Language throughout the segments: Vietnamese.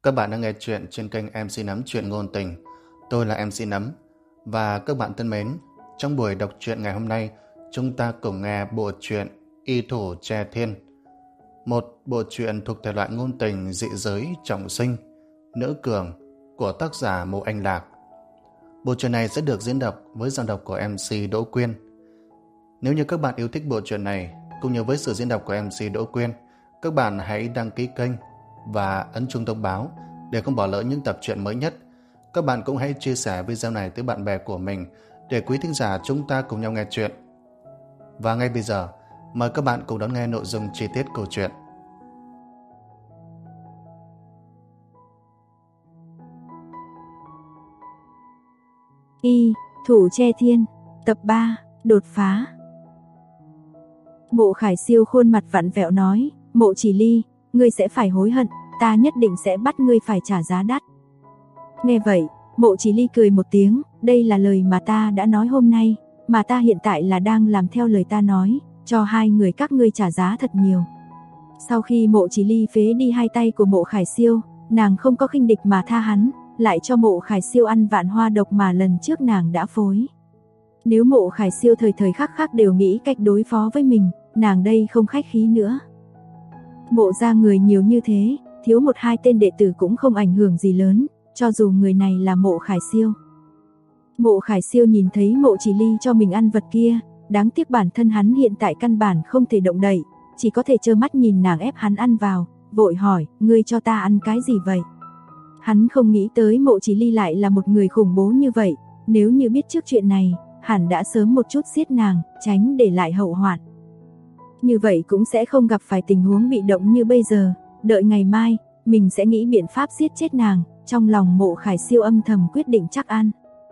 Các bạn đang nghe chuyện trên kênh MC Nấm Chuyện Ngôn Tình. Tôi là MC Nấm. Và các bạn thân mến, trong buổi đọc truyện ngày hôm nay, chúng ta cùng nghe bộ truyện Y Thủ Tre Thiên. Một bộ truyện thuộc thể loại ngôn tình dị giới trọng sinh, nữ cường của tác giả Mộ Anh Lạc. Bộ truyện này sẽ được diễn đọc với giọng đọc của MC Đỗ Quyên. Nếu như các bạn yêu thích bộ truyện này, cũng như với sự diễn đọc của MC Đỗ Quyên, các bạn hãy đăng ký kênh và ấn chuông thông báo để không bỏ lỡ những tập truyện mới nhất. Các bạn cũng hãy chia sẻ video này tới bạn bè của mình để quý thính giả chúng ta cùng nhau nghe chuyện. Và ngay bây giờ, mời các bạn cùng đón nghe nội dung chi tiết câu chuyện. Y Thủ Tre Thiên, tập 3, đột phá. Mộ Khải Siêu khuôn mặt vặn vẹo nói, Mộ Chỉ Ly, ngươi sẽ phải hối hận, ta nhất định sẽ bắt ngươi phải trả giá đắt. Nghe vậy, Mộ Chỉ Ly cười một tiếng, đây là lời mà ta đã nói hôm nay, mà ta hiện tại là đang làm theo lời ta nói, cho hai người các ngươi trả giá thật nhiều. Sau khi Mộ Chỉ Ly phế đi hai tay của Mộ Khải Siêu, nàng không có khinh địch mà tha hắn, lại cho Mộ Khải Siêu ăn vạn hoa độc mà lần trước nàng đã phối. Nếu Mộ Khải Siêu thời thời khắc khắc đều nghĩ cách đối phó với mình, nàng đây không khách khí nữa. Mộ gia người nhiều như thế, thiếu một hai tên đệ tử cũng không ảnh hưởng gì lớn, cho dù người này là Mộ Khải Siêu. Mộ Khải Siêu nhìn thấy Mộ Chỉ Ly cho mình ăn vật kia, đáng tiếc bản thân hắn hiện tại căn bản không thể động đậy, chỉ có thể trơ mắt nhìn nàng ép hắn ăn vào, vội hỏi, ngươi cho ta ăn cái gì vậy? Hắn không nghĩ tới Mộ Chỉ Ly lại là một người khủng bố như vậy, nếu như biết trước chuyện này, hẳn đã sớm một chút giết nàng, tránh để lại hậu hoạn. Như vậy cũng sẽ không gặp phải tình huống bị động như bây giờ, đợi ngày mai, mình sẽ nghĩ biện pháp giết chết nàng, trong lòng Mộ Khải Siêu âm thầm quyết định chắc ăn.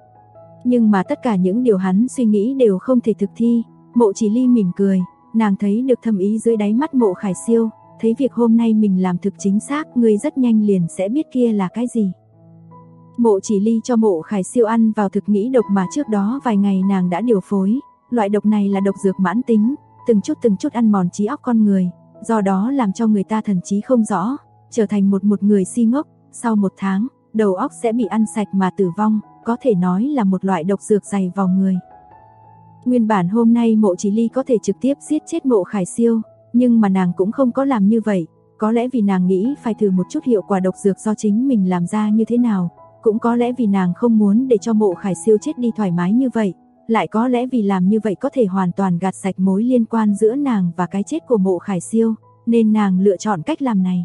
Nhưng mà tất cả những điều hắn suy nghĩ đều không thể thực thi, Mộ Chỉ Ly mỉm cười, nàng thấy được thâm ý dưới đáy mắt Mộ Khải Siêu, thấy việc hôm nay mình làm thực chính xác, ngươi rất nhanh liền sẽ biết kia là cái gì. Mộ Chỉ Ly cho Mộ Khải Siêu ăn vào thực nghĩ độc mà trước đó vài ngày nàng đã điều phối, loại độc này là độc dược mãn tính, từng chút ăn mòn trí óc con người, do đó làm cho người ta thần trí không rõ, trở thành một người si ngốc, sau 1 tháng, đầu óc sẽ bị ăn sạch mà tử vong, có thể nói là một loại độc dược dày vào người. Nguyên bản hôm nay Mộ Chỉ Ly có thể trực tiếp giết chết Mộ Khải Siêu, nhưng mà nàng cũng không có làm như vậy, có lẽ vì nàng nghĩ phải thử một chút hiệu quả độc dược do chính mình làm ra như thế nào, cũng có lẽ vì nàng không muốn để cho Mộ Khải Siêu chết đi thoải mái như vậy, lại có lẽ vì làm như vậy có thể hoàn toàn gạt sạch mối liên quan giữa nàng và cái chết của Mộ Khải Siêu, nên nàng lựa chọn cách làm này.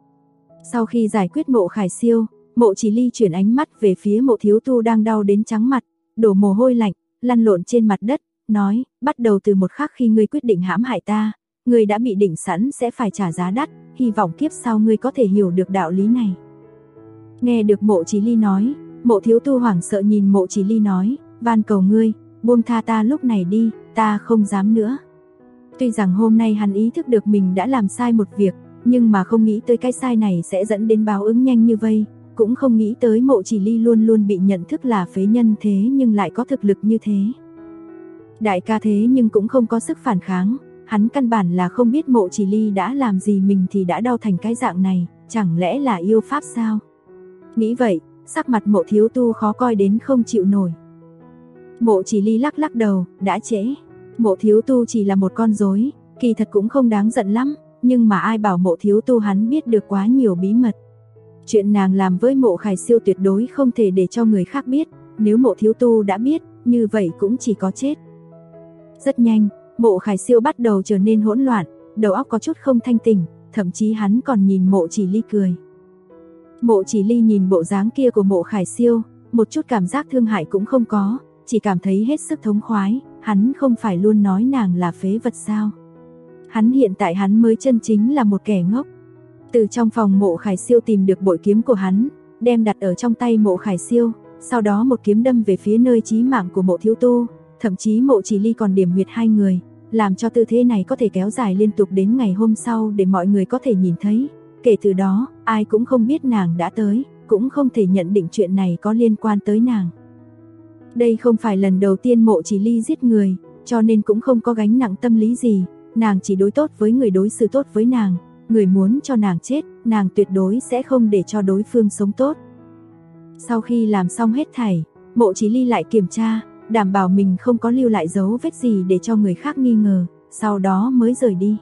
Sau khi giải quyết Mộ Khải Siêu, Mộ Chỉ Ly chuyển ánh mắt về phía Mộ Thiếu Tu đang đau đến trắng mặt, đổ mồ hôi lạnh, lăn lộn trên mặt đất, nói, bắt đầu từ một khắc khi ngươi quyết định hãm hại ta, ngươi đã bị định sẵn sẽ phải trả giá đắt, hy vọng kiếp sau ngươi có thể hiểu được đạo lý này. Nghe được Mộ Chỉ Ly nói, Mộ Thiếu Tu hoảng sợ nhìn Mộ Chỉ Ly nói, van cầu ngươi, buông tha ta lúc này đi, ta không dám nữa. Tuy rằng hôm nay hắn ý thức được mình đã làm sai một việc, nhưng mà không nghĩ tới cái sai này sẽ dẫn đến báo ứng nhanh như vây, cũng không nghĩ tới Mộ Chỉ Ly luôn luôn bị nhận thức là phế nhân thế nhưng lại có thực lực như thế. Đại ca thế nhưng cũng không có sức phản kháng, hắn căn bản là không biết Mộ Chỉ Ly đã làm gì mình thì đã đau thành cái dạng này, chẳng lẽ là yêu pháp sao? Nghĩ vậy, sắc mặt Mộ Thiếu Tu khó coi đến không chịu nổi. Mộ Chỉ Ly lắc lắc đầu, đã trễ. Mộ Thiếu Tu chỉ là một con rối, kỳ thật cũng không đáng giận lắm, nhưng mà ai bảo Mộ Thiếu Tu hắn biết được quá nhiều bí mật. Chuyện nàng làm với Mộ Khải Siêu tuyệt đối không thể để cho người khác biết, nếu Mộ Thiếu Tu đã biết, như vậy cũng chỉ có chết. Rất nhanh, Mộ Khải Siêu bắt đầu trở nên hỗn loạn, đầu óc có chút không thanh tỉnh, thậm chí hắn còn nhìn Mộ Chỉ Ly cười. Mộ Chỉ Ly nhìn bộ dáng kia của Mộ Khải Siêu, một chút cảm giác thương hại cũng không có, chỉ cảm thấy hết sức thống khoái, hắn không phải luôn nói nàng là phế vật sao? Hắn hiện tại hắn mới chân chính là một kẻ ngốc. Từ trong phòng Mộ Khải Siêu tìm được bội kiếm của hắn, đem đặt ở trong tay Mộ Khải Siêu, sau đó một kiếm đâm về phía nơi chí mạng của Mộ Thiếu Tu, thậm chí Mộ Chỉ Ly còn điểm huyệt hai người, làm cho tư thế này có thể kéo dài liên tục đến ngày hôm sau để mọi người có thể nhìn thấy. Kể từ đó, ai cũng không biết nàng đã tới, cũng không thể nhận định chuyện này có liên quan tới nàng. Đây không phải lần đầu tiên Mộ Chỉ Ly giết người, cho nên cũng không có gánh nặng tâm lý gì, nàng chỉ đối tốt với người đối xử tốt với nàng, người muốn cho nàng chết, nàng tuyệt đối sẽ không để cho đối phương sống tốt. Sau khi làm xong hết thảy, Mộ Chí Ly lại kiểm tra, đảm bảo mình không có lưu lại dấu vết gì để cho người khác nghi ngờ, sau đó mới rời đi.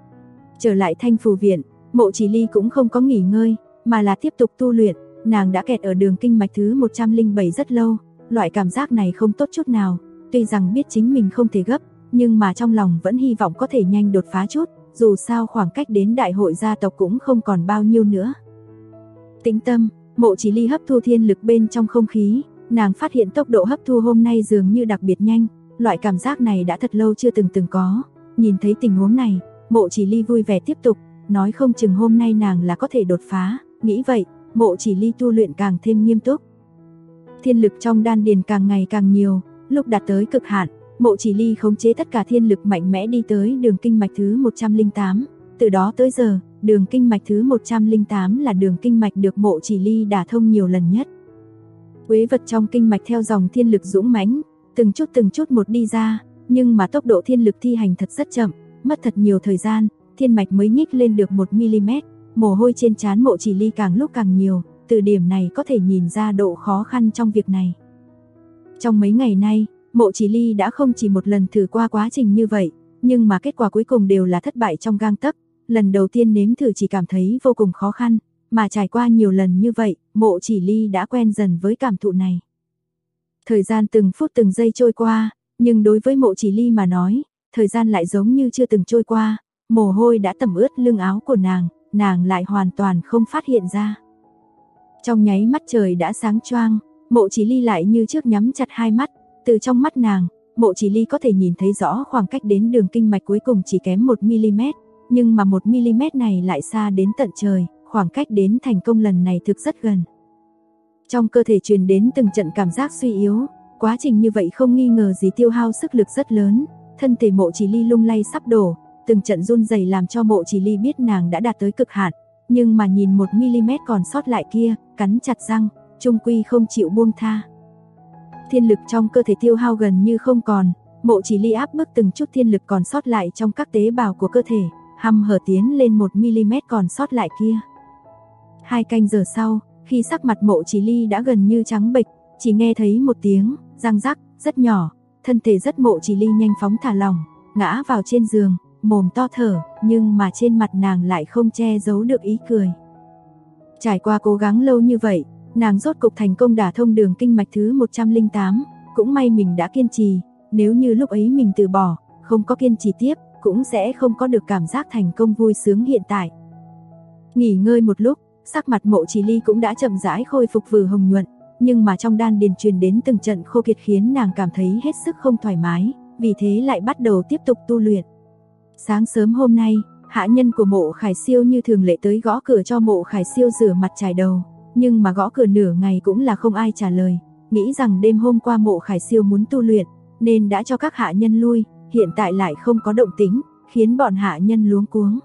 Trở lại Thanh Phù Viện, Mộ Chí Ly cũng không có nghỉ ngơi, mà là tiếp tục tu luyện, nàng đã kẹt ở đường kinh mạch thứ 107 rất lâu, loại cảm giác này không tốt chút nào, tuy rằng biết chính mình không thể gấp, nhưng mà trong lòng vẫn hy vọng có thể nhanh đột phá chút, dù sao khoảng cách đến đại hội gia tộc cũng không còn bao nhiêu nữa. Tĩnh tâm, Mộ Chí Ly hấp thu thiên lực bên trong không khí, nàng phát hiện tốc độ hấp thu hôm nay dường như đặc biệt nhanh, loại cảm giác này đã thật lâu chưa từng có. Nhìn thấy tình huống này, Mộ Chí Ly vui vẻ tiếp tục, nói không chừng hôm nay nàng là có thể đột phá, nghĩ vậy, Mộ Chí Ly tu luyện càng thêm nghiêm túc. Thiên lực trong đan điền càng ngày càng nhiều, lúc đạt tới cực hạn, Mộ Chí Ly khống chế tất cả thiên lực mạnh mẽ đi tới đường kinh mạch thứ 108, từ đó tới giờ, đường kinh mạch thứ 108 là đường kinh mạch được Mộ Chí Ly đả thông nhiều lần nhất. Quế vật trong kinh mạch theo dòng thiên lực dũng mãnh, từng chút một đi ra, nhưng mà tốc độ thiên lực thi hành thật rất chậm, mất thật nhiều thời gian, thiên mạch mới nhích lên được 1mm, mồ hôi trên trán Mộ Chí Ly càng lúc càng nhiều, từ điểm này có thể nhìn ra độ khó khăn trong việc này. Trong mấy ngày nay, Mộ Chí Ly đã không chỉ một lần thử qua quá trình như vậy, nhưng mà kết quả cuối cùng đều là thất bại trong gang tấc. Lần đầu tiên nếm thử chỉ cảm thấy vô cùng khó khăn, mà trải qua nhiều lần như vậy, Mộ Chí Ly đã quen dần với cảm thụ này. Thời gian từng phút từng giây trôi qua, nhưng đối với Mộ Chí Ly mà nói, thời gian lại giống như chưa từng trôi qua, mồ hôi đã tẩm ướt lưng áo của nàng lại hoàn toàn không phát hiện ra. Trong nháy mắt trời đã sáng choang, Mộ Chí Ly lại như trước nhắm chặt hai mắt, từ trong mắt nàng, Mộ Chí Ly có thể nhìn thấy rõ khoảng cách đến đường kinh mạch cuối cùng chỉ kém 1mm, nhưng mà 1mm này lại xa đến tận trời, khoảng cách đến thành công lần này thực rất gần. Trong cơ thể truyền đến từng trận cảm giác suy yếu, quá trình như vậy không nghi ngờ gì tiêu hao sức lực rất lớn, thân thể Mộ Chí Ly lung lay sắp đổ, từng trận run rẩy làm cho Mộ Chí Ly biết nàng đã đạt tới cực hạn, nhưng mà nhìn 1mm còn sót lại kia, cắn chặt răng, chung quy không chịu buông tha. Thiên lực trong cơ thể tiêu hao gần như không còn, Mộ Chí Ly áp bức từng chút thiên lực còn sót lại trong các tế bào của cơ thể, hăm hở tiến lên 1mm còn sót lại kia. 2 canh giờ sau, khi sắc mặt Mộ Chí Ly đã gần như trắng bệch, chỉ nghe thấy một tiếng răng rắc rất nhỏ, thân thể rất Mộ Chí Ly nhanh phóng thả lỏng, ngã vào trên giường, mồm to thở, nhưng mà trên mặt nàng lại không che giấu được ý cười. Trải qua cố gắng lâu như vậy, nàng rốt cục thành công đả thông đường kinh mạch thứ 108, cũng may mình đã kiên trì, nếu như lúc ấy mình từ bỏ, không có kiên trì tiếp, cũng sẽ không có được cảm giác thành công vui sướng hiện tại. Nghỉ ngơi một lúc, sắc mặt Mộ Chí Ly cũng đã chậm rãi khôi phục vừa hồng nhuận, nhưng mà trong đan điền truyền đến từng trận khô kiệt khiến nàng cảm thấy hết sức không thoải mái, vì thế lại bắt đầu tiếp tục tu luyện. Sáng sớm hôm nay, hạ nhân của Mộ Khải Siêu như thường lệ tới gõ cửa cho Mộ Khải Siêu rửa mặt chải đầu, nhưng mà gõ cửa nửa ngày cũng là không ai trả lời, nghĩ rằng đêm hôm qua Mộ Khải Siêu muốn tu luyện, nên đã cho các hạ nhân lui, hiện tại lại không có động tĩnh, khiến bọn hạ nhân luống cuống.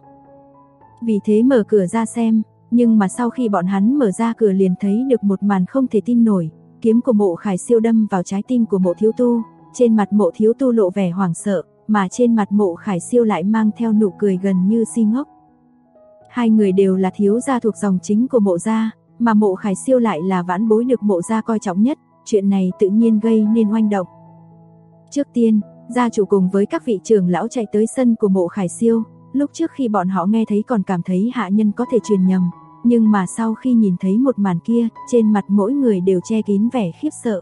Vì thế mở cửa ra xem, nhưng mà sau khi bọn hắn mở ra cửa liền thấy được một màn không thể tin nổi, kiếm của Mộ Khải Siêu đâm vào trái tim của Mộ Thiếu Tu, trên mặt Mộ Thiếu Tu lộ vẻ hoảng sợ, mà trên mặt Mộ Khải Siêu lại mang theo nụ cười gần như si ngốc. Hai người đều là thiếu gia thuộc dòng chính của Mộ gia, mà Mộ Khải Siêu lại là vãn bối được Mộ gia coi trọng nhất, chuyện này tự nhiên gây nên oanh động. Trước tiên, gia chủ cùng với các vị trưởng lão chạy tới sân của Mộ Khải Siêu, lúc trước khi bọn họ nghe thấy còn cảm thấy hạ nhân có thể truyền nhầm, nhưng mà sau khi nhìn thấy một màn kia, trên mặt mỗi người đều che kín vẻ khiếp sợ.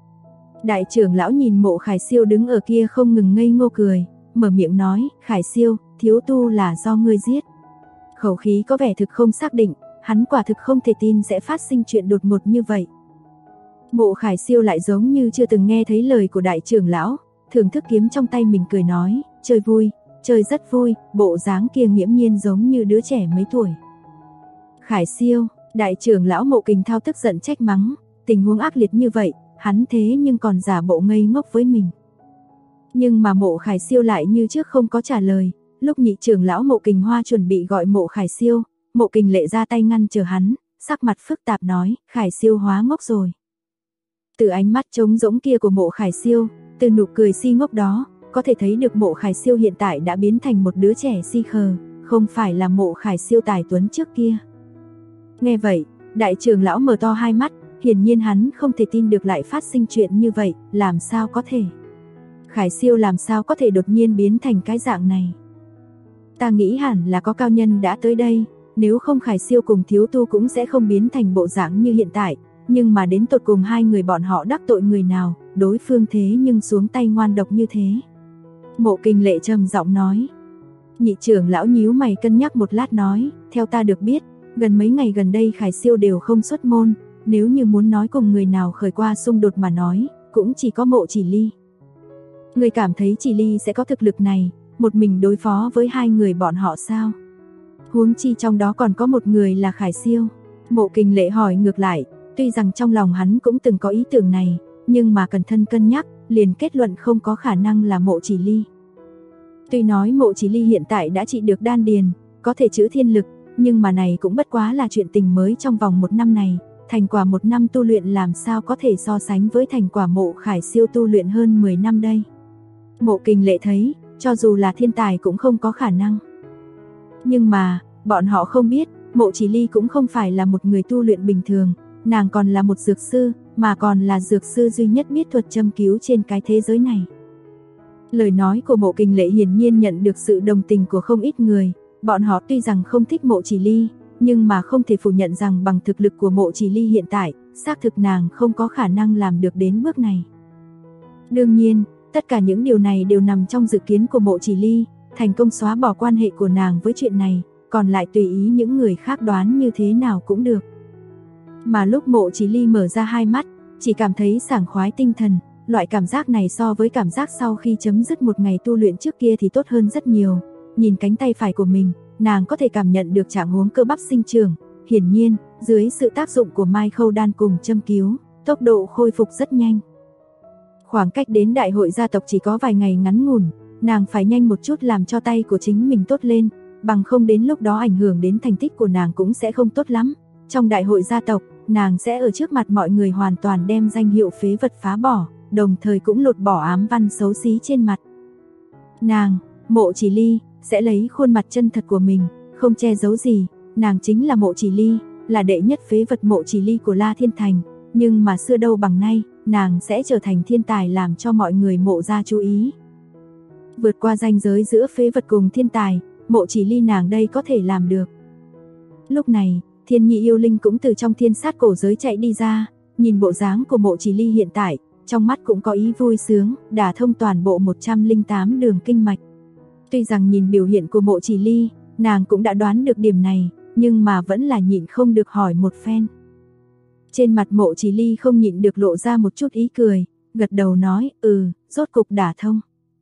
Đại trưởng lão nhìn Mộ Khải Siêu đứng ở kia không ngừng ngây ngô cười, mở miệng nói, Khải Siêu, Thiếu Tu là do ngươi giết. Khẩu khí có vẻ thực không xác định, hắn quả thực không thể tin sẽ phát sinh chuyện đột ngột như vậy. Mộ Khải Siêu lại giống như chưa từng nghe thấy lời của đại trưởng lão, thưởng thức kiếm trong tay mình cười nói, chơi vui, chơi rất vui, bộ dáng kia nghiễm nhiên giống như đứa trẻ mấy tuổi. Khải Siêu, đại trưởng lão Mộ Kình Thao tức giận trách mắng, tình huống ác liệt như vậy, hắn thế nhưng còn giả bộ ngây ngốc với mình. Nhưng mà Mộ Khải Siêu lại như trước không có trả lời, lúc nhị trưởng lão Mộ Kình Hoa chuẩn bị gọi Mộ Khải Siêu, Mộ Kình Lệ ra tay ngăn chờ hắn, sắc mặt phức tạp nói, Khải Siêu hóa ngốc rồi. Từ ánh mắt trống rỗng kia của Mộ Khải Siêu, từ nụ cười si ngốc đó, có thể thấy được Mộ Khải Siêu hiện tại đã biến thành một đứa trẻ si khờ, không phải là Mộ Khải Siêu tài tuấn trước kia. Nghe vậy, đại trưởng lão mở to hai mắt, hiển nhiên hắn không thể tin được lại phát sinh chuyện như vậy, làm sao có thể? Khải Siêu làm sao có thể đột nhiên biến thành cái dạng này? Ta nghĩ hẳn là có cao nhân đã tới đây, nếu không Khải Siêu cùng Thiếu Tu cũng sẽ không biến thành bộ dạng như hiện tại, nhưng mà đến tột cùng hai người bọn họ đắc tội người nào, đối phương thế nhưng xuống tay ngoan độc như thế. Mộ Kinh Lệ trầm giọng nói. Nhị trưởng lão nhíu mày cân nhắc một lát nói, theo ta được biết, gần mấy ngày gần đây Khải Siêu đều không xuất môn, nếu như muốn nói cùng người nào khởi qua xung đột mà nói, cũng chỉ có Mộ Chỉ Ly. Người cảm thấy Chỉ Ly sẽ có thực lực này, một mình đối phó với hai người bọn họ sao? Huống chi trong đó còn có một người là Khải Siêu. Mộ Kinh Lệ hỏi ngược lại, tuy rằng trong lòng hắn cũng từng có ý tưởng này, nhưng mà cẩn thận cân nhắc, liền kết luận không có khả năng là Mộ Chỉ Ly. Tuy nói Mộ Chỉ Ly hiện tại đã trị được đan điền, có thể chữa thiên lực, nhưng mà này cũng bất quá là chuyện tình mới trong vòng một năm này, thành quả một năm tu luyện làm sao có thể so sánh với thành quả Mộ Khải Siêu tu luyện hơn 10 năm đây. Mộ Kinh Lệ thấy, cho dù là thiên tài cũng không có khả năng. Nhưng mà, bọn họ không biết, Mộ Chỉ Ly cũng không phải là một người tu luyện bình thường, nàng còn là một dược sư, mà còn là dược sư duy nhất biết thuật châm cứu trên cái thế giới này. Lời nói của Mộ Kinh Lệ hiển nhiên nhận được sự đồng tình của không ít người, bọn họ tuy rằng không thích Mộ Chỉ Ly, nhưng mà không thể phủ nhận rằng bằng thực lực của Mộ Chỉ Ly hiện tại, xác thực nàng không có khả năng làm được đến bước này. Đương nhiên, tất cả những điều này đều nằm trong dự kiến của Mộ Chỉ Ly, thành công xóa bỏ quan hệ của nàng với chuyện này, còn lại tùy ý những người khác đoán như thế nào cũng được. Mà lúc Mộ Chỉ Ly mở ra hai mắt, chỉ cảm thấy sảng khoái tinh thần, loại cảm giác này so với cảm giác sau khi chấm dứt một ngày tu luyện trước kia thì tốt hơn rất nhiều. Nhìn cánh tay phải của mình, nàng có thể cảm nhận được trạng huống cơ bắp sinh trưởng, hiển nhiên, dưới sự tác dụng của Mai Khâu đan cùng châm cứu, tốc độ khôi phục rất nhanh. Khoảng cách đến đại hội gia tộc chỉ có vài ngày ngắn ngủn, nàng phải nhanh một chút làm cho tay của chính mình tốt lên, bằng không đến lúc đó ảnh hưởng đến thành tích của nàng cũng sẽ không tốt lắm. Trong đại hội gia tộc, nàng sẽ ở trước mặt mọi người hoàn toàn đem danh hiệu phế vật phá bỏ, đồng thời cũng lột bỏ ám văn xấu xí trên mặt. Nàng, Mộ Chỉ Ly, sẽ lấy khuôn mặt chân thật của mình, không che giấu gì, nàng chính là Mộ Chỉ Ly, là đệ nhất phế vật Mộ Chỉ Ly của La Thiên Thành, nhưng mà xưa đâu bằng nay, nàng sẽ trở thành thiên tài làm cho mọi người Mộ gia chú ý. Vượt qua ranh giới giữa phế vật cùng thiên tài, Mộ Chỉ Ly nàng đây có thể làm được. Lúc này, Thiên Nhi yêu linh cũng từ trong thiên sát cổ giới chạy đi ra, nhìn bộ dáng của Mộ Chỉ Ly hiện tại, trong mắt cũng có ý vui sướng, đả thông toàn bộ 108 đường kinh mạch. Tuy rằng nhìn biểu hiện của Mộ Chỉ Ly, nàng cũng đã đoán được điểm này, nhưng mà vẫn là nhịn không được hỏi một phen. Trên mặt Mộ Chỉ Ly không nhịn được lộ ra một chút ý cười, gật đầu nói, rốt cục đả thông.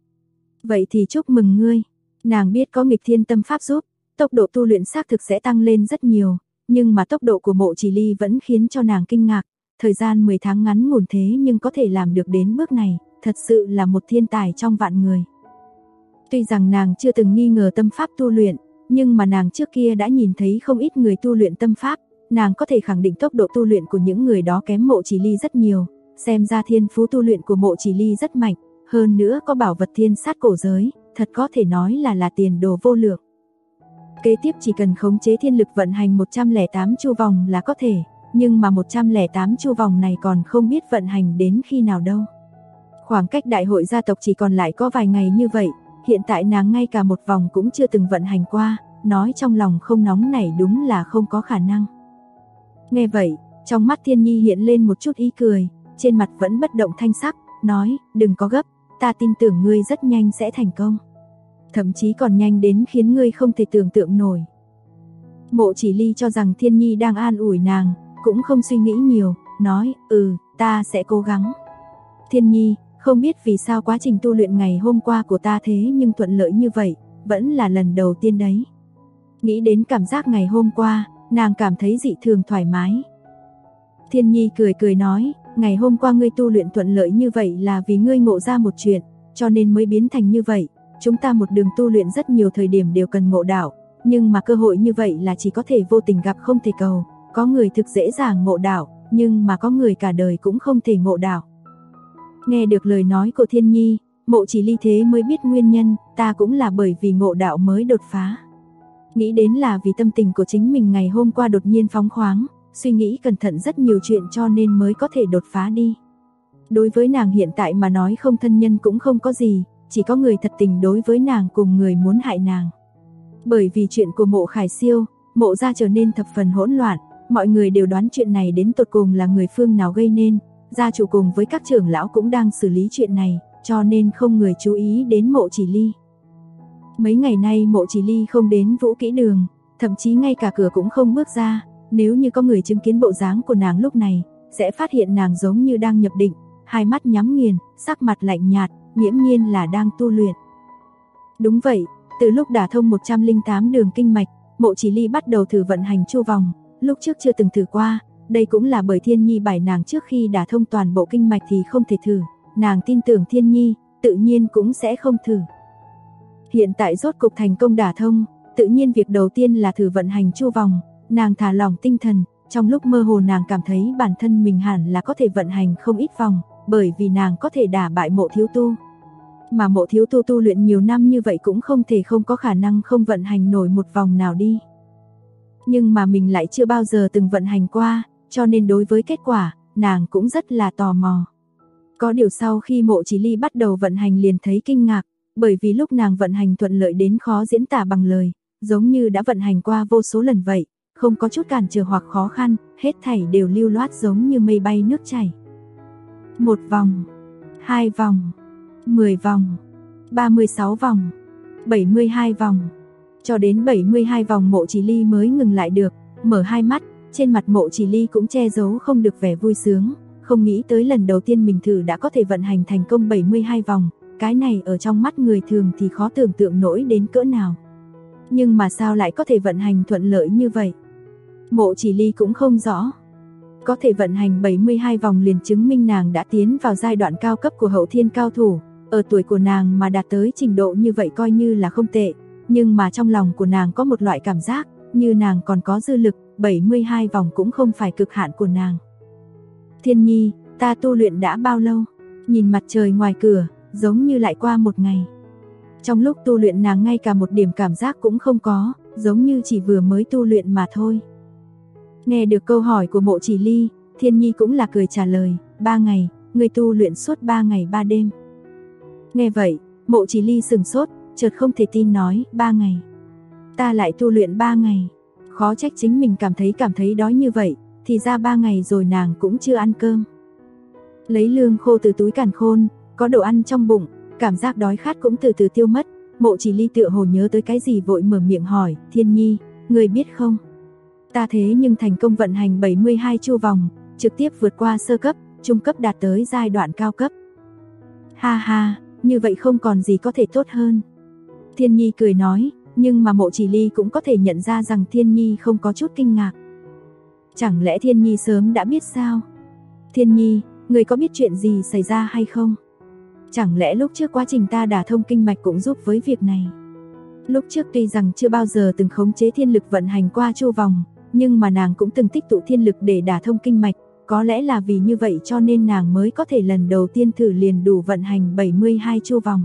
Vậy thì chúc mừng ngươi. Nàng biết có nghịch thiên tâm pháp giúp, tốc độ tu luyện xác thực sẽ tăng lên rất nhiều, nhưng mà tốc độ của Mộ Chỉ Ly vẫn khiến cho nàng kinh ngạc, thời gian 10 tháng ngắn ngủn thế nhưng có thể làm được đến bước này, thật sự là một thiên tài trong vạn người. Tuy rằng nàng chưa từng nghi ngờ tâm pháp tu luyện, nhưng mà nàng trước kia đã nhìn thấy không ít người tu luyện tâm pháp, nàng có thể khẳng định tốc độ tu luyện của những người đó kém Mộ Chỉ Ly rất nhiều, xem ra thiên phú tu luyện của Mộ Chỉ Ly rất mạnh, hơn nữa có bảo vật thiên sát cổ giới, thật có thể nói là tiền đồ vô lượng. Kế tiếp chỉ cần khống chế thiên lực vận hành 108 chu vòng là có thể, nhưng mà 108 chu vòng này còn không biết vận hành đến khi nào đâu. Khoảng cách đại hội gia tộc chỉ còn lại có vài ngày như vậy, hiện tại nàng ngay cả một vòng cũng chưa từng vận hành qua, nói trong lòng không nóng này đúng là không có khả năng. Nghe vậy, trong mắt Thiên Nhi hiện lên một chút ý cười, trên mặt vẫn bất động thanh sắc, nói, đừng có gấp, ta tin tưởng ngươi rất nhanh sẽ thành công. Thậm chí còn nhanh đến khiến ngươi không thể tưởng tượng nổi. Mộ Chỉ Ly cho rằng Thiên Nhi đang an ủi nàng, cũng không suy nghĩ nhiều, nói, ta sẽ cố gắng. Thiên Nhi, không biết vì sao quá trình tu luyện ngày hôm qua của ta thế nhưng thuận lợi như vậy, vẫn là lần đầu tiên đấy. Nghĩ đến cảm giác ngày hôm qua, nàng cảm thấy dị thường thoải mái. Thiên Nhi cười cười nói, ngày hôm qua ngươi tu luyện thuận lợi như vậy là vì ngươi ngộ ra một chuyện, cho nên mới biến thành như vậy. Chúng ta một đường tu luyện rất nhiều thời điểm đều cần ngộ đạo, nhưng mà cơ hội như vậy là chỉ có thể vô tình gặp không thể cầu. Có người thực dễ dàng ngộ đạo, nhưng mà có người cả đời cũng không thể ngộ đạo. Nghe được lời nói của Thiên Nhi, Mộ Chỉ Ly thế mới biết nguyên nhân, ta cũng là bởi vì ngộ đạo mới đột phá. nghĩ đến là vì tâm tình của chính mình ngày hôm qua đột nhiên phóng khoáng, suy nghĩ cẩn thận rất nhiều chuyện cho nên mới có thể đột phá đi. Đối với nàng hiện tại mà nói không thân nhân cũng không có gì, chỉ có người thật tình đối với nàng cùng người muốn hại nàng. Bởi vì chuyện của Mộ Khải Siêu, Mộ gia trở nên thập phần hỗn loạn, mọi người đều đoán chuyện này đến tột cùng là người phương nào gây nên, gia chủ cùng với các trưởng lão cũng đang xử lý chuyện này, cho nên không người chú ý đến Mộ Chỉ Ly. Mấy ngày nay Mộ Chỉ Ly không đến Vũ Kỹ Đường, thậm chí ngay cả cửa cũng không bước ra, nếu như có người chứng kiến bộ dáng của nàng lúc này, sẽ phát hiện nàng giống như đang nhập định, hai mắt nhắm nghiền, sắc mặt lạnh nhạt, nghiễm nhiên là đang tu luyện. Đúng vậy, từ lúc đả thông 108 đường kinh mạch, Mộ Chỉ Ly bắt đầu thử vận hành chu vòng, lúc trước chưa từng thử qua, đây cũng là bởi Thiên Nhi bảo nàng trước khi đả thông toàn bộ kinh mạch thì không thể thử, nàng tin tưởng Thiên Nhi, tự nhiên cũng sẽ không thử. Hiện tại rốt cục thành công đả thông, tự nhiên việc đầu tiên là thử vận hành chu vòng, nàng thả lỏng tinh thần, trong lúc mơ hồ nàng cảm thấy bản thân mình hẳn là có thể vận hành không ít vòng, bởi vì nàng có thể đả bại Mộ Thiếu Tu. Mà Mộ Thiếu Tu tu luyện nhiều năm như vậy cũng không thể không có khả năng không vận hành nổi một vòng nào đi. Nhưng mà mình lại chưa bao giờ từng vận hành qua, cho nên đối với kết quả, nàng cũng rất là tò mò. Có điều sau khi Mộ Chỉ Ly bắt đầu vận hành liền thấy kinh ngạc, bởi vì lúc nàng vận hành thuận lợi đến khó diễn tả bằng lời, giống như đã vận hành qua vô số lần vậy, không có chút cản trở hoặc khó khăn, hết thảy đều lưu loát giống như mây bay nước chảy. 1 vòng, 2 vòng, 10 vòng, 36 vòng, 72 vòng. Cho đến 72 vòng Mộ Chỉ Ly mới ngừng lại được, mở hai mắt, trên mặt Mộ Chỉ Ly cũng che giấu không được vẻ vui sướng, không nghĩ tới lần đầu tiên mình thử đã có thể vận hành thành công 72 vòng, cái này ở trong mắt người thường thì khó tưởng tượng nổi đến cỡ nào. Nhưng mà sao lại có thể vận hành thuận lợi như vậy? Mộ Chỉ Ly cũng không rõ. Có thể vận hành 72 vòng liền chứng minh nàng đã tiến vào giai đoạn cao cấp của hậu thiên cao thủ, ở tuổi của nàng mà đạt tới trình độ như vậy coi như là không tệ, nhưng mà trong lòng của nàng có một loại cảm giác, như nàng còn có dư lực, 72 vòng cũng không phải cực hạn của nàng. Thiên Nhi, ta tu luyện đã bao lâu? Nhìn mặt trời ngoài cửa, giống như lại qua một ngày. Trong lúc tu luyện nàng ngay cả một điểm cảm giác cũng không có, giống như chỉ vừa mới tu luyện mà thôi. Nghe được câu hỏi của Mộ Chỉ Ly, Thiên Nhi cũng là cười trả lời, 3 ngày, người tu luyện suốt 3 ngày 3 đêm. Nghe vậy, Mộ Chỉ Ly sừng sốt, chợt không thể tin nói, 3 ngày. Ta lại tu luyện 3 ngày. Khó trách chính mình cảm thấy đói như vậy, thì ra 3 ngày rồi nàng cũng chưa ăn cơm. Lấy lương khô từ túi càn khôn, có đồ ăn trong bụng, cảm giác đói khát cũng từ từ tiêu mất. Mộ Chỉ Ly tựa hồ nhớ tới cái gì vội mở miệng hỏi, Thiên Nhi, người biết không? Ta thế nhưng thành công vận hành 72 chu vòng, trực tiếp vượt qua sơ cấp, trung cấp đạt tới giai đoạn cao cấp. Ha ha, như vậy không còn gì có thể tốt hơn. Thiên Nhi cười nói, nhưng mà Mộ Chỉ Ly cũng có thể nhận ra rằng Thiên Nhi không có chút kinh ngạc. Chẳng lẽ Thiên Nhi sớm đã biết sao? Thiên Nhi, người có biết chuyện gì xảy ra hay không? Chẳng lẽ lúc trước quá trình ta đả thông kinh mạch cũng giúp với việc này? Lúc trước tuy rằng chưa bao giờ từng khống chế thiên lực vận hành qua chu vòng, nhưng mà nàng cũng từng tích tụ thiên lực để đả thông kinh mạch, có lẽ là vì như vậy cho nên nàng mới có thể lần đầu tiên thử liền đủ vận hành 72 chu vòng.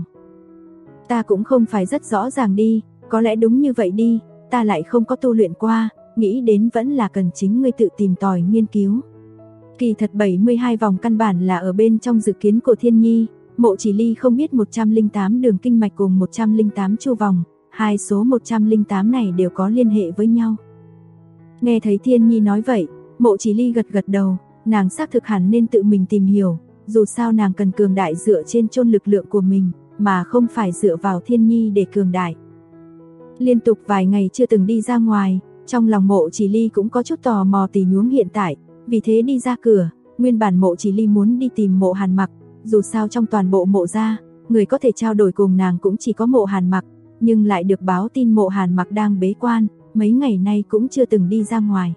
Ta cũng không phải rất rõ ràng đi, có lẽ đúng như vậy đi, ta lại không có tu luyện qua, nghĩ đến vẫn là cần chính ngươi tự tìm tòi nghiên cứu. Kỳ thật 72 vòng căn bản là ở bên trong dự kiến của Thiên Nhi, Mộ Chỉ Ly không biết 108 đường kinh mạch cùng 108 chu vòng, hai số 108 này đều có liên hệ với nhau. Nghe thấy Thiên Nhi nói vậy, Mộ Chỉ Ly gật gật đầu, nàng xác thực hẳn nên tự mình tìm hiểu, dù sao nàng cần cường đại dựa trên chôn lực lượng của mình, mà không phải dựa vào Thiên Nhi để cường đại. Liên tục vài ngày chưa từng đi ra ngoài, trong lòng Mộ Chỉ Ly cũng có chút tò mò tình huống hiện tại, vì thế đi ra cửa, nguyên bản Mộ Chỉ Ly muốn đi tìm Mộ Hàn Mặc, dù sao trong toàn bộ Mộ gia, người có thể trao đổi cùng nàng cũng chỉ có Mộ Hàn Mặc, nhưng lại được báo tin Mộ Hàn Mặc đang bế quan, mấy ngày nay cũng chưa từng đi ra ngoài.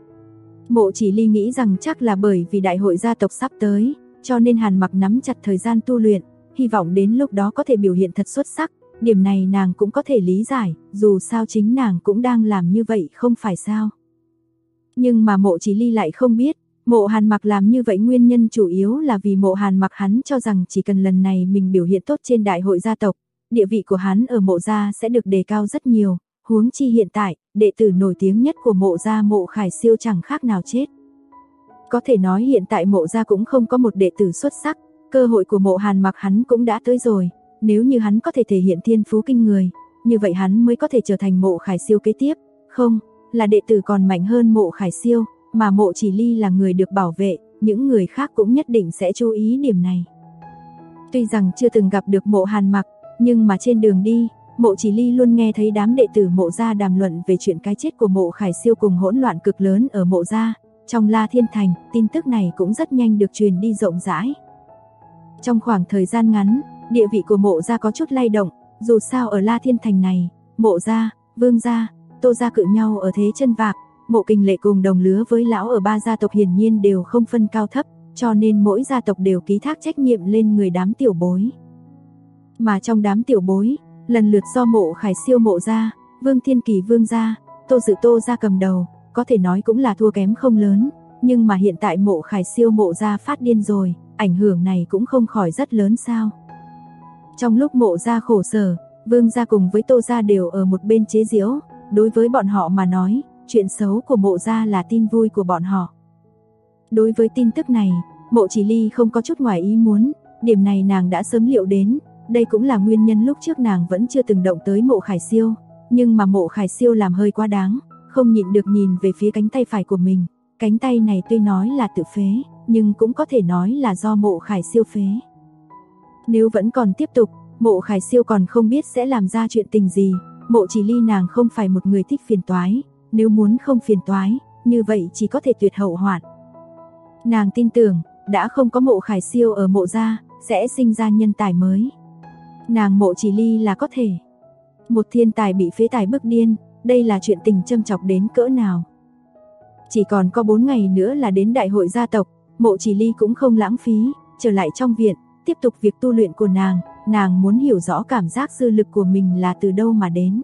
Mộ Chỉ Ly nghĩ rằng chắc là bởi vì đại hội gia tộc sắp tới, cho nên Hàn Mặc nắm chặt thời gian tu luyện, hy vọng đến lúc đó có thể biểu hiện thật xuất sắc, điểm này nàng cũng có thể lý giải, dù sao chính nàng cũng đang làm như vậy không phải sao. Nhưng mà Mộ Chỉ Ly lại không biết, Mộ Hàn Mặc làm như vậy nguyên nhân chủ yếu là vì Mộ Hàn Mặc hắn cho rằng chỉ cần lần này mình biểu hiện tốt trên đại hội gia tộc, địa vị của hắn ở Mộ gia sẽ được đề cao rất nhiều, huống chi hiện tại, đệ tử nổi tiếng nhất của Mộ gia Mộ Khải Siêu chẳng khác nào chết. Có thể nói hiện tại Mộ gia cũng không có một đệ tử xuất sắc, cơ hội của Mộ Hàn Mặc hắn cũng đã tới rồi, nếu như hắn có thể thể hiện thiên phú kinh người, như vậy hắn mới có thể trở thành Mộ Khải Siêu kế tiếp, không, là đệ tử còn mạnh hơn Mộ Khải Siêu, mà Mộ Chỉ Ly là người được bảo vệ, những người khác cũng nhất định sẽ chú ý điểm này. Tuy rằng chưa từng gặp được Mộ Hàn Mặc, nhưng mà trên đường đi, Mộ Chỉ Ly luôn nghe thấy đám đệ tử Mộ gia đàm luận về chuyện cái chết của Mộ Khải Siêu cùng hỗn loạn cực lớn ở Mộ gia. Trong La Thiên Thành, tin tức này cũng rất nhanh được truyền đi rộng rãi. Trong khoảng thời gian ngắn, địa vị của Mộ gia có chút lay động, dù sao ở La Thiên Thành này, Mộ gia, Vương gia, Tô gia cự nhau ở thế chân vạc, Mộ Kình Lệ cùng đồng lứa với lão ở ba gia tộc hiển nhiên đều không phân cao thấp, cho nên mỗi gia tộc đều ký thác trách nhiệm lên người đám tiểu bối. Mà trong đám tiểu bối, lần lượt do Mộ Khải Siêu Mộ gia, Vương Thiên Kỳ Vương gia, Tô Dự Tô gia cầm đầu, có thể nói cũng là thua kém không lớn, nhưng mà hiện tại Mộ Khải Siêu Mộ gia phát điên rồi, ảnh hưởng này cũng không khỏi rất lớn sao. Trong lúc Mộ gia khổ sở, Vương gia cùng với Tô gia đều ở một bên chế giễu, đối với bọn họ mà nói, chuyện xấu của Mộ gia là tin vui của bọn họ. Đối với tin tức này, Mộ Chỉ Ly không có chút ngoài ý muốn, điểm này nàng đã sớm liệu đến, đây cũng là nguyên nhân lúc trước nàng vẫn chưa từng động tới Mộ Khải Siêu, nhưng mà Mộ Khải Siêu làm hơi quá đáng, không nhịn được nhìn về phía cánh tay phải của mình, cánh tay này tuy nói là tự phế, nhưng cũng có thể nói là do Mộ Khải Siêu phế. Nếu vẫn còn tiếp tục, Mộ Khải Siêu còn không biết sẽ làm ra chuyện tình gì, Mộ Chỉ Ly nàng không phải một người thích phiền toái, nếu muốn không phiền toái, như vậy chỉ có thể tuyệt hậu hoạn. Nàng tin tưởng, đã không có Mộ Khải Siêu ở Mộ gia, sẽ sinh ra nhân tài mới. Nàng Mộ Chỉ Ly là có thể. Một thiên tài bị phế tài bức điên, đây là chuyện tình châm chọc đến cỡ nào. Chỉ còn có 4 ngày nữa là đến đại hội gia tộc, Mộ Chỉ Ly cũng không lãng phí, trở lại trong viện, tiếp tục việc tu luyện của nàng muốn hiểu rõ cảm giác dư lực của mình là từ đâu mà đến.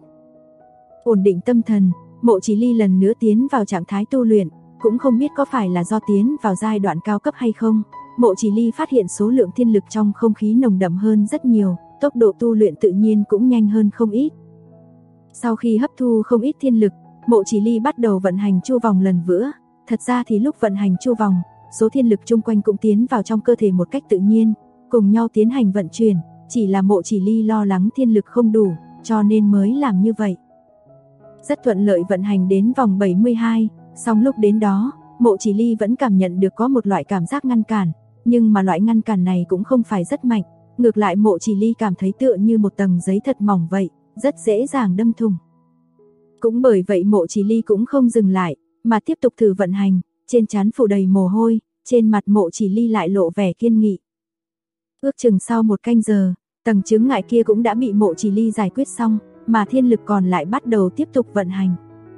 Ổn định tâm thần, Mộ Chỉ Ly lần nữa tiến vào trạng thái tu luyện, cũng không biết có phải là do tiến vào giai đoạn cao cấp hay không, Mộ Chỉ Ly phát hiện số lượng thiên lực trong không khí nồng đậm hơn rất nhiều, tốc độ tu luyện tự nhiên cũng nhanh hơn không ít. Sau khi hấp thu không ít thiên lực, Mộ Chỉ Ly bắt đầu vận hành chu vòng lần nữa, thật ra thì lúc vận hành chu vòng, số thiên lực chung quanh cũng tiến vào trong cơ thể một cách tự nhiên, cùng nhau tiến hành vận chuyển, chỉ là Mộ Chỉ Ly lo lắng thiên lực không đủ, cho nên mới làm như vậy. Rất thuận lợi vận hành đến vòng 72, song lúc đến đó, Mộ Chỉ Ly vẫn cảm nhận được có một loại cảm giác ngăn cản, nhưng mà loại ngăn cản này cũng không phải rất mạnh, ngược lại Mộ Chỉ Ly cảm thấy tựa như một tầng giấy thật mỏng vậy, rất dễ dàng đâm thủng. Cũng bởi vậy Mộ Chỉ Ly cũng không dừng lại, mà tiếp tục thử vận hành, trên trán phủ đầy mồ hôi, trên mặt Mộ Chỉ Ly lại lộ vẻ kiên nghị. Ước chừng sau 1 canh giờ, tầng chướng ngại kia cũng đã bị Mộ Chỉ Ly giải quyết xong, mà thiên lực còn lại bắt đầu tiếp tục vận hành.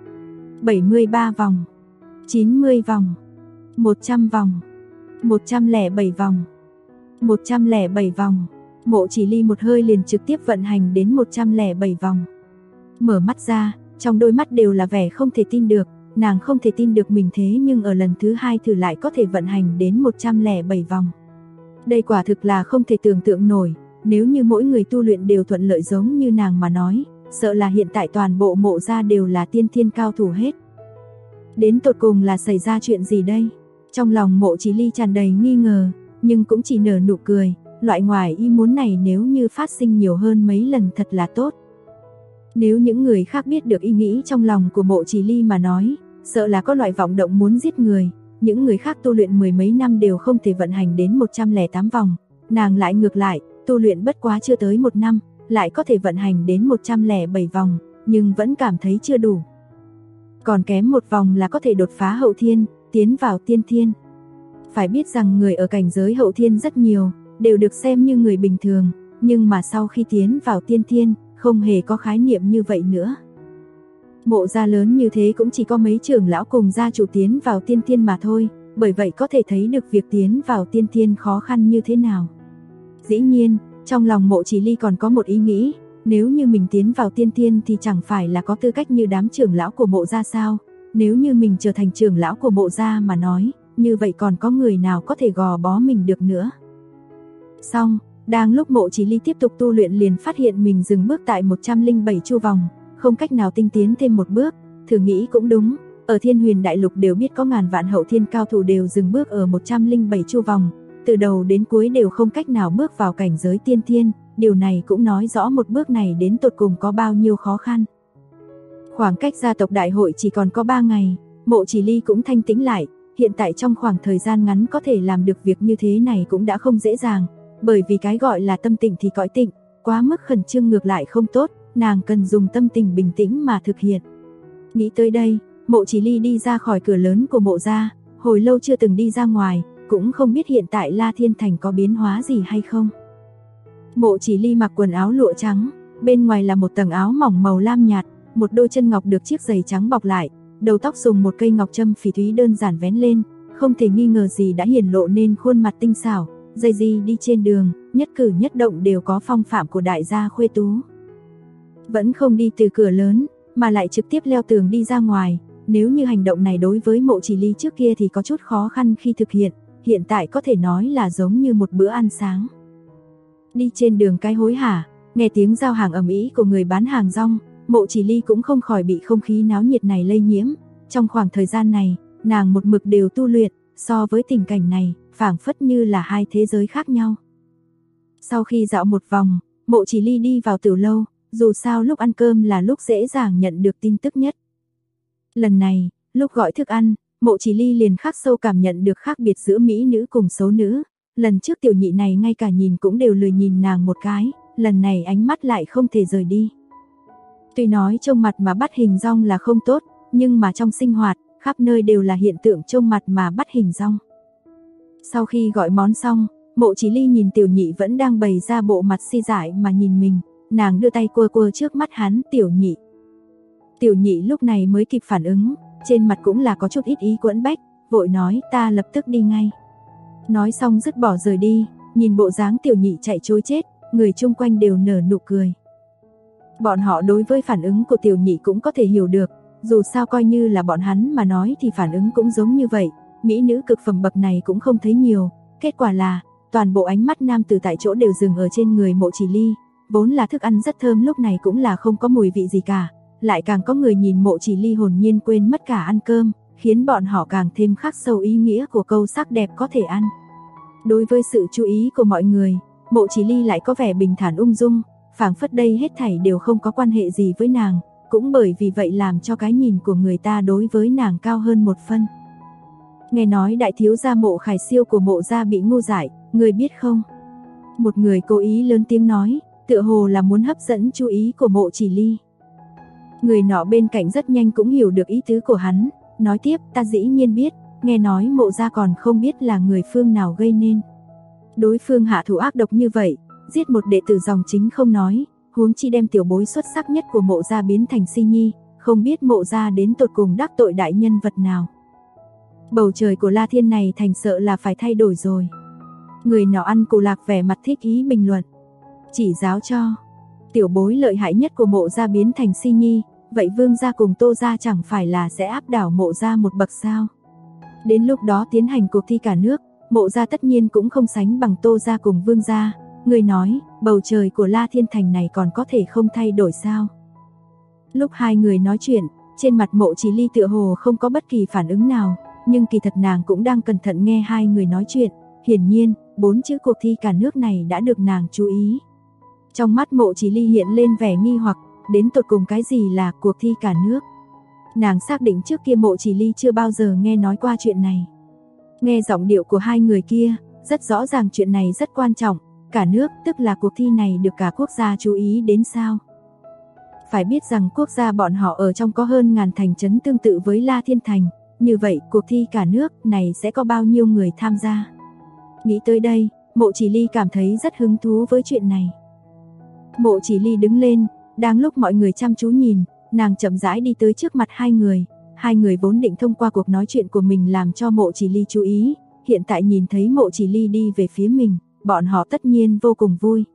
73 vòng, 90 vòng, 100 vòng, 107 vòng, 107 vòng. Mộ Chỉ Ly một hơi liền trực tiếp vận hành đến 107 vòng. Mở mắt ra, trong đôi mắt đều là vẻ không thể tin được, nàng không thể tin được mình thế nhưng ở lần thứ 2 thử lại có thể vận hành đến 107 vòng. Đây quả thực là không thể tưởng tượng nổi, nếu như mỗi người tu luyện đều thuận lợi giống như nàng mà nói, sợ là hiện tại toàn bộ Mộ gia đều là tiên thiên cao thủ hết. Đến tột cùng là xảy ra chuyện gì đây? Trong lòng Mộ Chỉ Ly tràn đầy nghi ngờ, nhưng cũng chỉ nở nụ cười, loại ngoài ý muốn này nếu như phát sinh nhiều hơn mấy lần thật là tốt. Nếu những người khác biết được ý nghĩ trong lòng của Mộ Chỉ Ly mà nói, sợ là có loại vọng động muốn giết người, những người khác tu luyện 10 mấy năm đều không thể vận hành đến 108 vòng, nàng lại ngược lại, tu luyện bất quá chưa tới 1 năm, lại có thể vận hành đến 107 vòng, nhưng vẫn cảm thấy chưa đủ. Còn kém 1 vòng là có thể đột phá hậu thiên, tiến vào tiên thiên. Phải biết rằng người ở cảnh giới hậu thiên rất nhiều, đều được xem như người bình thường, nhưng mà sau khi tiến vào tiên thiên, không hề có khái niệm như vậy nữa. Mộ gia lớn như thế cũng chỉ có mấy trưởng lão cùng gia chủ tiến vào tiên thiên mà thôi, bởi vậy có thể thấy được việc tiến vào tiên thiên khó khăn như thế nào. Dĩ nhiên, trong lòng Mộ Chỉ Ly còn có một ý nghĩ, nếu như mình tiến vào tiên thiên thì chẳng phải là có tư cách như đám trưởng lão của Mộ gia sao? Nếu như mình trở thành trưởng lão của Mộ gia mà nói, như vậy còn có người nào có thể gò bó mình được nữa. Xong, đang lúc Mộ Chỉ Ly tiếp tục tu luyện liền phát hiện mình dừng bước tại 107 chu vòng, không cách nào tinh tiến thêm một bước. Thử nghĩ cũng đúng, ở Thiên Huyền Đại Lục đều biết có ngàn vạn hậu thiên cao thủ đều dừng bước ở 107 chu vòng, từ đầu đến cuối đều không cách nào bước vào cảnh giới tiên thiên, điều này cũng nói rõ một bước này đến tột cùng có bao nhiêu khó khăn. Khoảng cách gia tộc đại hội chỉ còn có 3 ngày, Mộ Chỉ Ly cũng thanh tĩnh lại, hiện tại trong khoảng thời gian ngắn có thể làm được việc như thế này cũng đã không dễ dàng, bởi vì cái gọi là tâm tịnh thì cõi tịnh, quá mức khẩn trương ngược lại không tốt, nàng cần dùng tâm tình bình tĩnh mà thực hiện. Nghĩ tới đây, Mộ Chỉ Ly đi ra khỏi cửa lớn của mộ gia, hồi lâu chưa từng đi ra ngoài, cũng không biết hiện tại La Thiên Thành có biến hóa gì hay không. Mộ Chỉ Ly mặc quần áo lụa trắng, bên ngoài là một tầng áo mỏng màu lam nhạt, một đôi chân ngọc được chiếc giày trắng bọc lại, đầu tóc dùng một cây ngọc châm phỉ thúy đơn giản vén lên, không thể nghi ngờ gì đã hiển lộ nên khuôn mặt tinh xảo, dây di đi trên đường, nhất cử nhất động đều có phong phạm của đại gia khuê tú. Vẫn không đi từ cửa lớn, mà lại trực tiếp leo tường đi ra ngoài, nếu như hành động này đối với Mộ Chỉ Ly trước kia thì có chút khó khăn khi thực hiện tại có thể nói là giống như một bữa ăn sáng. Đi trên đường cái hối hả, nghe tiếng giao hàng ầm ĩ của người bán hàng rong, Mộ Chỉ Ly cũng không khỏi bị không khí náo nhiệt này lây nhiễm. Trong khoảng thời gian này, nàng một mực đều tu luyện, so với tình cảnh này, phảng phất như là hai thế giới khác nhau. Sau khi dạo một vòng, Mộ Chỉ Ly đi vào tiểu lâu, dù sao lúc ăn cơm là lúc dễ dàng nhận được tin tức nhất. Lần này, lúc gọi thức ăn, Mộ Chỉ Ly liền khắc sâu cảm nhận được khác biệt giữa mỹ nữ cùng xấu nữ. Lần trước tiểu nhị này ngay cả nhìn cũng đều lười nhìn nàng một cái, lần này ánh mắt lại không thể rời đi. Tuy nói trông mặt mà bắt hình dong là không tốt, nhưng mà trong sinh hoạt, khắp nơi đều là hiện tượng trông mặt mà bắt hình dong. Sau khi gọi món xong, Mộ Chỉ Ly nhìn tiểu nhị vẫn đang bày ra bộ mặt si dại mà nhìn mình, nàng đưa tay quơ quơ trước mắt hắn, tiểu nhị. Tiểu nhị lúc này mới kịp phản ứng, trên mặt cũng là có chút ít ý quẫn bách, vội nói ta lập tức đi ngay. Nói xong dứt bỏ rời đi, nhìn bộ dáng tiểu nhị chạy trối chết, người chung quanh đều nở nụ cười. Bọn họ đối với phản ứng của tiểu nhị cũng có thể hiểu được, dù sao coi như là bọn hắn mà nói thì phản ứng cũng giống như vậy, mỹ nữ cực phẩm bậc này cũng không thấy nhiều, kết quả là, toàn bộ ánh mắt nam tử tại chỗ đều dừng ở trên người Mộ Chỉ Ly, vốn là thức ăn rất thơm lúc này cũng là không có mùi vị gì cả, lại càng có người nhìn Mộ Chỉ Ly hồn nhiên quên mất cả ăn cơm, khiến bọn họ càng thêm khắc sâu ý nghĩa của câu sắc đẹp có thể ăn. Đối với sự chú ý của mọi người, Mộ Chỉ Ly lại có vẻ bình thản ung dung, phảng phất đây hết thảy đều không có quan hệ gì với nàng, cũng bởi vì vậy làm cho cái nhìn của người ta đối với nàng cao hơn một phân. Nghe nói đại thiếu gia Mộ Khải Siêu của Mộ gia bị ngu dại, người biết không? Một người cố ý lớn tiếng nói, tựa hồ là muốn hấp dẫn chú ý của Mộ Chỉ Ly. Người nọ bên cạnh rất nhanh cũng hiểu được ý tứ của hắn, nói tiếp, ta dĩ nhiên biết, nghe nói Mộ gia còn không biết là người phương nào gây nên. Đối phương hạ thủ ác độc như vậy, giết một đệ tử dòng chính không nói, huống chi đem tiểu bối xuất sắc nhất của Mộ gia biến thành si nhi, không biết Mộ gia đến tột cùng đắc tội đại nhân vật nào. Bầu trời của La Thiên này thành sợ là phải thay đổi rồi. Người nọ ăn củ lạc vẻ mặt thích ý bình luận. Chỉ giáo cho, tiểu bối lợi hại nhất của Mộ gia biến thành si nhi, vậy Vương gia cùng Tô gia chẳng phải là sẽ áp đảo Mộ gia một bậc sao? Đến lúc đó tiến hành cuộc thi cả nước, Mộ gia tất nhiên cũng không sánh bằng Tô gia cùng Vương gia. Người nói, bầu trời của La Thiên Thành này còn có thể không thay đổi sao? Lúc hai người nói chuyện, trên mặt Mộ Chỉ Ly tựa hồ không có bất kỳ phản ứng nào, nhưng kỳ thật nàng cũng đang cẩn thận nghe hai người nói chuyện. Hiển nhiên, 4 chữ cuộc thi cả nước này đã được nàng chú ý. Trong mắt Mộ Chỉ Ly hiện lên vẻ nghi hoặc, đến tột cùng cái gì là cuộc thi cả nước? Nàng xác định trước kia Mộ Chỉ Ly chưa bao giờ nghe nói qua chuyện này. Nghe giọng điệu của hai người kia, rất rõ ràng chuyện này rất quan trọng, cả nước tức là cuộc thi này được cả quốc gia chú ý đến sao? Phải biết rằng quốc gia bọn họ ở trong có hơn ngàn thành trấn tương tự với La Thiên Thành, như vậy cuộc thi cả nước này sẽ có bao nhiêu người tham gia? Nghĩ tới đây, Mộ Chỉ Ly cảm thấy rất hứng thú với chuyện này. Mộ Chỉ Ly đứng lên, đang lúc mọi người chăm chú nhìn, nàng chậm rãi đi tới trước mặt hai người. Hai người vốn định thông qua cuộc nói chuyện của mình làm cho Mộ Chỉ Ly chú ý, hiện tại nhìn thấy Mộ Chỉ Ly đi về phía mình, bọn họ tất nhiên vô cùng vui.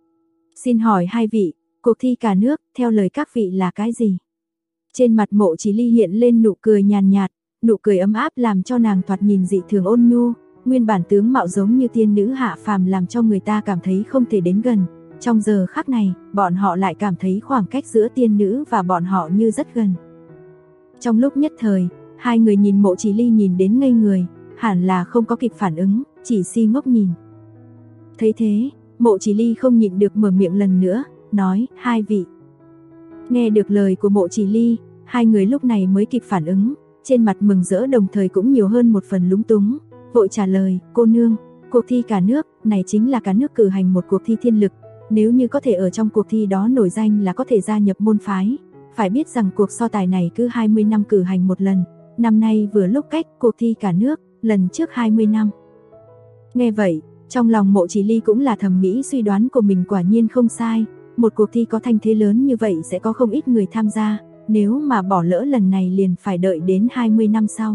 Xin hỏi hai vị, cuộc thi cả nước, theo lời các vị là cái gì? Trên mặt Mộ Chỉ Ly hiện lên nụ cười nhàn nhạt, nụ cười ấm áp làm cho nàng thoạt nhìn dị thường ôn nhu, nguyên bản tướng mạo giống như tiên nữ hạ phàm làm cho người ta cảm thấy không thể đến gần, trong giờ khắc này, bọn họ lại cảm thấy khoảng cách giữa tiên nữ và bọn họ như rất gần. Trong lúc nhất thời, hai người nhìn Mộ Chỉ Ly nhìn đến ngây người, hẳn là không có kịp phản ứng, chỉ si ngốc nhìn. Thấy thế, Mộ Chỉ Ly không nhịn được mở miệng lần nữa, nói, hai vị. Nghe được lời của Mộ Chỉ Ly, hai người lúc này mới kịp phản ứng, trên mặt mừng rỡ đồng thời cũng nhiều hơn một phần lúng túng, vội trả lời, cô nương, cuộc thi cả nước, này chính là cả nước cử hành một cuộc thi thiên lực, nếu như có thể ở trong cuộc thi đó nổi danh là có thể gia nhập môn phái, phải biết rằng cuộc so tài này cứ 20 năm cử hành một lần, năm nay vừa lúc cách cuộc thi cả nước, lần trước 20 năm. Nghe vậy, trong lòng Mộ Chỉ Ly cũng là thầm nghĩ suy đoán của mình quả nhiên không sai, một cuộc thi có thanh thế lớn như vậy sẽ có không ít người tham gia, nếu mà bỏ lỡ lần này liền phải đợi đến 20 năm sau.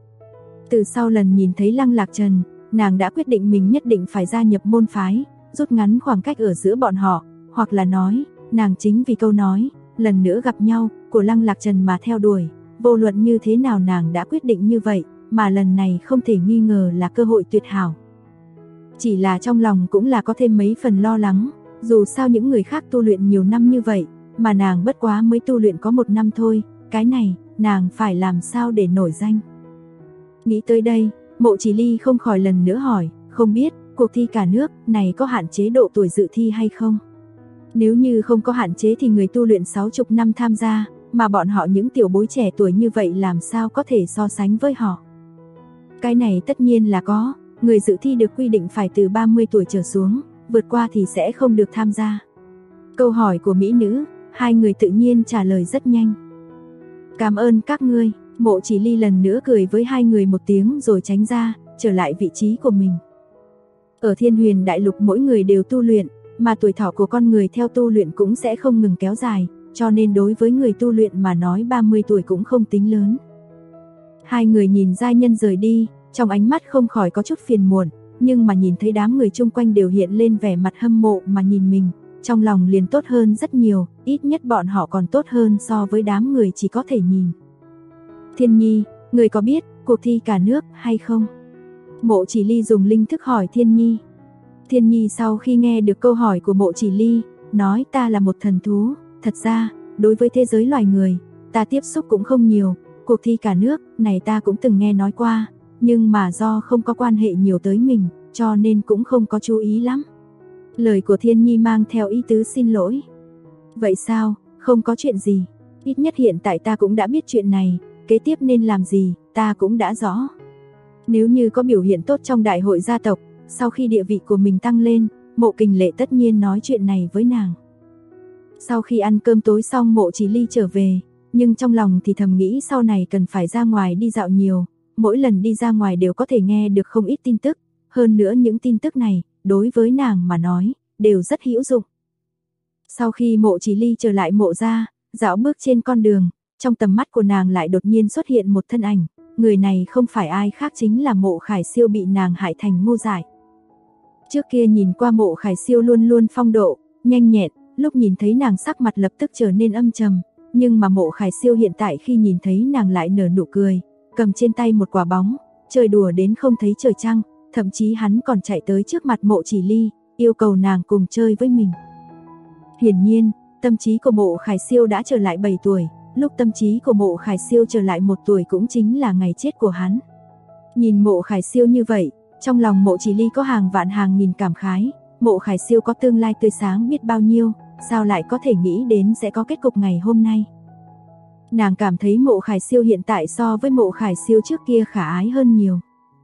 Từ sau lần nhìn thấy Lăng Lạc Trần, nàng đã quyết định mình nhất định phải gia nhập môn phái, rút ngắn khoảng cách ở giữa bọn họ, hoặc là nói, nàng chính vì câu nói, lần nữa gặp nhau, của Lăng Lạc Trần mà theo đuổi, vô luận như thế nào nàng đã quyết định như vậy, mà lần này không thể nghi ngờ là cơ hội tuyệt hảo. Chỉ là trong lòng cũng là có thêm mấy phần lo lắng, dù sao những người khác tu luyện nhiều năm như vậy, mà nàng bất quá mới tu luyện có 1 năm thôi, cái này, nàng phải làm sao để nổi danh. Nghĩ tới đây, Mộ Chỉ Ly không khỏi lần nữa hỏi, không biết, cuộc thi cả nước này có hạn chế độ tuổi dự thi hay không? Nếu như không có hạn chế thì người tu luyện 60 năm tham gia, mà bọn họ những tiểu bối trẻ tuổi như vậy làm sao có thể so sánh với họ? Cái này tất nhiên là có, người dự thi được quy định phải từ 30 tuổi trở xuống, vượt qua thì sẽ không được tham gia. Câu hỏi của mỹ nữ, hai người tự nhiên trả lời rất nhanh. Cảm ơn các ngươi, Mộ Chỉ Ly lần nữa cười với hai người một tiếng rồi tránh ra, trở lại vị trí của mình. Ở Thiên Huyền Đại Lục mỗi người đều tu luyện, mà tuổi thọ của con người theo tu luyện cũng sẽ không ngừng kéo dài, cho nên đối với người tu luyện mà nói 30 tuổi cũng không tính lớn. Hai người nhìn giai nhân rời đi, trong ánh mắt không khỏi có chút phiền muộn, nhưng mà nhìn thấy đám người chung quanh đều hiện lên vẻ mặt hâm mộ mà nhìn mình, trong lòng liền tốt hơn rất nhiều, ít nhất bọn họ còn tốt hơn so với đám người chỉ có thể nhìn. Thiên Nhi, người có biết cuộc thi cả nước hay không? Mộ Chỉ Ly dùng linh thức hỏi Thiên Nhi. Thiên Nhi sau khi nghe được câu hỏi của Mộ Chỉ Ly, nói ta là một thần thú, thật ra, đối với thế giới loài người, ta tiếp xúc cũng không nhiều, cuộc thi cả nước này ta cũng từng nghe nói qua, nhưng mà do không có quan hệ nhiều tới mình, cho nên cũng không có chú ý lắm. Lời của Thiên Nhi mang theo ý tứ xin lỗi. Vậy sao, không có chuyện gì, ít nhất hiện tại ta cũng đã biết chuyện này, kế tiếp nên làm gì, ta cũng đã rõ. Nếu như có biểu hiện tốt trong đại hội gia tộc, sau khi địa vị của mình tăng lên, Mộ Kình Lệ tất nhiên nói chuyện này với nàng. Sau khi ăn cơm tối xong Mộ Chỉ Ly trở về, nhưng trong lòng thì thầm nghĩ sau này cần phải ra ngoài đi dạo nhiều, mỗi lần đi ra ngoài đều có thể nghe được không ít tin tức, hơn nữa những tin tức này, đối với nàng mà nói, đều rất hữu dụng. Sau khi Mộ Chỉ Ly trở lại mộ gia, dạo bước trên con đường, trong tầm mắt của nàng lại đột nhiên xuất hiện một thân ảnh, người này không phải ai khác chính là Mộ Khải Siêu bị nàng hại thành ngu dại. Trước kia nhìn qua Mộ Khải Siêu luôn luôn phong độ, nhanh nhẹn, lúc nhìn thấy nàng sắc mặt lập tức trở nên âm trầm, nhưng mà Mộ Khải Siêu hiện tại khi nhìn thấy nàng lại nở nụ cười, cầm trên tay một quả bóng, chơi đùa đến không thấy trời trăng, thậm chí hắn còn chạy tới trước mặt Mộ Chỉ Ly, yêu cầu nàng cùng chơi với mình. Hiển nhiên, tâm trí của Mộ Khải Siêu đã trở lại 7 tuổi, lúc tâm trí của Mộ Khải Siêu trở lại 1 tuổi cũng chính là ngày chết của hắn. Nhìn Mộ Khải Siêu như vậy, trong lòng Mộ Chỉ Ly có hàng vạn hàng nghìn cảm khái, Mộ Khải Siêu có tương lai tươi sáng biết bao nhiêu, sao lại có thể nghĩ đến sẽ có kết cục ngày hôm nay. Nàng cảm thấy Mộ Khải Siêu hiện tại so với Mộ Khải Siêu trước kia khả ái hơn nhiều.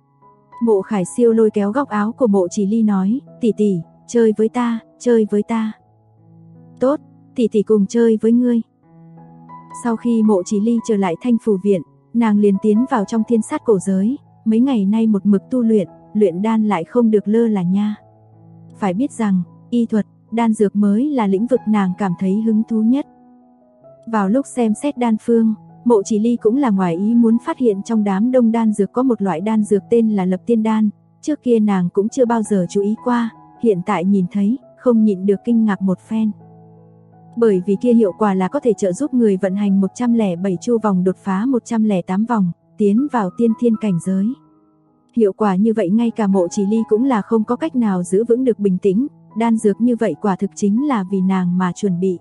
Mộ Khải Siêu lôi kéo góc áo của Mộ Chỉ Ly nói, tỷ tỷ, chơi với ta, chơi với ta. Tốt, tỷ tỷ cùng chơi với ngươi. Sau khi Mộ Chỉ Ly trở lại Thanh Phủ Viện, nàng liền tiến vào trong thiên sát cổ giới, mấy ngày nay một mực tu luyện, luyện đan lại không được lơ là nha. Phải biết rằng, y thuật, đan dược mới là lĩnh vực nàng cảm thấy hứng thú nhất. Vào lúc xem xét đan phương, Mộ Chỉ Ly cũng là ngoài ý muốn phát hiện trong đám đông đan dược có một loại đan dược tên là Lập Tiên Đan, trước kia nàng cũng chưa bao giờ chú ý qua, hiện tại nhìn thấy, không nhịn được kinh ngạc một phen. Bởi vì kia hiệu quả là có thể trợ giúp người vận hành 107 chu vòng đột phá 108 vòng, tiến vào tiên thiên cảnh giới. Hiệu quả như vậy ngay cả Mộ Chỉ Ly cũng là không có cách nào giữ vững được bình tĩnh, đan dược như vậy quả thực chính là vì nàng mà chuẩn bị.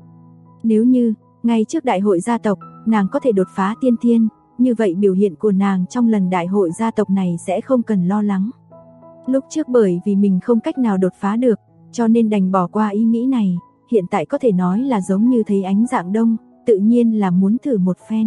Nếu như, ngay trước đại hội gia tộc, nàng có thể đột phá tiên thiên, như vậy biểu hiện của nàng trong lần đại hội gia tộc này sẽ không cần lo lắng. Lúc trước bởi vì mình không cách nào đột phá được, cho nên đành bỏ qua ý nghĩ này, hiện tại có thể nói là giống như thấy ánh dạng đông, tự nhiên là muốn thử một phen.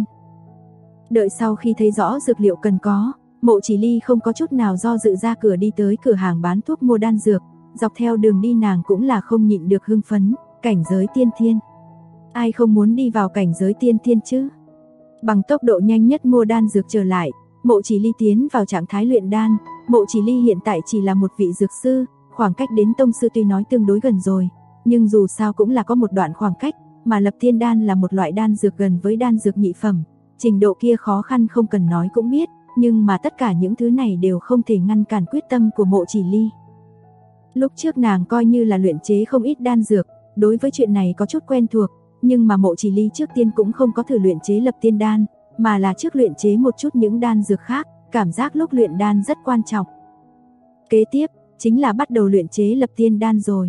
Đợi sau khi thấy rõ dược liệu cần có, Mộ Chỉ Ly không có chút nào do dự ra cửa đi tới cửa hàng bán thuốc mua đan dược, dọc theo đường đi nàng cũng là không nhịn được hưng phấn, cảnh giới tiên thiên. Ai không muốn đi vào cảnh giới tiên thiên chứ? Bằng tốc độ nhanh nhất mua đan dược trở lại, Mộ Chỉ Ly tiến vào trạng thái luyện đan. Mộ Chỉ Ly hiện tại chỉ là một vị dược sư, khoảng cách đến tông sư tuy nói tương đối gần rồi, nhưng dù sao cũng là có một đoạn khoảng cách, mà Lập Thiên đan là một loại đan dược gần với đan dược nhị phẩm, trình độ kia khó khăn không cần nói cũng biết, nhưng mà tất cả những thứ này đều không thể ngăn cản quyết tâm của Mộ Chỉ Ly. Lúc trước nàng coi như là luyện chế không ít đan dược, đối với chuyện này có chút quen thuộc, nhưng mà Mộ Chỉ Ly trước tiên cũng không có thử luyện chế Lập Thiên đan, mà là trước luyện chế một chút những đan dược khác, cảm giác lúc luyện đan rất quan trọng. Kế tiếp, chính là bắt đầu luyện chế Lập Thiên đan rồi.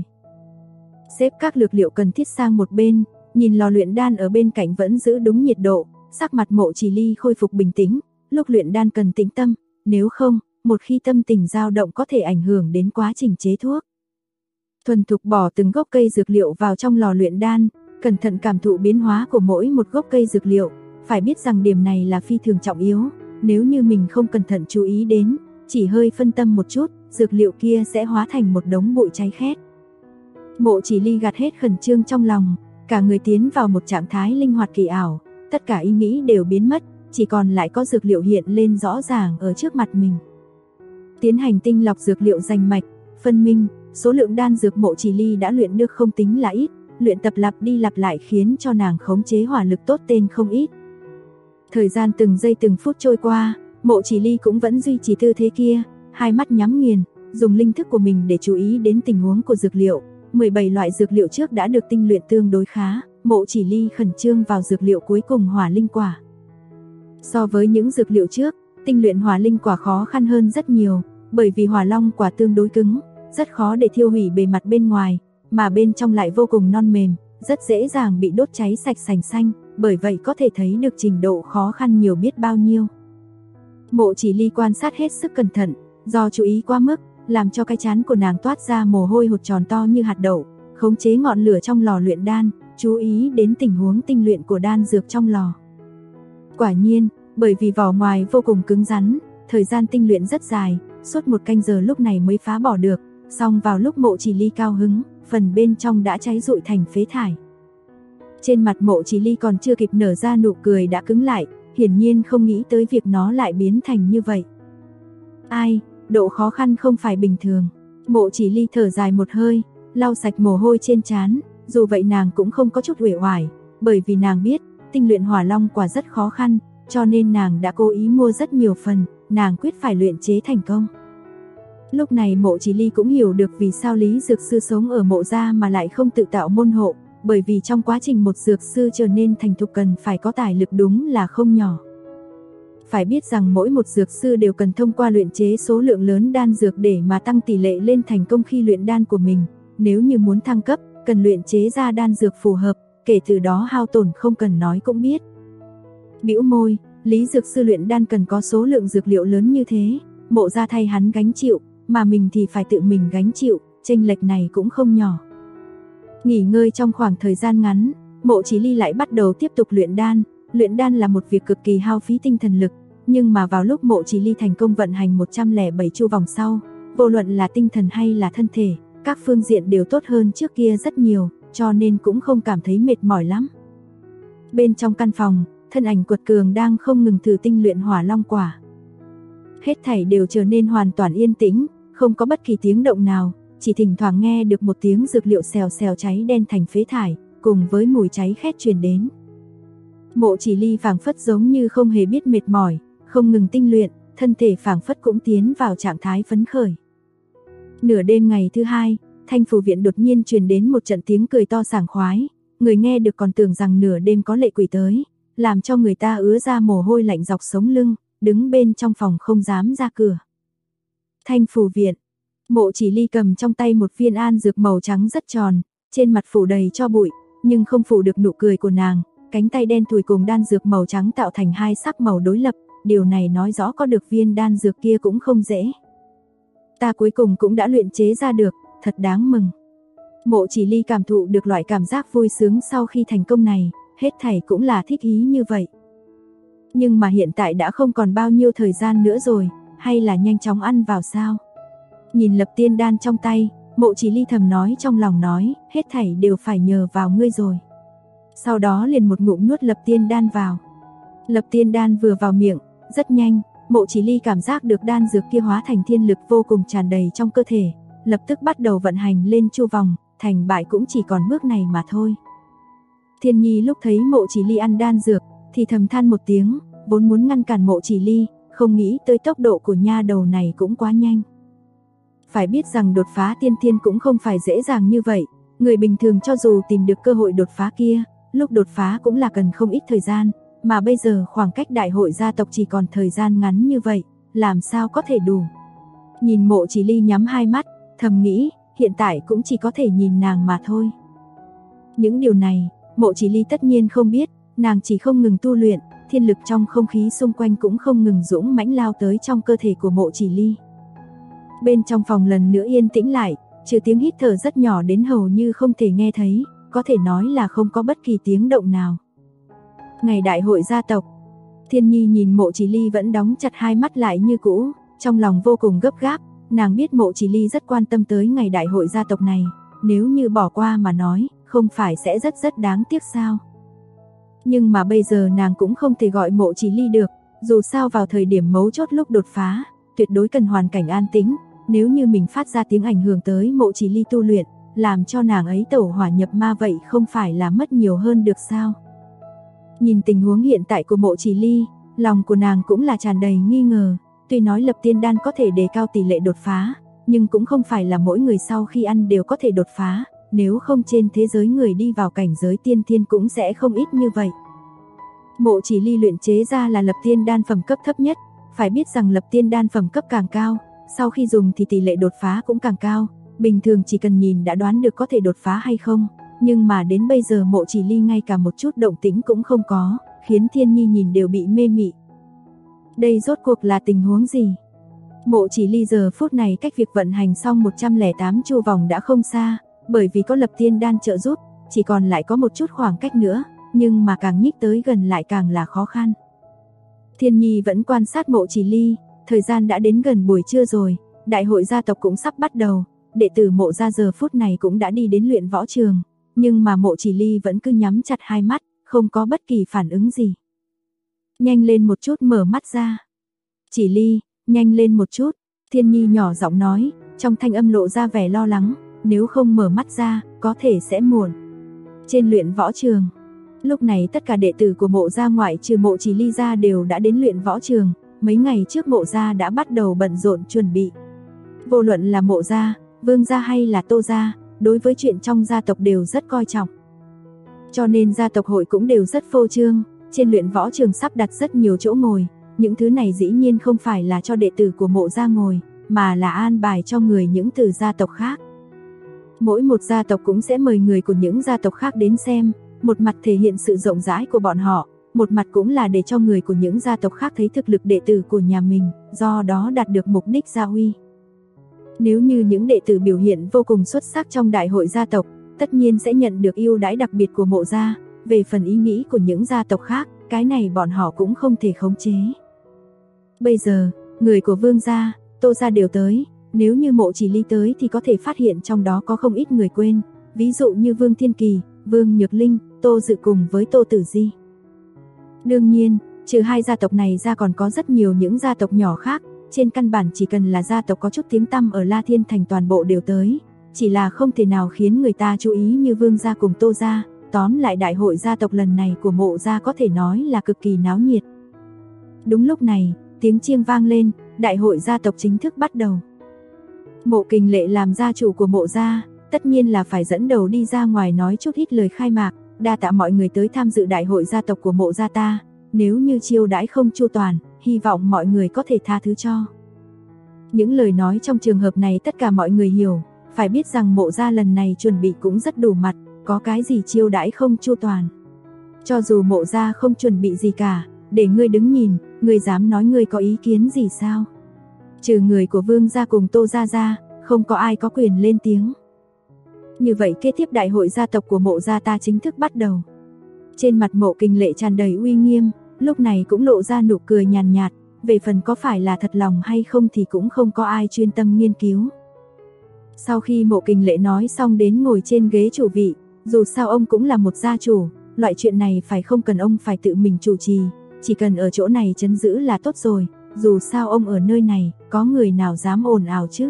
Xếp các lược liệu cần thiết sang một bên, nhìn lò luyện đan ở bên cạnh vẫn giữ đúng nhiệt độ, sắc mặt Mộ Chỉ Ly khôi phục bình tĩnh, lúc luyện đan cần tĩnh tâm, nếu không, một khi tâm tình dao động có thể ảnh hưởng đến quá trình chế thuốc. Thuần thục bỏ từng gốc cây dược liệu vào trong lò luyện đan, cẩn thận cảm thụ biến hóa của mỗi một gốc cây dược liệu, phải biết rằng điểm này là phi thường trọng yếu, nếu như mình không cẩn thận chú ý đến, chỉ hơi phân tâm một chút, dược liệu kia sẽ hóa thành một đống bụi cháy khét. Mộ Chỉ Ly gạt hết khẩn trương trong lòng, cả người tiến vào một trạng thái linh hoạt kỳ ảo, tất cả ý nghĩ đều biến mất, chỉ còn lại có dược liệu hiện lên rõ ràng ở trước mặt mình. Tiến hành tinh lọc dược liệu rành mạch, phân minh, số lượng đan dược Mộ Chỉ Ly đã luyện được không tính là ít, luyện tập lặp đi lặp lại khiến cho nàng khống chế hỏa lực tốt tên không ít. Thời gian từng giây từng phút trôi qua, Mộ Chỉ Ly cũng vẫn duy trì tư thế kia, hai mắt nhắm nghiền, dùng linh thức của mình để chú ý đến tình huống của dược liệu. 17 loại dược liệu trước đã được tinh luyện tương đối khá, Mộ Chỉ Ly khẩn trương vào dược liệu cuối cùng hỏa linh quả. So với những dược liệu trước, tinh luyện hỏa linh quả khó khăn hơn rất nhiều, bởi vì hỏa long quả tương đối cứng, rất khó để thiêu hủy bề mặt bên ngoài, mà bên trong lại vô cùng non mềm, rất dễ dàng bị đốt cháy sạch sành xanh, bởi vậy có thể thấy được trình độ khó khăn nhiều biết bao nhiêu. Mộ Chỉ Ly quan sát hết sức cẩn thận, do chú ý quá mức, làm cho cái trán của nàng toát ra mồ hôi hột tròn to như hạt đậu, khống chế ngọn lửa trong lò luyện đan, chú ý đến tình huống tinh luyện của đan dược trong lò. Quả nhiên, bởi vì vỏ ngoài vô cùng cứng rắn, thời gian tinh luyện rất dài, suốt 1 canh giờ lúc này mới phá bỏ được, song vào lúc Mộ Chỉ Ly cao hứng, phần bên trong đã cháy rụi thành phế thải. Trên mặt Mộ Chỉ Ly còn chưa kịp nở ra nụ cười đã cứng lại, hiển nhiên không nghĩ tới việc nó lại biến thành như vậy. Ai, độ khó khăn không phải bình thường. Mộ Chỉ Ly thở dài một hơi, lau sạch mồ hôi trên trán, dù vậy nàng cũng không có chút uể oải, bởi vì nàng biết, tinh luyện hỏa long quả rất khó khăn, cho nên nàng đã cố ý mua rất nhiều phần, nàng quyết phải luyện chế thành công. Lúc này Mộ Chỉ Ly cũng hiểu được vì sao Lý Dược Sư sống ở Mộ gia mà lại không tự tạo môn hộ, bởi vì trong quá trình một dược sư trở nên thành thục cần phải có tài lực đúng là không nhỏ. Phải biết rằng mỗi một dược sư đều cần thông qua luyện chế số lượng lớn đan dược để mà tăng tỷ lệ lên thành công khi luyện đan của mình, nếu như muốn thăng cấp, cần luyện chế ra đan dược phù hợp, kể từ đó hao tổn không cần nói cũng biết. Bĩu môi, Lý Dược Sư luyện đan cần có số lượng dược liệu lớn như thế, Mộ gia thay hắn gánh chịu, mà mình thì phải tự mình gánh chịu, chênh lệch này cũng không nhỏ. Nghỉ ngơi trong khoảng thời gian ngắn, Mộ Chỉ Ly lại bắt đầu tiếp tục luyện đan. Luyện đan là một việc cực kỳ hao phí tinh thần lực, nhưng mà vào lúc Mộ Chỉ Ly thành công vận hành 107 chu vòng sau, vô luận là tinh thần hay là thân thể, các phương diện đều tốt hơn trước kia rất nhiều, cho nên cũng không cảm thấy mệt mỏi lắm. Bên trong căn phòng, thân ảnh quật cường đang không ngừng thử tinh luyện hỏa long quả. Hết thảy đều trở nên hoàn toàn yên tĩnh, không có bất kỳ tiếng động nào, chỉ thỉnh thoảng nghe được một tiếng dược liệu xèo xèo cháy đen thành phế thải, cùng với mùi cháy khét truyền đến. Mộ Chỉ Ly phảng phất giống như không hề biết mệt mỏi, không ngừng tinh luyện, thân thể phảng phất cũng tiến vào trạng thái phấn khởi. Nửa đêm ngày thứ hai, Thanh Phủ viện đột nhiên truyền đến một trận tiếng cười to sảng khoái, người nghe được còn tưởng rằng nửa đêm có lệ quỷ tới, làm cho người ta ứa ra mồ hôi lạnh dọc sống lưng, đứng bên trong phòng không dám ra cửa. Thanh Phủ viện, Mộ Chỉ Ly cầm trong tay một viên an dược màu trắng rất tròn, trên mặt phủ đầy tro bụi, nhưng không phủ được nụ cười của nàng, cánh tay đen thùi cùng đan dược màu trắng tạo thành hai sắc màu đối lập, điều này nói rõ có được viên đan dược kia cũng không dễ. Ta cuối cùng cũng đã luyện chế ra được, thật đáng mừng. Mộ Chỉ Ly cảm thụ được loại cảm giác vui sướng sau khi thành công này, hết thảy cũng là thích ý như vậy. Nhưng mà hiện tại đã không còn bao nhiêu thời gian nữa rồi, hay là nhanh chóng ăn vào sao? Nhìn lập tiên đan trong tay, Mộ Chỉ Ly thầm nói trong lòng nói, hết thảy đều phải nhờ vào ngươi rồi. Sau đó liền một ngụm nuốt lập tiên đan vào. Lập tiên đan vừa vào miệng, rất nhanh, Mộ Chỉ Ly cảm giác được đan dược kia hóa thành thiên lực vô cùng tràn đầy trong cơ thể, lập tức bắt đầu vận hành lên chu vòng, thành bại cũng chỉ còn bước này mà thôi. Thiên Nhi lúc thấy Mộ Chỉ Ly ăn đan dược, thì thầm than một tiếng, vốn muốn ngăn cản Mộ Chỉ Ly, không nghĩ tới tốc độ của nha đầu này cũng quá nhanh. Phải biết rằng đột phá tiên thiên cũng không phải dễ dàng như vậy, người bình thường cho dù tìm được cơ hội đột phá kia, lúc đột phá cũng là cần không ít thời gian, mà bây giờ khoảng cách đại hội gia tộc chỉ còn thời gian ngắn như vậy, làm sao có thể đủ. Nhìn Mộ Chỉ Ly nhắm hai mắt, thầm nghĩ, hiện tại cũng chỉ có thể nhìn nàng mà thôi. Những điều này, Mộ Chỉ Ly tất nhiên không biết, nàng chỉ không ngừng tu luyện, thiên lực trong không khí xung quanh cũng không ngừng dũng mãnh lao tới trong cơ thể của Mộ Chỉ Ly. Bên trong phòng lần nữa yên tĩnh lại, trừ tiếng hít thở rất nhỏ đến hầu như không thể nghe thấy, có thể nói là không có bất kỳ tiếng động nào. Ngày đại hội gia tộc, Thiên Nhi nhìn Mộ Chỉ Ly vẫn đóng chặt hai mắt lại như cũ, trong lòng vô cùng gấp gáp, nàng biết Mộ Chỉ Ly rất quan tâm tới ngày đại hội gia tộc này, nếu như bỏ qua mà nói, không phải sẽ rất đáng tiếc sao. Nhưng mà bây giờ nàng cũng không thể gọi Mộ Chỉ Ly được, dù sao vào thời điểm mấu chốt lúc đột phá, tuyệt đối cần hoàn cảnh an tĩnh, nếu như mình phát ra tiếng ảnh hưởng tới Mộ Chỉ Ly tu luyện, làm cho nàng ấy tẩu hỏa nhập ma vậy không phải là mất nhiều hơn được sao. Nhìn tình huống hiện tại của Mộ Chỉ Ly, lòng của nàng cũng là tràn đầy nghi ngờ, tuy nói lập tiên đan có thể đề cao tỷ lệ đột phá, nhưng cũng không phải là mỗi người sau khi ăn đều có thể đột phá, nếu không trên thế giới người đi vào cảnh giới tiên thiên cũng sẽ không ít như vậy. Mộ Chỉ Ly luyện chế ra là lập tiên đan phẩm cấp thấp nhất, phải biết rằng lập tiên đan phẩm cấp càng cao, sau khi dùng thì tỷ lệ đột phá cũng càng cao, bình thường chỉ cần nhìn đã đoán được có thể đột phá hay không, nhưng mà đến bây giờ Mộ Chỉ Ly ngay cả một chút động tĩnh cũng không có, khiến Thiên Nhi nhìn đều bị mê mị. Đây rốt cuộc là tình huống gì? Mộ Chỉ Ly giờ phút này cách việc vận hành xong 108 chu vòng đã không xa, bởi vì có lập tiên đan trợ giúp, chỉ còn lại có một chút khoảng cách nữa, nhưng mà càng nhích tới gần lại càng là khó khăn. Thiên Nhi vẫn quan sát Mộ Chỉ Ly, thời gian đã đến gần buổi trưa rồi, đại hội gia tộc cũng sắp bắt đầu, đệ tử Mộ gia giờ phút này cũng đã đi đến luyện võ trường, nhưng mà Mộ Chỉ Ly vẫn cứ nhắm chặt hai mắt, không có bất kỳ phản ứng gì. Nhanh lên một chút mở mắt ra. Chỉ Ly, nhanh lên một chút, Thiên Nhi nhỏ giọng nói, trong thanh âm lộ ra vẻ lo lắng, nếu không mở mắt ra, có thể sẽ muộn. Trên luyện võ trường, lúc này tất cả đệ tử của Mộ gia ngoại trừ Mộ Chỉ Ly ra đều đã đến luyện võ trường, mấy ngày trước Mộ gia đã bắt đầu bận rộn chuẩn bị. Vô luận là Mộ gia, Vương gia hay là Tô gia, đối với chuyện trong gia tộc đều rất coi trọng. Cho nên gia tộc hội cũng đều rất phô trương, trên luyện võ trường sắp đặt rất nhiều chỗ ngồi, những thứ này dĩ nhiên không phải là cho đệ tử của Mộ gia ngồi, mà là an bài cho người những từ gia tộc khác. Mỗi một gia tộc cũng sẽ mời người của những gia tộc khác đến xem, một mặt thể hiện sự rộng rãi của bọn họ, một mặt cũng là để cho người của những gia tộc khác thấy thực lực đệ tử của nhà mình, do đó đạt được mục đích gia uy. Nếu như những đệ tử biểu hiện vô cùng xuất sắc trong đại hội gia tộc, tất nhiên sẽ nhận được ưu đãi đặc biệt của Mộ gia, về phần ý nghĩ của những gia tộc khác, cái này bọn họ cũng không thể khống chế. Bây giờ, người của Vương gia, Tô gia đều tới, nếu như Mộ Chỉ Ly tới thì có thể phát hiện trong đó có không ít người quên, ví dụ như Vương Thiên Kỳ, Vương Nhược Linh, Tô Dự cùng với Tô Tử Di. Đương nhiên, trừ hai gia tộc này ra còn có rất nhiều những gia tộc nhỏ khác, trên căn bản chỉ cần là gia tộc có chút tiếng tăm ở La Thiên Thành toàn bộ đều tới, chỉ là không thể nào khiến người ta chú ý như Vương gia cùng Tô gia. Tóm lại đại hội gia tộc lần này của Mộ gia có thể nói là cực kỳ náo nhiệt. Đúng lúc này, tiếng chiêng vang lên, đại hội gia tộc chính thức bắt đầu. Mộ Kình Lệ làm gia chủ của Mộ gia, tất nhiên là phải dẫn đầu đi ra ngoài nói chút ít lời khai mạc, đa tạ mọi người tới tham dự đại hội gia tộc của Mộ gia ta, nếu như chiêu đãi không chu toàn, hy vọng mọi người có thể tha thứ cho. Những lời nói trong trường hợp này tất cả mọi người hiểu, phải biết rằng Mộ gia lần này chuẩn bị cũng rất đủ mặt, có cái gì chiêu đãi không chu toàn. Cho dù Mộ gia không chuẩn bị gì cả, để ngươi đứng nhìn, ngươi dám nói ngươi có ý kiến gì sao? Trừ người của Vương gia cùng Tô gia ra, không có ai có quyền lên tiếng. Như vậy kế tiếp đại hội gia tộc của Mộ gia ta chính thức bắt đầu. Trên mặt Mộ Kình Lệ tràn đầy uy nghiêm, lúc này cũng lộ ra nụ cười nhàn nhạt, về phần có phải là thật lòng hay không thì cũng không có ai chuyên tâm nghiên cứu. Sau khi Mộ Kình Lệ nói xong đến ngồi trên ghế chủ vị, dù sao ông cũng là một gia chủ, loại chuyện này phải không cần ông phải tự mình chủ trì, chỉ cần ở chỗ này trấn giữ là tốt rồi, dù sao ông ở nơi này, có người nào dám ồn ào chứ.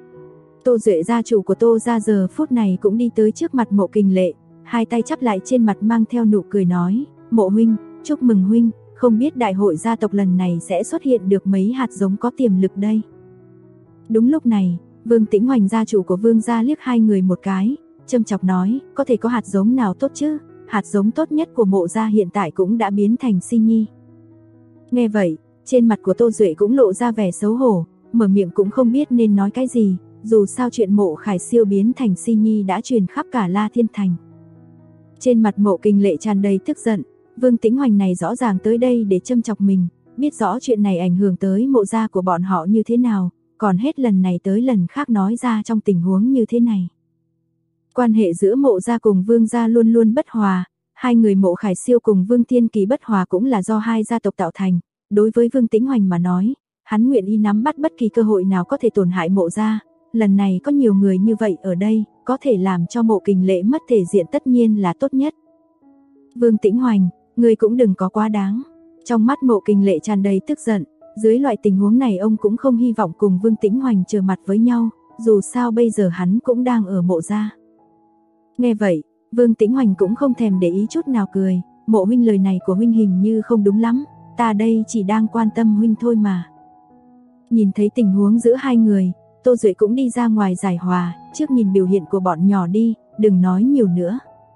Tô Duệ gia chủ của Tô gia giờ phút này cũng đi tới trước mặt Mộ Kình Lệ, hai tay chắp lại trên mặt mang theo nụ cười nói, Mộ huynh, chúc mừng huynh, không biết đại hội gia tộc lần này sẽ xuất hiện được mấy hạt giống có tiềm lực đây. Đúng lúc này, Vương Tĩnh Hoành gia chủ của Vương gia liếc hai người một cái, châm chọc nói, có thể có hạt giống nào tốt chứ, hạt giống tốt nhất của Mộ gia hiện tại cũng đã biến thành Si Nhi. Nghe vậy, trên mặt của Tô Duệ cũng lộ ra vẻ xấu hổ, mở miệng cũng không biết nên nói cái gì, dù sao chuyện Mộ Khải Siêu biến thành Si Nhi đã truyền khắp cả La Thiên Thành. Trên mặt Mộ Kình Lệ tràn đầy tức giận, Vương Tĩnh Hoành này rõ ràng tới đây để châm chọc mình, biết rõ chuyện này ảnh hưởng tới Mộ gia của bọn họ như thế nào, còn hết lần này tới lần khác nói ra trong tình huống như thế này. Quan hệ giữa Mộ gia cùng Vương gia luôn luôn bất hòa, hai người Mộ Khải Siêu cùng Vương Thiên Kỳ bất hòa cũng là do hai gia tộc tạo thành, đối với Vương Tĩnh Hoành mà nói, hắn nguyện ý nắm bắt bất kỳ cơ hội nào có thể tổn hại Mộ gia, lần này có nhiều người như vậy ở đây, có thể làm cho Mộ Kình Lệ mất thể diện tất nhiên là tốt nhất. Vương Tĩnh Hoành, ngươi cũng đừng có quá đáng. Trong mắt Mộ Kình Lệ tràn đầy tức giận, dưới loại tình huống này ông cũng không hy vọng cùng Vương Tĩnh Hoành trở mặt với nhau, dù sao bây giờ hắn cũng đang ở Mộ gia. Nghe vậy, Vương Tĩnh Hoành cũng không thèm để ý chút nào cười, Mộ huynh lời này của huynh hình như không đúng lắm, ta đây chỉ đang quan tâm huynh thôi mà. Nhìn thấy tình huống giữa hai người, Tô Duệ cũng đi ra ngoài giải hòa, trước nhìn biểu hiện của bọn nhỏ đi, đừng nói nhiều nữa.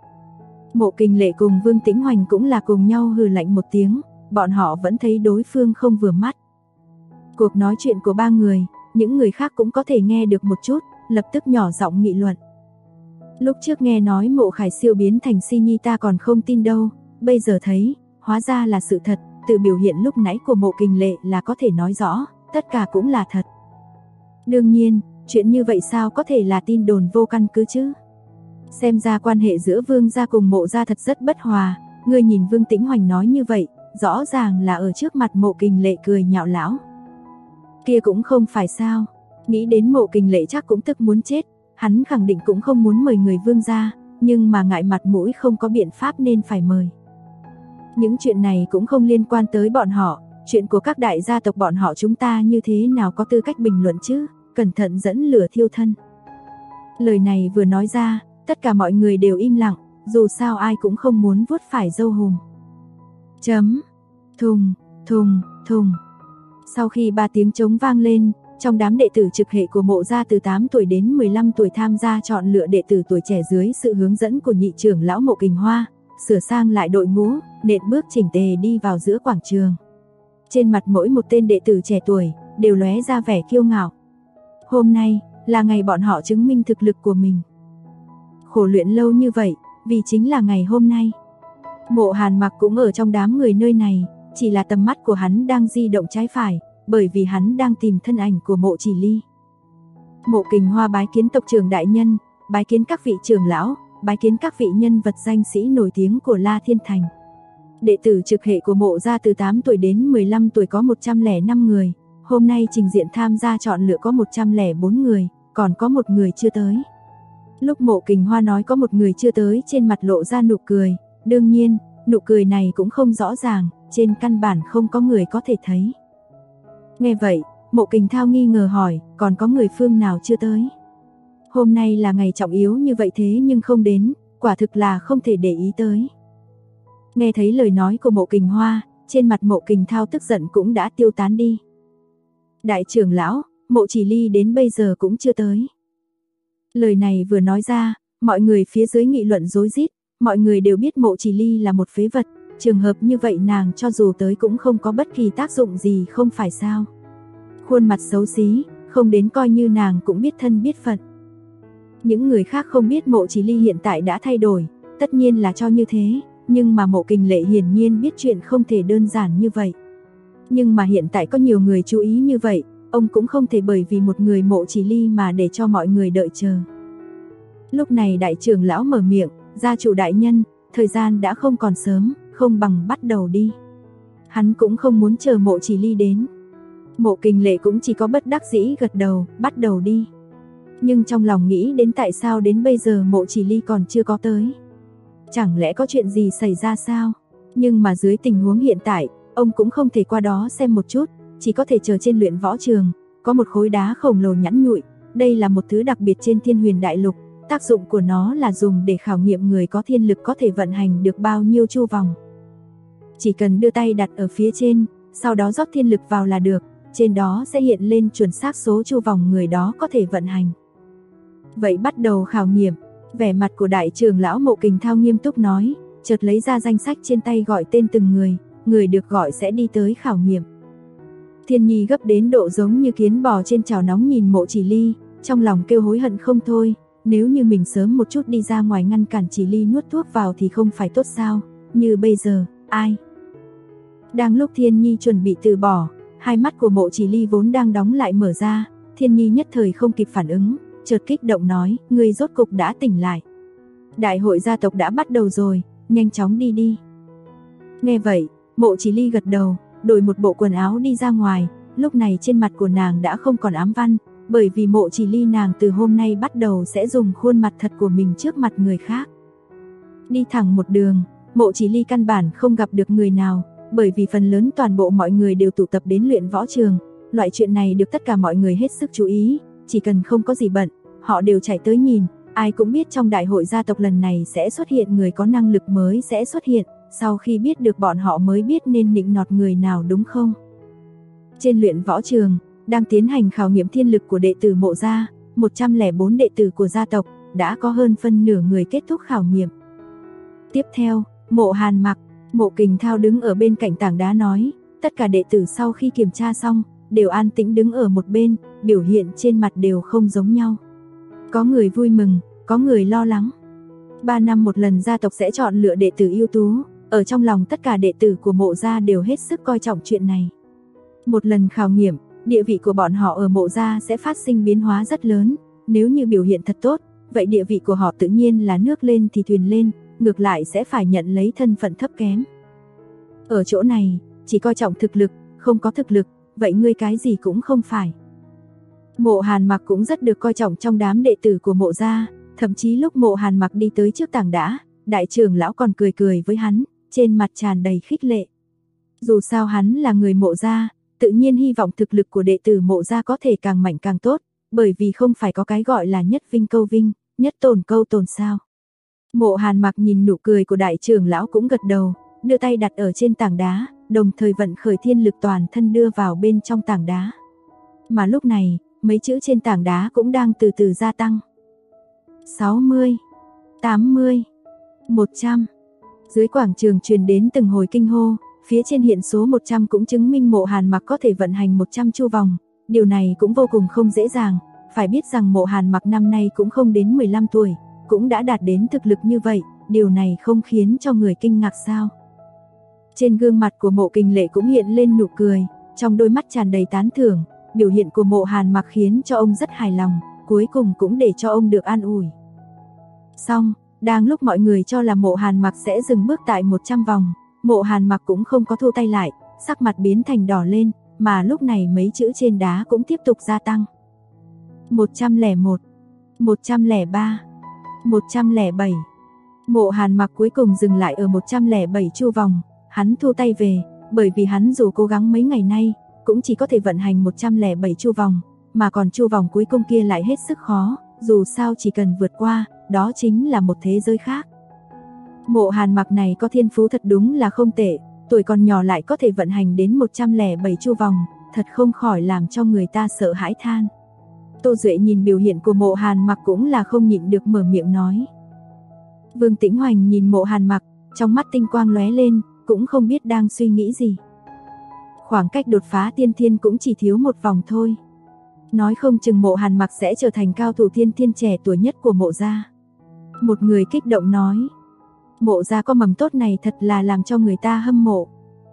Mộ Kình Lệ cùng Vương Tĩnh Hoành cũng là cùng nhau hừ lạnh một tiếng, bọn họ vẫn thấy đối phương không vừa mắt. Cuộc nói chuyện của ba người, những người khác cũng có thể nghe được một chút, lập tức nhỏ giọng nghị luận. Lúc trước nghe nói Mộ Khải Siêu biến thành Si Nhi ta còn không tin đâu, bây giờ thấy, hóa ra là sự thật, từ biểu hiện lúc nãy của Mộ Kình Lệ là có thể nói rõ, tất cả cũng là thật. Đương nhiên, chuyện như vậy sao có thể là tin đồn vô căn cứ chứ? Xem ra quan hệ giữa Vương gia cùng Mộ gia thật rất bất hòa, ngươi nhìn Vương Tĩnh Hoành nói như vậy, rõ ràng là ở trước mặt Mộ Kình Lệ cười nhạo lão. Kia cũng không phải sao, nghĩ đến Mộ Kình Lệ chắc cũng tức muốn chết, hắn khẳng định cũng không muốn mời người Vương gia, nhưng mà ngại mặt mũi không có biện pháp nên phải mời. Những chuyện này cũng không liên quan tới bọn họ, chuyện của các đại gia tộc bọn họ chúng ta như thế nào có tư cách bình luận chứ, cẩn thận dẫn lửa thiêu thân. Lời này vừa nói ra, tất cả mọi người đều im lặng, dù sao ai cũng không muốn vuốt phải râu hùm. Chấm, thùng, thùng, thùng. Sau khi 3 tiếng trống vang lên, trong đám đệ tử trực hệ của Mộ gia từ 8 tuổi đến 15 tuổi tham gia chọn lựa đệ tử tuổi trẻ dưới sự hướng dẫn của nhị trưởng lão Mộ Kình Hoa, sửa sang lại đội ngũ, nện bước chỉnh tề đi vào giữa quảng trường. Trên mặt mỗi một tên đệ tử trẻ tuổi đều lóe ra vẻ kiêu ngạo. Hôm nay là ngày bọn họ chứng minh thực lực của mình. Khổ luyện lâu như vậy, vì chính là ngày hôm nay. Mộ Hàn Mặc cũng ở trong đám người nơi này, chỉ là tầm mắt của hắn đang di động trái phải, bởi vì hắn đang tìm thân ảnh của Mộ Chỉ Ly. Mộ Kình Hoa bái kiến tộc trưởng đại nhân, bái kiến các vị trưởng lão, bái kiến các vị nhân vật danh sĩ nổi tiếng của La Thiên Thành. Đệ tử trực hệ của Mộ gia từ 8 tuổi đến 15 tuổi có 105 người, hôm nay trình diện tham gia chọn lựa có 104 người, còn có một người chưa tới. Lúc Mộ Kình Hoa nói có một người chưa tới, trên mặt lộ ra nụ cười, đương nhiên, nụ cười này cũng không rõ ràng, trên căn bản không có người có thể thấy. Nghe vậy, Mộ Kình Thao nghi ngờ hỏi, còn có người phương nào chưa tới? Hôm nay là ngày trọng yếu như vậy thế nhưng không đến, quả thực là không thể để ý tới. Nghe thấy lời nói của Mộ Kình Hoa, trên mặt Mộ Kình Thao tức giận cũng đã tiêu tán đi. Đại trưởng lão, Mộ Chỉ Ly đến bây giờ cũng chưa tới. Lời này vừa nói ra, mọi người phía dưới nghị luận rối rít, mọi người đều biết Mộ Chỉ Ly là một phế vật, trường hợp như vậy nàng cho dù tới cũng không có bất kỳ tác dụng gì không phải sao. Khuôn mặt xấu xí, không đến coi như nàng cũng biết thân biết phận. Những người khác không biết Mộ Chỉ Ly hiện tại đã thay đổi, tất nhiên là cho như thế, nhưng mà Mộ Kình Lệ hiển nhiên biết chuyện không thể đơn giản như vậy. Nhưng mà hiện tại có nhiều người chú ý như vậy, ông cũng không thể bởi vì một người Mộ Chỉ Ly mà để cho mọi người đợi chờ. Lúc này đại trưởng lão mở miệng, gia chủ đại nhân, thời gian đã không còn sớm, không bằng bắt đầu đi. Hắn cũng không muốn chờ Mộ Chỉ Ly đến. Mộ Kình Lệ cũng chỉ có bất đắc dĩ gật đầu, bắt đầu đi. Nhưng trong lòng nghĩ đến tại sao đến bây giờ Mộ Chỉ Ly còn chưa có tới. Chẳng lẽ có chuyện gì xảy ra sao? Nhưng mà dưới tình huống hiện tại, ông cũng không thể qua đó xem một chút, chỉ có thể chờ trên luyện võ trường, có một khối đá khổng lồ nhẵn nhụi, đây là một thứ đặc biệt trên Thiên Huyền Đại Lục, tác dụng của nó là dùng để khảo nghiệm người có thiên lực có thể vận hành được bao nhiêu chu vòng. Chỉ cần đưa tay đặt ở phía trên, sau đó rót thiên lực vào là được, trên đó sẽ hiện lên chuẩn xác số chu vòng người đó có thể vận hành. Vậy bắt đầu khảo nghiệm, vẻ mặt của đại trưởng lão Mộ Kình Thao nghiêm túc nói, chợt lấy ra danh sách trên tay gọi tên từng người được gọi sẽ đi tới khảo nghiệm. Thiên Nhi gấp đến độ giống như kiến bò trên chảo nóng nhìn Mộ Chỉ Ly, trong lòng kêu hối hận không thôi, nếu như mình sớm một chút đi ra ngoài ngăn cản Chỉ Ly nuốt thuốc vào thì không phải tốt sao, như bây giờ, ai? Đang lúc Thiên Nhi chuẩn bị từ bỏ, hai mắt của Mộ Chỉ Ly vốn đang đóng lại mở ra, Thiên Nhi nhất thời không kịp phản ứng, chợt kích động nói, ngươi rốt cục đã tỉnh lại. Đại hội gia tộc đã bắt đầu rồi, nhanh chóng đi đi. Nghe vậy, Mộ Chỉ Ly gật đầu, đổi một bộ quần áo đi ra ngoài, lúc này trên mặt của nàng đã không còn ám văn, bởi vì Mộ Chỉ Ly nàng từ hôm nay bắt đầu sẽ dùng khuôn mặt thật của mình trước mặt người khác. Đi thẳng một đường, Mộ Chỉ Ly căn bản không gặp được người nào, bởi vì phần lớn toàn bộ mọi người đều tụ tập đến luyện võ trường, loại chuyện này được tất cả mọi người hết sức chú ý, chỉ cần không có gì bận, họ đều chạy tới nhìn, ai cũng biết trong đại hội gia tộc lần này sẽ xuất hiện người có năng lực mới sẽ xuất hiện, sau khi biết được bọn họ mới biết nên nịnh nọt người nào đúng không? Trên luyện võ trường, đang tiến hành khảo nghiệm thiên lực của đệ tử Mộ gia, 104 đệ tử của gia tộc, đã có hơn phân nửa người kết thúc khảo nghiệm. Tiếp theo, Mộ Hàn Mặc, Mộ Kình Thao đứng ở bên cạnh tảng đá nói, tất cả đệ tử sau khi kiểm tra xong, đều an tĩnh đứng ở một bên, biểu hiện trên mặt đều không giống nhau. Có người vui mừng, có người lo lắng. 3 năm một lần gia tộc sẽ chọn lựa đệ tử ưu tú, ở trong lòng tất cả đệ tử của Mộ gia đều hết sức coi trọng chuyện này. Một lần khảo nghiệm, địa vị của bọn họ ở Mộ gia sẽ phát sinh biến hóa rất lớn, nếu như biểu hiện thật tốt, vậy địa vị của họ tự nhiên là nước lên thì thuyền lên, ngược lại sẽ phải nhận lấy thân phận thấp kém. Ở chỗ này, chỉ coi trọng thực lực, không có thực lực, vậy ngươi cái gì cũng không phải. Mộ Hàn Mặc cũng rất được coi trọng trong đám đệ tử của Mộ gia, thậm chí lúc Mộ Hàn Mặc đi tới trước tảng đá, đại trưởng lão còn cười cười với hắn, trên mặt tràn đầy khích lệ. Dù sao hắn là người Mộ gia, tự nhiên hy vọng thực lực của đệ tử Mộ gia có thể càng mạnh càng tốt, bởi vì không phải có cái gọi là nhất vinh câu vinh, nhất tồn câu tồn sao. Mộ Hàn Mặc nhìn nụ cười của đại trưởng lão cũng gật đầu, đưa tay đặt ở trên tảng đá, đồng thời vận khởi thiên lực toàn thân đưa vào bên trong tảng đá. Mà lúc này, mấy chữ trên tảng đá cũng đang từ từ gia tăng. 60, 80, 100. Dưới quảng trường truyền đến từng hồi kinh hô, phía trên hiện số 100 cũng chứng minh Mộ Hàn Mặc có thể vận hành 100 chu vòng, điều này cũng vô cùng không dễ dàng, phải biết rằng Mộ Hàn Mặc năm nay cũng không đến 15 tuổi, cũng đã đạt đến thực lực như vậy, điều này không khiến cho người kinh ngạc sao? Trên gương mặt của Mộ Kình Lệ cũng hiện lên nụ cười, trong đôi mắt tràn đầy tán thưởng, biểu hiện của Mộ Hàn Mặc khiến cho ông rất hài lòng, cuối cùng cũng để cho ông được an ủi. Xong, đang lúc mọi người cho là Mộ Hàn Mặc sẽ dừng bước tại 100 vòng, Mộ Hàn Mặc cũng không có thu tay lại, sắc mặt biến thành đỏ lên, mà lúc này mấy chữ trên đá cũng tiếp tục gia tăng. 101, 103, 107. Mộ Hàn Mặc cuối cùng dừng lại ở 107 chu vòng, hắn thu tay về, bởi vì hắn dù cố gắng mấy ngày nay, cũng chỉ có thể vận hành 107 chu vòng, mà còn chu vòng cuối cùng kia lại hết sức khó, dù sao chỉ cần vượt qua, đó chính là một thế giới khác. Mộ Hàn Mặc này có thiên phú thật đúng là không tệ, tuổi còn nhỏ lại có thể vận hành đến 107 chu vòng, thật không khỏi làm cho người ta sợ hãi than. Tô Duệ nhìn biểu hiện của Mộ Hàn Mặc cũng là không nhịn được mở miệng nói. Vương Tĩnh Hoành nhìn Mộ Hàn Mặc, trong mắt tinh quang lóe lên, cũng không biết đang suy nghĩ gì. Khoảng cách đột phá tiên thiên cũng chỉ thiếu một vòng thôi. Nói không chừng Mộ Hàn Mặc sẽ trở thành cao thủ thiên thiên trẻ tuổi nhất của Mộ gia. Một người kích động nói. Mộ gia có mầm tốt này thật là làm cho người ta hâm mộ.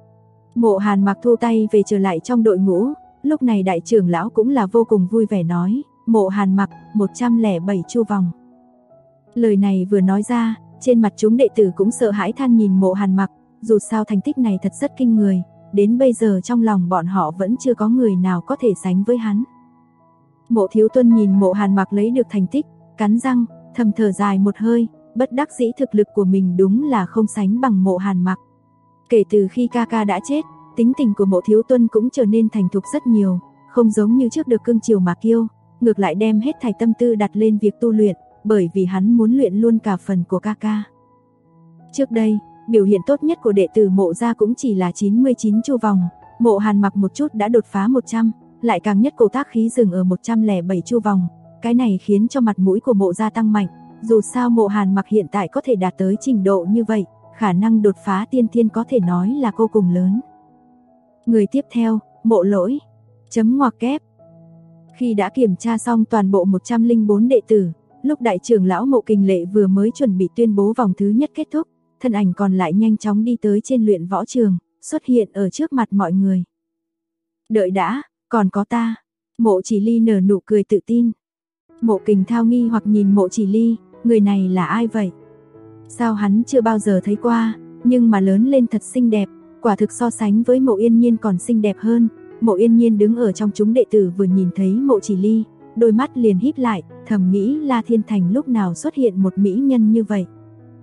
Mộ Hàn Mặc thu tay về trở lại trong đội ngũ, lúc này đại trưởng lão cũng là vô cùng vui vẻ nói, Mộ Hàn Mặc, 107 chu vòng. Lời này vừa nói ra, trên mặt chúng đệ tử cũng sợ hãi than nhìn Mộ Hàn Mặc, dù sao thành tích này thật rất kinh người, đến bây giờ trong lòng bọn họ vẫn chưa có người nào có thể sánh với hắn. Mộ Thiếu Tuân nhìn Mộ Hàn Mặc lấy được thành tích, cắn răng, thầm thở dài một hơi, bất đắc dĩ thực lực của mình đúng là không sánh bằng Mộ Hàn Mặc. Kể từ khi ca ca đã chết, tính tình của Mộ Thiếu Tuân cũng trở nên thành thục rất nhiều, không giống như trước được cưng chiều mà kiêu, ngược lại đem hết thảy tâm tư đặt lên việc tu luyện, bởi vì hắn muốn luyện luôn cả phần của ca ca. Trước đây, biểu hiện tốt nhất của đệ tử Mộ gia cũng chỉ là 99 chu vòng, Mộ Hàn Mặc một chút đã đột phá 100, lại càng nhất cổ tác khí dừng ở 107 chu vòng, cái này khiến cho mặt mũi của Mộ gia tăng mạnh, dù sao Mộ Hàn Mặc hiện tại có thể đạt tới trình độ như vậy, khả năng đột phá tiên thiên có thể nói là vô cùng lớn. Người tiếp theo, Mộ Lỗi. Chấm ngoặc kép. Khi đã kiểm tra xong toàn bộ 104 đệ tử, lúc đại trưởng lão Mộ Kình Lệ vừa mới chuẩn bị tuyên bố vòng thứ nhất kết thúc, thân ảnh còn lại nhanh chóng đi tới trên luyện võ trường, xuất hiện ở trước mặt mọi người. Đợi đã, còn có ta. Mộ Chỉ Ly nở nụ cười tự tin. Mộ Kình Thao nghi hoặc nhìn Mộ Chỉ Ly, người này là ai vậy? Sao hắn chưa bao giờ thấy qua, nhưng mà lớn lên thật xinh đẹp, quả thực so sánh với Mộ Yên Nhiên còn xinh đẹp hơn. Mộ Yên Nhiên đứng ở trong chúng đệ tử vừa nhìn thấy Mộ Chỉ Ly, đôi mắt liền híp lại, thầm nghĩ La Thiên Thành lúc nào xuất hiện một mỹ nhân như vậy.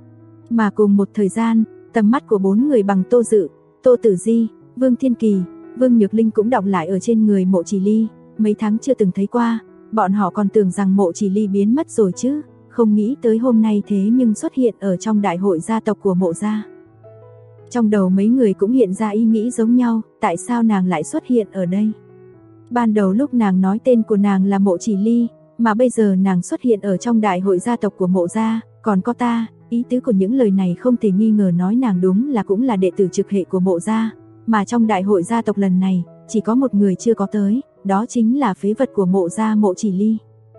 Mà cùng một thời gian, tầm mắt của 4 người bằng Tô Dự, Tô Tử Di, Vương Thiên Kỳ, Vương Nhược Linh cũng đọng lại ở trên người Mộ Chỉ Ly, mấy tháng chưa từng thấy qua, bọn họ còn tưởng rằng Mộ Chỉ Ly biến mất rồi chứ, không nghĩ tới hôm nay thế nhưng xuất hiện ở trong đại hội gia tộc của Mộ gia. Trong đầu mấy người cũng hiện ra ý nghĩ giống nhau, tại sao nàng lại xuất hiện ở đây? Ban đầu lúc nàng nói tên của nàng là Mộ Chỉ Ly, mà bây giờ nàng xuất hiện ở trong đại hội gia tộc của Mộ gia, còn có ta, ý tứ của những lời này không thể nghi ngờ nói nàng đúng là cũng là đệ tử trực hệ của Mộ gia, mà trong đại hội gia tộc lần này, chỉ có một người chưa có tới, đó chính là phế vật của Mộ gia Mộ Chỉ Ly.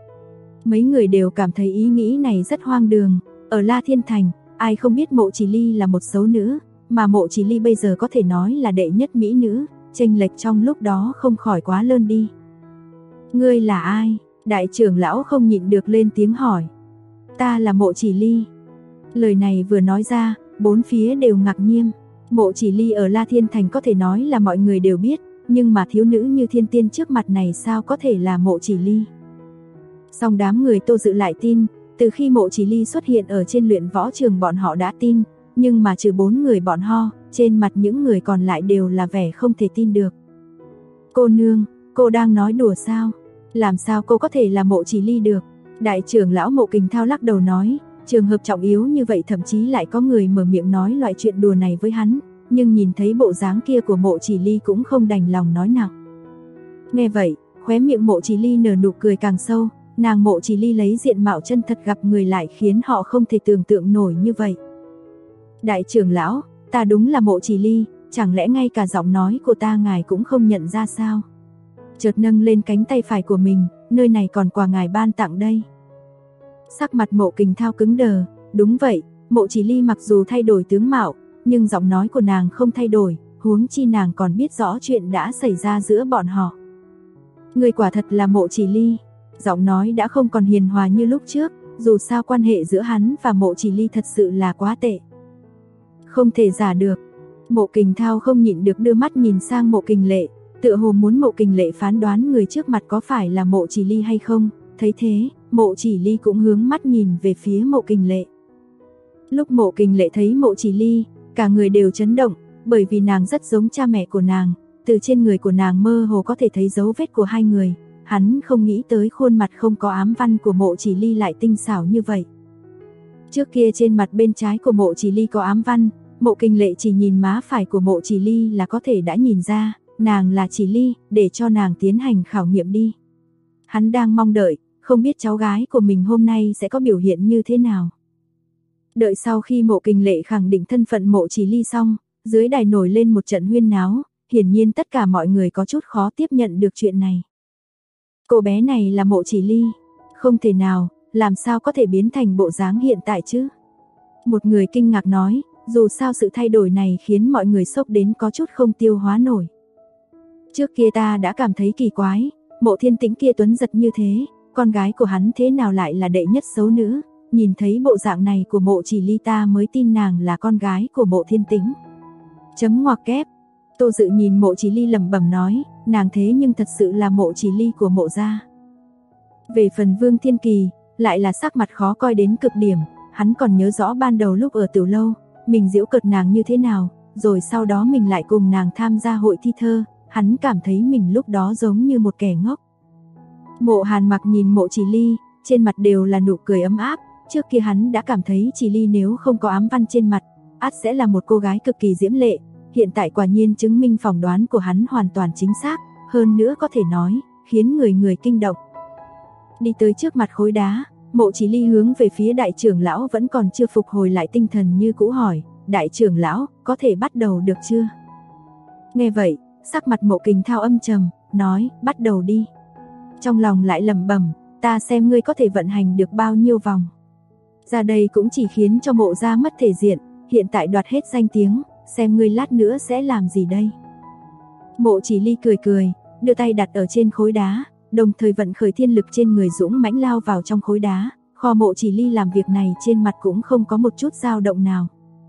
Mấy người đều cảm thấy ý nghĩ này rất hoang đường, ở La Thiên Thành, ai không biết Mộ Chỉ Ly là một xấu nữ, mà Mộ Chỉ Ly bây giờ có thể nói là đệ nhất mỹ nữ, chênh lệch trong lúc đó không khỏi quá lớn đi. Ngươi là ai? Đại trưởng lão không nhịn được lên tiếng hỏi. Ta là Mộ Chỉ Ly. Lời này vừa nói ra, bốn phía đều ngạc nhiên. Mộ Chỉ Ly ở La Thiên Thành có thể nói là mọi người đều biết, nhưng mà thiếu nữ như thiên tiên trước mặt này sao có thể là Mộ Chỉ Ly? Song đám người Tô Dự lại tin, từ khi Mộ Chỉ Ly xuất hiện ở trên luyện võ trường bọn họ đã tin, nhưng mà trừ 4 người bọn họ, trên mặt những người còn lại đều là vẻ không thể tin được. Cô nương, cô đang nói đùa sao? Làm sao cô có thể là Mộ Chỉ Ly được? Đại trưởng lão Mộ Kình Thao lắc đầu nói, trường hợp trọng yếu như vậy thậm chí lại có người mở miệng nói loại chuyện đùa này với hắn, nhưng nhìn thấy bộ dáng kia của Mộ Chỉ Ly cũng không đành lòng nói nặng. Nghe vậy, khóe miệng Mộ Chỉ Ly nở nụ cười càng sâu, nàng Mộ Chỉ Ly lấy diện mạo chân thật gặp người lại khiến họ không thể tưởng tượng nổi như vậy. Đại trưởng lão, ta đúng là Mộ Chỉ Ly, chẳng lẽ ngay cả giọng nói của ta ngài cũng không nhận ra sao? Chợt nâng lên cánh tay phải của mình, nơi này còn quà ngài ban tặng đây. Sắc mặt Mộ Kình Thao cứng đờ, đúng vậy, Mộ Chỉ Ly mặc dù thay đổi tướng mạo, nhưng giọng nói của nàng không thay đổi, huống chi nàng còn biết rõ chuyện đã xảy ra giữa bọn họ. Người quả thật là Mộ Chỉ Ly, giọng nói đã không còn hiền hòa như lúc trước, dù sao quan hệ giữa hắn và Mộ Chỉ Ly thật sự là quá tệ. Không thể giả được. Mộ Kình Thao không nhịn được đưa mắt nhìn sang Mộ Kình Lệ, tựa hồ muốn Mộ Kình Lệ phán đoán người trước mặt có phải là Mộ Chỉ Ly hay không. Thấy thế, Mộ Chỉ Ly cũng hướng mắt nhìn về phía Mộ Kình Lệ. Lúc Mộ Kình Lệ thấy Mộ Chỉ Ly, cả người đều chấn động, bởi vì nàng rất giống cha mẹ của nàng, từ trên người của nàng mơ hồ có thể thấy dấu vết của hai người. Hắn không nghĩ tới khuôn mặt không có ám văn của Mộ Chỉ Ly lại tinh xảo như vậy. Trước kia trên mặt bên trái của Mộ Chỉ Ly có ám văn, Mộ Kình Lệ chỉ nhìn má phải của Mộ Chỉ Ly là có thể đã nhìn ra, nàng là Chỉ Ly, để cho nàng tiến hành khảo nghiệm đi. Hắn đang mong đợi, không biết cháu gái của mình hôm nay sẽ có biểu hiện như thế nào. Đợi sau khi Mộ Kình Lệ khẳng định thân phận Mộ Chỉ Ly xong, dưới đài nổi lên một trận huyên náo, hiển nhiên tất cả mọi người có chút khó tiếp nhận được chuyện này. Cô bé này là Mộ Chỉ Ly. Không thể nào, làm sao có thể biến thành bộ dáng hiện tại chứ? Một người kinh ngạc nói, dù sao sự thay đổi này khiến mọi người sốc đến có chút không tiêu hóa nổi. Trước kia ta đã cảm thấy kỳ quái, Mộ Thiên Tĩnh kia tuấn giật như thế, con gái của hắn thế nào lại là đệ nhất xấu nữ? Nhìn thấy bộ dạng này của Mộ Chỉ Ly ta mới tin nàng là con gái của Mộ Thiên Tĩnh. Chấm ngoặc kép. Tô Dự nhìn Mộ Chỉ Ly lẩm bẩm nói, nàng thế nhưng thật sự là Mộ Chỉ Ly của Mộ gia. Về phần Vương Thiên Kỳ, lại là sắc mặt khó coi đến cực điểm, hắn còn nhớ rõ ban đầu lúc ở tiểu lâu, mình giễu cợt nàng như thế nào, rồi sau đó mình lại cùng nàng tham gia hội thi thơ, hắn cảm thấy mình lúc đó giống như một kẻ ngốc. Mộ Hàn Mặc nhìn Mộ Chỉ Ly, trên mặt đều là nụ cười ấm áp, trước kia hắn đã cảm thấy Chỉ Ly nếu không có ám văn trên mặt, ắt sẽ là một cô gái cực kỳ diễm lệ, hiện tại quả nhiên chứng minh phỏng đoán của hắn hoàn toàn chính xác, hơn nữa có thể nói, khiến người kinh động. Đi tới trước mặt khối đá, Mộ Chỉ Ly hướng về phía đại trưởng lão vẫn còn chưa phục hồi lại tinh thần như cũ hỏi, đại trưởng lão, có thể bắt đầu được chưa? Nghe vậy, sắc mặt Mộ Kình Thao âm trầm, nói, bắt đầu đi. Trong lòng lại lẩm bẩm, ta xem ngươi có thể vận hành được bao nhiêu vòng. Ra đây cũng chỉ khiến cho Mộ gia mất thể diện, hiện tại đoạt hết danh tiếng, xem ngươi lát nữa sẽ làm gì đây. Mộ Chỉ Ly cười cười, đưa tay đặt ở trên khối đá, đồng thời vận khởi thiên lực trên người dũng mãnh lao vào trong khối đá, kho Mộ Chỉ Ly làm việc này trên mặt cũng không có một chút dao động nào.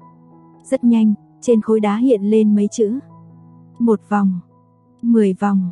Rất nhanh, trên khối đá hiện lên mấy chữ. 1 vòng, 10 vòng,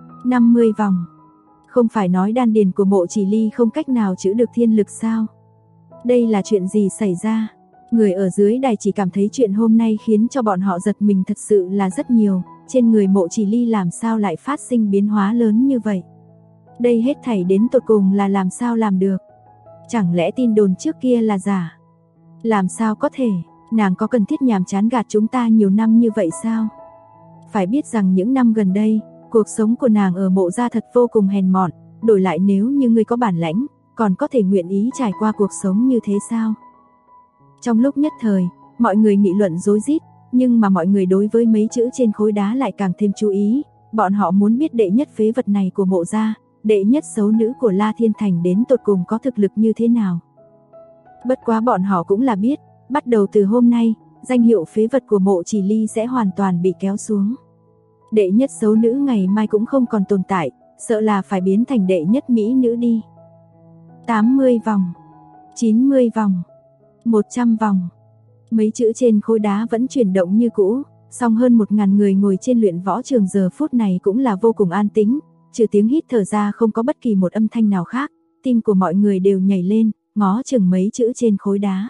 50 vòng. Không phải nói đan điền của Mộ Chỉ Ly không cách nào trữ được thiên lực sao? Đây là chuyện gì xảy ra? Người ở dưới đài chỉ cảm thấy chuyện hôm nay khiến cho bọn họ giật mình thật sự là rất nhiều, trên người Mộ Chỉ Ly làm sao lại phát sinh biến hóa lớn như vậy? Đây hết thảy đến tột cùng là làm sao làm được? Chẳng lẽ tin đồn trước kia là giả? Làm sao có thể, nàng có cần thiết nhàm chán gạt chúng ta nhiều năm như vậy sao? Phải biết rằng những năm gần đây, cuộc sống của nàng ở Mộ gia thật vô cùng hèn mọn, đổi lại nếu như ngươi có bản lãnh, còn có thể nguyện ý trải qua cuộc sống như thế sao? Trong lúc nhất thời, mọi người nghị luận rối rít, nhưng mà mọi người đối với mấy chữ trên khối đá lại càng thêm chú ý, bọn họ muốn biết đệ nhất phế vật này của Mộ gia, đệ nhất xấu nữ của La Thiên Thành đến tột cùng có thực lực như thế nào. Bất quá bọn họ cũng là biết, bắt đầu từ hôm nay, danh hiệu phế vật của Mộ Chỉ Ly sẽ hoàn toàn bị kéo xuống. Đệ nhất xấu nữ ngày mai cũng không còn tồn tại, sợ là phải biến thành đệ nhất mỹ nữ đi. 80 vòng, 90 vòng, 100 vòng. Mấy chữ trên khối đá vẫn chuyển động như cũ, song hơn 1000 người ngồi trên luyện võ trường giờ phút này cũng là vô cùng an tĩnh, trừ tiếng hít thở ra không có bất kỳ một âm thanh nào khác, tim của mọi người đều nhảy lên, ngó chừng mấy chữ trên khối đá.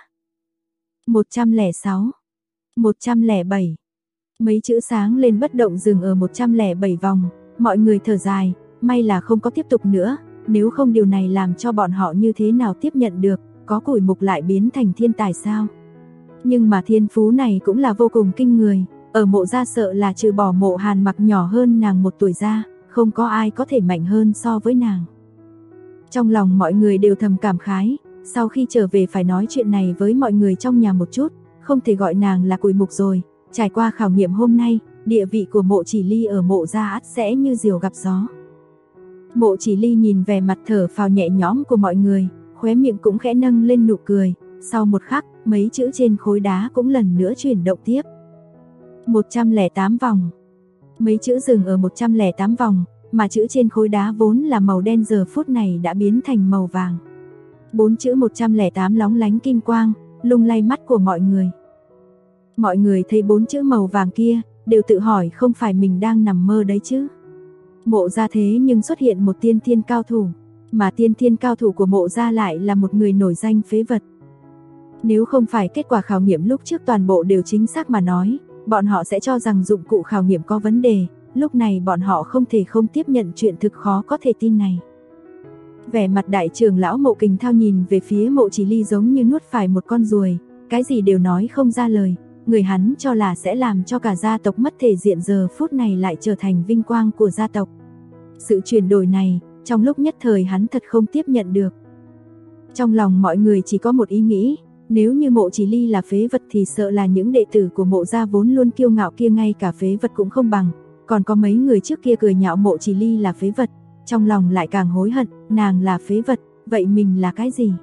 106, 107. Mấy chữ sáng lên bất động dừng ở 107 vòng, mọi người thở dài, may là không có tiếp tục nữa, nếu không điều này làm cho bọn họ như thế nào tiếp nhận được, có củi mục lại biến thành thiên tài sao? Nhưng mà thiên phú này cũng là vô cùng kinh người, ở Mộ gia sợ là trừ bỏ Mộ Hàn Mặc nhỏ hơn nàng 1 tuổi ra, không có ai có thể mạnh hơn so với nàng. Trong lòng mọi người đều thầm cảm khái, sau khi trở về phải nói chuyện này với mọi người trong nhà một chút, không thể gọi nàng là củi mục rồi, trải qua khảo nghiệm hôm nay, địa vị của Mộ Chỉ Ly ở Mộ gia ắt sẽ như diều gặp gió. Mộ Chỉ Ly nhìn vẻ mặt thở phào nhẹ nhõm của mọi người, khóe miệng cũng khẽ nâng lên nụ cười, sau một khắc, mấy chữ trên khối đá cũng lần nữa chuyển động tiếp. 108 vòng. Mấy chữ dừng ở 108 vòng, mà chữ trên khối đá vốn là màu đen giờ phút này đã biến thành màu vàng. 4 chữ 108 lóng lánh kim quang, lung lay mắt của mọi người. Mọi người thấy 4 chữ màu vàng kia, đều tự hỏi không phải mình đang nằm mơ đấy chứ. Mộ gia thế nhưng xuất hiện một tiên thiên cao thủ, mà tiên thiên cao thủ của Mộ gia lại là một người nổi danh phế vật. Nếu không phải kết quả khảo nghiệm lúc trước toàn bộ đều chính xác mà nói, bọn họ sẽ cho rằng dụng cụ khảo nghiệm có vấn đề, lúc này bọn họ không thể không tiếp nhận chuyện thực khó có thể tin này. Vẻ mặt đại trưởng lão Mộ Kình Thao nhìn về phía Mộ Chỉ Ly giống như nuốt phải một con ruồi, cái gì đều nói không ra lời, người hắn cho là sẽ làm cho cả gia tộc mất thể diện giờ phút này lại trở thành vinh quang của gia tộc. Sự chuyển đổi này, trong lúc nhất thời hắn thật không tiếp nhận được. Trong lòng mọi người chỉ có một ý nghĩ, nếu như Mộ Chỉ Ly là phế vật thì sợ là những đệ tử của Mộ gia vốn luôn kiêu ngạo kia ngay cả phế vật cũng không bằng, còn có mấy người trước kia cười nhạo Mộ Chỉ Ly là phế vật, trong lòng lại càng hối hận, nàng là phế vật, vậy mình là cái gì?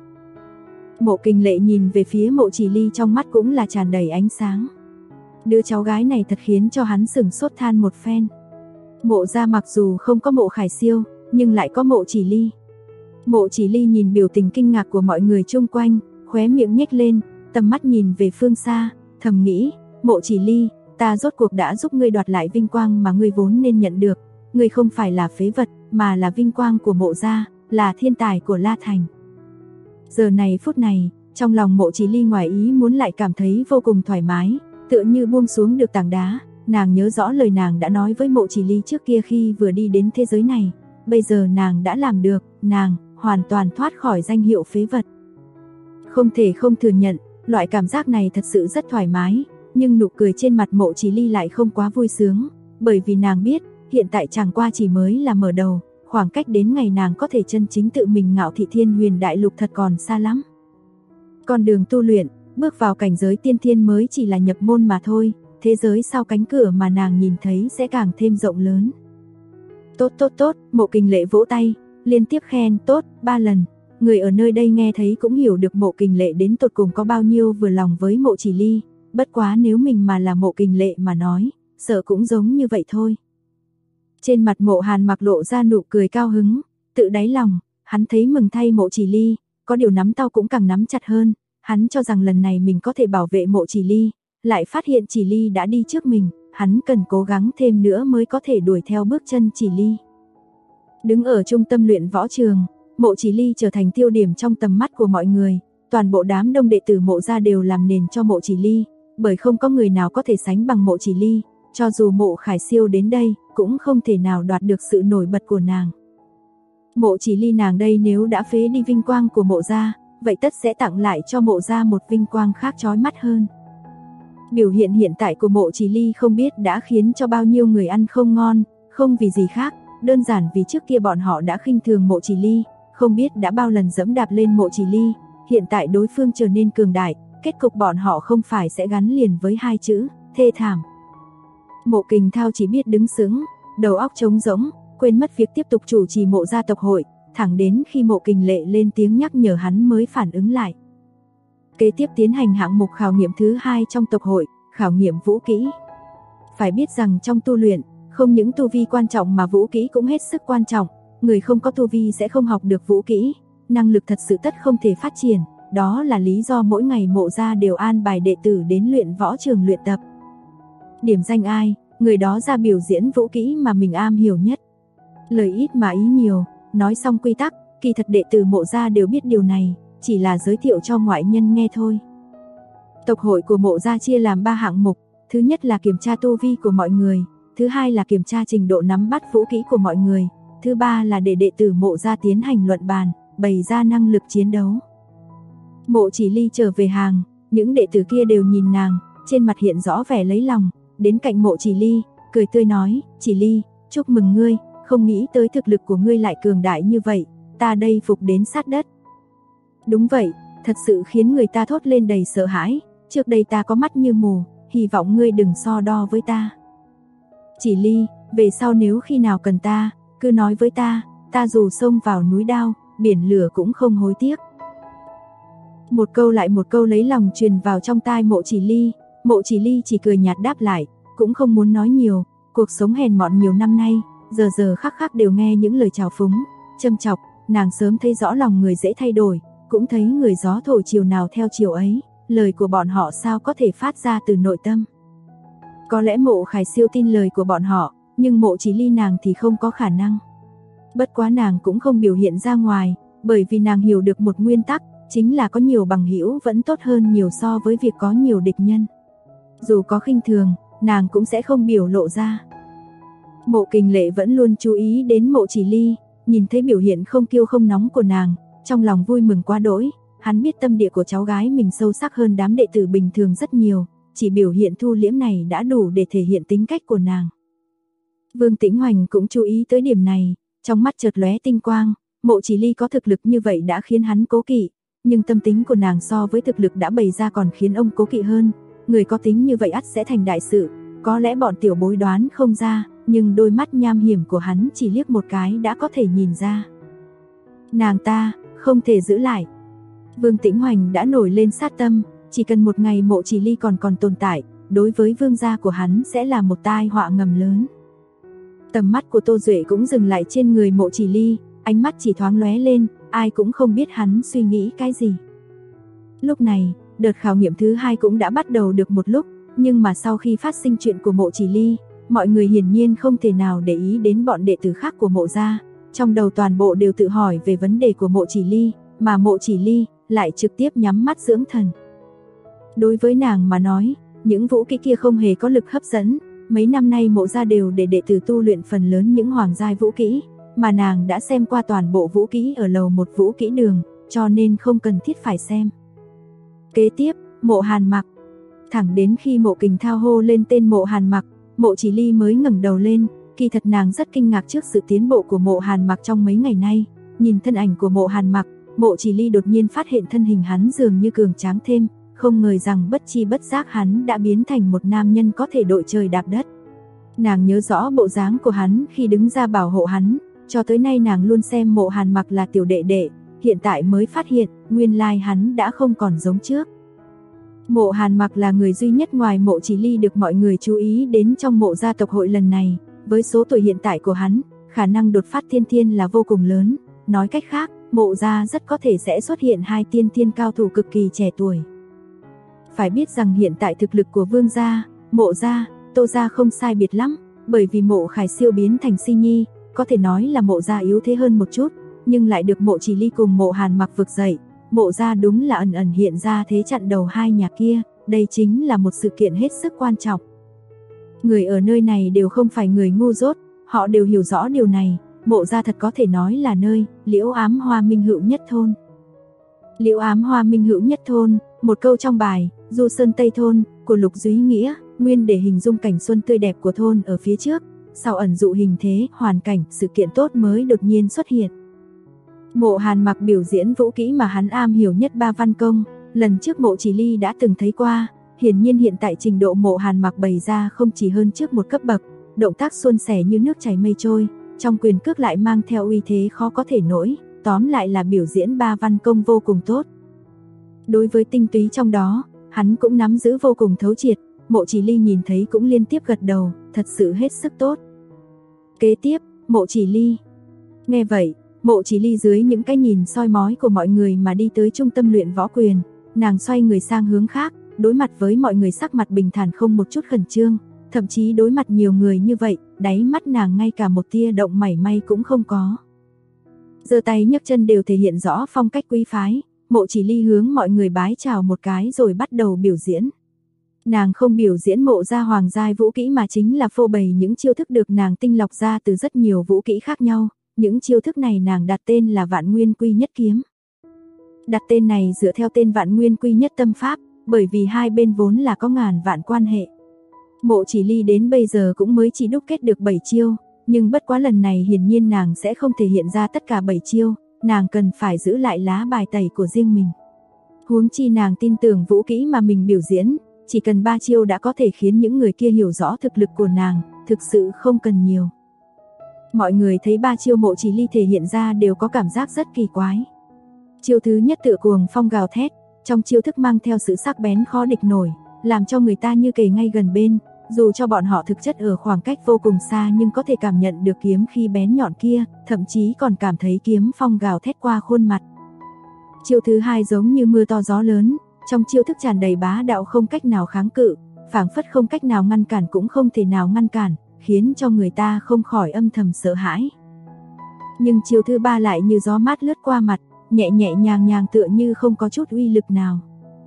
Mộ Kình Lệ nhìn về phía Mộ Chỉ Ly, trong mắt cũng là tràn đầy ánh sáng. Đứa cháu gái này thật khiến cho hắn sửng sốt than một phen. Mộ gia mặc dù không có Mộ Khải Siêu, nhưng lại có Mộ Chỉ Ly. Mộ Chỉ Ly nhìn biểu tình kinh ngạc của mọi người chung quanh, khóe miệng nhếch lên, tầm mắt nhìn về phương xa, thầm nghĩ, Mộ Chỉ Ly, ta rốt cuộc đã giúp ngươi đoạt lại vinh quang mà ngươi vốn nên nhận được. Ngươi không phải là phế vật, mà là vinh quang của Mộ gia, là thiên tài của La Thành. Giờ này phút này, trong lòng Mộ Chỉ Ly ngoài ý muốn lại cảm thấy vô cùng thoải mái, tựa như buông xuống được tảng đá. Nàng nhớ rõ lời nàng đã nói với Mộ Chỉ Ly trước kia khi vừa đi đến thế giới này. Bây giờ nàng đã làm được, nàng hoàn toàn thoát khỏi danh hiệu phế vật. Không thể không thừa nhận, loại cảm giác này thật sự rất thoải mái, nhưng nụ cười trên mặt Mộ Chỉ Ly lại không quá vui sướng, bởi vì nàng biết, hiện tại chẳng qua chỉ mới là mở đầu, khoảng cách đến ngày nàng có thể chân chính tự mình ngạo thị Thiên Huyền Đại Lục thật còn xa lắm. Con đường tu luyện, bước vào cảnh giới tiên thiên mới chỉ là nhập môn mà thôi, thế giới sau cánh cửa mà nàng nhìn thấy sẽ càng thêm rộng lớn. Tốt tốt tốt, Mộ Kình Lệ vỗ tay, liên tiếp khen tốt 3 lần. Người ở nơi đây nghe thấy cũng hiểu được Mộ Kình Lệ đến tột cùng có bao nhiêu vừa lòng với Mộ Chỉ Ly, bất quá nếu mình mà là Mộ Kình Lệ mà nói, sợ cũng giống như vậy thôi. Trên mặt Mộ Hàn Mặc lộ ra nụ cười cao hứng, tự đáy lòng, hắn thấy mừng thay Mộ Chỉ Ly, có điều nắm tao cũng càng nắm chặt hơn, hắn cho rằng lần này mình có thể bảo vệ Mộ Chỉ Ly, lại phát hiện Chỉ Ly đã đi trước mình, hắn cần cố gắng thêm nữa mới có thể đuổi theo bước chân Chỉ Ly. Đứng ở trung tâm luyện võ trường, Mộ Chỉ Ly trở thành tiêu điểm trong tầm mắt của mọi người, toàn bộ đám đông đệ tử Mộ gia đều làm nền cho Mộ Chỉ Ly, bởi không có người nào có thể sánh bằng Mộ Chỉ Ly, cho dù Mộ Khải Siêu đến đây, cũng không thể nào đoạt được sự nổi bật của nàng. Mộ Chỉ Ly nàng đây nếu đã phế đi vinh quang của Mộ gia, vậy tất sẽ tặng lại cho Mộ gia một vinh quang khác chói mắt hơn. Biểu hiện hiện tại của Mộ Chỉ Ly không biết đã khiến cho bao nhiêu người ăn không ngon, không vì gì khác, đơn giản vì trước kia bọn họ đã khinh thường Mộ Chỉ Ly, không biết đã bao lần dẫm đạp lên Mộ Chỉ Ly, hiện tại đối phương trở nên cường đại, kết cục bọn họ không phải sẽ gắn liền với hai chữ, thê thảm. Mộ Kình Thao chỉ biết đứng sững, đầu óc trống rỗng, quên mất việc tiếp tục chủ trì Mộ gia tộc hội, thẳng đến khi Mộ Kình Lệ lên tiếng nhắc nhở hắn mới phản ứng lại. Kế tiếp tiến hành hạng mục khảo nghiệm thứ 2 trong tộc hội, khảo nghiệm vũ kỹ. Phải biết rằng trong tu luyện, không những tu vi quan trọng mà vũ kỹ cũng hết sức quan trọng, người không có tu vi sẽ không học được vũ kỹ, năng lực thật sự tất không thể phát triển, đó là lý do mỗi ngày Mộ gia đều an bài đệ tử đến luyện võ trường luyện tập. Điểm danh ai, người đó ra biểu diễn vũ kỹ mà mình am hiểu nhất. Lời ít mà ý nhiều, nói xong quy tắc, kỳ thật đệ tử Mộ gia đều biết điều này, chỉ là giới thiệu cho ngoại nhân nghe thôi. Tộc hội của Mộ gia chia làm 3 hạng mục, thứ nhất là kiểm tra tu vi của mọi người, thứ hai là kiểm tra trình độ nắm bắt vũ kỹ của mọi người, thứ ba là để đệ tử Mộ gia tiến hành luận bàn, bày ra năng lực chiến đấu. Mộ Chỉ Ly trở về hàng, những đệ tử kia đều nhìn nàng, trên mặt hiện rõ vẻ lấy lòng, đến cạnh Mộ Chỉ Ly, cười tươi nói, Chỉ Ly, chúc mừng ngươi, không nghĩ tới thực lực của ngươi lại cường đại như vậy, ta đây phục đến sát đất. Đúng vậy, thật sự khiến người ta thốt lên đầy sợ hãi, trước đây ta có mắt như mù, hy vọng ngươi đừng so đo với ta. Chỉ Ly, về sau nếu khi nào cần ta, cứ nói với ta dù xông vào núi đao, biển lửa cũng không hối tiếc. Một câu lại một câu lấy lòng truyền vào trong tai Mộ Chỉ Ly chỉ cười nhạt đáp lại, cũng không muốn nói nhiều, cuộc sống hèn mọn nhiều năm nay, giờ giờ khắc khắc đều nghe những lời chào phúng, châm chọc, nàng sớm thấy rõ lòng người dễ thay đổi, cũng thấy người gió thổi chiều nào theo chiều ấy, lời của bọn họ sao có thể phát ra từ nội tâm. Có lẽ Mộ Khải Siêu tin lời của bọn họ, nhưng Mộ Chỉ Ly nàng thì không có khả năng. Bất quá nàng cũng không biểu hiện ra ngoài, bởi vì nàng hiểu được một nguyên tắc, chính là có nhiều bằng hữu vẫn tốt hơn nhiều so với việc có nhiều địch nhân. Dù có khinh thường, nàng cũng sẽ không biểu lộ ra. Mộ Kình Lệ vẫn luôn chú ý đến Mộ Chỉ Ly, nhìn thấy biểu hiện không kiêu không nóng của nàng, trong lòng vui mừng quá đỗi, hắn biết tâm địa của cháu gái mình sâu sắc hơn đám đệ tử bình thường rất nhiều, chỉ biểu hiện thu liễm này đã đủ để thể hiện tính cách của nàng. Vương Tĩnh Hoành cũng chú ý tới điểm này, trong mắt chợt lóe tinh quang, Mộ Chỉ Ly có thực lực như vậy đã khiến hắn cố kỵ, nhưng tâm tính của nàng so với thực lực đã bày ra còn khiến ông cố kỵ hơn, người có tính như vậy ắt sẽ thành đại sự, có lẽ bọn tiểu bối đoán không ra, nhưng đôi mắt nham hiểm của hắn chỉ liếc một cái đã có thể nhìn ra. Nàng ta, không thể giữ lại. Vương Tĩnh Hoành đã nổi lên sát tâm, chỉ cần một ngày Mộ Chỉ Ly còn tồn tại, đối với vương gia của hắn sẽ là một tai họa ngầm lớn. Tầm mắt của Tô Duệ cũng dừng lại trên người Mộ Chỉ Ly, ánh mắt chỉ thoáng lóe lên, ai cũng không biết hắn suy nghĩ cái gì. Lúc này, đợt khảo nghiệm thứ 2 cũng đã bắt đầu được một lúc, nhưng mà sau khi phát sinh chuyện của Mộ Chỉ Ly, mọi người hiển nhiên không thể nào để ý đến bọn đệ tử khác của Mộ gia, trong đầu toàn bộ đều tự hỏi về vấn đề của Mộ Chỉ Ly, mà Mộ Chỉ Ly lại trực tiếp nhắm mắt dưỡng thần. Đối với nàng mà nói, những vũ kỹ kia không hề có lực hấp dẫn, mấy năm nay Mộ gia đều để đệ tử tu luyện phần lớn những hoàng giai vũ kỹ, mà nàng đã xem qua toàn bộ vũ kỹ ở lầu 1 vũ kỹ đường, cho nên không cần thiết phải xem. Kế tiếp, Mộ Hàn Mặc. Thẳng đến khi Mộ Kình Thao hô lên tên Mộ Hàn Mặc, Mộ Chỉ Ly mới ngẩng đầu lên, kỳ thật nàng rất kinh ngạc trước sự tiến bộ của Mộ Hàn Mặc trong mấy ngày nay. Nhìn thân ảnh của Mộ Hàn Mặc, Mộ Chỉ Ly đột nhiên phát hiện thân hình hắn dường như cường tráng thêm, không ngờ rằng bất chi bất giác hắn đã biến thành một nam nhân có thể đội trời đạp đất. Nàng nhớ rõ bộ dáng của hắn khi đứng ra bảo hộ hắn, cho tới nay nàng luôn xem Mộ Hàn Mặc là tiểu đệ đệ, hiện tại mới phát hiện, nguyên lai hắn đã không còn giống trước. Mộ Hàn Mặc là người duy nhất ngoài Mộ Chỉ Ly được mọi người chú ý đến trong Mộ gia tộc hội lần này, với số tuổi hiện tại của hắn, khả năng đột phát tiên thiên là vô cùng lớn, nói cách khác, Mộ gia rất có thể sẽ xuất hiện 2 tiên thiên cao thủ cực kỳ trẻ tuổi. Phải biết rằng hiện tại thực lực của Vương gia, Mộ gia, Tô gia không sai biệt lắm, bởi vì Mộ Khải Siêu biến thành Si Nhi, có thể nói là Mộ gia yếu thế hơn một chút, nhưng lại được Mộ Chỉ Ly cùng Mộ Hàn Mặc vực dậy. Mộ gia đúng là ẩn ẩn hiện ra thế chặn đầu hai nhà kia, đây chính là một sự kiện hết sức quan trọng. Người ở nơi này đều không phải người ngu dốt, họ đều hiểu rõ điều này, Mộ gia thật có thể nói là nơi Liễu Ám Hoa Minh Hữu Nhất Thôn. Liễu Ám Hoa Minh Hữu Nhất Thôn, một câu trong bài Du Sơn Tây Thôn của Lục Duy Nghĩa, nguyên để hình dung cảnh xuân tươi đẹp của thôn ở phía trước, sau ẩn dụ hình thế, hoàn cảnh, sự kiện tốt mới đột nhiên xuất hiện. Mộ Hàn Mặc biểu diễn vũ kỹ mà hắn am hiểu nhất Ba Văn Công, lần trước Mộ Chỉ Ly đã từng thấy qua, hiển nhiên hiện tại trình độ Mộ Hàn Mặc bày ra không chỉ hơn trước một cấp bậc, động tác suôn sẻ như nước chảy mây trôi, trong quyền cước lại mang theo uy thế khó có thể nổi, tóm lại là biểu diễn Ba Văn Công vô cùng tốt. Đối với tinh túy trong đó, hắn cũng nắm giữ vô cùng thấu triệt, Mộ Chỉ Ly nhìn thấy cũng liên tiếp gật đầu, thật sự hết sức tốt. Kế tiếp, Mộ Chỉ Ly. Nghe vậy, Mộ Chỉ Ly dưới những cái nhìn soi mói của mọi người mà đi tới trung tâm luyện võ quyền, nàng xoay người sang hướng khác, đối mặt với mọi người sắc mặt bình thản không một chút khẩn trương, thậm chí đối mặt nhiều người như vậy, đáy mắt nàng ngay cả một tia động mảy may cũng không có. Giơ tay nhấc chân đều thể hiện rõ phong cách quý phái, Mộ Chỉ Ly hướng mọi người bái chào một cái rồi bắt đầu biểu diễn. Nàng không biểu diễn Mộ gia hoàng giai vũ kỹ mà chính là phô bày những chiêu thức được nàng tinh lọc ra từ rất nhiều vũ kỹ khác nhau. Những chiêu thức này nàng đặt tên là Vạn Nguyên Quy Nhất Kiếm. Đặt tên này dựa theo tên Vạn Nguyên Quy Nhất Tâm Pháp, bởi vì hai bên vốn là có ngàn vạn quan hệ. Mộ Chỉ Ly đến bây giờ cũng mới chỉ đúc kết được 7 chiêu, nhưng bất quá lần này hiển nhiên nàng sẽ không thể hiện ra tất cả 7 chiêu, nàng cần phải giữ lại lá bài tẩy của riêng mình. Huống chi nàng tin tưởng vũ kỹ mà mình biểu diễn, chỉ cần 3 chiêu đã có thể khiến những người kia hiểu rõ thực lực của nàng, thực sự không cần nhiều. Mọi người thấy 3 chiêu Mộ Chỉ Ly thể hiện ra đều có cảm giác rất kỳ quái. Chiêu thứ nhất tựa cuồng phong gào thét, trong chiêu thức mang theo sự sắc bén khó địch nổi, làm cho người ta như kề ngay gần bên, dù cho bọn họ thực chất ở khoảng cách vô cùng xa nhưng có thể cảm nhận được kiếm khi bén nhọn kia, thậm chí còn cảm thấy kiếm phong gào thét qua khuôn mặt. Chiêu thứ hai giống như mưa to gió lớn, trong chiêu thức tràn đầy bá đạo không cách nào kháng cự, phảng phất không cách nào ngăn cản cũng không thể nào ngăn cản, khiến cho người ta không khỏi âm thầm sợ hãi. Nhưng chiêu thứ ba lại như gió mát lướt qua mặt, nhẹ nhẹ nhàng nhàng tựa như không có chút uy lực nào.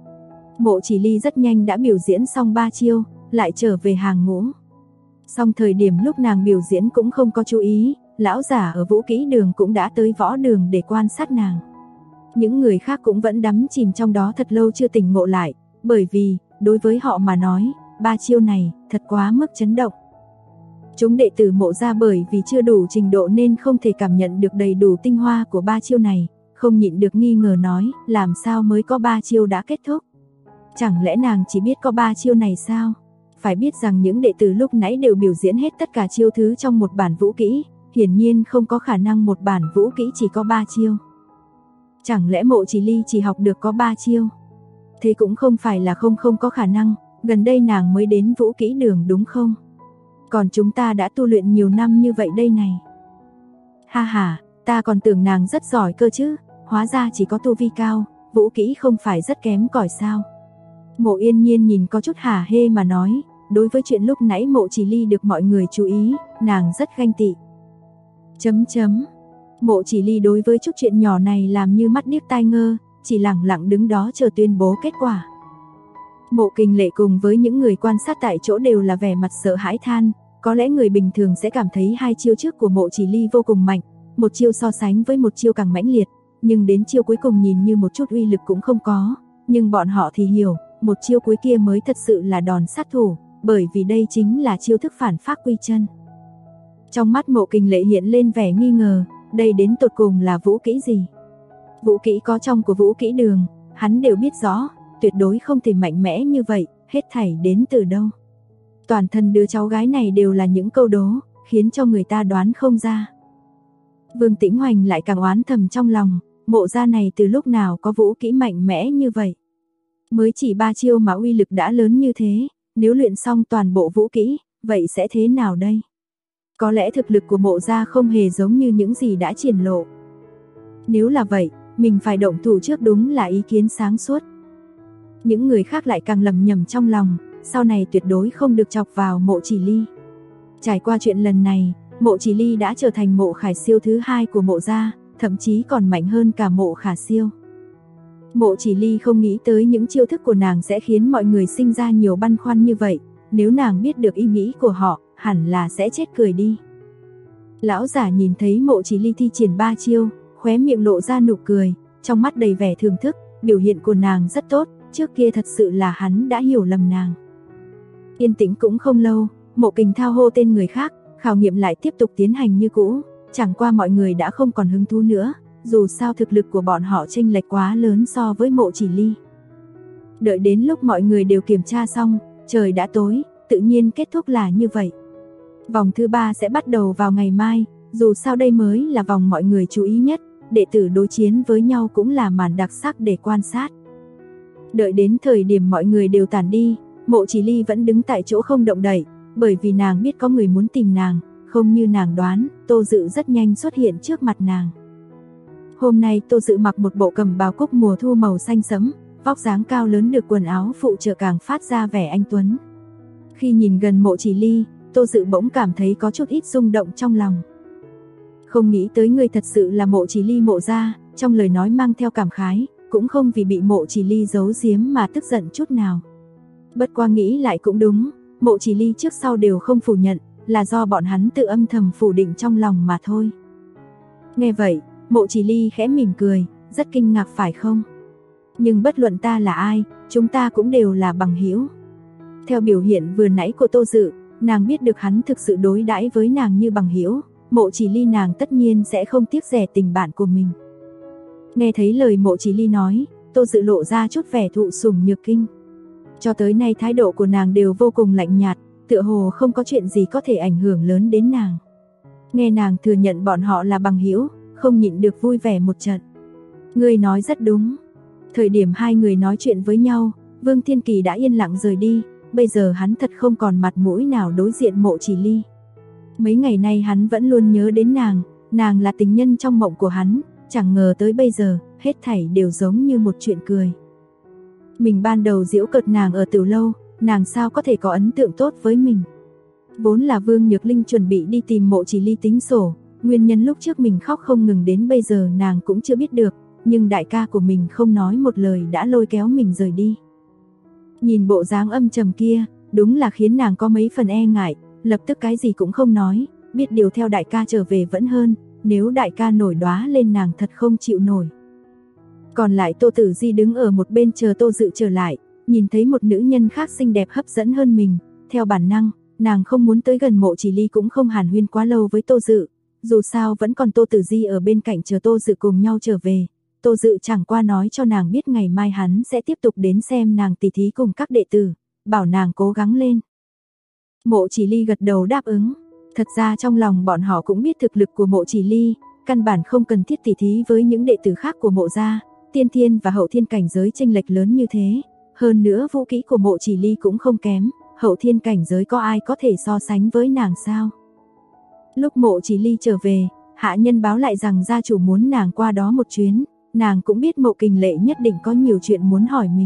Mộ Chỉ Ly rất nhanh đã biểu diễn xong 3 chiêu, lại trở về hàng ngũ. Song thời điểm lúc nàng biểu diễn cũng không có chú ý, lão giả ở vũ kỹ đường cũng đã tới võ đường để quan sát nàng. Những người khác cũng vẫn đắm chìm trong đó thật lâu chưa tỉnh ngộ lại, bởi vì, đối với họ mà nói, 3 chiêu này thật quá mức chấn động. Chúng đệ tử Mộ gia bởi vì chưa đủ trình độ nên không thể cảm nhận được đầy đủ tinh hoa của 3 chiêu này, không nhịn được nghi ngờ nói, làm sao mới có 3 chiêu đã kết thúc? Chẳng lẽ nàng chỉ biết có 3 chiêu này sao? Phải biết rằng những đệ tử lúc nãy đều biểu diễn hết tất cả chiêu thứ trong một bản vũ kỹ, hiển nhiên không có khả năng một bản vũ kỹ chỉ có 3 chiêu. Chẳng lẽ Mộ Chỉ Ly chỉ học được có 3 chiêu? Thế cũng không phải là không có khả năng, gần đây nàng mới đến vũ kỹ đường đúng không? Còn chúng ta đã tu luyện nhiều năm như vậy đây này. Ha ha, ta còn tưởng nàng rất giỏi cơ chứ, hóa ra chỉ có tu vi cao, vũ kỹ không phải rất kém cỏi sao? Mộ Yên Nhiên nhìn có chút hả hê mà nói, đối với chuyện lúc nãy Mộ Chỉ Ly được mọi người chú ý, nàng rất ganh tị. Mộ Chỉ Ly đối với chút chuyện nhỏ này làm như mắt điếc tai ngơ, chỉ lặng lặng đứng đó chờ tuyên bố kết quả. Mộ Kình Lệ cùng với những người quan sát tại chỗ đều là vẻ mặt sợ hãi than, có lẽ người bình thường sẽ cảm thấy 2 chiêu trước của Mộ Chỉ Ly vô cùng mạnh, một chiêu so sánh với một chiêu càng mãnh liệt, nhưng đến chiêu cuối cùng nhìn như một chút uy lực cũng không có, nhưng bọn họ thì hiểu, một chiêu cuối kia mới thật sự là đòn sát thủ, bởi vì đây chính là chiêu thức phản phác quy chân. Trong mắt Mộ Kình Lệ hiện lên vẻ nghi ngờ, đây đến tột cùng là vũ kỹ gì? Vũ kỹ có trong của vũ kỹ đường, hắn đều biết rõ, tuyệt đối không thể mạnh mẽ như vậy, hết thảy đến từ đâu. Toàn thân đứa cháu gái này đều là những câu đố, khiến cho người ta đoán không ra. Vương Tĩnh Hoành lại càng oán thầm trong lòng, Mộ gia này từ lúc nào có vũ kỹ mạnh mẽ như vậy. Mới chỉ 3 chiêu mà uy lực đã lớn như thế, nếu luyện xong toàn bộ vũ kỹ, vậy sẽ thế nào đây? Có lẽ thực lực của Mộ gia không hề giống như những gì đã triển lộ. Nếu là vậy, mình phải động thủ trước đúng là ý kiến sáng suốt. Những người khác lại càng lầm nhầm trong lòng, sau này tuyệt đối không được chọc vào Mộ Chỉ Ly. Trải qua chuyện lần này, Mộ Chỉ Ly đã trở thành Mộ Khải Siêu thứ 2 của Mộ gia, thậm chí còn mạnh hơn cả Mộ Khả Siêu. Mộ Chỉ Ly không nghĩ tới những chiêu thức của nàng sẽ khiến mọi người sinh ra nhiều băn khoăn như vậy, nếu nàng biết được ý nghĩ của họ, hẳn là sẽ chết cười đi. Lão giả nhìn thấy Mộ Chỉ Ly thi triển 3 chiêu, khóe miệng lộ ra nụ cười, trong mắt đầy vẻ thưởng thức, biểu hiện của nàng rất tốt, trước kia thật sự là hắn đã hiểu lầm nàng. Yên tĩnh cũng không lâu, Mộ Kình Thao hô tên người khác, khảo nghiệm lại tiếp tục tiến hành như cũ, chẳng qua mọi người đã không còn hứng thú nữa, dù sao thực lực của bọn họ chênh lệch quá lớn so với Mộ Chỉ Ly. Đợi đến lúc mọi người đều kiểm tra xong, trời đã tối, tự nhiên kết thúc là như vậy. Vòng thứ 3 sẽ bắt đầu vào ngày mai, dù sao đây mới là vòng mọi người chú ý nhất, đệ tử đối chiến với nhau cũng là màn đặc sắc để quan sát. Đợi đến thời điểm mọi người đều tản đi, Mộ Chỉ Ly vẫn đứng tại chỗ không động đậy, bởi vì nàng biết có người muốn tìm nàng, không như nàng đoán, Tô Dự rất nhanh xuất hiện trước mặt nàng. Hôm nay Tô Dự mặc một bộ cẩm bào cúc mùa thu màu xanh sẫm, vóc dáng cao lớn được quần áo phụ trợ càng phát ra vẻ anh tuấn. Khi nhìn gần Mộ Chỉ Ly, Tô Dự bỗng cảm thấy có chút ít rung động trong lòng. Không nghĩ tới người thật sự là Mộ Chỉ Ly Mộ gia, trong lời nói mang theo cảm khái, cũng không vì bị Mộ Chỉ Ly giấu giếm mà tức giận chút nào. Bất qua nghĩ lại cũng đúng, Mộ Chỉ Ly trước sau đều không phủ nhận, là do bọn hắn tự âm thầm phủ định trong lòng mà thôi. Nghe vậy, Mộ Chỉ Ly khẽ mỉm cười, rất kinh ngạc phải không? Nhưng bất luận ta là ai, chúng ta cũng đều là bằng hữu. Theo biểu hiện vừa nãy của Tô Dự, nàng biết được hắn thực sự đối đãi với nàng như bằng hữu, Mộ Chỉ Ly nàng tất nhiên sẽ không tiếc rẻ tình bạn của mình. Nghe thấy lời Mộ Chỉ Ly nói, Tô Dự lộ ra chút vẻ thụ sủng nhược kinh. Cho tới nay thái độ của nàng đều vô cùng lạnh nhạt, tựa hồ không có chuyện gì có thể ảnh hưởng lớn đến nàng. Nghe nàng thừa nhận bọn họ là bằng hữu, không nhịn được vui vẻ một trận. Ngươi nói rất đúng. Thời điểm hai người nói chuyện với nhau, Vương Thiên Kỳ đã yên lặng rời đi, bây giờ hắn thật không còn mặt mũi nào đối diện Mộ Chỉ Ly. Mấy ngày nay hắn vẫn luôn nhớ đến nàng là tình nhân trong mộng của hắn, chẳng ngờ tới bây giờ, hết thảy đều giống như một chuyện cười. Mình ban đầu giễu cợt nàng ở Tiểu Lâu, nàng sao có thể có ấn tượng tốt với mình. Vốn là Vương Nhược Linh chuẩn bị đi tìm Mộ Chỉ Ly tính sổ, nguyên nhân lúc trước mình khóc không ngừng đến bây giờ nàng cũng chưa biết được, nhưng đại ca của mình không nói một lời đã lôi kéo mình rời đi. Nhìn bộ dáng âm trầm kia, đúng là khiến nàng có mấy phần e ngại, lập tức cái gì cũng không nói, biết điều theo đại ca trở về vẫn hơn, nếu đại ca nổi đoá lên nàng thật không chịu nổi. Còn lại Tô Tử Di đứng ở một bên chờ Tô Dự trở lại, nhìn thấy một nữ nhân khác xinh đẹp hấp dẫn hơn mình, theo bản năng, nàng không muốn tới gần Mộ Chỉ Ly cũng không hàn huyên quá lâu với Tô Dự, dù sao vẫn còn Tô Tử Di ở bên cạnh chờ Tô Dự cùng nhau trở về. Tô Dự chẳng qua nói cho nàng biết ngày mai hắn sẽ tiếp tục đến xem nàng tỉ thí cùng các đệ tử, bảo nàng cố gắng lên. Mộ Chỉ Ly gật đầu đáp ứng. Thật ra trong lòng bọn họ cũng biết thực lực của Mộ Chỉ Ly, căn bản không cần thiết tỉ thí với những đệ tử khác của Mộ gia, tiên thiên và hậu thiên cảnh giới chênh lệch lớn như thế. Hơn nữa vũ kỹ của Mộ Chỉ Ly cũng không kém, hậu thiên cảnh giới có ai có thể so sánh với nàng sao? Lúc Mộ Chỉ Ly trở về, hạ nhân báo lại rằng gia chủ muốn nàng qua đó một chuyến, nàng cũng biết Mộ Kình Lệ nhất định có nhiều chuyện muốn hỏi mình.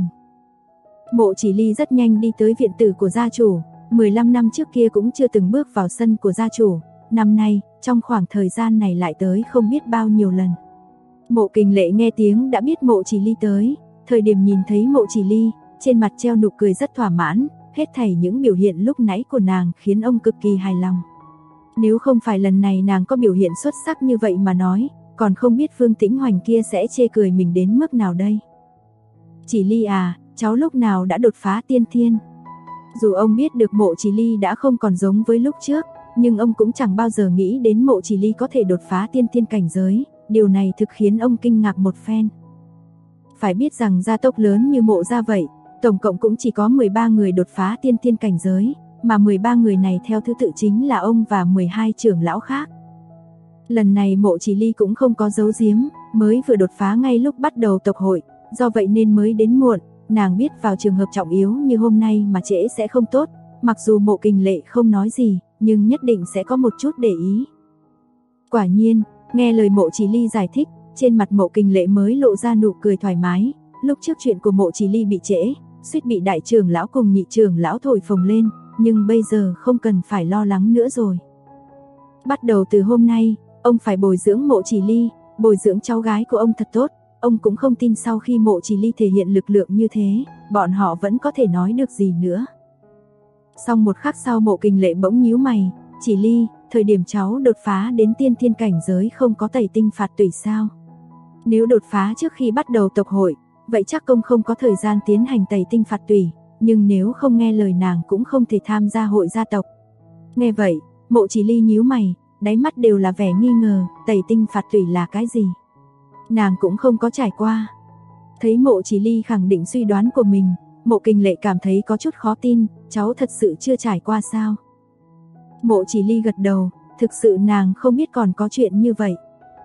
Mộ Chỉ Ly rất nhanh đi tới viện tử của gia chủ, 15 năm trước kia cũng chưa từng bước vào sân của gia chủ, năm nay, trong khoảng thời gian này lại tới không biết bao nhiêu lần. Mộ Kình Lệ nghe tiếng đã biết Mộ Chỉ Ly tới, thời điểm nhìn thấy Mộ Chỉ Ly, trên mặt treo nụ cười rất thỏa mãn, hết thảy những biểu hiện lúc nãy của nàng khiến ông cực kỳ hài lòng. Nếu không phải lần này nàng có biểu hiện xuất sắc như vậy mà nói, còn không biết Vương Tĩnh Hoành kia sẽ chê cười mình đến mức nào đây. Chỉ Ly à, cháu lúc nào đã đột phá tiên thiên? Dù ông biết được Mộ Chỉ Ly đã không còn giống với lúc trước, nhưng ông cũng chẳng bao giờ nghĩ đến Mộ Chỉ Ly có thể đột phá tiên thiên cảnh giới, điều này thực khiến ông kinh ngạc một phen. Phải biết rằng gia tộc lớn như Mộ gia vậy, tổng cộng cũng chỉ có 13 người đột phá tiên thiên cảnh giới, mà 13 người này theo thứ tự chính là ông và 12 trưởng lão khác. Lần này Mộ Chỉ Ly cũng không có giấu giếm, mới vừa đột phá ngay lúc bắt đầu tộc hội, do vậy nên mới đến muộn. Nàng biết vào trường hợp trọng yếu như hôm nay mà trễ sẽ không tốt, mặc dù Mộ Kình Lệ không nói gì, nhưng nhất định sẽ có một chút để ý. Quả nhiên, nghe lời Mộ Chỉ Ly giải thích, trên mặt Mộ Kình Lệ mới lộ ra nụ cười thoải mái. Lúc trước chuyện của Mộ Chỉ Ly bị trễ, suýt bị đại trưởng lão cùng nhị trưởng lão thổi phồng lên, nhưng bây giờ không cần phải lo lắng nữa rồi. Bắt đầu từ hôm nay, ông phải bồi dưỡng Mộ Chỉ Ly, bồi dưỡng cháu gái của ông thật tốt. Ông cũng không tin sau khi Mộ Chỉ Ly thể hiện lực lượng như thế, bọn họ vẫn có thể nói được gì nữa. Xong một khắc sau Mộ Kình Lệ bỗng nhíu mày, Chỉ Ly, thời điểm cháu đột phá đến tiên thiên cảnh giới không có tẩy tinh phạt tủy sao? Nếu đột phá trước khi bắt đầu tộc hội, vậy chắc công không có thời gian tiến hành tẩy tinh phạt tủy, nhưng nếu không nghe lời nàng cũng không thể tham gia hội gia tộc. Nghe vậy, Mộ Chỉ Ly nhíu mày, đáy mắt đều là vẻ nghi ngờ, tẩy tinh phạt tủy là cái gì? Nàng cũng không có trải qua. Thấy Mộ Chỉ Ly khẳng định suy đoán của mình, Mộ Kình Lệ cảm thấy có chút khó tin, cháu thật sự chưa trải qua sao? Mộ Chỉ Ly gật đầu, thực sự nàng không biết còn có chuyện như vậy.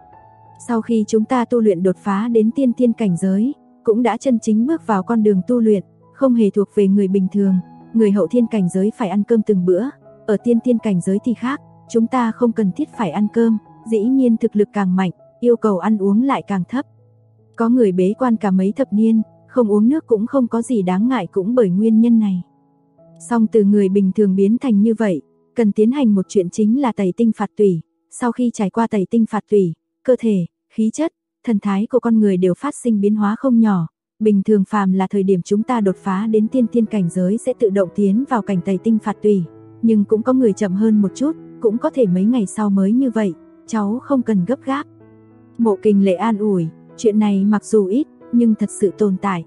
Sau khi chúng ta tu luyện đột phá đến tiên thiên cảnh giới, cũng đã chân chính bước vào con đường tu luyện, không hề thuộc về người bình thường, người hậu thiên cảnh giới phải ăn cơm từng bữa, ở tiên thiên cảnh giới thì khác, chúng ta không cần thiết phải ăn cơm, dĩ nhiên thực lực càng mạnh, yêu cầu ăn uống lại càng thấp. Có người bế quan cả mấy thập niên, không uống nước cũng không có gì đáng ngại cũng bởi nguyên nhân này. Song từ người bình thường biến thành như vậy, cần tiến hành một chuyện chính là tẩy tinh phạt tủy. Sau khi trải qua tẩy tinh phạt tủy, cơ thể, khí chất, thần thái của con người đều phát sinh biến hóa không nhỏ. Bình thường phàm là thời điểm chúng ta đột phá đến tiên thiên cảnh giới sẽ tự động tiến vào cảnh tẩy tinh phạt tủy. Nhưng cũng có người chậm hơn một chút, cũng có thể mấy ngày sau mới như vậy, cháu không cần gấp gáp. Mộ Kình Lệ an ủi, chuyện này mặc dù ít, nhưng thật sự tồn tại.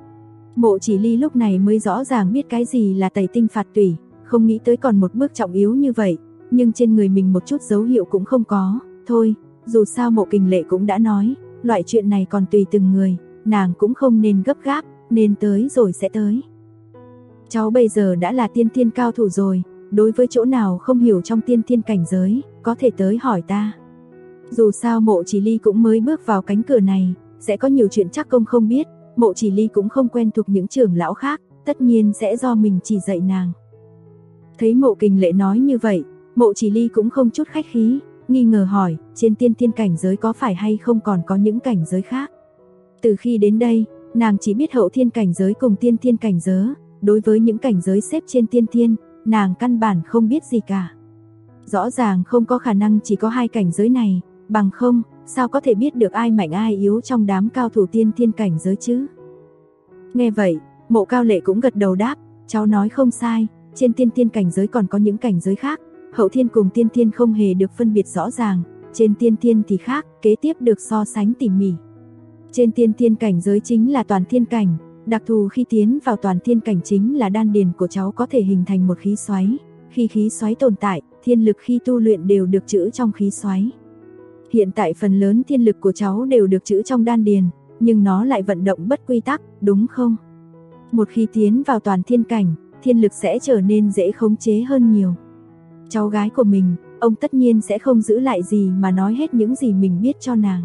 Mộ Chỉ Ly lúc này mới rõ ràng biết cái gì là tẩy tinh phạt tủy, không nghĩ tới còn một bước trọng yếu như vậy, nhưng trên người mình một chút dấu hiệu cũng không có. Thôi, dù sao Mộ Kình Lệ cũng đã nói, loại chuyện này còn tùy từng người, nàng cũng không nên gấp gáp, nên tới rồi sẽ tới. Cháu bây giờ đã là tiên thiên cao thủ rồi, đối với chỗ nào không hiểu trong tiên thiên cảnh giới, có thể tới hỏi ta. Dù sao Mộ Chỉ Ly cũng mới bước vào cánh cửa này, sẽ có nhiều chuyện chắc công không biết, Mộ Chỉ Ly cũng không quen thuộc những trưởng lão khác, tất nhiên sẽ do mình chỉ dạy nàng. Thấy Mộ Kình Lệ nói như vậy, Mộ Chỉ Ly cũng không chút khách khí, nghi ngờ hỏi, trên tiên thiên cảnh giới có phải hay không còn có những cảnh giới khác? Từ khi đến đây, nàng chỉ biết hậu thiên cảnh giới cùng tiên thiên cảnh giới, đối với những cảnh giới xếp trên tiên thiên, nàng căn bản không biết gì cả. Rõ ràng không có khả năng chỉ có hai cảnh giới này, bằng không, sao có thể biết được ai mạnh ai yếu trong đám cao thủ tiên thiên cảnh giới chứ? Nghe vậy, Mộ Cao Lệ cũng gật đầu đáp, cháu nói không sai, trên tiên thiên cảnh giới còn có những cảnh giới khác, hậu thiên cùng tiên thiên không hề được phân biệt rõ ràng, trên tiên thiên thì khác, kế tiếp được so sánh tỉ mỉ. Trên tiên thiên cảnh giới chính là toàn thiên cảnh, đặc thù khi tiến vào toàn thiên cảnh chính là đan điền của cháu có thể hình thành một khí xoáy, khi khí xoáy tồn tại, thiên lực khi tu luyện đều được trữ trong khí xoáy. Hiện tại phần lớn thiên lực của cháu đều được trữ trong đan điền, nhưng nó lại vận động bất quy tắc, đúng không? Một khi tiến vào toàn thiên cảnh, thiên lực sẽ trở nên dễ khống chế hơn nhiều. Cháu gái của mình, ông tất nhiên sẽ không giữ lại gì mà nói hết những gì mình biết cho nàng.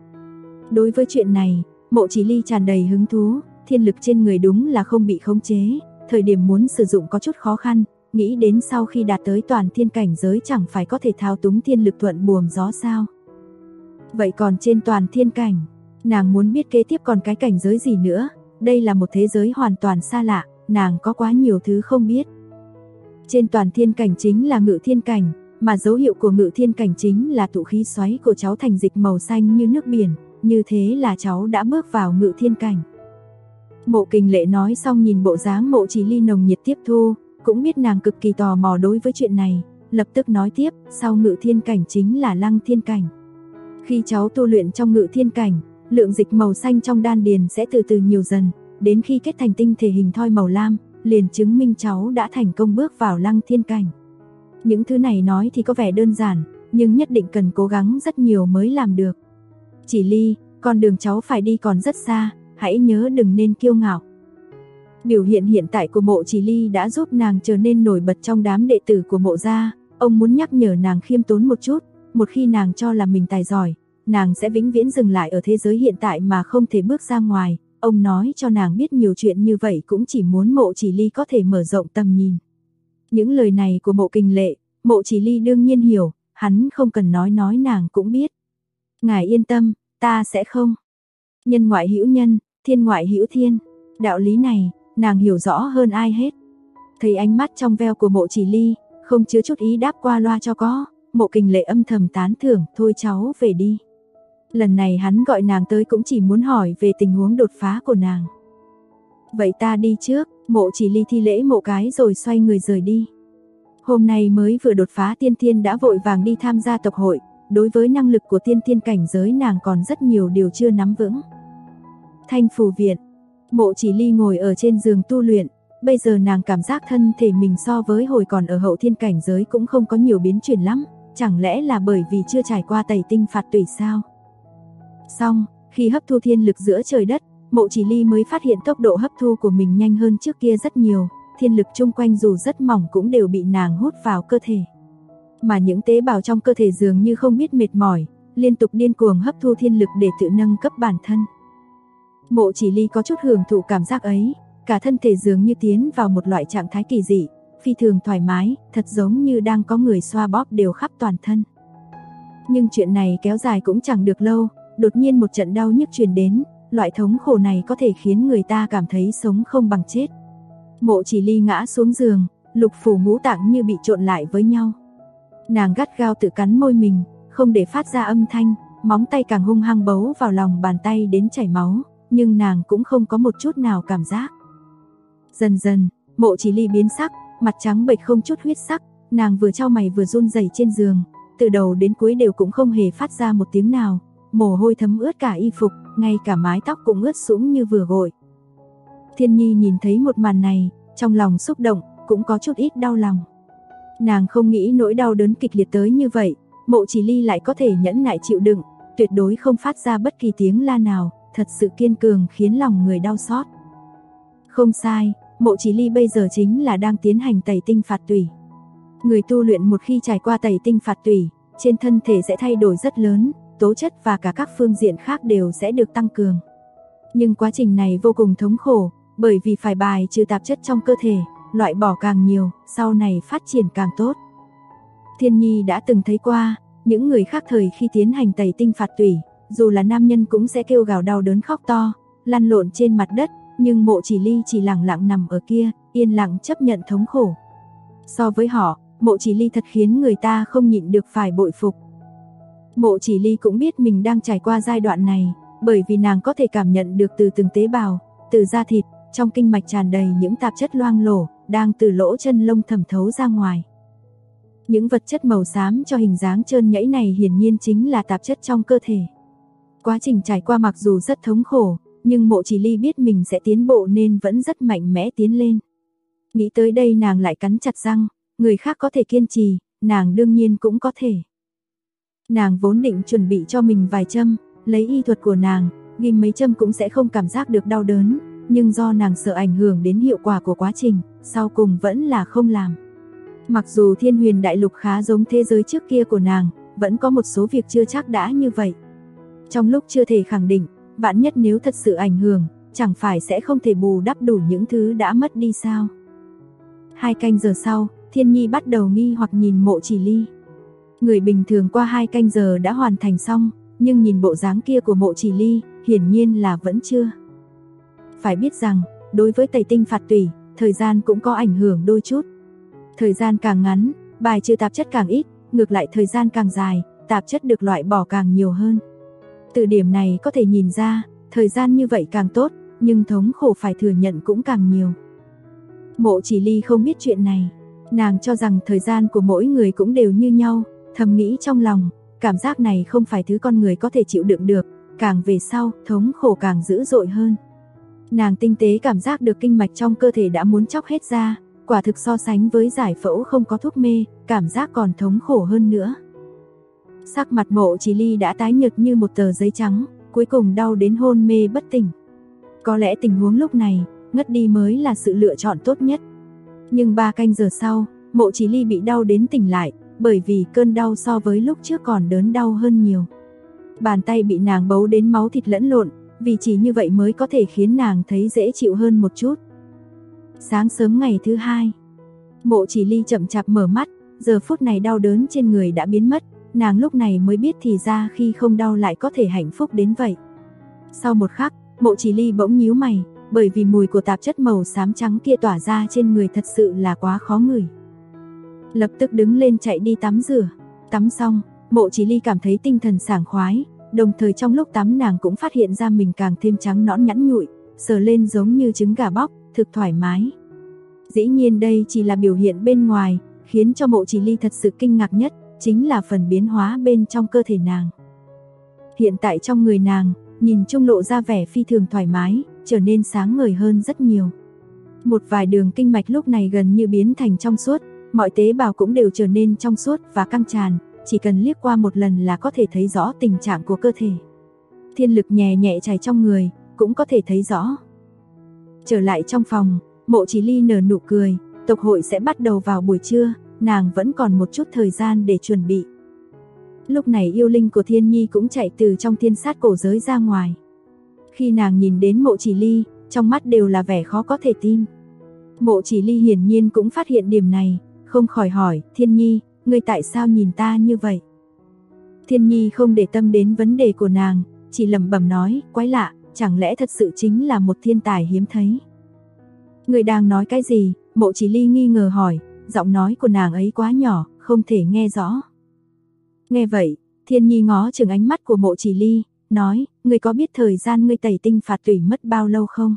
Đối với chuyện này, Mộ Chỉ Ly tràn đầy hứng thú, thiên lực trên người đúng là không bị khống chế, thời điểm muốn sử dụng có chút khó khăn, nghĩ đến sau khi đạt tới toàn thiên cảnh giới chẳng phải có thể thao túng thiên lực thuận buồm gió sao. Vậy còn trên toàn thiên cảnh, nàng muốn biết kế tiếp còn cái cảnh giới gì nữa, đây là một thế giới hoàn toàn xa lạ, nàng có quá nhiều thứ không biết. Trên toàn thiên cảnh chính là ngự thiên cảnh, mà dấu hiệu của ngự thiên cảnh chính là tụ khí xoáy của cháu thành dịch màu xanh như nước biển, như thế là cháu đã bước vào ngự thiên cảnh. Mộ Kình Lệ nói xong nhìn bộ dáng Mộ Chỉ Ly nồng nhiệt tiếp thu, cũng biết nàng cực kỳ tò mò đối với chuyện này, lập tức nói tiếp, sau ngự thiên cảnh chính là lăng thiên cảnh. Khi cháu tu luyện trong ngự thiên cảnh, lượng dịch màu xanh trong đan điền sẽ từ từ nhiều dần, đến khi kết thành tinh thể hình thoi màu lam, liền chứng minh cháu đã thành công bước vào lăng thiên cảnh. Những thứ này nói thì có vẻ đơn giản, nhưng nhất định cần cố gắng rất nhiều mới làm được. Chỉ Ly, con đường cháu phải đi còn rất xa, hãy nhớ đừng nên kiêu ngạo. Biểu hiện hiện tại của Mộ Chỉ Ly đã giúp nàng trở nên nổi bật trong đám đệ tử của Mộ gia, ông muốn nhắc nhở nàng khiêm tốn một chút, một khi nàng cho là mình tài giỏi, nàng sẽ vĩnh viễn dừng lại ở thế giới hiện tại mà không thể bước ra ngoài. Ông nói cho nàng biết nhiều chuyện như vậy cũng chỉ muốn Mộ Chỉ Ly có thể mở rộng tầm nhìn. Những lời này của Mộ Kình Lệ, Mộ Chỉ Ly đương nhiên hiểu, hắn không cần nói nàng cũng biết. Ngài yên tâm, ta sẽ không. Nhân ngoại hữu nhân, thiên ngoại hữu thiên. Đạo lý này, nàng hiểu rõ hơn ai hết. Thấy ánh mắt trong veo của Mộ Chỉ Ly, không chứa chút ý đáp qua loa cho có, Mộ Kình Lệ âm thầm tán thưởng, thôi cháu về đi. Lần này hắn gọi nàng tới cũng chỉ muốn hỏi về tình huống đột phá của nàng. Vậy ta đi trước, Mộ Chỉ Ly thi lễ một cái rồi xoay người rời đi. Hôm nay mới vừa đột phá tiên thiên đã vội vàng đi tham gia tộc hội, đối với năng lực của tiên thiên cảnh giới nàng còn rất nhiều điều chưa nắm vững. Thanh Phù Viện, Mộ Chỉ Ly ngồi ở trên giường tu luyện, bây giờ nàng cảm giác thân thể mình so với hồi còn ở hậu thiên cảnh giới cũng không có nhiều biến chuyển lắm, chẳng lẽ là bởi vì chưa trải qua tẩy tinh phạt tủy sao? Xong, khi hấp thu thiên lực giữa trời đất, Mộ Chỉ Ly mới phát hiện tốc độ hấp thu của mình nhanh hơn trước kia rất nhiều, thiên lực chung quanh dù rất mỏng cũng đều bị nàng hút vào cơ thể. Mà những tế bào trong cơ thể dường như không biết mệt mỏi, liên tục điên cuồng hấp thu thiên lực để tự nâng cấp bản thân. Mộ Chỉ Ly có chút hưởng thụ cảm giác ấy, cả thân thể dường như tiến vào một loại trạng thái kỳ dị, phi thường thoải mái, thật giống như đang có người xoa bóp đều khắp toàn thân. Nhưng chuyện này kéo dài cũng chẳng được lâu, đột nhiên một trận đau nhức truyền đến, loại thống khổ này có thể khiến người ta cảm thấy sống không bằng chết. Mộ Chỉ Ly ngã xuống giường, lục phủ ngũ tạng như bị trộn lại với nhau. Nàng gắt gao tự cắn môi mình, không để phát ra âm thanh, móng tay càng hung hăng bấu vào lòng bàn tay đến chảy máu, nhưng nàng cũng không có một chút nào cảm giác. Dần dần, Mộ Chỉ Ly biến sắc, mặt trắng bệch không chút huyết sắc, nàng vừa chau mày vừa run rẩy trên giường, từ đầu đến cuối đều cũng không hề phát ra một tiếng nào, mồ hôi thấm ướt cả y phục, ngay cả mái tóc cũng ướt sũng như vừa gội. Thiên Nhi nhìn thấy một màn này, trong lòng xúc động, cũng có chút ít đau lòng. Nàng không nghĩ nỗi đau đớn kịch liệt tới như vậy, Mộ Chỉ Ly lại có thể nhẫn nại chịu đựng, tuyệt đối không phát ra bất kỳ tiếng la nào, thật sự kiên cường khiến lòng người đau xót. Không sai, Mộ Chỉ Ly bây giờ chính là đang tiến hành tẩy tinh phạt tủy. Người tu luyện một khi trải qua tẩy tinh phạt tủy, trên thân thể sẽ thay đổi rất lớn, tố chất và cả các phương diện khác đều sẽ được tăng cường. Nhưng quá trình này vô cùng thống khổ, bởi vì phải bài trừ tạp chất trong cơ thể, loại bỏ càng nhiều, sau này phát triển càng tốt. Thiên Nhi đã từng thấy qua, những người khác thời khi tiến hành tẩy tinh phạt tủy, dù là nam nhân cũng sẽ kêu gào đau đớn khóc to, lăn lộn trên mặt đất, nhưng Mộ Chỉ Ly chỉ lặng lặng nằm ở kia, yên lặng chấp nhận thống khổ. So với họ, Mộ Chỉ Ly thật khiến người ta không nhịn được phải bội phục. Mộ Chỉ Ly cũng biết mình đang trải qua giai đoạn này, bởi vì nàng có thể cảm nhận được từ từng tế bào, từ da thịt, trong kinh mạch tràn đầy những tạp chất loang lổ, đang từ lỗ chân lông thẩm thấu ra ngoài. Những vật chất màu xám cho hình dáng trơn nhẵy này hiển nhiên chính là tạp chất trong cơ thể. Quá trình trải qua mặc dù rất thống khổ, nhưng Mộ Chỉ Ly biết mình sẽ tiến bộ nên vẫn rất mạnh mẽ tiến lên. Nghĩ tới đây nàng lại cắn chặt răng, người khác có thể kiên trì, nàng đương nhiên cũng có thể. Nàng vốn định chuẩn bị cho mình vài châm, lấy y thuật của nàng, ghim mấy châm cũng sẽ không cảm giác được đau đớn, nhưng do nàng sợ ảnh hưởng đến hiệu quả của quá trình, sau cùng vẫn là không làm. Mặc dù Thiên Huyền Đại Lục khá giống thế giới trước kia của nàng, vẫn có một số việc chưa chắc đã như vậy. Trong lúc chưa thể khẳng định, vạn nhất nếu thật sự ảnh hưởng, chẳng phải sẽ không thể bù đắp đủ những thứ đã mất đi sao? 2 canh giờ sau, Thiên Nhi bắt đầu nghi hoặc nhìn Mộ Chỉ Ly. Người bình thường qua 2 canh giờ đã hoàn thành xong, nhưng nhìn bộ dáng kia của Mộ Chỉ Ly, hiển nhiên là vẫn chưa. Phải biết rằng, đối với tẩy tinh phạt tủy, thời gian cũng có ảnh hưởng đôi chút. Thời gian càng ngắn, bài trừ tạp chất càng ít, ngược lại thời gian càng dài, tạp chất được loại bỏ càng nhiều hơn. Từ điểm này có thể nhìn ra, thời gian như vậy càng tốt, nhưng thống khổ phải thừa nhận cũng càng nhiều. Mộ Chỉ Ly không biết chuyện này, nàng cho rằng thời gian của mỗi người cũng đều như nhau, thầm nghĩ trong lòng, cảm giác này không phải thứ con người có thể chịu đựng được, càng về sau, thống khổ càng dữ dội hơn. Nàng tinh tế cảm giác được kinh mạch trong cơ thể đã muốn chóc hết ra, quả thực so sánh với giải phẫu không có thuốc mê, cảm giác còn thống khổ hơn nữa. Sắc mặt Mộ Chỉ Ly đã tái nhợt như một tờ giấy trắng, cuối cùng đau đến hôn mê bất tỉnh. Có lẽ tình huống lúc này, ngất đi mới là sự lựa chọn tốt nhất. Nhưng 3 canh giờ sau, Mộ Chỉ Ly bị đau đến tỉnh lại, bởi vì cơn đau so với lúc trước còn đớn đau hơn nhiều. Bàn tay bị nàng bấu đến máu thịt lẫn lộn, vì chỉ như vậy mới có thể khiến nàng thấy dễ chịu hơn một chút. Sáng sớm ngày thứ 2, Mộ Chỉ Ly chậm chạp mở mắt, giờ phút này đau đớn trên người đã biến mất, nàng lúc này mới biết thì ra khi không đau lại có thể hạnh phúc đến vậy. Sau một khắc, Mộ Chỉ Ly bỗng nhíu mày, bởi vì mùi của tạp chất màu xám trắng kia tỏa ra trên người thật sự là quá khó ngửi. Lập tức đứng lên chạy đi tắm rửa. Tắm xong, Mộ Chỉ Ly cảm thấy tinh thần sảng khoái, đồng thời trong lúc tắm nàng cũng phát hiện ra mình càng thêm trắng nõn nhẵn nhụi, sờ lên giống như trứng gà bóc, thực thoải mái. Dĩ nhiên đây chỉ là biểu hiện bên ngoài, khiến cho Mộ Chỉ Ly thật sự kinh ngạc nhất, chính là phần biến hóa bên trong cơ thể nàng. Hiện tại trong người nàng, nhìn chung lộ ra vẻ phi thường thoải mái, trở nên sáng ngời hơn rất nhiều. Một vài đường kinh mạch lúc này gần như biến thành trong suốt, mọi tế bào cũng đều trở nên trong suốt và căng tràn, chỉ cần liếc qua một lần là có thể thấy rõ tình trạng của cơ thể. Thiên lực nhẹ nhẹ chảy trong người, cũng có thể thấy rõ. Trở lại trong phòng, Mộ Chỉ Ly nở nụ cười, tộc hội sẽ bắt đầu vào buổi trưa, nàng vẫn còn một chút thời gian để chuẩn bị. Lúc này yêu linh của Thiên Nhi cũng chạy từ trong thiên sát cổ giới ra ngoài. Khi nàng nhìn đến Mộ Chỉ Ly, trong mắt đều là vẻ khó có thể tin. Mộ Chỉ Ly hiển nhiên cũng phát hiện điểm này, không khỏi hỏi, Thiên Nhi, ngươi tại sao nhìn ta như vậy? Thiên Nhi không để tâm đến vấn đề của nàng, chỉ lẩm bẩm nói, quái lạ, chẳng lẽ thật sự chính là một thiên tài hiếm thấy? Ngươi đang nói cái gì? Mộ Chỉ Ly nghi ngờ hỏi, giọng nói của nàng ấy quá nhỏ, không thể nghe rõ. Nghe vậy, Thiên Nhi ngó chừng ánh mắt của Mộ Chỉ Ly, nói, ngươi có biết thời gian ngươi tẩy tinh phạt tủy mất bao lâu không?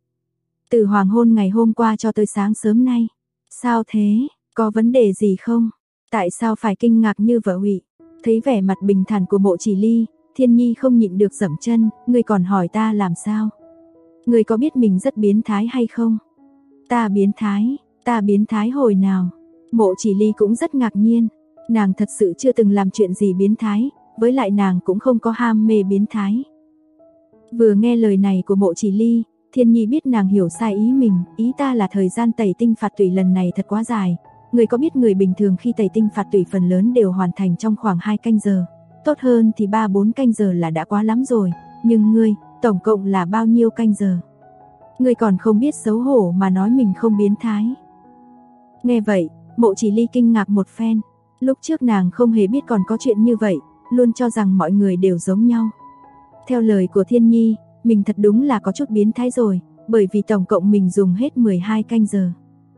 Từ hoàng hôn ngày hôm qua cho tới sáng sớm nay. Sao thế? Có vấn đề gì không? Tại sao phải kinh ngạc như vậy? Thấy vẻ mặt bình thản của Mộ Chỉ Ly, Thiên Nhi không nhịn được giẫm chân, ngươi còn hỏi ta làm sao? Ngươi có biết mình rất biến thái hay không? Ta biến thái hồi nào? Mộ Chỉ Ly cũng rất ngạc nhiên, nàng thật sự chưa từng làm chuyện gì biến thái, với lại nàng cũng không có ham mê biến thái. Vừa nghe lời này của Mộ Chỉ Ly, Thiên Nhi biết nàng hiểu sai ý mình, ý ta là thời gian tẩy tinh phạt tủy lần này thật quá dài. Người có biết người bình thường khi tẩy tinh phạt tủy phần lớn đều hoàn thành trong khoảng 2 canh giờ, tốt hơn thì 3-4 canh giờ là đã quá lắm rồi, nhưng ngươi, tổng cộng là bao nhiêu canh giờ? Ngươi còn không biết xấu hổ mà nói mình không biến thái. Nghe vậy, Mộ Chỉ Ly kinh ngạc một phen, lúc trước nàng không hề biết còn có chuyện như vậy, luôn cho rằng mọi người đều giống nhau. Theo lời của Thiên Nhi, mình thật đúng là có chút biến thái rồi, bởi vì tổng cộng mình dùng hết 12 canh giờ.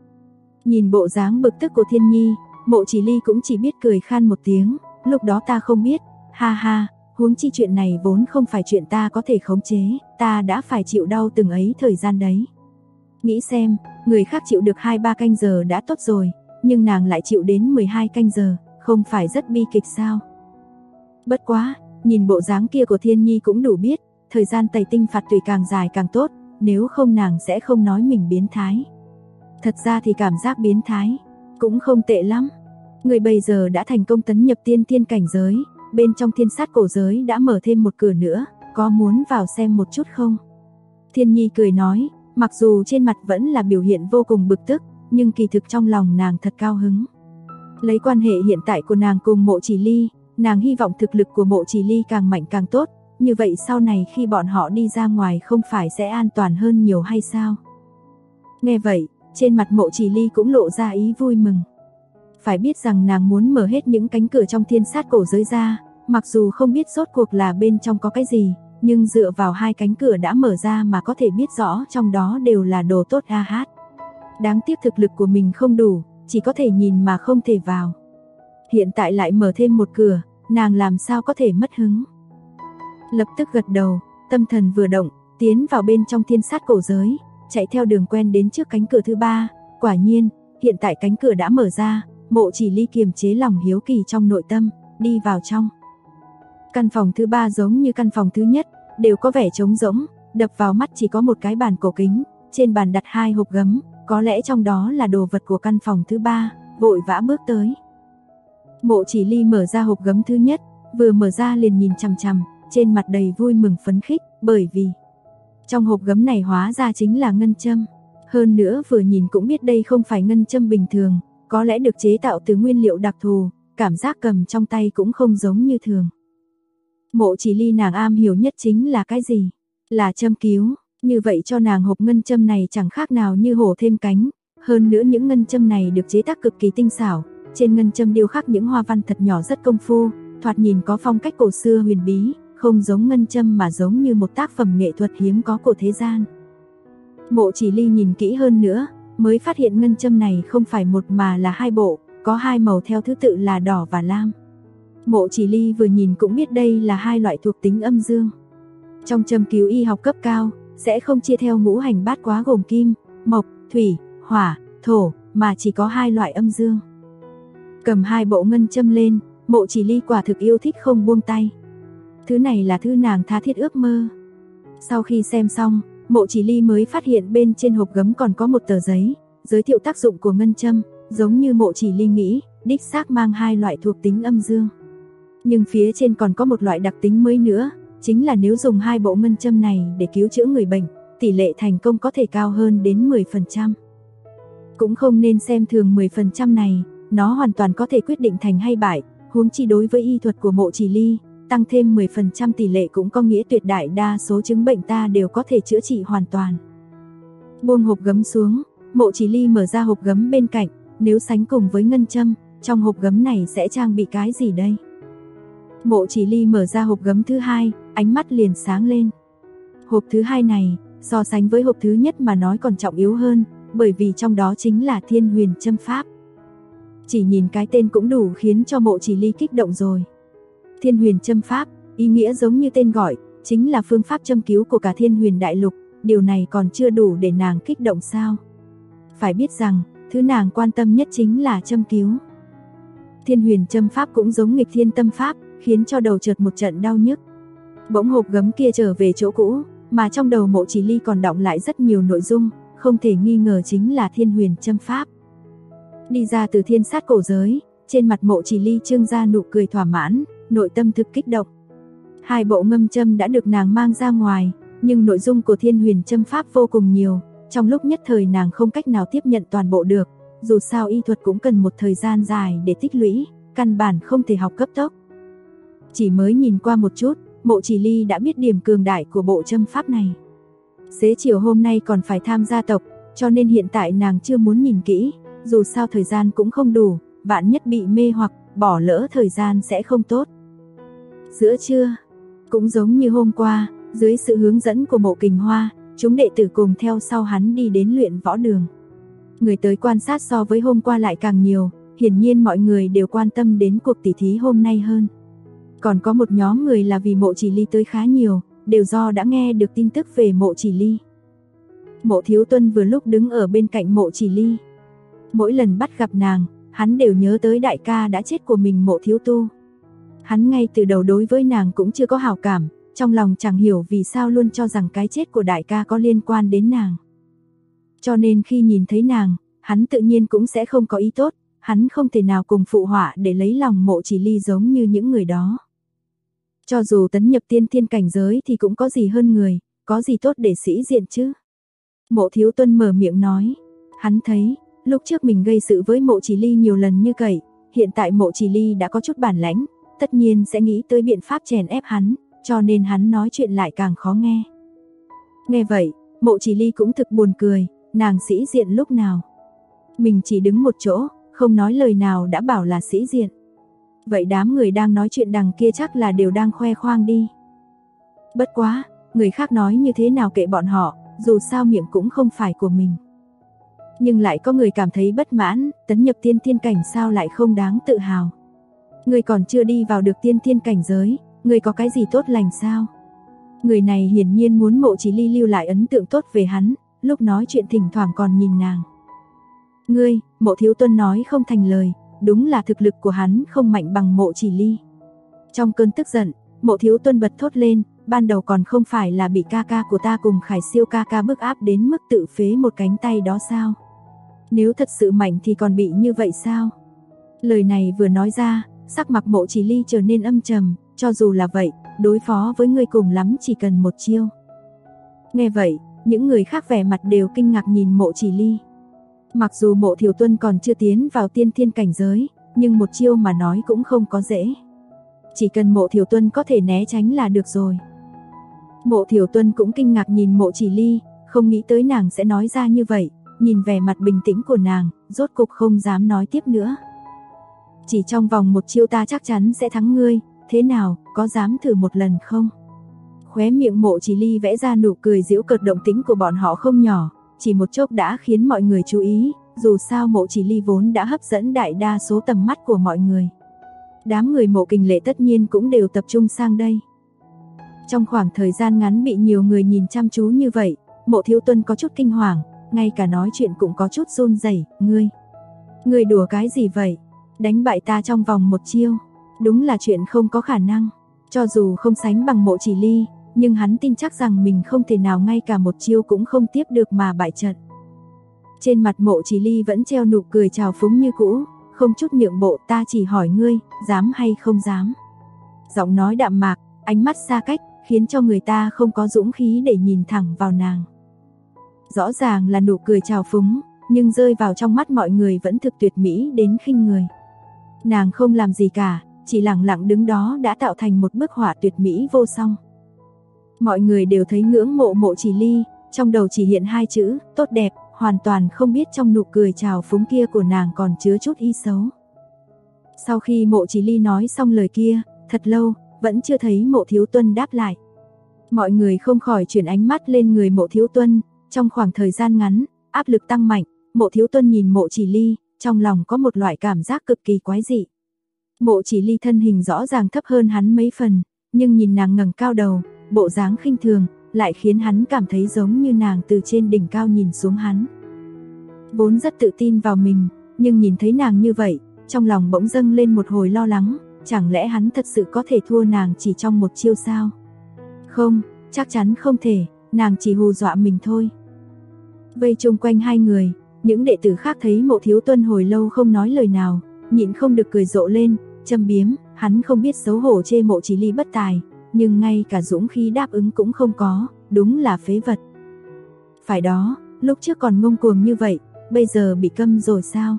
Nhìn bộ dáng bực tức của Thiên Nhi, Mộ Chỉ Ly cũng chỉ biết cười khan một tiếng, lúc đó ta không biết, ha ha, huống chi chuyện này vốn không phải chuyện ta có thể khống chế, ta đã phải chịu đau từng ấy thời gian đấy. Nghĩ xem, người khác chịu được 2-3 canh giờ đã tốt rồi, nhưng nàng lại chịu đến 12 canh giờ, không phải rất bi kịch sao? Bất quá, nhìn bộ dáng kia của Thiên Nhi cũng đủ biết, thời gian tẩy tinh phạt tùy càng dài càng tốt, nếu không nàng sẽ không nói mình biến thái. Thật ra thì cảm giác biến thái cũng không tệ lắm. Người bây giờ đã thành công tấn nhập tiên thiên cảnh giới, bên trong thiên sát cổ giới đã mở thêm một cửa nữa, có muốn vào xem một chút không? Thiên Nhi cười nói, Mặc dù trên mặt vẫn là biểu hiện vô cùng bực tức, nhưng kỳ thực trong lòng nàng thật cao hứng. Lấy quan hệ hiện tại của nàng cùng Mộ Chỉ Ly, nàng hy vọng thực lực của Mộ Chỉ Ly càng mạnh càng tốt, như vậy sau này khi bọn họ đi ra ngoài không phải sẽ an toàn hơn nhiều hay sao? Nghe vậy, trên mặt Mộ Chỉ Ly cũng lộ ra ý vui mừng. Phải biết rằng nàng muốn mở hết những cánh cửa trong thiên sát cổ giới ra, mặc dù không biết rốt cuộc là bên trong có cái gì, nhưng dựa vào hai cánh cửa đã mở ra mà có thể biết rõ trong đó đều là đồ tốt a hát. Đáng tiếc thực lực của mình không đủ, chỉ có thể nhìn mà không thể vào. Hiện tại lại mở thêm một cửa, nàng làm sao có thể mất hứng. Lập tức gật đầu, tâm thần vừa động, tiến vào bên trong thiên sát cổ giới, chạy theo đường quen đến trước cánh cửa thứ ba. Quả nhiên, hiện tại cánh cửa đã mở ra, Mộ Chỉ Ly kiềm chế lòng hiếu kỳ trong nội tâm, đi vào trong. Căn phòng thứ ba giống như căn phòng thứ nhất, đều có vẻ trống rỗng, đập vào mắt chỉ có một cái bàn cổ kính, trên bàn đặt hai hộp gấm, có lẽ trong đó là đồ vật của căn phòng thứ ba, vội vã bước tới. Mộ Chỉ Ly mở ra hộp gấm thứ nhất, vừa mở ra liền nhìn chằm chằm, trên mặt đầy vui mừng phấn khích, bởi vì trong hộp gấm này hóa ra chính là ngân châm. Hơn nữa vừa nhìn cũng biết đây không phải ngân châm bình thường, có lẽ được chế tạo từ nguyên liệu đặc thù, cảm giác cầm trong tay cũng không giống như thường. Mộ Chỉ Ly nàng am hiểu nhất chính là cái gì? Là châm cứu, như vậy cho nàng hộp ngân châm này chẳng khác nào như hổ thêm cánh, hơn nữa những ngân châm này được chế tác cực kỳ tinh xảo, trên ngân châm điêu khắc những hoa văn thật nhỏ rất công phu, thoạt nhìn có phong cách cổ xưa huyền bí, không giống ngân châm mà giống như một tác phẩm nghệ thuật hiếm có của thế gian. Mộ Chỉ Ly nhìn kỹ hơn nữa, mới phát hiện ngân châm này không phải một mà là hai bộ, có hai màu theo thứ tự là đỏ và lam. Mộ Chỉ Ly vừa nhìn cũng biết đây là hai loại thuộc tính âm dương. Trong châm cứu y học cấp cao, sẽ không chia theo ngũ hành bát quá gồm kim, mộc, thủy, hỏa, thổ, mà chỉ có hai loại âm dương. Cầm hai bộ ngân châm lên, Mộ Chỉ Ly quả thực yêu thích không buông tay. Thứ này là thứ nàng tha thiết ước mơ. Sau khi xem xong, Mộ Chỉ Ly mới phát hiện bên trên hộp gấm còn có một tờ giấy, giới thiệu tác dụng của ngân châm, giống như Mộ Chỉ Ly nghĩ, đích xác mang hai loại thuộc tính âm dương. Nhưng phía trên còn có một loại đặc tính mới nữa, chính là nếu dùng hai bộ ngân châm này để cứu chữa người bệnh, tỷ lệ thành công có thể cao hơn đến 10%. Cũng không nên xem thường 10% này, nó hoàn toàn có thể quyết định thành hay bại, huống chi đối với y thuật của Mộ Chỉ Ly, tăng thêm 10% tỷ lệ cũng có nghĩa tuyệt đại đa số chứng bệnh ta đều có thể chữa trị hoàn toàn. Buông hộp gấm xuống, Mộ Chỉ Ly mở ra hộp gấm bên cạnh, nếu sánh cùng với ngân châm, trong hộp gấm này sẽ trang bị cái gì đây? Mộ Chỉ Ly mở ra hộp gấm thứ hai, ánh mắt liền sáng lên. Hộp thứ hai này, so sánh với hộp thứ nhất mà nói còn trọng yếu hơn, bởi vì trong đó chính là Thiên Huyền Châm Pháp. Chỉ nhìn cái tên cũng đủ khiến cho Mộ Chỉ Ly kích động rồi. Thiên Huyền Châm Pháp, ý nghĩa giống như tên gọi, chính là phương pháp châm cứu của cả Thiên Huyền Đại Lục, điều này còn chưa đủ để nàng kích động sao? Phải biết rằng, thứ nàng quan tâm nhất chính là châm cứu. Thiên Huyền Châm Pháp cũng giống nghịch thiên tâm pháp, khiến cho đầu chợt một trận đau nhức. Bỗng hộp gấm kia trở về chỗ cũ, mà trong đầu Mộ Chỉ Ly còn đọng lại rất nhiều nội dung, không thể nghi ngờ chính là Thiên Huyền Châm Pháp. Đi ra từ thiên sát cổ giới, trên mặt Mộ Chỉ Ly trương ra nụ cười thỏa mãn, nội tâm thực kích động. Hai bộ ngâm châm đã được nàng mang ra ngoài, nhưng nội dung của Thiên Huyền Châm Pháp vô cùng nhiều, trong lúc nhất thời nàng không cách nào tiếp nhận toàn bộ được, dù sao y thuật cũng cần một thời gian dài để tích lũy, căn bản không thể học cấp tốc. Chỉ mới nhìn qua một chút, Mộ Chỉ Ly đã biết điểm cường đại của bộ châm pháp này. Xế chiều hôm nay còn phải tham gia tộc, cho nên hiện tại nàng chưa muốn nhìn kỹ, dù sao thời gian cũng không đủ, vạn nhất bị mê hoặc, bỏ lỡ thời gian sẽ không tốt. Giữa trưa, cũng giống như hôm qua, dưới sự hướng dẫn của Mộ Kình Hoa, chúng đệ tử cùng theo sau hắn đi đến luyện võ đường. Người tới quan sát so với hôm qua lại càng nhiều, hiển nhiên mọi người đều quan tâm đến cuộc tỉ thí hôm nay hơn. Còn có một nhóm người là vì Mộ Chỉ Ly tới khá nhiều, đều do đã nghe được tin tức về Mộ Chỉ Ly. Mộ Thiếu Tuân vừa lúc đứng ở bên cạnh Mộ Chỉ Ly. Mỗi lần bắt gặp nàng, hắn đều nhớ tới đại ca đã chết của mình Mộ Thiếu Tu. Hắn ngay từ đầu đối với nàng cũng chưa có hảo cảm, trong lòng chẳng hiểu vì sao luôn cho rằng cái chết của đại ca có liên quan đến nàng. Cho nên khi nhìn thấy nàng, hắn tự nhiên cũng sẽ không có ý tốt, hắn không thể nào cùng phụ họa để lấy lòng Mộ Chỉ Ly giống như những người đó. Cho dù tấn nhập tiên thiên cảnh giới thì cũng có gì hơn người, có gì tốt để sĩ diện chứ. Mộ Thiếu Tuân mở miệng nói, hắn thấy, lúc trước mình gây sự với Mộ Chỉ Ly nhiều lần như vậy, hiện tại Mộ Chỉ Ly đã có chút bản lãnh, tất nhiên sẽ nghĩ tới biện pháp chèn ép hắn, cho nên hắn nói chuyện lại càng khó nghe. Nghe vậy, Mộ Chỉ Ly cũng thực buồn cười, nàng sĩ diện lúc nào. Mình chỉ đứng một chỗ, không nói lời nào đã bảo là sĩ diện. Vậy đám người đang nói chuyện đằng kia chắc là đều đang khoe khoang đi. Bất quá, người khác nói như thế nào kệ bọn họ, dù sao miệng cũng không phải của mình. Nhưng lại có người cảm thấy bất mãn, tấn nhập tiên thiên cảnh sao lại không đáng tự hào. Người còn chưa đi vào được tiên thiên cảnh giới, người có cái gì tốt lành sao? Người này hiển nhiên muốn Mộ Chỉ Ly lưu lại ấn tượng tốt về hắn, lúc nói chuyện thỉnh thoảng còn nhìn nàng. Ngươi, Mộ Thiếu Tuân nói không thành lời, đúng là thực lực của hắn không mạnh bằng Mộ Chỉ Ly. Trong cơn tức giận, Mộ Thiếu Tuân bật thốt lên, ban đầu còn không phải là bị ca ca của ta cùng Khải Siêu ca ca bức áp đến mức tự phế một cánh tay đó sao? Nếu thật sự mạnh thì còn bị như vậy sao? Lời này vừa nói ra, sắc mặt Mộ Chỉ Ly trở nên âm trầm, cho dù là vậy, đối phó với ngươi cùng lắm chỉ cần một chiêu. Nghe vậy, những người khác vẻ mặt đều kinh ngạc nhìn Mộ Chỉ Ly. Mặc dù Mộ Thiếu Tuân còn chưa tiến vào tiên thiên cảnh giới, nhưng một chiêu mà nói cũng không có dễ. Chỉ cần Mộ Thiếu Tuân có thể né tránh là được rồi. Mộ Thiếu Tuân cũng kinh ngạc nhìn Mộ Chỉ Ly, không nghĩ tới nàng sẽ nói ra như vậy, nhìn vẻ mặt bình tĩnh của nàng, rốt cục không dám nói tiếp nữa. Chỉ trong vòng một chiêu ta chắc chắn sẽ thắng ngươi, thế nào, có dám thử một lần không? Khóe miệng Mộ Chỉ Ly vẽ ra nụ cười giễu cợt, động tĩnh của bọn họ không nhỏ, chỉ một chốc đã khiến mọi người chú ý, dù sao Mộ Chỉ Ly vốn đã hấp dẫn đại đa số tầm mắt của mọi người. Đám người Mộ Kình Lệ tất nhiên cũng đều tập trung sang đây. Trong khoảng thời gian ngắn bị nhiều người nhìn chăm chú như vậy, Mộ Thiếu Tuân có chút kinh hoàng, ngay cả nói chuyện cũng có chút run rẩy. Ngươi đùa cái gì vậy? Đánh bại ta trong vòng một chiêu, đúng là chuyện không có khả năng. Cho dù không sánh bằng Mộ Chỉ Ly, nhưng hắn tin chắc rằng mình không thể nào ngay cả một chiêu cũng không tiếp được mà bại trận. Trên mặt Mộ Chỉ Ly vẫn treo nụ cười trào phúng như cũ, không chút nhượng bộ. Ta chỉ hỏi ngươi, dám hay không dám? Giọng nói đạm mạc, ánh mắt xa cách, khiến cho người ta không có dũng khí để nhìn thẳng vào nàng. Rõ ràng là nụ cười trào phúng, nhưng rơi vào trong mắt mọi người vẫn thực tuyệt mỹ đến khinh người. Nàng không làm gì cả, chỉ lặng lặng đứng đó đã tạo thành một bức họa tuyệt mỹ vô song. Mọi người đều thấy ngưỡng mộ Mộ Chỉ Ly, trong đầu chỉ hiện hai chữ, tốt đẹp, hoàn toàn không biết trong nụ cười trào phúng kia của nàng còn chứa chút ý xấu. Sau khi Mộ Chỉ Ly nói xong lời kia, thật lâu, vẫn chưa thấy Mộ Thiếu Tuân đáp lại. Mọi người không khỏi chuyển ánh mắt lên người Mộ Thiếu Tuân, trong khoảng thời gian ngắn, áp lực tăng mạnh, Mộ Thiếu Tuân nhìn Mộ Chỉ Ly, trong lòng có một loại cảm giác cực kỳ quái dị. Mộ Chỉ Ly thân hình rõ ràng thấp hơn hắn mấy phần, nhưng nhìn nàng ngẩng cao đầu, bộ dáng khinh thường, lại khiến hắn cảm thấy giống như nàng từ trên đỉnh cao nhìn xuống hắn. Vốn rất tự tin vào mình, nhưng nhìn thấy nàng như vậy, trong lòng bỗng dâng lên một hồi lo lắng, chẳng lẽ hắn thật sự có thể thua nàng chỉ trong một chiêu sao? Không, chắc chắn không thể, nàng chỉ hù dọa mình thôi. Vây chung quanh hai người, những đệ tử khác thấy Mộ Thiếu Tuân hồi lâu không nói lời nào, nhịn không được cười rộ lên, châm biếm, hắn không biết xấu hổ chê Mộ Chỉ Ly bất tài, nhưng ngay cả dũng khí đáp ứng cũng không có, đúng là phế vật. Phải đó, lúc trước còn ngông cuồng như vậy, bây giờ bị câm rồi sao?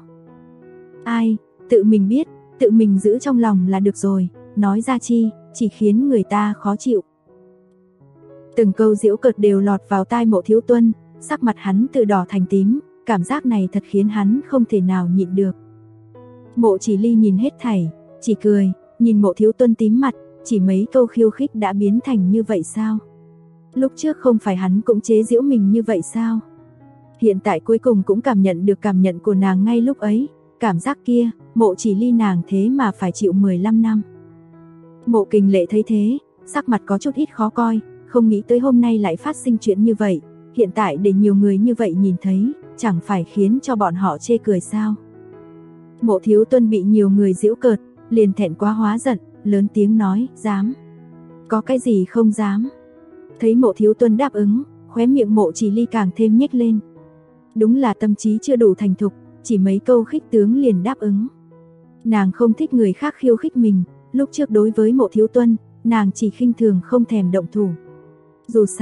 Ai, tự mình biết, tự mình giữ trong lòng là được rồi, nói ra chi, chỉ khiến người ta khó chịu. Từng câu giễu cợt đều lọt vào tai Mộ Thiếu Tuân, sắc mặt hắn từ đỏ thành tím, cảm giác này thật khiến hắn không thể nào nhịn được. Mộ Chỉ Ly nhìn hết thảy, chỉ cười, nhìn Mộ Thiếu Tuân tím mặt, chỉ mấy câu khiêu khích đã biến thành như vậy sao? Lúc trước không phải hắn cũng chế giễu mình như vậy sao? Hiện tại cuối cùng cũng cảm nhận được cảm nhận của nàng ngay lúc ấy, cảm giác kia, Mộ Chỉ Ly nàng thế mà phải chịu 15 năm. Mộ Kình Lệ thấy thế, sắc mặt có chút ít khó coi, không nghĩ tới hôm nay lại phát sinh chuyện như vậy, hiện tại để nhiều người như vậy nhìn thấy, chẳng phải khiến cho bọn họ chê cười sao? Mộ Thiếu Tuân bị nhiều người giễu cợt, liền thẹn quá hóa giận, lớn tiếng nói, dám? Có cái gì không dám? Thấy Mộ Thiếu Tuân đáp ứng, khóe miệng Mộ Chỉ Ly càng thêm nhếch lên. Đúng là tâm trí chưa đủ thành thục, chỉ mấy câu khích tướng liền đáp ứng. Nàng không thích người khác khiêu khích mình, lúc trước đối với Mộ Thiếu Tuân, nàng chỉ khinh thường không thèm động thủ. Dù sao,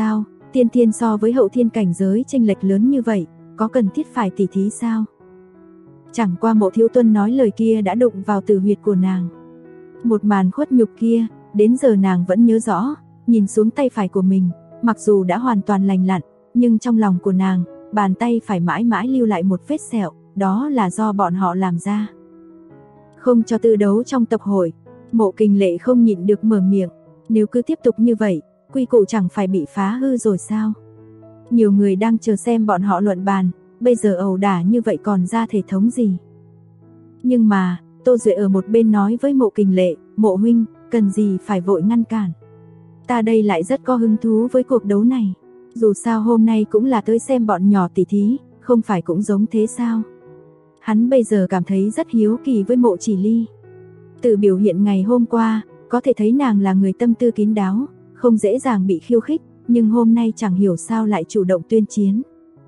Tiên thiên so với hậu thiên cảnh giới chênh lệch lớn như vậy, có cần thiết phải tỉ thí sao? Chẳng qua Mộ Thiếu Tuân nói lời kia đã đụng vào tử huyệt của nàng. Một màn khuất nhục kia, đến giờ nàng vẫn nhớ rõ, nhìn xuống tay phải của mình, mặc dù đã hoàn toàn lành lặn, nhưng trong lòng của nàng, bàn tay phải mãi mãi lưu lại một vết sẹo, đó là do bọn họ làm ra. Không cho tư đấu trong tập hội, Mộ Kình Lệ không nhịn được mở miệng, nếu cứ tiếp tục như vậy, quy củ chẳng phải bị phá hư rồi sao? Nhiều người đang chờ xem bọn họ luận bàn, bây giờ ẩu đả như vậy còn ra thể thống gì? Nhưng mà, Tô Duệ ở một bên nói với Mộ Kình Lệ, Mộ huynh, cần gì phải vội ngăn cản. Ta đây lại rất có hứng thú với cuộc đấu này. Dù sao hôm nay cũng là tới xem bọn nhỏ tỉ thí, không phải cũng giống thế sao? Hắn bây giờ cảm thấy rất hiếu kỳ với Mộ Chỉ Ly. Từ biểu hiện ngày hôm qua, có thể thấy nàng là người tâm tư kín đáo, không dễ dàng bị khiêu khích, nhưng hôm nay chẳng hiểu sao lại chủ động tuyên chiến.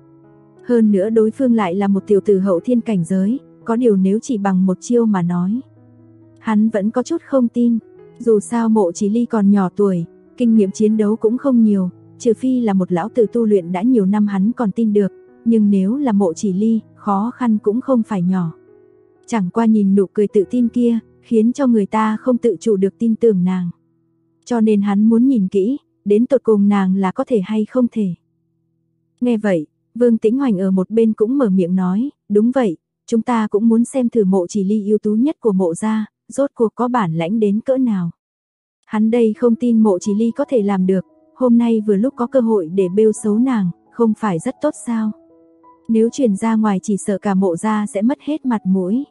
Hơn nữa đối phương lại là một tiểu tử hậu thiên cảnh giới, có điều nếu chỉ bằng một chiêu mà nói. Hắn vẫn có chút không tin, dù sao Mộ Chỉ Ly còn nhỏ tuổi, kinh nghiệm chiến đấu cũng không nhiều, trừ phi là một lão tử tu luyện đã nhiều năm hắn còn tin được, nhưng nếu là Mộ Chỉ Ly, khó khăn cũng không phải nhỏ. Chẳng qua nhìn nụ cười tự tin kia, khiến cho người ta không tự chủ được tin tưởng nàng. Cho nên hắn muốn nhìn kỹ, đến tột cùng nàng là có thể hay không thể. Nghe vậy, Vương Tĩnh Hoành ở một bên cũng mở miệng nói, đúng vậy, chúng ta cũng muốn xem thử Mộ Chỉ Ly ưu tú nhất của Mộ gia, rốt cuộc có bản lãnh đến cỡ nào. Hắn đây không tin Mộ Chỉ Ly có thể làm được, hôm nay vừa lúc có cơ hội để bêu xấu nàng, không phải rất tốt sao? Nếu truyền ra ngoài chỉ sợ cả Mộ gia sẽ mất hết mặt mũi.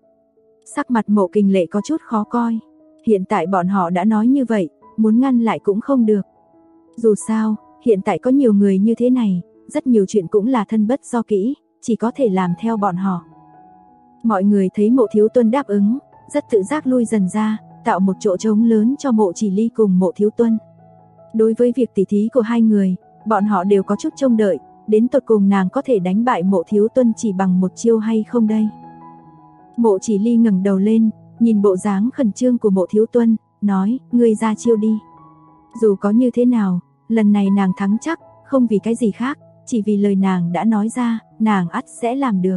Sắc mặt Mộ Kình Lệ có chút khó coi, hiện tại bọn họ đã nói như vậy, muốn ngăn lại cũng không được. Dù sao, hiện tại có nhiều người như thế này, rất nhiều chuyện cũng là thân bất do kỹ, chỉ có thể làm theo bọn họ. Mọi người thấy Mộ Thiếu Tuân đáp ứng, rất tự giác lui dần ra, tạo một chỗ trống lớn cho Mộ Chỉ Ly cùng Mộ Thiếu Tuân. Đối với việc tỉ thí của hai người, bọn họ đều có chút trông đợi, đến tột cùng nàng có thể đánh bại Mộ Thiếu Tuân chỉ bằng một chiêu hay không đây. Mộ Chỉ Ly ngẩng đầu lên, nhìn bộ dáng khẩn trương của Mộ Thiếu Tuân, nói, ngươi ra chiêu đi. Dù có như thế nào, lần này nàng thắng chắc, không vì cái gì khác, chỉ vì lời nàng đã nói ra, nàng ắt sẽ làm được.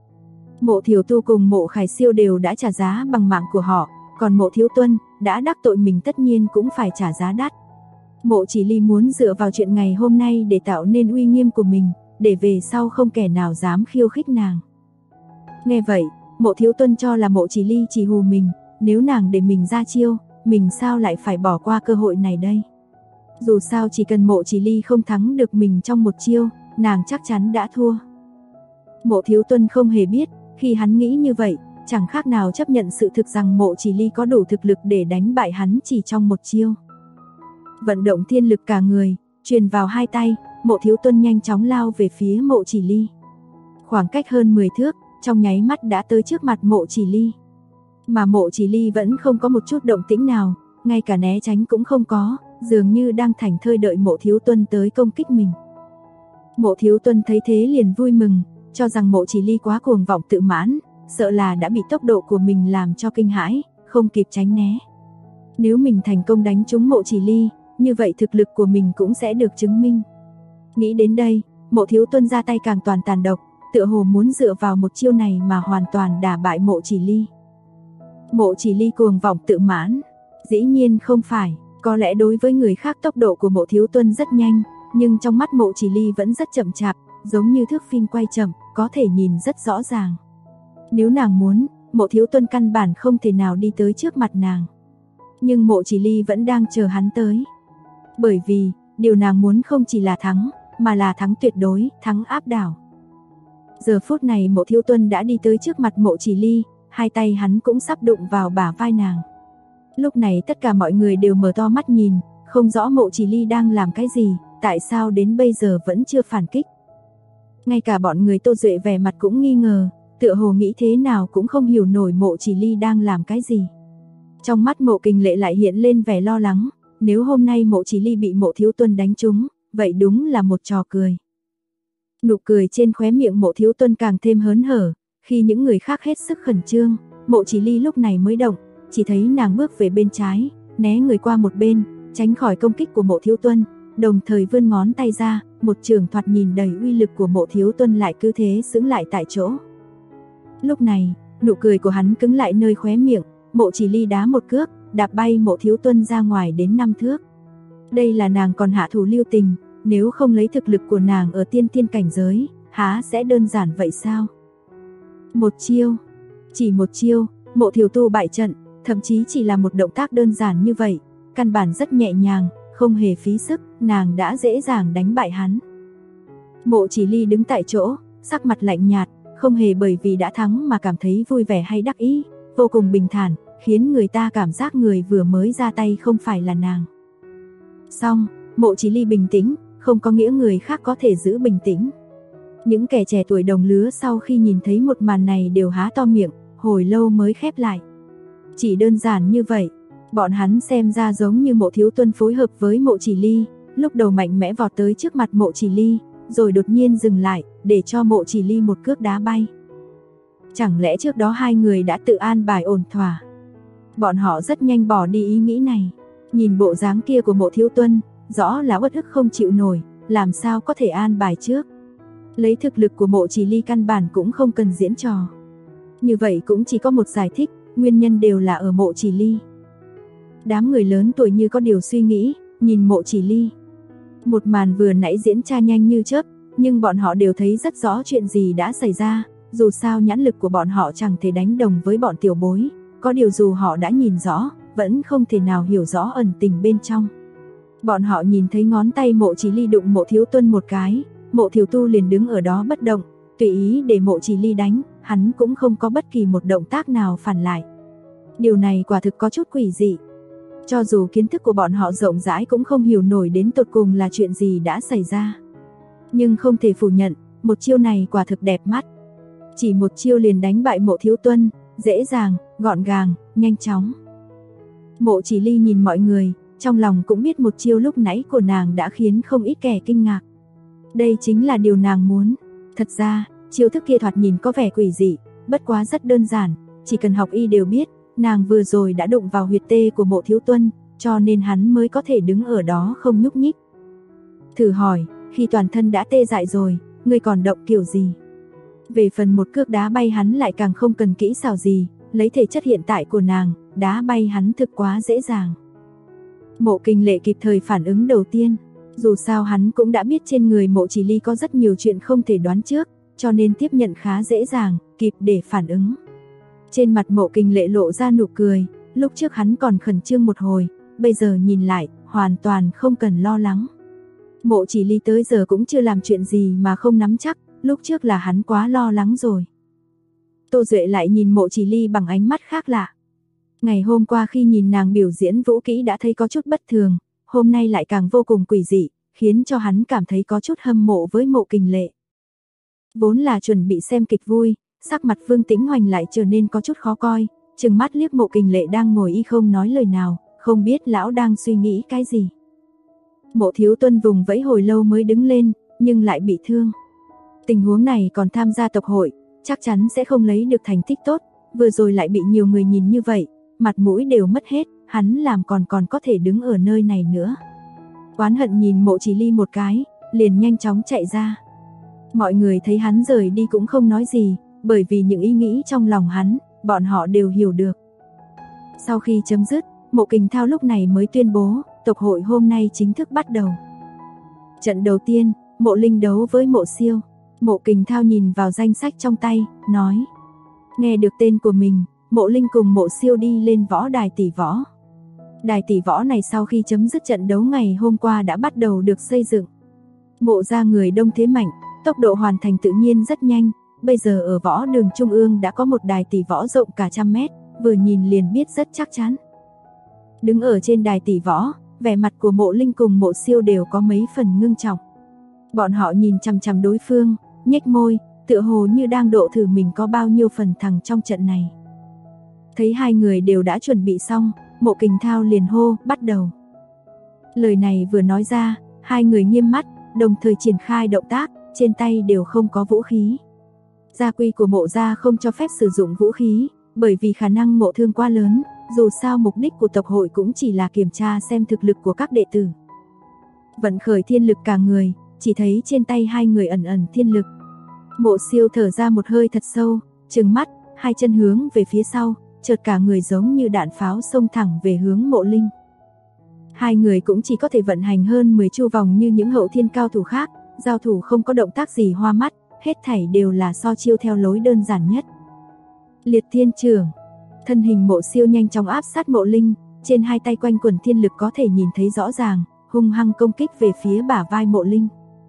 Mộ Thiểu Tu cùng Mộ Khải Siêu đều đã trả giá bằng mạng của họ, còn Mộ Thiếu Tuân đã đắc tội mình tất nhiên cũng phải trả giá đắt. Mộ Chỉ Ly muốn dựa vào chuyện ngày hôm nay để tạo nên uy nghiêm của mình, để về sau không kẻ nào dám khiêu khích nàng. Nghe vậy, Mộ Thiếu Tuân cho là Mộ Chỉ Ly chỉ hù mình, nếu nàng để mình ra chiêu, mình sao lại phải bỏ qua cơ hội này đây. Dù sao chỉ cần Mộ Chỉ Ly không thắng được mình trong một chiêu, nàng chắc chắn đã thua. Mộ Thiếu Tuân không hề biết, khi hắn nghĩ như vậy, chẳng khác nào chấp nhận sự thực rằng Mộ Chỉ Ly có đủ thực lực để đánh bại hắn chỉ trong một chiêu. Vận động thiên lực cả người, truyền vào hai tay, Mộ Thiếu Tuân nhanh chóng lao về phía Mộ Chỉ Ly. Khoảng cách hơn 10 thước, trong nháy mắt đã tới trước mặt Mộ Chỉ Ly. Mà Mộ Chỉ Ly vẫn không có một chút động tĩnh nào, ngay cả né tránh cũng không có, dường như đang thảnh thơi đợi Mộ Thiếu Tuân tới công kích mình. Mộ Thiếu Tuân thấy thế liền vui mừng, cho rằng Mộ Chỉ Ly quá cuồng vọng tự mãn, sợ là đã bị tốc độ của mình làm cho kinh hãi, không kịp tránh né. Nếu mình thành công đánh trúng Mộ Chỉ Ly, như vậy thực lực của mình cũng sẽ được chứng minh. Nghĩ đến đây, Mộ Thiếu Tuân ra tay càng toàn tàn độc, tựa hồ muốn dựa vào một chiêu này mà hoàn toàn đả bại Mộ Chỉ Ly. Mộ Chỉ Ly cuồng vọng tự mãn? Dĩ nhiên không phải, có lẽ đối với người khác tốc độ của Mộ Thiếu Tuân rất nhanh, nhưng trong mắt Mộ Chỉ Ly vẫn rất chậm chạp, giống như thước phim quay chậm, có thể nhìn rất rõ ràng. Nếu nàng muốn, Mộ Thiếu Tuân căn bản không thể nào đi tới trước mặt nàng. Nhưng Mộ Chỉ Ly vẫn đang chờ hắn tới. Bởi vì, điều nàng muốn không chỉ là thắng, mà là thắng tuyệt đối, thắng áp đảo. Giờ phút này Mộ Thiếu Tuân đã đi tới trước mặt Mộ Chỉ Ly, hai tay hắn cũng sắp đụng vào bả vai nàng. Lúc này tất cả mọi người đều mở to mắt nhìn, không rõ Mộ Chỉ Ly đang làm cái gì, tại sao đến bây giờ vẫn chưa phản kích. Ngay cả bọn người Tô Duệ vẻ mặt cũng nghi ngờ, tựa hồ nghĩ thế nào cũng không hiểu nổi Mộ Chỉ Ly đang làm cái gì. Trong mắt Mộ Kình Lệ lại hiện lên vẻ lo lắng, nếu hôm nay Mộ Chỉ Ly bị Mộ Thiếu Tuân đánh trúng, vậy đúng là một trò cười. Nụ cười trên khóe miệng Mộ Thiếu Tuân càng thêm hớn hở, khi những người khác hết sức khẩn trương, Mộ Chỉ Ly lúc này mới động, chỉ thấy nàng bước về bên trái, né người qua một bên, tránh khỏi công kích của Mộ Thiếu Tuân, đồng thời vươn ngón tay ra, một chưởng thoạt nhìn đầy uy lực của Mộ Thiếu Tuân lại cứ thế sững lại tại chỗ. Lúc này, nụ cười của hắn cứng lại nơi khóe miệng, Mộ Chỉ Ly đá một cước, đạp bay Mộ Thiếu Tuân ra ngoài đến 5 thước. Đây là nàng còn hạ thủ lưu tình, nếu không lấy thực lực của nàng ở tiên thiên cảnh giới, há sẽ đơn giản vậy sao? Một chiêu, chỉ một chiêu, Mộ Thiếu Tu bại trận, thậm chí chỉ là một động tác đơn giản như vậy, căn bản rất nhẹ nhàng, không hề phí sức, nàng đã dễ dàng đánh bại hắn. Mộ Chỉ Ly đứng tại chỗ, sắc mặt lạnh nhạt, không hề bởi vì đã thắng mà cảm thấy vui vẻ hay đắc ý, vô cùng bình thản, khiến người ta cảm giác người vừa mới ra tay không phải là nàng. Xong, Mộ Chỉ Ly bình tĩnh, không có nghĩa người khác có thể giữ bình tĩnh. Những kẻ trẻ tuổi đồng lứa sau khi nhìn thấy một màn này đều há to miệng, hồi lâu mới khép lại. Chỉ đơn giản như vậy, bọn hắn xem ra giống như Mộ Thiếu Tuân phối hợp với Mộ Chỉ Ly, lúc đầu mạnh mẽ vọt tới trước mặt Mộ Chỉ Ly, rồi đột nhiên dừng lại, để cho Mộ Chỉ Ly một cước đá bay. Chẳng lẽ trước đó hai người đã tự an bài ổn thỏa? Bọn họ rất nhanh bỏ đi ý nghĩ này. Nhìn bộ dáng kia của Mộ Thiếu Tuân, rõ là uất ức không chịu nổi, làm sao có thể an bài trước. Lấy thực lực của Mộ Chỉ Ly căn bản cũng không cần diễn trò. Như vậy cũng chỉ có một giải thích, nguyên nhân đều là ở Mộ Chỉ Ly. Đám người lớn tuổi như có điều suy nghĩ, nhìn Mộ Chỉ Ly. Một màn vừa nãy diễn tra nhanh như chớp, nhưng bọn họ đều thấy rất rõ chuyện gì đã xảy ra, dù sao nhãn lực của bọn họ chẳng thể đánh đồng với bọn tiểu bối, có điều dù họ đã nhìn rõ, vẫn không thể nào hiểu rõ ẩn tình bên trong. Bọn họ nhìn thấy ngón tay Mộ Chỉ Ly đụng Mộ Thiếu Tuân một cái, Mộ Thiếu Tu liền đứng ở đó bất động, tùy ý để Mộ Chỉ Ly đánh, hắn cũng không có bất kỳ một động tác nào phản lại. Điều này quả thực có chút quỷ dị. Cho dù kiến thức của bọn họ rộng rãi cũng không hiểu nổi đến tột cùng là chuyện gì đã xảy ra. Nhưng không thể phủ nhận, một chiêu này quả thực đẹp mắt. Chỉ một chiêu liền đánh bại Mộ Thiếu Tuân, dễ dàng, gọn gàng, nhanh chóng. Mộ Chỉ Ly nhìn mọi người, trong lòng cũng biết một chiêu lúc nãy của nàng đã khiến không ít kẻ kinh ngạc. Đây chính là điều nàng muốn. Thật ra, chiêu thức kia thoạt nhìn có vẻ quỷ dị, bất quá rất đơn giản, chỉ cần học y đều biết, nàng vừa rồi đã đụng vào huyệt tê của Mộ Thiếu Tuân, cho nên hắn mới có thể đứng ở đó không nhúc nhích. Thử hỏi, khi toàn thân đã tê dại rồi, ngươi còn động kiểu gì? Về phần một cước đá bay hắn lại càng không cần kỹ xảo gì, lấy thể chất hiện tại của nàng, đá bay hắn thực quá dễ dàng. Mộ Kình Lệ kịp thời phản ứng đầu tiên, dù sao hắn cũng đã biết trên người Mộ Chỉ Ly có rất nhiều chuyện không thể đoán trước, cho nên tiếp nhận khá dễ dàng, kịp để phản ứng. Trên mặt Mộ Kình Lệ lộ ra nụ cười, lúc trước hắn còn khẩn trương một hồi, bây giờ nhìn lại, hoàn toàn không cần lo lắng. Mộ Chỉ Ly tới giờ cũng chưa làm chuyện gì mà không nắm chắc, lúc trước là hắn quá lo lắng rồi. Tô Duệ lại nhìn Mộ Chỉ Ly bằng ánh mắt khác lạ. Ngày hôm qua khi nhìn nàng biểu diễn vũ kỹ đã thấy có chút bất thường, hôm nay lại càng vô cùng quỷ dị, khiến cho hắn cảm thấy có chút hâm mộ với Mộ Kình Lệ. Vốn là chuẩn bị xem kịch vui, sắc mặt Vương Tĩnh Hoành lại trở nên có chút khó coi, trừng mắt liếc Mộ Kình Lệ đang ngồi y không nói lời nào, không biết lão đang suy nghĩ cái gì. Mộ Thiếu Tuân vùng vẫy hồi lâu mới đứng lên, nhưng lại bị thương. Tình huống này còn tham gia tộc hội, chắc chắn sẽ không lấy được thành tích tốt, vừa rồi lại bị nhiều người nhìn như vậy, mặt mũi đều mất hết, hắn làm còn có thể đứng ở nơi này nữa. Oán hận nhìn Mộ Chỉ Ly một cái, liền nhanh chóng chạy ra. Mọi người thấy hắn rời đi cũng không nói gì, bởi vì những ý nghĩ trong lòng hắn, bọn họ đều hiểu được. Sau khi chấm dứt, Mộ Kình Thao lúc này mới tuyên bố, tộc hội hôm nay chính thức bắt đầu. Trận đầu tiên, Mộ Linh đấu với Mộ Siêu. Mộ Kình Thao nhìn vào danh sách trong tay, nói. Nghe được tên của mình, Mộ Linh cùng Mộ Siêu đi lên võ đài tỷ võ. Đài tỷ võ này sau khi chấm dứt trận đấu ngày hôm qua đã bắt đầu được xây dựng. Mộ gia người đông thế mạnh, tốc độ hoàn thành tự nhiên rất nhanh. Bây giờ ở võ đường trung ương đã có một đài tỷ võ rộng cả 100 mét, vừa nhìn liền biết rất chắc chắn. Đứng ở trên đài tỷ võ, vẻ mặt của Mộ Linh cùng Mộ Siêu đều có mấy phần ngưng trọng. Bọn họ nhìn chằm chằm đối phương, nhếch môi, tựa hồ như đang độ thử mình có bao nhiêu phần thắng trong trận này. Thấy hai người đều đã chuẩn bị xong, Mộ Kình Thao liền hô, bắt đầu. Lời này vừa nói ra, hai người nghiêm mắt, đồng thời triển khai động tác, trên tay đều không có vũ khí. Gia quy của Mộ gia không cho phép sử dụng vũ khí, bởi vì khả năng ngộ thương quá lớn, dù sao mục đích của tộc hội cũng chỉ là kiểm tra xem thực lực của các đệ tử. vận khởi thiên lực cả người, chỉ thấy trên tay hai người ẩn ẩn thiên lực. Mộ Siêu thở ra một hơi thật sâu, trừng mắt, hai chân hướng về phía sau, chợt cả người giống như đạn pháo xông thẳng về hướng Mộ Linh. Hai người cũng chỉ có thể vận hành hơn 10 chu vòng như những hậu thiên cao thủ khác, giao thủ không có động tác gì hoa mắt, hết thảy đều là so chiêu theo lối đơn giản nhất. Liệt thiên trưởng, thân hình Mộ Siêu nhanh chóng áp sát Mộ Linh, trên hai tay quanh quẩn thiên lực có thể nhìn thấy rõ ràng, hung hăng công kích về phía bả vai Mộ Linh.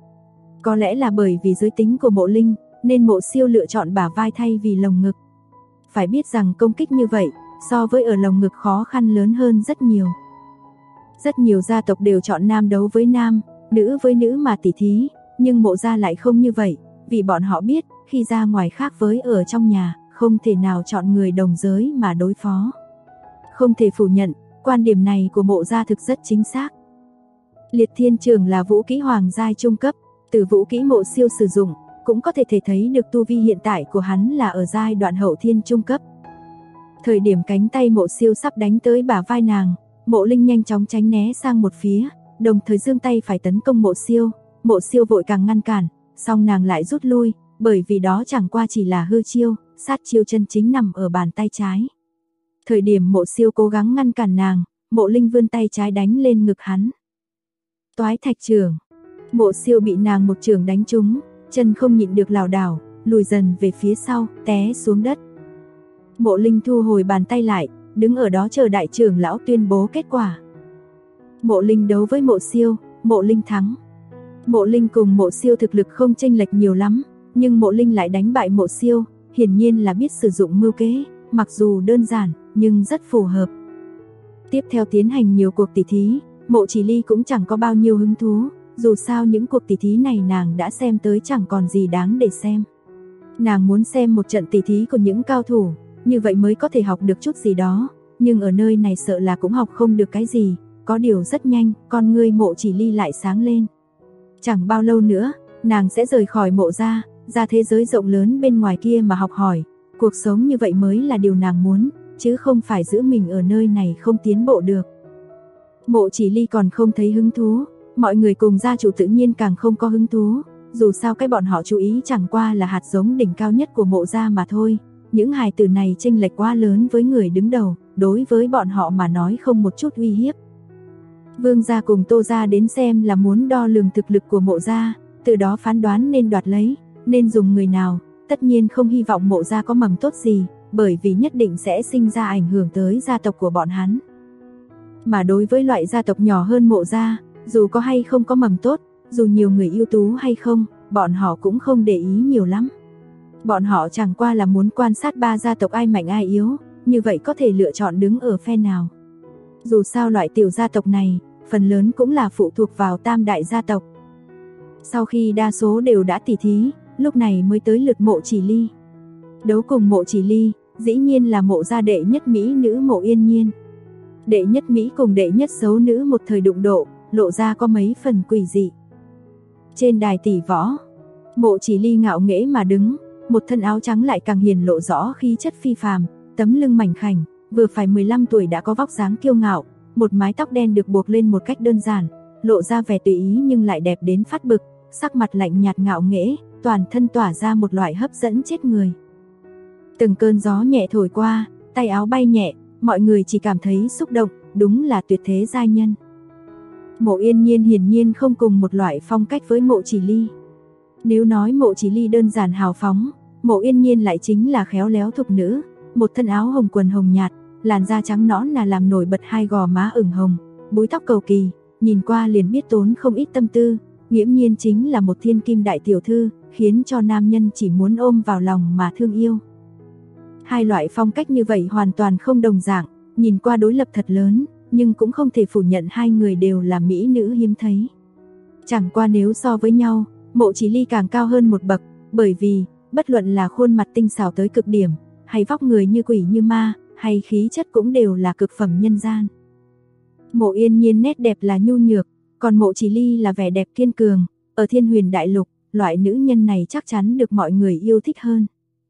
Có lẽ là bởi vì giới tính của Mộ Linh, nên Mộ Siêu lựa chọn bả vai thay vì lồng ngực. Phải biết rằng công kích như vậy, so với ở lồng ngực khó khăn lớn hơn rất nhiều. Rất nhiều gia tộc đều chọn nam đấu với nam, nữ với nữ mà tỉ thí, nhưng Mộ gia lại không như vậy, vì bọn họ biết, khi ra ngoài khác với ở trong nhà, không thể nào chọn người đồng giới mà đối phó. Không thể phủ nhận, quan điểm này của Mộ gia thực rất chính xác. Liệt thiên trường là vũ kỹ hoàng giai trung cấp, từ vũ kỹ Mộ Siêu sử dụng, cũng có thể thấy được tu vi hiện tại của hắn là ở giai đoạn hậu thiên trung cấp. Thời điểm cánh tay Mộ Siêu sắp đánh tới bả vai nàng, Mộ Linh nhanh chóng tránh né sang một phía, đồng thời giương tay phải tấn công Mộ Siêu vội càng ngăn cản, song nàng lại rút lui, bởi vì đó chẳng qua chỉ là hư chiêu, sát chiêu chân chính nằm ở bàn tay trái. Thời điểm Mộ Siêu cố gắng ngăn cản nàng, Mộ Linh vươn tay trái đánh lên ngực hắn. Toái thạch chưởng, Mộ Siêu bị nàng một chưởng đánh trúng, chân không nhịn được lảo đảo, lùi dần về phía sau, té xuống đất. Mộ Linh thu hồi bàn tay lại, đứng ở đó chờ đại trưởng lão tuyên bố kết quả. Mộ Linh đấu với Mộ Siêu, Mộ Linh thắng. Mộ Linh cùng Mộ Siêu thực lực không chênh lệch nhiều lắm, nhưng Mộ Linh lại đánh bại Mộ Siêu, hiển nhiên là biết sử dụng mưu kế, mặc dù đơn giản, nhưng rất phù hợp. Tiếp theo tiến hành nhiều cuộc tỉ thí, Mộ Chỉ Ly cũng chẳng có bao nhiêu hứng thú, dù sao những cuộc tỉ thí này nàng đã xem tới chẳng còn gì đáng để xem. Nàng muốn xem một trận tỉ thí của những cao thủ, như vậy mới có thể học được chút gì đó, nhưng ở nơi này sợ là cũng học không được cái gì, có điều rất nhanh, con ngươi Mộ Chỉ Ly lại sáng lên. Chẳng bao lâu nữa, nàng sẽ rời khỏi Mộ gia, ra thế giới rộng lớn bên ngoài kia mà học hỏi, cuộc sống như vậy mới là điều nàng muốn, chứ không phải giữ mình ở nơi này không tiến bộ được. Mộ Chỉ Ly còn không thấy hứng thú, mọi người cùng gia chủ tự nhiên càng không có hứng thú, dù sao cái bọn họ chú ý chẳng qua là hạt giống đỉnh cao nhất của Mộ gia mà thôi. Những hài tử này chênh lệch quá lớn với người đứng đầu, đối với bọn họ mà nói không một chút uy hiếp. Vương gia cùng Tô gia đến xem là muốn đo lường thực lực của Mộ gia, từ đó phán đoán nên đoạt lấy, nên dùng người nào, tất nhiên không hy vọng Mộ gia có mầm tốt gì, bởi vì nhất định sẽ sinh ra ảnh hưởng tới gia tộc của bọn hắn. Mà đối với loại gia tộc nhỏ hơn Mộ gia, dù có hay không có mầm tốt, dù nhiều người ưu tú hay không, bọn họ cũng không để ý nhiều lắm. Bọn họ chẳng qua là muốn quan sát ba gia tộc ai mạnh ai yếu, như vậy có thể lựa chọn đứng ở phe nào. Dù sao loại tiểu gia tộc này, phần lớn cũng là phụ thuộc vào tam đại gia tộc. Sau khi đa số đều đã tỉ thí, lúc này mới tới lượt Mộ Chỉ Ly. Đấu cùng Mộ Chỉ Ly, dĩ nhiên là Mộ gia đệ nhất mỹ nữ Mộ Yên Nhiên. Đệ nhất mỹ cùng đệ nhất xấu nữ một thời đụng độ, lộ ra có mấy phần quỷ dị. Trên đài tỷ võ, Mộ Chỉ Ly ngạo nghễ mà đứng, một thân áo trắng lại càng hiển lộ rõ khí chất phi phàm, tấm lưng mảnh khảnh, vừa phải 15 tuổi đã có vóc dáng kiêu ngạo, một mái tóc đen được buộc lên một cách đơn giản, lộ ra vẻ tùy ý nhưng lại đẹp đến phát bực, sắc mặt lạnh nhạt ngạo nghễ, toàn thân tỏa ra một loại hấp dẫn chết người. Từng cơn gió nhẹ thổi qua, tay áo bay nhẹ, mọi người chỉ cảm thấy xúc động, đúng là tuyệt thế giai nhân. Mộ Yên Nhiên hiển nhiên không cùng một loại phong cách với Mộ Chỉ Ly. Nếu nói Mộ Chỉ Ly đơn giản hào phóng, Mộ Yên Nhiên lại chính là khéo léo thục nữ, một thân áo hồng quần hồng nhạt, làn da trắng nõn là làm nổi bật hai gò má ửng hồng, búi tóc cầu kỳ, nhìn qua liền biết tốn không ít tâm tư, nghiễm nhiên chính là một thiên kim đại tiểu thư, khiến cho nam nhân chỉ muốn ôm vào lòng mà thương yêu. Hai loại phong cách như vậy hoàn toàn không đồng dạng, nhìn qua đối lập thật lớn, nhưng cũng không thể phủ nhận hai người đều là mỹ nữ hiếm thấy. Chẳng qua nếu so với nhau, Mộ Chỉ Ly càng cao hơn một bậc, bởi vì, bất luận là khuôn mặt tinh xảo tới cực điểm, hay vóc người như quỷ như ma, hay khí chất cũng đều là cực phẩm nhân gian. Mộ Yên Nhiên nét đẹp là nhu nhược, còn Mộ Chỉ Ly là vẻ đẹp kiên cường, ở Thiên Huyền Đại Lục, loại nữ nhân này chắc chắn được mọi người yêu thích hơn.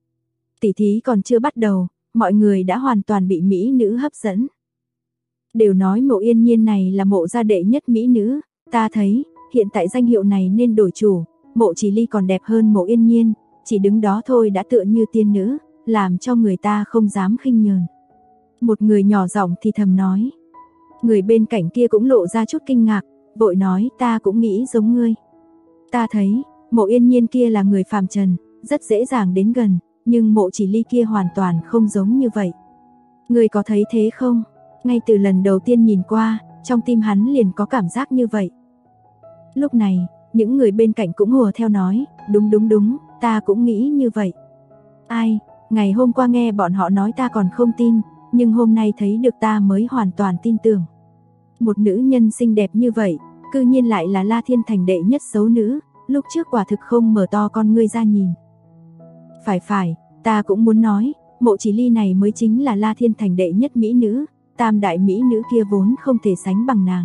Tỉ thí còn chưa bắt đầu, mọi người đã hoàn toàn bị mỹ nữ hấp dẫn. Đều nói Mộ Yên Nhiên này là Mộ gia đệ nhất mỹ nữ, ta thấy, hiện tại danh hiệu này nên đổi chủ, Mộ Chỉ Ly còn đẹp hơn Mộ Yên Nhiên, chỉ đứng đó thôi đã tựa như tiên nữ, làm cho người ta không dám khinh nhờn. Một người nhỏ giọng thì thầm nói. Người bên cạnh kia cũng lộ ra chút kinh ngạc, vội nói ta cũng nghĩ giống ngươi. Ta thấy, Mộ Yên Nhiên kia là người phàm trần, rất dễ dàng đến gần, nhưng Mộ Chỉ Ly kia hoàn toàn không giống như vậy. Ngươi có thấy thế không? Ngay từ lần đầu tiên nhìn qua, trong tim hắn liền có cảm giác như vậy. Lúc này, những người bên cạnh cũng hùa theo nói, đúng, ta cũng nghĩ như vậy. Ai, ngày hôm qua nghe bọn họ nói ta còn không tin, nhưng hôm nay thấy được ta mới hoàn toàn tin tưởng. Một nữ nhân xinh đẹp như vậy, cư nhiên lại là La Thiên Thành đệ nhất xấu nữ, lúc trước quả thực không mở to con ngươi ra nhìn. Phải, ta cũng muốn nói, Mộ Chỉ Ly này mới chính là La Thiên Thành đệ nhất mỹ nữ, tam đại mỹ nữ kia vốn không thể sánh bằng nàng.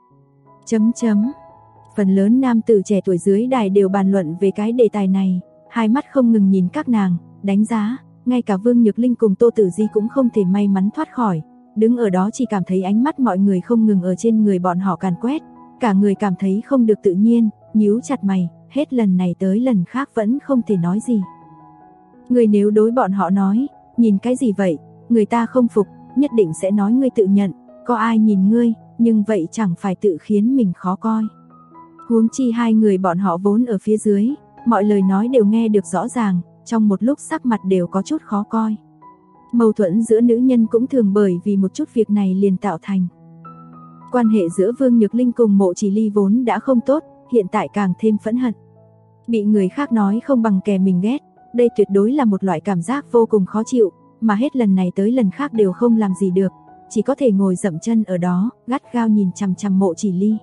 Phần lớn nam tử trẻ tuổi dưới đài đều bàn luận về cái đề tài này, hai mắt không ngừng nhìn các nàng, đánh giá, ngay cả Vương Nhược Linh cùng Tô Tử Di cũng không thể may mắn thoát khỏi, đứng ở đó chỉ cảm thấy ánh mắt mọi người không ngừng ở trên người bọn họ càn quét, cả người cảm thấy không được tự nhiên, nhíu chặt mày, hết lần này tới lần khác vẫn không thể nói gì. Người nếu đối bọn họ nói, nhìn cái gì vậy, người ta không phục, nhất định sẽ nói ngươi tự nhận, có ai nhìn ngươi, nhưng vậy chẳng phải tự khiến mình khó coi. Huống chi hai người bọn họ vốn ở phía dưới, mọi lời nói đều nghe được rõ ràng, trong một lúc sắc mặt đều có chút khó coi. Mâu thuẫn giữa nữ nhân cũng thường bởi vì một chút việc này liền tạo thành. Quan hệ giữa Vương Nhược Linh cùng Mộ Chỉ Ly vốn đã không tốt, hiện tại càng thêm phẫn hận. Bị người khác nói không bằng kẻ mình ghét, đây tuyệt đối là một loại cảm giác vô cùng khó chịu, mà hết lần này tới lần khác đều không làm gì được, chỉ có thể ngồi dậm chân ở đó, gắt gao nhìn chằm chằm Mộ Chỉ Ly.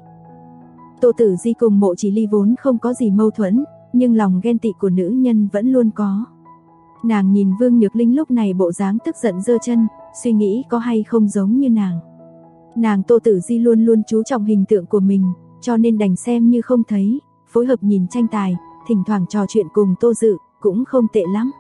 Tô Tử Di cùng Mộ Chỉ Ly vốn không có gì mâu thuẫn, nhưng lòng ghen tị của nữ nhân vẫn luôn có. Nàng nhìn Vương Nhược Linh lúc này bộ dáng tức giận giơ chân, suy nghĩ có hay không giống như nàng. Nàng Tô Tử Di luôn luôn chú trọng hình tượng của mình, cho nên đành xem như không thấy, phối hợp nhìn tranh tài, thỉnh thoảng trò chuyện cùng Tô Dự, cũng không tệ lắm.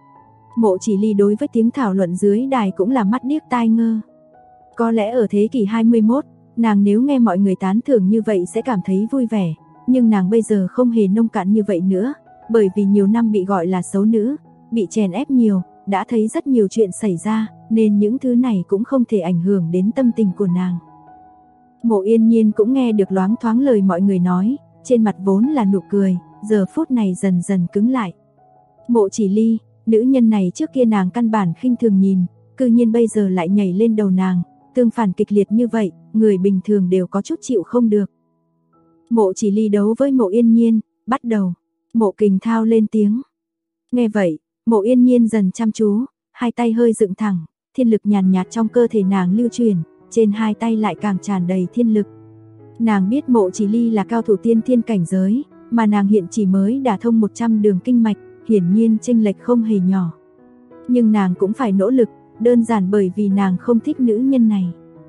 Mộ Chỉ Ly đối với tiếng thảo luận dưới đài cũng là mắt điếc tai ngơ. Có lẽ ở thế kỷ 21, nàng nếu nghe mọi người tán thưởng như vậy sẽ cảm thấy vui vẻ, nhưng nàng bây giờ không hề nông cạn như vậy nữa, bởi vì nhiều năm bị gọi là xấu nữ, bị chèn ép nhiều, đã thấy rất nhiều chuyện xảy ra, nên những thứ này cũng không thể ảnh hưởng đến tâm tình của nàng. Mộ Yên Nhiên cũng nghe được loáng thoáng lời mọi người nói, trên mặt vốn là nụ cười, giờ phút này dần dần cứng lại. Mộ Chỉ Ly, nữ nhân này trước kia nàng căn bản khinh thường nhìn, cư nhiên bây giờ lại nhảy lên đầu nàng, tương phản kịch liệt như vậy, người bình thường đều có chút chịu không được. Mộ Chỉ Ly đấu với Mộ Yên Nhiên, bắt đầu. Mộ Kình Thao lên tiếng. Nghe vậy, Mộ Yên Nhiên dần chăm chú, hai tay hơi dựng thẳng, thiên lực nhàn nhạt trong cơ thể nàng lưu truyền, trên hai tay lại càng tràn đầy thiên lực. Nàng biết Mộ Chỉ Ly là cao thủ tiên thiên cảnh giới, mà nàng hiện chỉ mới đả thông 100 đường kinh mạch, hiển nhiên chênh lệch không hề nhỏ. Nhưng nàng cũng phải nỗ lực, đơn giản bởi vì nàng không thích nữ nhân này.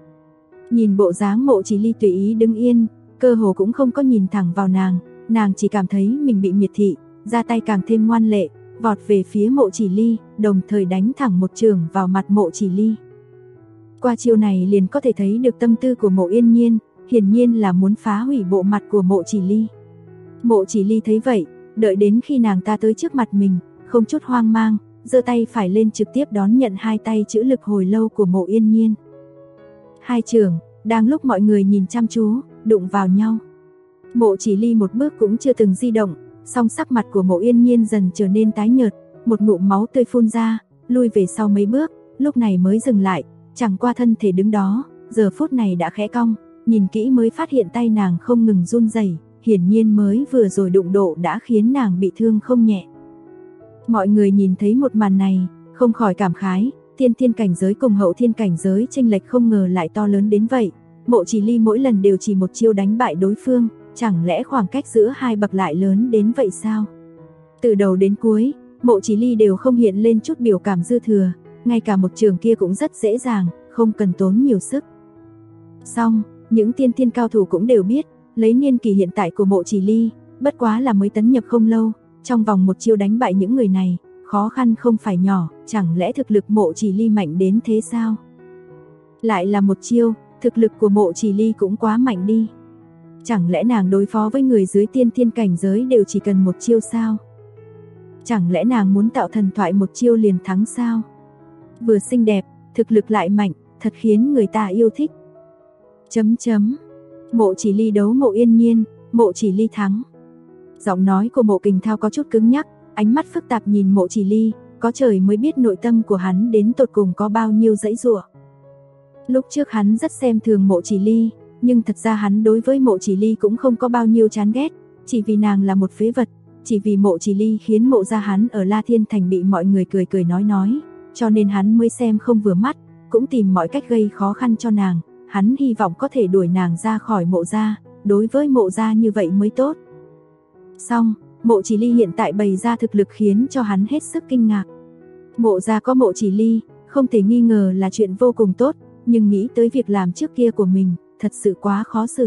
Nhìn bộ dáng Mộ Chỉ Ly tùy ý đứng yên, cơ hồ cũng không có nhìn thẳng vào nàng chỉ cảm thấy mình bị miệt thị, ra tay càng thêm ngoan lệ, vọt về phía Mộ Chỉ Ly, đồng thời đánh thẳng một chưởng vào mặt Mộ Chỉ Ly. Qua chiêu này liền có thể thấy được tâm tư của Mộ Yên Nhiên, hiển nhiên là muốn phá hủy bộ mặt của Mộ Chỉ Ly. Mộ Chỉ Ly thấy vậy, đợi đến khi nàng ta tới trước mặt mình, không chút hoang mang, giơ tay phải lên trực tiếp đón nhận hai tay chữ lực hồi lâu của Mộ Yên Nhiên. Hai chưởng, đang lúc mọi người nhìn chăm chú, đụng vào nhau. Mộ Chỉ Ly một bước cũng chưa từng di động, song sắc mặt của Mộ Yên Nhiên dần trở nên tái nhợt, một ngụm máu tươi phun ra, lui về sau mấy bước, lúc này mới dừng lại, chẳng qua thân thể đứng đó, giờ phút này đã khẽ cong, nhìn kỹ mới phát hiện tay nàng không ngừng run rẩy, hiển nhiên mới vừa rồi đụng độ đã khiến nàng bị thương không nhẹ. Mọi người nhìn thấy một màn này, không khỏi cảm khái, tiên thiên cảnh giới cùng hậu thiên cảnh giới chênh lệch không ngờ lại to lớn đến vậy. Mộ Chỉ Ly mỗi lần đều chỉ một chiêu đánh bại đối phương, chẳng lẽ khoảng cách giữa hai bậc lại lớn đến vậy sao? Từ đầu đến cuối, Mộ Chỉ Ly đều không hiện lên chút biểu cảm dư thừa, ngay cả một trường kia cũng rất dễ dàng, không cần tốn nhiều sức. Song, những tiên thiên cao thủ cũng đều biết, lấy niên kỳ hiện tại của Mộ Chỉ Ly, bất quá là mới tấn nhập không lâu, trong vòng một chiêu đánh bại những người này, khó khăn không phải nhỏ, chẳng lẽ thực lực Mộ Chỉ Ly mạnh đến thế sao? Lại là một chiêu, thực lực của Mộ Chỉ Ly cũng quá mạnh đi. Chẳng lẽ nàng đối phó với người dưới tiên thiên cảnh giới đều chỉ cần một chiêu sao? Chẳng lẽ nàng muốn tạo thần thoại một chiêu liền thắng sao? Vừa xinh đẹp, thực lực lại mạnh, thật khiến người ta yêu thích. Mộ Chỉ Ly đấu Mộ Yên Nhiên, Mộ Chỉ Ly thắng. Giọng nói của Mộ Kình Thao có chút cứng nhắc, ánh mắt phức tạp nhìn Mộ Chỉ Ly, có trời mới biết nội tâm của hắn đến tột cùng có bao nhiêu dãy giụa. Lúc trước hắn rất xem thường Mộ Chỉ Ly, nhưng thật ra hắn đối với Mộ Chỉ Ly cũng không có bao nhiêu chán ghét, chỉ vì nàng là một phế vật, chỉ vì Mộ Chỉ Ly khiến Mộ gia hắn ở La Thiên Thành bị mọi người cười cười nói, cho nên hắn mới xem không vừa mắt, cũng tìm mọi cách gây khó khăn cho nàng, hắn hy vọng có thể đuổi nàng ra khỏi Mộ gia, đối với Mộ gia như vậy mới tốt. Xong, Mộ Chỉ Ly hiện tại bày ra thực lực khiến cho hắn hết sức kinh ngạc. Mộ gia có Mộ Chỉ Ly, không thể nghi ngờ là chuyện vô cùng tốt, nhưng nghĩ tới việc làm trước kia của mình, thật sự quá khó xử.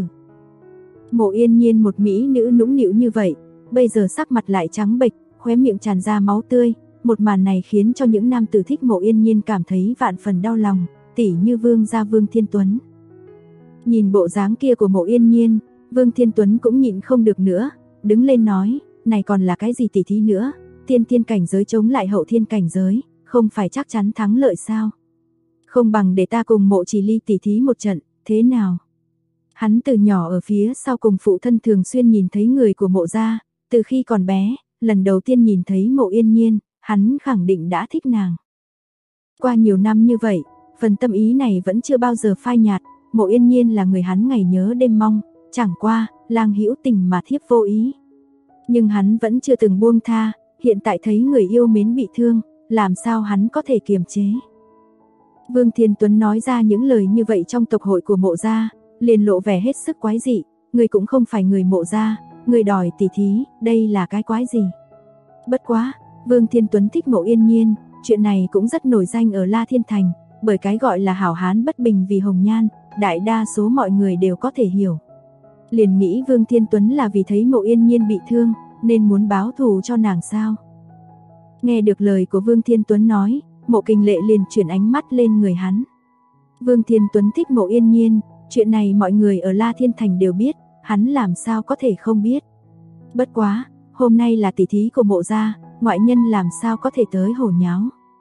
Mộ Yên Nhiên một mỹ nữ nũng nịu như vậy, bây giờ sắc mặt lại trắng bệch, khóe miệng tràn ra máu tươi, một màn này khiến cho những nam tử thích Mộ Yên Nhiên cảm thấy vạn phần đau lòng, tỉ như Vương gia Vương Thiên Tuấn. Nhìn bộ dáng kia của Mộ Yên Nhiên, Vương Thiên Tuấn cũng nhịn không được nữa, đứng lên nói, này còn là cái gì tỉ thí nữa, tiên thiên cảnh giới chống lại hậu thiên cảnh giới, không phải chắc chắn thắng lợi sao? Không bằng để ta cùng Mộ Chỉ Ly tỉ thí một trận, thế nào? Hắn từ nhỏ ở phía sau cùng phụ thân thường xuyên nhìn thấy người của Mộ gia, từ khi còn bé, lần đầu tiên nhìn thấy Mộ Yên Nhiên, hắn khẳng định đã thích nàng. Qua nhiều năm như vậy, phần tâm ý này vẫn chưa bao giờ phai nhạt, Mộ Yên Nhiên là người hắn ngày nhớ đêm mong, chẳng qua, lang hữu tình mà thiếp vô ý. Nhưng hắn vẫn chưa từng buông tha, hiện tại thấy người yêu mến bị thương, làm sao hắn có thể kiềm chế. Vương Thiên Tuấn nói ra những lời như vậy trong tộc hội của Mộ gia, liền lộ vẻ hết sức quái dị, người cũng không phải người Mộ gia, người đòi tỉ thí, đây là cái quái gì? Bất quá, Vương Thiên Tuấn thích Mộ Yên Nhiên, chuyện này cũng rất nổi danh ở La Thiên Thành, bởi cái gọi là hảo hán bất bình vì hồng nhan, đại đa số mọi người đều có thể hiểu. Liền nghĩ Vương Thiên Tuấn là vì thấy Mộ Yên Nhiên bị thương, nên muốn báo thù cho nàng sao? Nghe được lời của Vương Thiên Tuấn nói, Mộ Kình Lệ liền chuyển ánh mắt lên người hắn. Vương Thiên Tuấn thích Mộ Yên Nhiên, chuyện này mọi người ở La Thiên Thành đều biết, hắn làm sao có thể không biết. Bất quá, hôm nay là tỉ thí của Mộ gia, ngoại nhân làm sao có thể tới hồ nháo.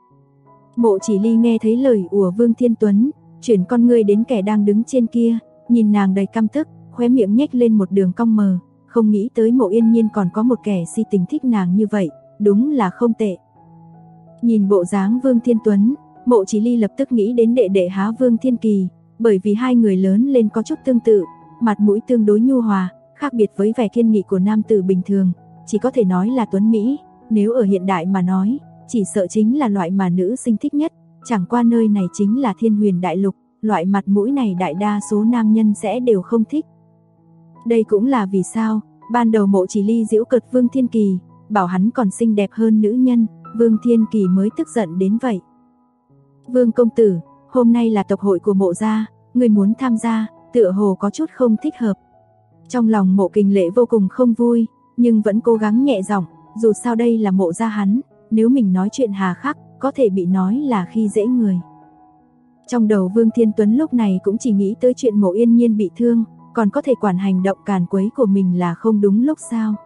Mộ Chỉ Ly nghe thấy lời của Vương Thiên Tuấn, chuyển con ngươi đến kẻ đang đứng trên kia, nhìn nàng đầy căm tức, khóe miệng nhếch lên một đường cong mờ, không nghĩ tới Mộ Yên Nhiên còn có một kẻ si tình thích nàng như vậy, đúng là không tệ. Nhìn bộ dáng Vương Thiên Tuấn, Mộ Chỉ Ly lập tức nghĩ đến đệ đệ Há Vương Thiên Kỳ, bởi vì hai người lớn lên có chút tương tự, mặt mũi tương đối nhu hòa, khác biệt với vẻ kiên nghị của nam tử bình thường, chỉ có thể nói là tuấn mỹ, nếu ở hiện đại mà nói, chỉ sợ chính là loại mà nữ sinh thích nhất, chẳng qua nơi này chính là Thiên Huyền Đại Lục, loại mặt mũi này đại đa số nam nhân sẽ đều không thích. Đây cũng là vì sao, ban đầu Mộ Chỉ Ly giễu cợt Vương Thiên Kỳ, bảo hắn còn xinh đẹp hơn nữ nhân, Vương Thiên Kỳ mới tức giận đến vậy. Vương công tử, hôm nay là tộc hội của Mộ gia, người muốn tham gia, tựa hồ có chút không thích hợp. Trong lòng Mộ Kình Lệ vô cùng không vui, nhưng vẫn cố gắng nhẹ giọng, dù sao đây là Mộ gia hắn, nếu mình nói chuyện hà khắc, có thể bị nói là khi dễ người. Trong đầu Vương Thiên Tuấn lúc này cũng chỉ nghĩ tới chuyện Mộ Yên Nhiên bị thương, còn có thể quản hành động càn quấy của mình là không đúng lúc sao.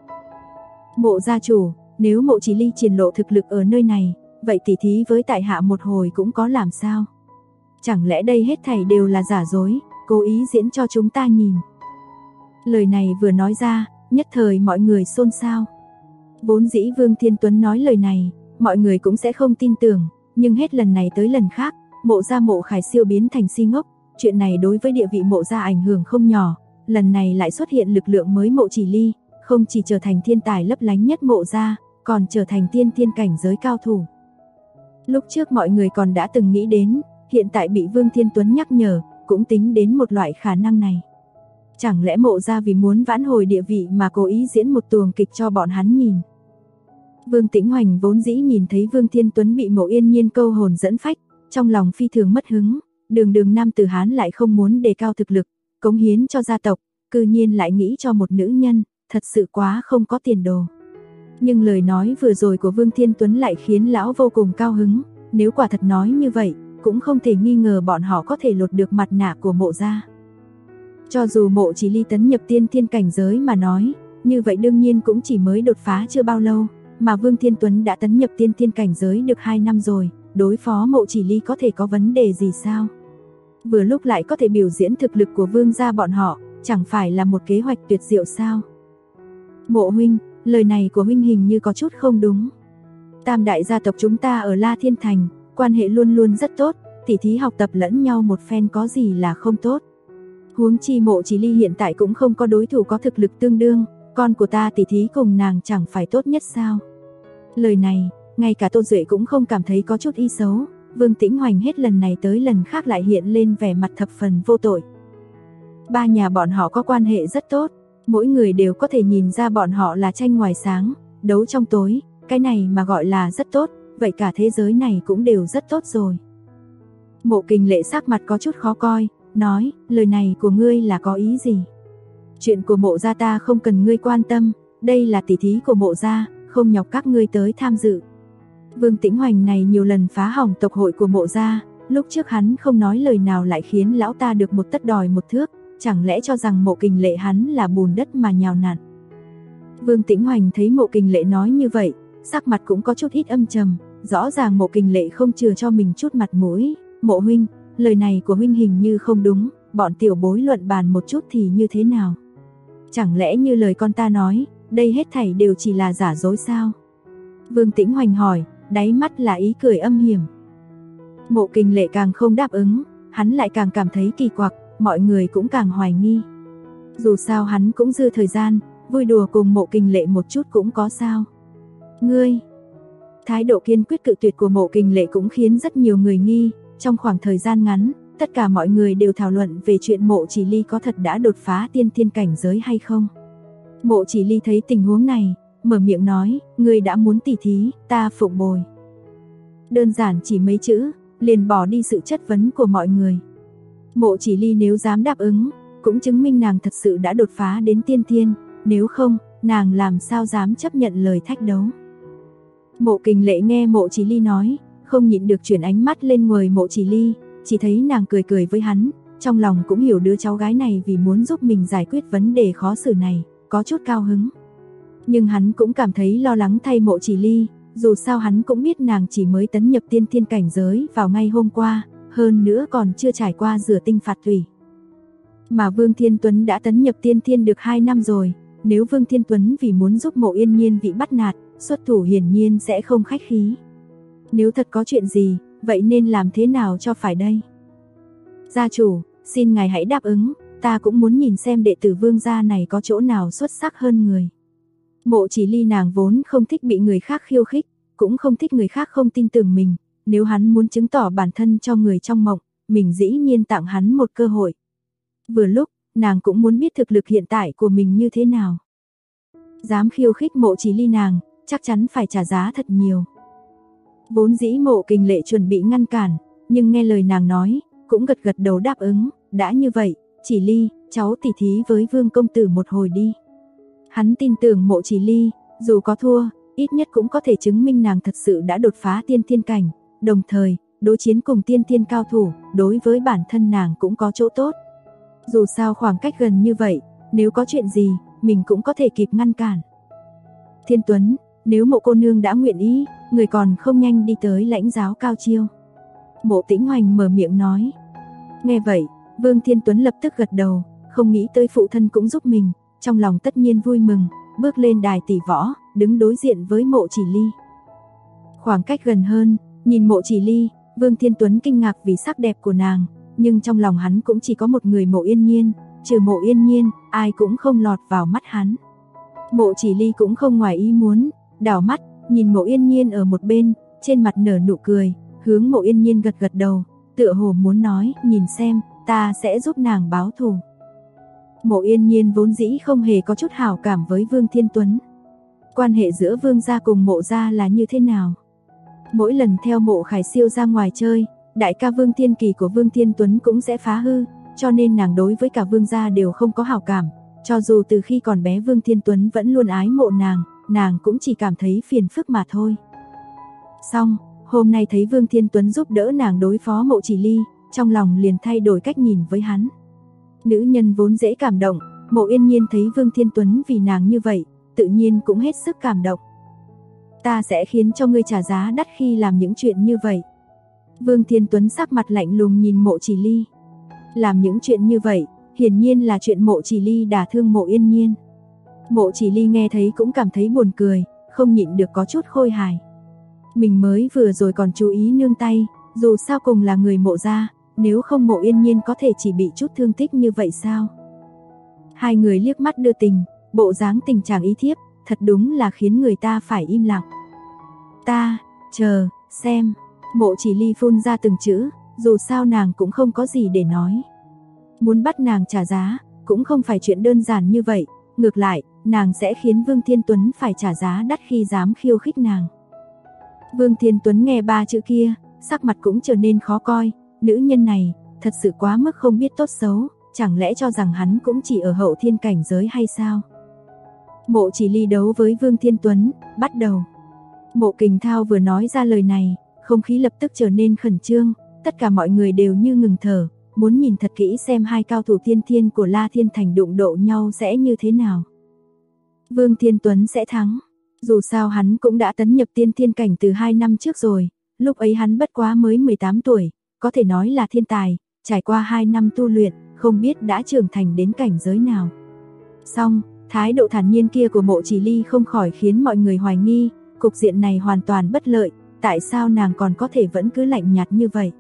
Mộ gia chủ, nếu Mộ Chỉ Ly triển lộ thực lực ở nơi này, vậy tỉ thí với tại hạ một hồi cũng có làm sao? Chẳng lẽ đây hết thảy đều là giả dối, cố ý diễn cho chúng ta nhìn? Lời này vừa nói ra, nhất thời mọi người xôn xao. Vốn dĩ Vương Thiên Tuấn nói lời này, mọi người cũng sẽ không tin tưởng, nhưng hết lần này tới lần khác, Mộ gia Mộ Khải Siêu biến thành si ngốc, chuyện này đối với địa vị Mộ gia ảnh hưởng không nhỏ, lần này lại xuất hiện lực lượng mới Mộ Chỉ Ly, không chỉ trở thành thiên tài lấp lánh nhất Mộ gia, còn trở thành tiên thiên cảnh giới cao thủ. Lúc trước mọi người còn đã từng nghĩ đến, hiện tại bị Vương Thiên Tuấn nhắc nhở, cũng tính đến một loại khả năng này. Chẳng lẽ Mộ gia vì muốn vãn hồi địa vị mà cố ý diễn một tuồng kịch cho bọn hắn nhìn? Vương Tĩnh Hoành vốn dĩ nhìn thấy Vương Thiên Tuấn bị Mộ Yên Nhiên câu hồn dẫn phách, trong lòng phi thường mất hứng, đường nam tử Hán lại không muốn đề cao thực lực, cống hiến cho gia tộc, cư nhiên lại nghĩ cho một nữ nhân, thật sự quá không có tiền đồ. Nhưng lời nói vừa rồi của Vương Thiên Tuấn lại khiến lão vô cùng cao hứng, nếu quả thật nói như vậy, cũng không thể nghi ngờ bọn họ có thể lột được mặt nạ của Mộ gia. Cho dù Mộ Chỉ Ly tấn nhập tiên thiên cảnh giới mà nói, như vậy đương nhiên cũng chỉ mới đột phá chưa bao lâu, mà Vương Thiên Tuấn đã tấn nhập tiên thiên cảnh giới được 2 năm rồi, đối phó Mộ Chỉ Ly có thể có vấn đề gì sao? Vừa lúc lại có thể biểu diễn thực lực của Vương gia bọn họ, chẳng phải là một kế hoạch tuyệt diệu sao? Mộ huynh, lời này của huynh hình như có chút không đúng. Tam đại gia tộc chúng ta ở La Thiên Thành, quan hệ luôn luôn rất tốt, tỉ thí học tập lẫn nhau một phen có gì là không tốt. Huống chi Mộ Chỉ Ly hiện tại cũng không có đối thủ có thực lực tương đương, con của ta tỉ thí cùng nàng chẳng phải tốt nhất sao? Lời này, ngay cả Tô Duệ cũng không cảm thấy có chút ý xấu, Vương Tĩnh Hoành hết lần này tới lần khác lại hiện lên vẻ mặt thập phần vô tội. Ba nhà bọn họ có quan hệ rất tốt, mỗi người đều có thể nhìn ra bọn họ là tranh ngoài sáng, đấu trong tối, cái này mà gọi là rất tốt, vậy cả thế giới này cũng đều rất tốt rồi. Mộ Kình Lệ sắc mặt có chút khó coi, nói, lời này của ngươi là có ý gì? Chuyện của Mộ gia ta không cần ngươi quan tâm, đây là tỉ thí của Mộ gia, không nhọc các ngươi tới tham dự. Vương Tĩnh Hoành này nhiều lần phá hỏng tộc hội của Mộ gia, lúc trước hắn không nói lời nào lại khiến lão ta được một tấc đòi một thước, chẳng lẽ cho rằng Mộ Kình Lệ hắn là bùn đất mà nhào nặn. Vương Tĩnh Hoành thấy Mộ Kình Lệ nói như vậy, sắc mặt cũng có chút ít âm trầm, rõ ràng Mộ Kình Lệ không chừa cho mình chút mặt mũi. Mộ huynh, lời này của huynh hình như không đúng, bọn tiểu bối luận bàn một chút thì như thế nào? Chẳng lẽ như lời con ta nói, đây hết thảy đều chỉ là giả dối sao? Vương Tĩnh Hoành hỏi, đáy mắt là ý cười âm hiểm. Mộ Kình Lệ càng không đáp ứng, hắn lại càng cảm thấy kỳ quặc, mọi người cũng càng hoài nghi. Dù sao hắn cũng dư thời gian, vui đùa cùng Mộ Kình Lệ một chút cũng có sao. Ngươi, thái độ kiên quyết cự tuyệt của Mộ Kình Lệ cũng khiến rất nhiều người nghi. Trong khoảng thời gian ngắn, tất cả mọi người đều thảo luận về chuyện Mộ Chỉ Ly có thật đã đột phá tiên thiên cảnh giới hay không. Mộ Chỉ Ly thấy tình huống này, mở miệng nói, ngươi đã muốn tỉ thí, ta phụng bồi. Đơn giản chỉ mấy chữ, liền bỏ đi sự chất vấn của mọi người. Mộ Chỉ Ly nếu dám đáp ứng, cũng chứng minh nàng thật sự đã đột phá đến tiên thiên, nếu không, nàng làm sao dám chấp nhận lời thách đấu. Mộ Kình Lệ nghe Mộ Chỉ Ly nói, không nhịn được chuyển ánh mắt lên người Mộ Chỉ Ly, chỉ thấy nàng cười cười với hắn, trong lòng cũng hiểu đứa cháu gái này vì muốn giúp mình giải quyết vấn đề khó xử này, có chút cao hứng. Nhưng hắn cũng cảm thấy lo lắng thay Mộ Chỉ Ly, dù sao hắn cũng biết nàng chỉ mới tấn nhập tiên thiên cảnh giới vào ngay hôm qua, hơn nữa còn chưa trải qua rửa tinh phạt thủy. Mà Vương Thiên Tuấn đã tấn nhập tiên thiên được 2 năm rồi, nếu Vương Thiên Tuấn vì muốn giúp Mộ Yên Nhiên bị bắt nạt, xuất thủ hiển nhiên sẽ không khách khí. Nếu thật có chuyện gì, vậy nên làm thế nào cho phải đây? Gia chủ, xin ngài hãy đáp ứng, ta cũng muốn nhìn xem đệ tử Vương gia này có chỗ nào xuất sắc hơn người. Mộ Chỉ Ly nàng vốn không thích bị người khác khiêu khích, cũng không thích người khác không tin tưởng mình, nếu hắn muốn chứng tỏ bản thân cho người trong mộng, mình dĩ nhiên tặng hắn một cơ hội. Vừa lúc, nàng cũng muốn biết thực lực hiện tại của mình như thế nào. Dám khiêu khích Mộ Chỉ Ly nàng, chắc chắn phải trả giá thật nhiều. Vốn dĩ Mộ Kình Lệ chuẩn bị ngăn cản, nhưng nghe lời nàng nói, cũng gật gật đầu đáp ứng, đã như vậy, Chỉ Ly, cháu tỉ thí với Vương công tử một hồi đi. Hắn tin tưởng Mộ Chỉ Ly, dù có thua, ít nhất cũng có thể chứng minh nàng thật sự đã đột phá tiên thiên cảnh, đồng thời, đối chiến cùng tiên thiên cao thủ, đối với bản thân nàng cũng có chỗ tốt. Dù sao khoảng cách gần như vậy, nếu có chuyện gì, mình cũng có thể kịp ngăn cản. Thiên Tuấn, nếu Mộ cô nương đã nguyện ý, người còn không nhanh đi tới lãnh giáo cao chiêu. Mộ Tĩnh Hoành mở miệng nói. Nghe vậy, Vương Thiên Tuấn lập tức gật đầu, không nghĩ tới phụ thân cũng giúp mình, trong lòng tất nhiên vui mừng, bước lên đài tỷ võ, đứng đối diện với Mộ Chỉ Ly. Khoảng cách gần hơn, nhìn Mộ Chỉ Ly, Vương Thiên Tuấn kinh ngạc vì sắc đẹp của nàng, nhưng trong lòng hắn cũng chỉ có một người Mộ Yên Nhiên, trừ Mộ Yên Nhiên, ai cũng không lọt vào mắt hắn. Mộ Chỉ Ly cũng không ngoài ý muốn, đảo mắt, nhìn Mộ Yên Nhiên ở một bên, trên mặt nở nụ cười, hướng Mộ Yên Nhiên gật gật đầu, tựa hồ muốn nói, nhìn xem, ta sẽ giúp nàng báo thù. Mộ Yên Nhiên vốn dĩ không hề có chút hảo cảm với Vương Thiên Tuấn. Quan hệ giữa Vương gia cùng Mộ gia là như thế nào? Mỗi lần theo Mộ Khải Siêu ra ngoài chơi, đại ca Vương Thiên Kỳ của Vương Thiên Tuấn cũng sẽ phá hư, cho nên nàng đối với cả Vương gia đều không có hảo cảm. Cho dù từ khi còn bé Vương Thiên Tuấn vẫn luôn ái mộ nàng cũng chỉ cảm thấy phiền phức mà thôi. Xong, hôm nay thấy Vương Thiên Tuấn giúp đỡ nàng đối phó Mộ Chỉ Ly, trong lòng liền thay đổi cách nhìn với hắn. Nữ nhân vốn dễ cảm động, Mộ Yên Nhiên thấy Vương Thiên Tuấn vì nàng như vậy, tự nhiên cũng hết sức cảm động. Ta sẽ khiến cho ngươi trả giá đắt khi làm những chuyện như vậy. Vương Thiên Tuấn sắc mặt lạnh lùng nhìn Mộ Chỉ Ly. Làm những chuyện như vậy, hiển nhiên là chuyện Mộ Chỉ Ly đả thương Mộ Yên Nhiên. Mộ Chỉ Ly nghe thấy cũng cảm thấy buồn cười, không nhịn được có chút khôi hài. Mình mới vừa rồi còn chú ý nương tay, dù sao cùng là người Mộ gia, nếu không Mộ Yên Nhiên có thể chỉ bị chút thương tích như vậy sao? Hai người liếc mắt đưa tình, bộ dáng tình trạng ý thiếp, thật đúng là khiến người ta phải im lặng. Ta, chờ, xem. Mộ Chỉ Ly phun ra từng chữ, dù sao nàng cũng không có gì để nói. Muốn bắt nàng trả giá, cũng không phải chuyện đơn giản như vậy, ngược lại, nàng sẽ khiến Vương Thiên Tuấn phải trả giá đắt khi dám khiêu khích nàng. Vương Thiên Tuấn nghe ba chữ kia, sắc mặt cũng trở nên khó coi, nữ nhân này, thật sự quá mức không biết tốt xấu, chẳng lẽ cho rằng hắn cũng chỉ ở hậu thiên cảnh giới hay sao? Mộ Chỉ Ly đấu với Vương Thiên Tuấn, bắt đầu. Mộ Kình Thao vừa nói ra lời này, không khí lập tức trở nên khẩn trương, tất cả mọi người đều như ngừng thở, muốn nhìn thật kỹ xem hai cao thủ tiên thiên của La Thiên Thành đụng độ nhau sẽ như thế nào. Vương Thiên Tuấn sẽ thắng, dù sao hắn cũng đã tấn nhập tiên thiên cảnh từ 2 năm trước rồi, lúc ấy hắn bất quá mới 18 tuổi, có thể nói là thiên tài, trải qua 2 năm tu luyện, không biết đã trưởng thành đến cảnh giới nào. Song, thái độ thản nhiên kia của Mộ Chỉ Ly không khỏi khiến mọi người hoài nghi, cục diện này hoàn toàn bất lợi, tại sao nàng còn có thể vẫn cứ lạnh nhạt như vậy.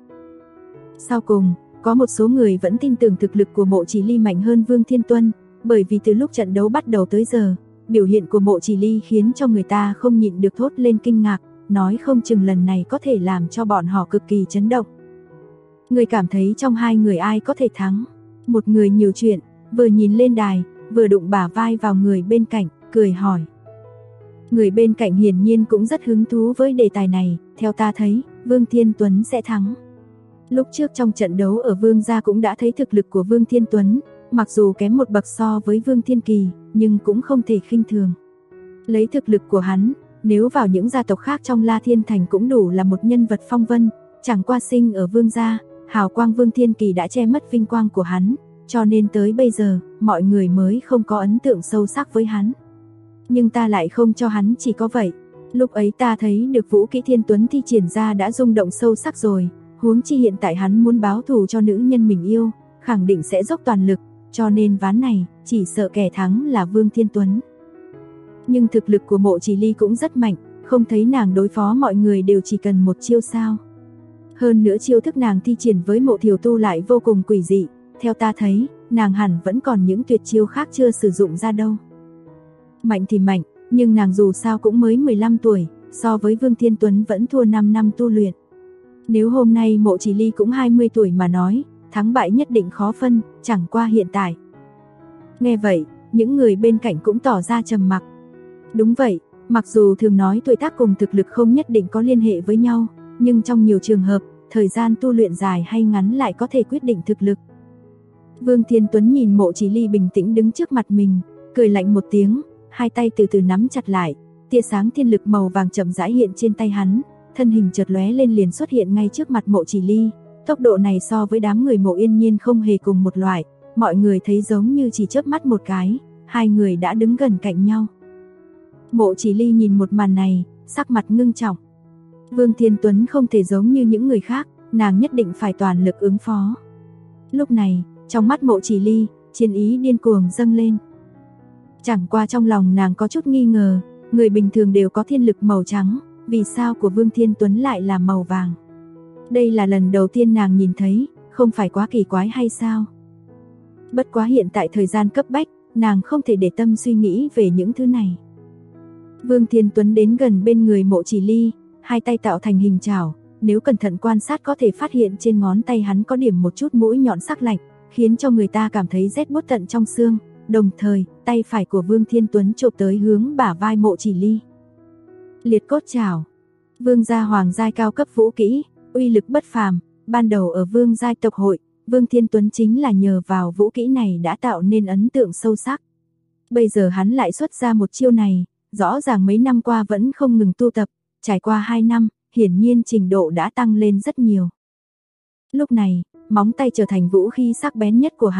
Sau cùng, có một số người vẫn tin tưởng thực lực của Mộ Chỉ Ly mạnh hơn Vương Thiên Tuấn, bởi vì từ lúc trận đấu bắt đầu tới giờ, biểu hiện của Mộ Chỉ Ly khiến cho người ta không nhịn được thốt lên kinh ngạc, nói không chừng lần này có thể làm cho bọn họ cực kỳ chấn động. Người cảm thấy trong hai người ai có thể thắng? Một người nhiều chuyện, vừa nhìn lên đài, vừa đụng bả vai vào người bên cạnh, cười hỏi. Người bên cạnh hiển nhiên cũng rất hứng thú với đề tài này, theo ta thấy, Vương Thiên Tuấn sẽ thắng. Lúc trước trong trận đấu ở Vương gia cũng đã thấy thực lực của Vương Thiên Tuấn, mặc dù kém một bậc so với Vương Thiên Kỳ, nhưng cũng không thể khinh thường. Lấy thực lực của hắn, nếu vào những gia tộc khác trong La Thiên Thành cũng đủ là một nhân vật phong vân, chẳng qua sinh ở Vương gia, hào quang Vương Thiên Kỳ đã che mất vinh quang của hắn, cho nên tới bây giờ, mọi người mới không có ấn tượng sâu sắc với hắn. Nhưng ta lại không cho hắn chỉ có vậy. Lúc ấy ta thấy được vũ kỹ Thiên Tuấn thi triển ra đã rung động sâu sắc rồi, huống chi hiện tại hắn muốn báo thù cho nữ nhân mình yêu, khẳng định sẽ dốc toàn lực, cho nên ván này, chỉ sợ kẻ thắng là Vương Thiên Tuấn. Nhưng thực lực của Mộ Chỉ Ly cũng rất mạnh, không thấy nàng đối phó mọi người đều chỉ cần một chiêu sao. Hơn nữa chiêu thức nàng thi triển với Mộ Thiểu Tu lại vô cùng quỷ dị, theo ta thấy, nàng hẳn vẫn còn những tuyệt chiêu khác chưa sử dụng ra đâu. Mạnh thì mạnh, nhưng nàng dù sao cũng mới 15 tuổi, so với Vương Thiên Tuấn vẫn thua 5 năm tu luyện. Nếu hôm nay Mộ Chỉ Ly cũng 20 tuổi mà nói, thắng bại nhất định khó phân, chẳng qua hiện tại. Nghe vậy, những người bên cạnh cũng tỏ ra trầm mặc. Đúng vậy, mặc dù thường nói tuổi tác cùng thực lực không nhất định có liên hệ với nhau, nhưng trong nhiều trường hợp, thời gian tu luyện dài hay ngắn lại có thể quyết định thực lực. Vương Thiên Tuấn nhìn Mộ Chỉ Ly bình tĩnh đứng trước mặt mình, cười lạnh một tiếng, hai tay từ từ nắm chặt lại, tia sáng thiên lực màu vàng chậm rãi hiện trên tay hắn, thân hình chợt lóe lên liền xuất hiện ngay trước mặt Mộ Chỉ Ly. Tốc độ này so với đám người Mộ Yên Nhiên không hề cùng một loại, mọi người thấy giống như chỉ chớp mắt một cái, hai người đã đứng gần cạnh nhau. Mộ Chỉ Ly nhìn một màn này, sắc mặt ngưng trọng. Vương Thiên Tuấn không thể giống như những người khác, nàng nhất định phải toàn lực ứng phó. Lúc này, trong mắt Mộ Chỉ Ly, chiến ý điên cuồng dâng lên. Chẳng qua trong lòng nàng có chút nghi ngờ, người bình thường đều có thiên lực màu trắng, vì sao của Vương Thiên Tuấn lại là màu vàng? Đây là lần đầu tiên nàng nhìn thấy, không phải quá kỳ quái hay sao? Bất quá hiện tại thời gian cấp bách, nàng không thể để tâm suy nghĩ về những thứ này. Vương Thiên Tuấn đến gần bên người Mộ Chỉ Ly, hai tay tạo thành hình chảo, nếu cẩn thận quan sát có thể phát hiện trên ngón tay hắn có điểm một chút mũi nhọn sắc lạnh, khiến cho người ta cảm thấy rét buốt tận trong xương. Đồng thời, tay phải của Vương Thiên Tuấn chộp tới hướng bả vai Mộ Chỉ Ly. Liệt cốt chảo, vương gia hoàng giai cao cấp vũ kỹ, uy lực bất phàm, ban đầu ở vương giai tộc hội, Vương Thiên Tuấn chính là nhờ vào vũ kỹ này đã tạo nên ấn tượng sâu sắc. Bây giờ hắn lại xuất ra một chiêu này, rõ ràng mấy năm qua vẫn không ngừng tu tập, trải qua 2 năm, hiển nhiên trình độ đã tăng lên rất nhiều. Lúc này, móng tay trở thành vũ khí sắc bén nhất của hắn,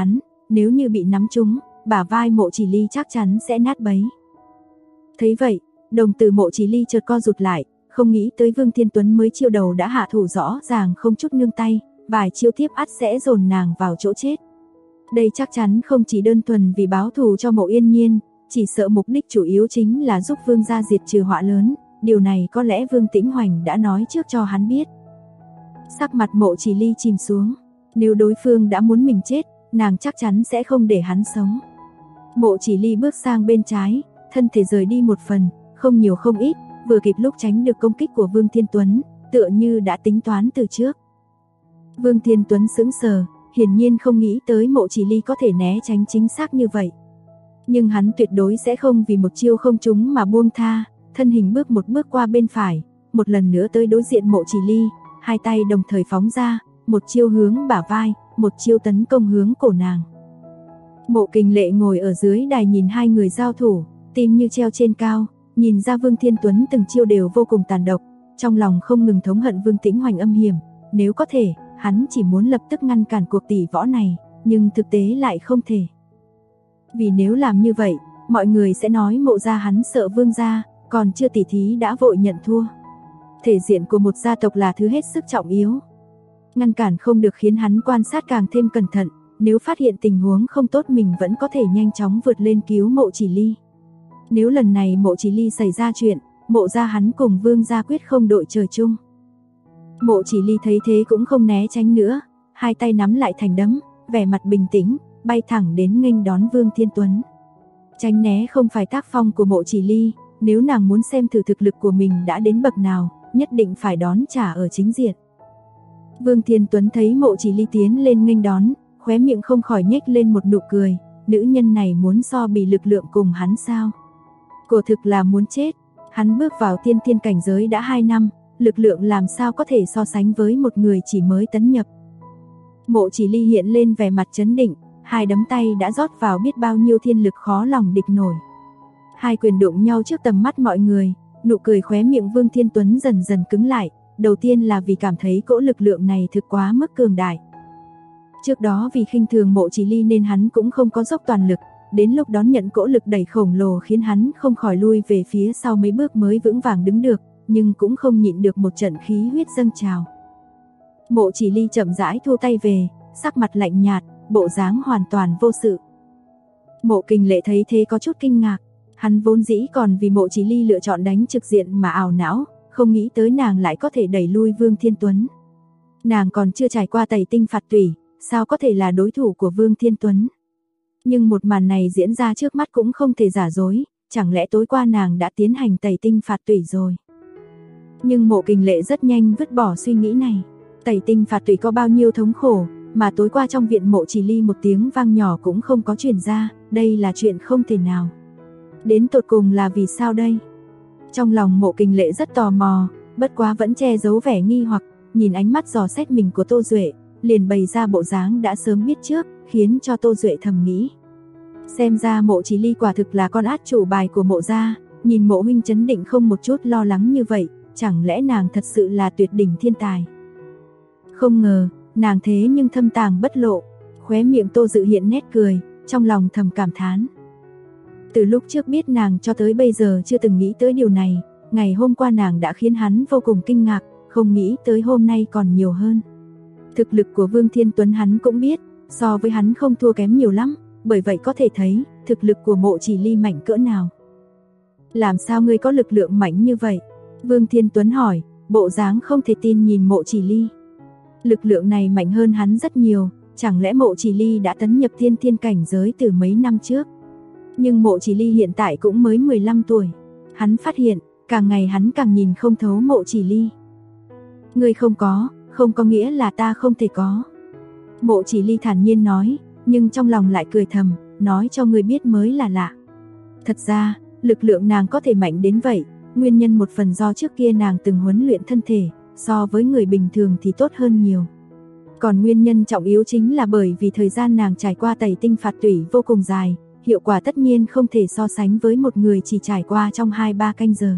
nếu như bị nắm trúng, bả vai Mộ Chỉ Ly chắc chắn sẽ nát bấy. Thấy vậy, đồng tử Mộ Chỉ Ly chợt co rụt lại, không nghĩ tới Vương Thiên Tuấn mới chiêu đầu đã hạ thủ rõ ràng không chút nương tay, vài chiêu tiếp ắt sẽ dồn nàng vào chỗ chết. Đây chắc chắn không chỉ đơn thuần vì báo thù cho Mộ Yên Nhiên, chỉ sợ mục đích chủ yếu chính là giúp Vương gia diệt trừ họa lớn, điều này có lẽ Vương Tĩnh Hoành đã nói trước cho hắn biết. Sắc mặt Mộ Chỉ Ly chìm xuống, nếu đối phương đã muốn mình chết, nàng chắc chắn sẽ không để hắn sống. Mộ Chỉ Ly bước sang bên trái, thân thể rời đi một phần, không nhiều không ít, vừa kịp lúc tránh được công kích của Vương Thiên Tuấn, tựa như đã tính toán từ trước. Vương Thiên Tuấn sững sờ, hiển nhiên không nghĩ tới Mộ Chỉ Ly có thể né tránh chính xác như vậy. Nhưng hắn tuyệt đối sẽ không vì một chiêu không trúng mà buông tha, thân hình bước một bước qua bên phải, một lần nữa tới đối diện Mộ Chỉ Ly, hai tay đồng thời phóng ra, một chiêu hướng bả vai, một chiêu tấn công hướng cổ nàng. Mộ Kình Lệ ngồi ở dưới đài nhìn hai người giao thủ, tim như treo trên cao, nhìn ra Vương Thiên Tuấn từng chiêu đều vô cùng tàn độc, trong lòng không ngừng thống hận Vương Tĩnh Hoành âm hiểm, nếu có thể, hắn chỉ muốn lập tức ngăn cản cuộc tỷ võ này, nhưng thực tế lại không thể. Vì nếu làm như vậy, mọi người sẽ nói Mộ gia hắn sợ Vương gia, còn chưa tỉ thí đã vội nhận thua. Thể diện của một gia tộc là thứ hết sức trọng yếu. Ngăn cản không được khiến hắn quan sát càng thêm cẩn thận, nếu phát hiện tình huống không tốt mình vẫn có thể nhanh chóng vượt lên cứu Mộ Chỉ Ly. Nếu lần này Mộ Chỉ Ly xảy ra chuyện, Mộ gia hắn cùng Vương gia quyết không đội trời chung. Mộ Chỉ Ly thấy thế cũng không né tránh nữa, hai tay nắm lại thành đấm, vẻ mặt bình tĩnh, bay thẳng đến nghênh đón Vương Thiên Tuấn. Tránh né không phải tác phong của Mộ Chỉ Ly, nếu nàng muốn xem thử thực lực của mình đã đến bậc nào, nhất định phải đón trả ở chính diện. Vương Thiên Tuấn thấy Mộ Chỉ Ly tiến lên nghênh đón, khóe miệng không khỏi nhếch lên một nụ cười, nữ nhân này muốn so bì lực lượng cùng hắn sao? Quả thực là muốn chết, hắn bước vào tiên thiên cảnh giới đã 2 năm, lực lượng làm sao có thể so sánh với một người chỉ mới tấn nhập. Mộ Chỉ Ly hiện lên vẻ mặt trấn định, hai đấm tay đã rót vào biết bao nhiêu thiên lực khó lòng địch nổi. Hai quyền đụng nhau trước tầm mắt mọi người, nụ cười khóe miệng Vương Thiên Tuấn dần dần cứng lại, đầu tiên là vì cảm thấy cỗ lực lượng này thực quá mức cường đại. Trước đó vì khinh thường Mộ Chỉ Ly nên hắn cũng không có dốc toàn lực, đến lúc đón nhận cỗ lực đẩy khổng lồ khiến hắn không khỏi lui về phía sau mấy bước mới vững vàng đứng được, nhưng cũng không nhịn được một trận khí huyết dâng trào. Mộ Chỉ Ly chậm rãi thu tay về, sắc mặt lạnh nhạt, bộ dáng hoàn toàn vô sự. Mộ Kình Lệ thấy thế có chút kinh ngạc, hắn vốn dĩ còn vì Mộ Chỉ Ly lựa chọn đánh trực diện mà ảo não, không nghĩ tới nàng lại có thể đẩy lui Vương Thiên Tuấn. Nàng còn chưa trải qua tẩy tinh phạt tủy, sao có thể là đối thủ của Vương Thiên Tuấn. Nhưng một màn này diễn ra trước mắt cũng không thể giả dối, chẳng lẽ tối qua nàng đã tiến hành tẩy tinh phạt tủy rồi. Nhưng Mộ Kình Lệ rất nhanh vứt bỏ suy nghĩ này, tẩy tinh phạt tủy có bao nhiêu thống khổ, mà tối qua trong viện Mộ Chỉ Ly một tiếng vang nhỏ cũng không có truyền ra, đây là chuyện không thể nào. Đến tột cùng là vì sao đây? Trong lòng Mộ Kình Lệ rất tò mò, bất quá vẫn che giấu vẻ nghi hoặc, nhìn ánh mắt dò xét mình của Tô Duệ, liền bày ra bộ dáng đã sớm biết trước, khiến cho Tô Duệ thầm nghĩ. Xem ra Mộ Chỉ Ly quả thực là con át chủ bài của Mộ gia, nhìn Mộ huynh trấn định không một chút lo lắng như vậy, chẳng lẽ nàng thật sự là tuyệt đỉnh thiên tài. Không ngờ, nàng thế nhưng thâm tàng bất lộ, khóe miệng Tô Dự hiện nét cười, trong lòng thầm cảm thán. Từ lúc trước biết nàng cho tới bây giờ chưa từng nghĩ tới điều này, ngày hôm qua nàng đã khiến hắn vô cùng kinh ngạc, không nghĩ tới hôm nay còn nhiều hơn. Thực lực của Vương Thiên Tuấn hắn cũng biết, so với hắn không thua kém nhiều lắm, bởi vậy có thể thấy thực lực của Mộ Chỉ Ly mạnh cỡ nào. Làm sao ngươi có lực lượng mạnh như vậy? Vương Thiên Tuấn hỏi, bộ dáng không thể tin nhìn Mộ Chỉ Ly. Lực lượng này mạnh hơn hắn rất nhiều, chẳng lẽ Mộ Chỉ Ly đã tấn nhập tiên thiên cảnh giới từ mấy năm trước? Nhưng Mộ Chỉ Ly hiện tại cũng mới 15 tuổi. Hắn phát hiện, càng ngày hắn càng nhìn không thấu Mộ Chỉ Ly. Ngươi không có nghĩa là ta không thể có. Mộ Chỉ Ly thản nhiên nói, nhưng trong lòng lại cười thầm, nói cho ngươi biết mới là lạ. Thật ra, lực lượng nàng có thể mạnh đến vậy, nguyên nhân một phần do trước kia nàng từng huấn luyện thân thể, so với người bình thường thì tốt hơn nhiều. Còn nguyên nhân trọng yếu chính là bởi vì thời gian nàng trải qua tẩy tinh phạt tủy vô cùng dài, hiệu quả tất nhiên không thể so sánh với một người chỉ trải qua trong 2-3 canh giờ.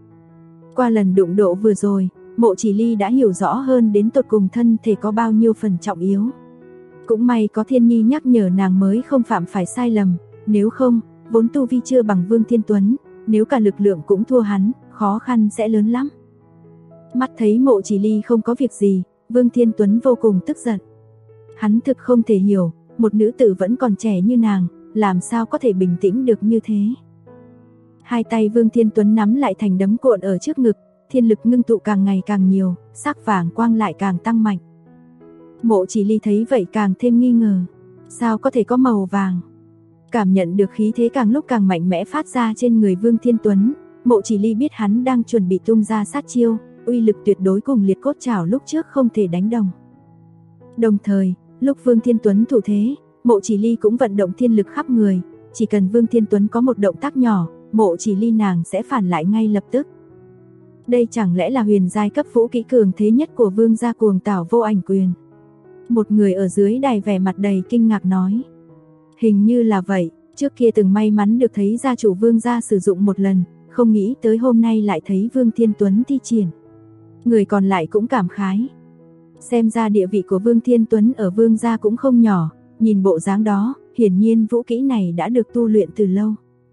Qua lần đụng độ vừa rồi, Mộ Chỉ Ly đã hiểu rõ hơn đến tột cùng thân thể có bao nhiêu phần trọng yếu. Cũng may có Thiên Nhi nhắc nhở nàng mới không phạm phải sai lầm, nếu không, vốn tu vi chưa bằng Vương Thiên Tuấn, nếu cả lực lượng cũng thua hắn, khó khăn sẽ lớn lắm. Mắt thấy Mộ Chỉ Ly không có việc gì, Vương Thiên Tuấn vô cùng tức giận. Hắn thực không thể hiểu, một nữ tử vẫn còn trẻ như nàng, làm sao có thể bình tĩnh được như thế. Hai tay Vương Thiên Tuấn nắm lại thành đấm cuộn ở trước ngực, thiên lực ngưng tụ càng ngày càng nhiều, sắc vàng quang lại càng tăng mạnh. Mộ Chỉ Ly thấy vậy càng thêm nghi ngờ, sao có thể có màu vàng? Cảm nhận được khí thế càng lúc càng mạnh mẽ phát ra trên người Vương Thiên Tuấn, Mộ Chỉ Ly biết hắn đang chuẩn bị tung ra sát chiêu, uy lực tuyệt đối cùng liệt cốt trảo lúc trước không thể đánh đồng. Đồng thời, lúc Vương Thiên Tuấn thủ thế, Mộ Chỉ Ly cũng vận động thiên lực khắp người, chỉ cần Vương Thiên Tuấn có một động tác nhỏ, Mộ Chỉ Ly nàng sẽ phản lại ngay lập tức. Đây chẳng lẽ là huyền giai cấp vũ kỹ cường thế nhất của Vương gia Cuồng Tảo Vô Ảnh Quyền? Một người ở dưới đài vẻ mặt đầy kinh ngạc nói. Hình như là vậy, trước kia từng may mắn được thấy gia chủ Vương gia sử dụng một lần, không nghĩ tới hôm nay lại thấy Vương Thiên Tuấn thi triển. Người còn lại cũng cảm khái. Xem ra địa vị của Vương Thiên Tuấn ở Vương gia cũng không nhỏ, nhìn bộ dáng đó, hiển nhiên vũ kỹ này đã được tu luyện từ lâu.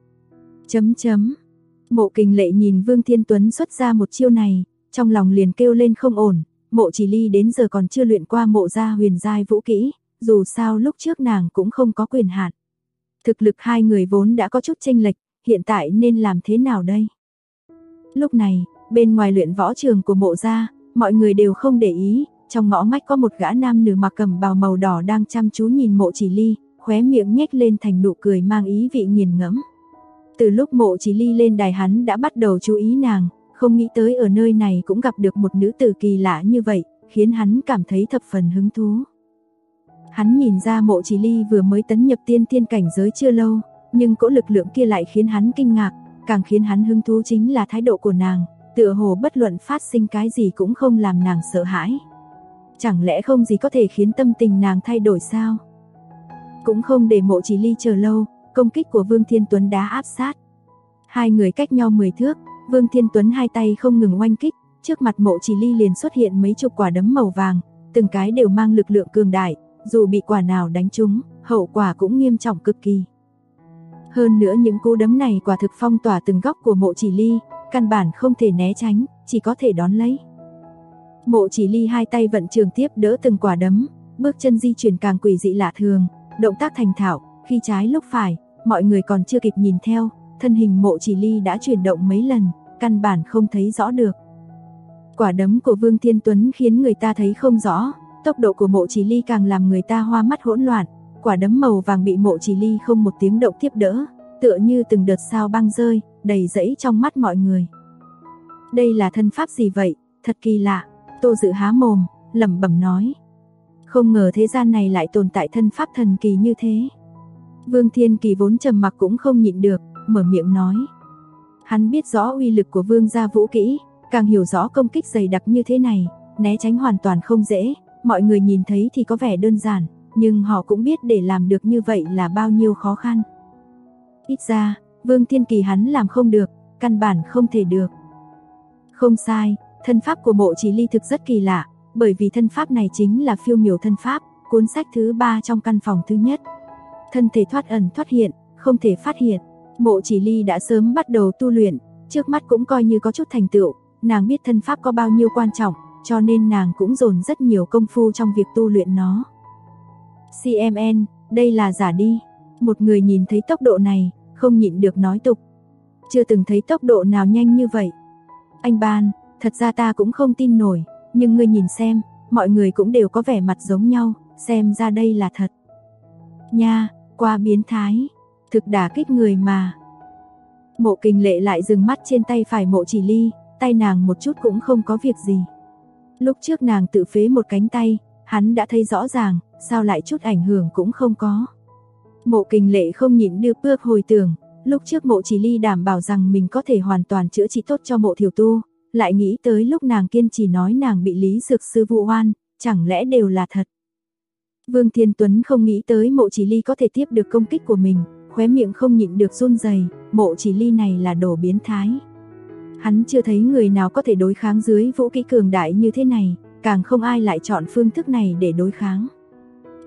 Mộ Kình Lệ nhìn Vương Thiên Tuấn xuất ra một chiêu này, trong lòng liền kêu lên không ổn, Mộ Chỉ Ly đến giờ còn chưa luyện qua Mộ gia huyền giai vũ kỹ, dù sao lúc trước nàng cũng không có quyền hạn. Thực lực hai người vốn đã có chút chênh lệch, hiện tại nên làm thế nào đây? Lúc này, bên ngoài luyện võ trường của Mộ gia, mọi người đều không để ý, trong ngõ ngách có một gã nam nữ mặc cẩm bào màu đỏ đang chăm chú nhìn Mộ Chỉ Ly, khóe miệng nhếch lên thành nụ cười mang ý vị nghiền ngẫm. Từ lúc Mộ Chỉ Ly lên đài hắn đã bắt đầu chú ý nàng, không nghĩ tới ở nơi này cũng gặp được một nữ tử kỳ lạ như vậy, khiến hắn cảm thấy thập phần hứng thú. Hắn nhìn ra Mộ Chỉ Ly vừa mới tấn nhập tiên thiên cảnh giới chưa lâu, nhưng cỗ lực lượng kia lại khiến hắn kinh ngạc, càng khiến hắn hứng thú chính là thái độ của nàng, tựa hồ bất luận phát sinh cái gì cũng không làm nàng sợ hãi. Chẳng lẽ không gì có thể khiến tâm tình nàng thay đổi sao? Cũng không để Mộ Chỉ Ly chờ lâu, công kích của Vương Thiên Tuấn đã áp sát. Hai người cách nhau 10 thước, Vương Thiên Tuấn hai tay không ngừng oanh kích, trước mặt Mộ Chỉ Ly liền xuất hiện mấy chục quả đấm màu vàng, từng cái đều mang lực lượng cường đại, dù bị quả nào đánh trúng, hậu quả cũng nghiêm trọng cực kỳ. Hơn nữa những cú đấm này quả thực phong tỏa từng góc của Mộ Chỉ Ly, căn bản không thể né tránh, chỉ có thể đón lấy. Mộ Chỉ Ly hai tay vận trường tiếp đỡ từng quả đấm, bước chân di chuyển càng quỷ dị lạ thường, động tác thành thạo, khi trái lúc phải, mọi người còn chưa kịp nhìn theo, thân hình Mộ Chỉ Ly đã chuyển động mấy lần, căn bản không thấy rõ được. Quả đấm của Vương Thiên Tuấn khiến người ta thấy không rõ, tốc độ của Mộ Chỉ Ly càng làm người ta hoa mắt hỗn loạn, quả đấm màu vàng bị Mộ Chỉ Ly không một tiếng động tiếp đỡ, tựa như từng đợt sao băng rơi, đầy rẫy trong mắt mọi người. Đây là thân pháp gì vậy, thật kỳ lạ, Tô Dự há mồm, lẩm bẩm nói. Không ngờ thế gian này lại tồn tại thân pháp thần kỳ như thế. Vương Thiên Kỳ vốn trầm mặc cũng không nhịn được, mở miệng nói. Hắn biết rõ uy lực của Vương gia vũ kỹ, càng hiểu rõ công kích dày đặc như thế này, né tránh hoàn toàn không dễ, mọi người nhìn thấy thì có vẻ đơn giản, nhưng họ cũng biết để làm được như vậy là bao nhiêu khó khăn. Ít ra, Vương Thiên Kỳ hắn làm không được, căn bản không thể được. Không sai, thân pháp của Mộ Chỉ Ly thực rất kỳ lạ, bởi vì thân pháp này chính là phiêu miểu thân pháp, cuốn sách thứ 3 trong căn phòng thứ nhất. Thân thể thoát ẩn thoát hiện, không thể phát hiện. Mộ Chỉ Ly đã sớm bắt đầu tu luyện, trước mắt cũng coi như có chút thành tựu, nàng biết thân pháp có bao nhiêu quan trọng, cho nên nàng cũng dồn rất nhiều công phu trong việc tu luyện nó. CMN, đây là giả đi. Một người nhìn thấy tốc độ này, không nhịn được nói tục. Chưa từng thấy tốc độ nào nhanh như vậy. Anh Ban, thật ra ta cũng không tin nổi, nhưng ngươi nhìn xem, mọi người cũng đều có vẻ mặt giống nhau, xem ra đây là thật. Nha, quá biến thái, thực đả kích người mà. Mộ Kình Lệ lại dừng mắt trên tay phải Mộ Chỉ Ly, tay nàng một chút cũng không có việc gì. Lúc trước nàng tự phế một cánh tay, hắn đã thấy rõ ràng, sao lại chút ảnh hưởng cũng không có. Mộ Kình Lệ không nhịn được bước hồi tưởng, lúc trước Mộ Chỉ Ly đảm bảo rằng mình có thể hoàn toàn chữa trị tốt cho Mộ Thiểu Tu, lại nghĩ tới lúc nàng kiên trì nói nàng bị Lý Dược Sư vu oan, chẳng lẽ đều là thật. Vương Thiên Tuấn không nghĩ tới Mộ Chỉ Ly có thể tiếp được công kích của mình, khóe miệng không nhịn được run rẩy, Mộ Chỉ Ly này là đồ biến thái. Hắn chưa thấy người nào có thể đối kháng dưới vũ kỹ cường đại như thế này, càng không ai lại chọn phương thức này để đối kháng.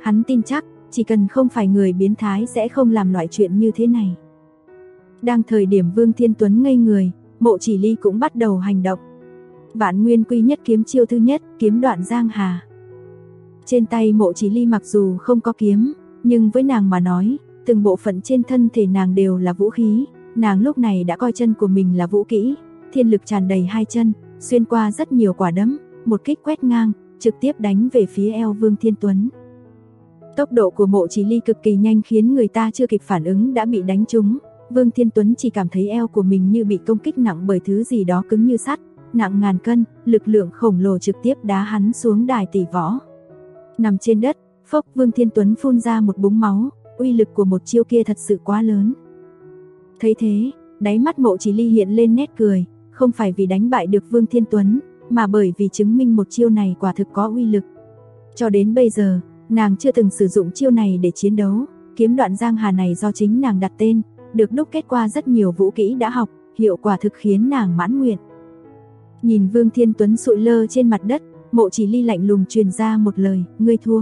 Hắn tin chắc, chỉ cần không phải người biến thái sẽ không làm loại chuyện như thế này. Đang thời điểm Vương Thiên Tuấn ngây người, Mộ Chỉ Ly cũng bắt đầu hành động. Vạn Nguyên Quy Nhất kiếm chiêu thứ nhất, kiếm đoạn giang hà. Trên tay Mộ Chỉ Ly mặc dù không có kiếm, nhưng với nàng mà nói, từng bộ phận trên thân thể nàng đều là vũ khí. Nàng lúc này đã coi chân của mình là vũ kỹ, thiên lực tràn đầy hai chân, xuyên qua rất nhiều quả đấm, một kích quét ngang, trực tiếp đánh về phía eo Vương Thiên Tuấn. Tốc độ của Mộ Chỉ Ly cực kỳ nhanh khiến người ta chưa kịp phản ứng đã bị đánh trúng. Vương Thiên Tuấn chỉ cảm thấy eo của mình như bị công kích nặng bởi thứ gì đó cứng như sắt, nặng ngàn cân, lực lượng khổng lồ trực tiếp đá hắn xuống đài tỷ võ. Nằm trên đất, phốc, Vương Thiên Tuấn phun ra một búng máu, uy lực của một chiêu kia thật sự quá lớn. Thấy thế, đáy mắt Mộ Chỉ Ly hiện lên nét cười, không phải vì đánh bại được Vương Thiên Tuấn, mà bởi vì chứng minh một chiêu này quả thực có uy lực. Cho đến bây giờ, nàng chưa từng sử dụng chiêu này để chiến đấu, kiếm đoạn giang hà này do chính nàng đặt tên, được đúc kết qua rất nhiều vũ kỹ đã học, hiệu quả thực khiến nàng mãn nguyện. Nhìn Vương Thiên Tuấn sụi lơ trên mặt đất, Mộ Chỉ Ly lạnh lùng truyền ra một lời, ngươi thua.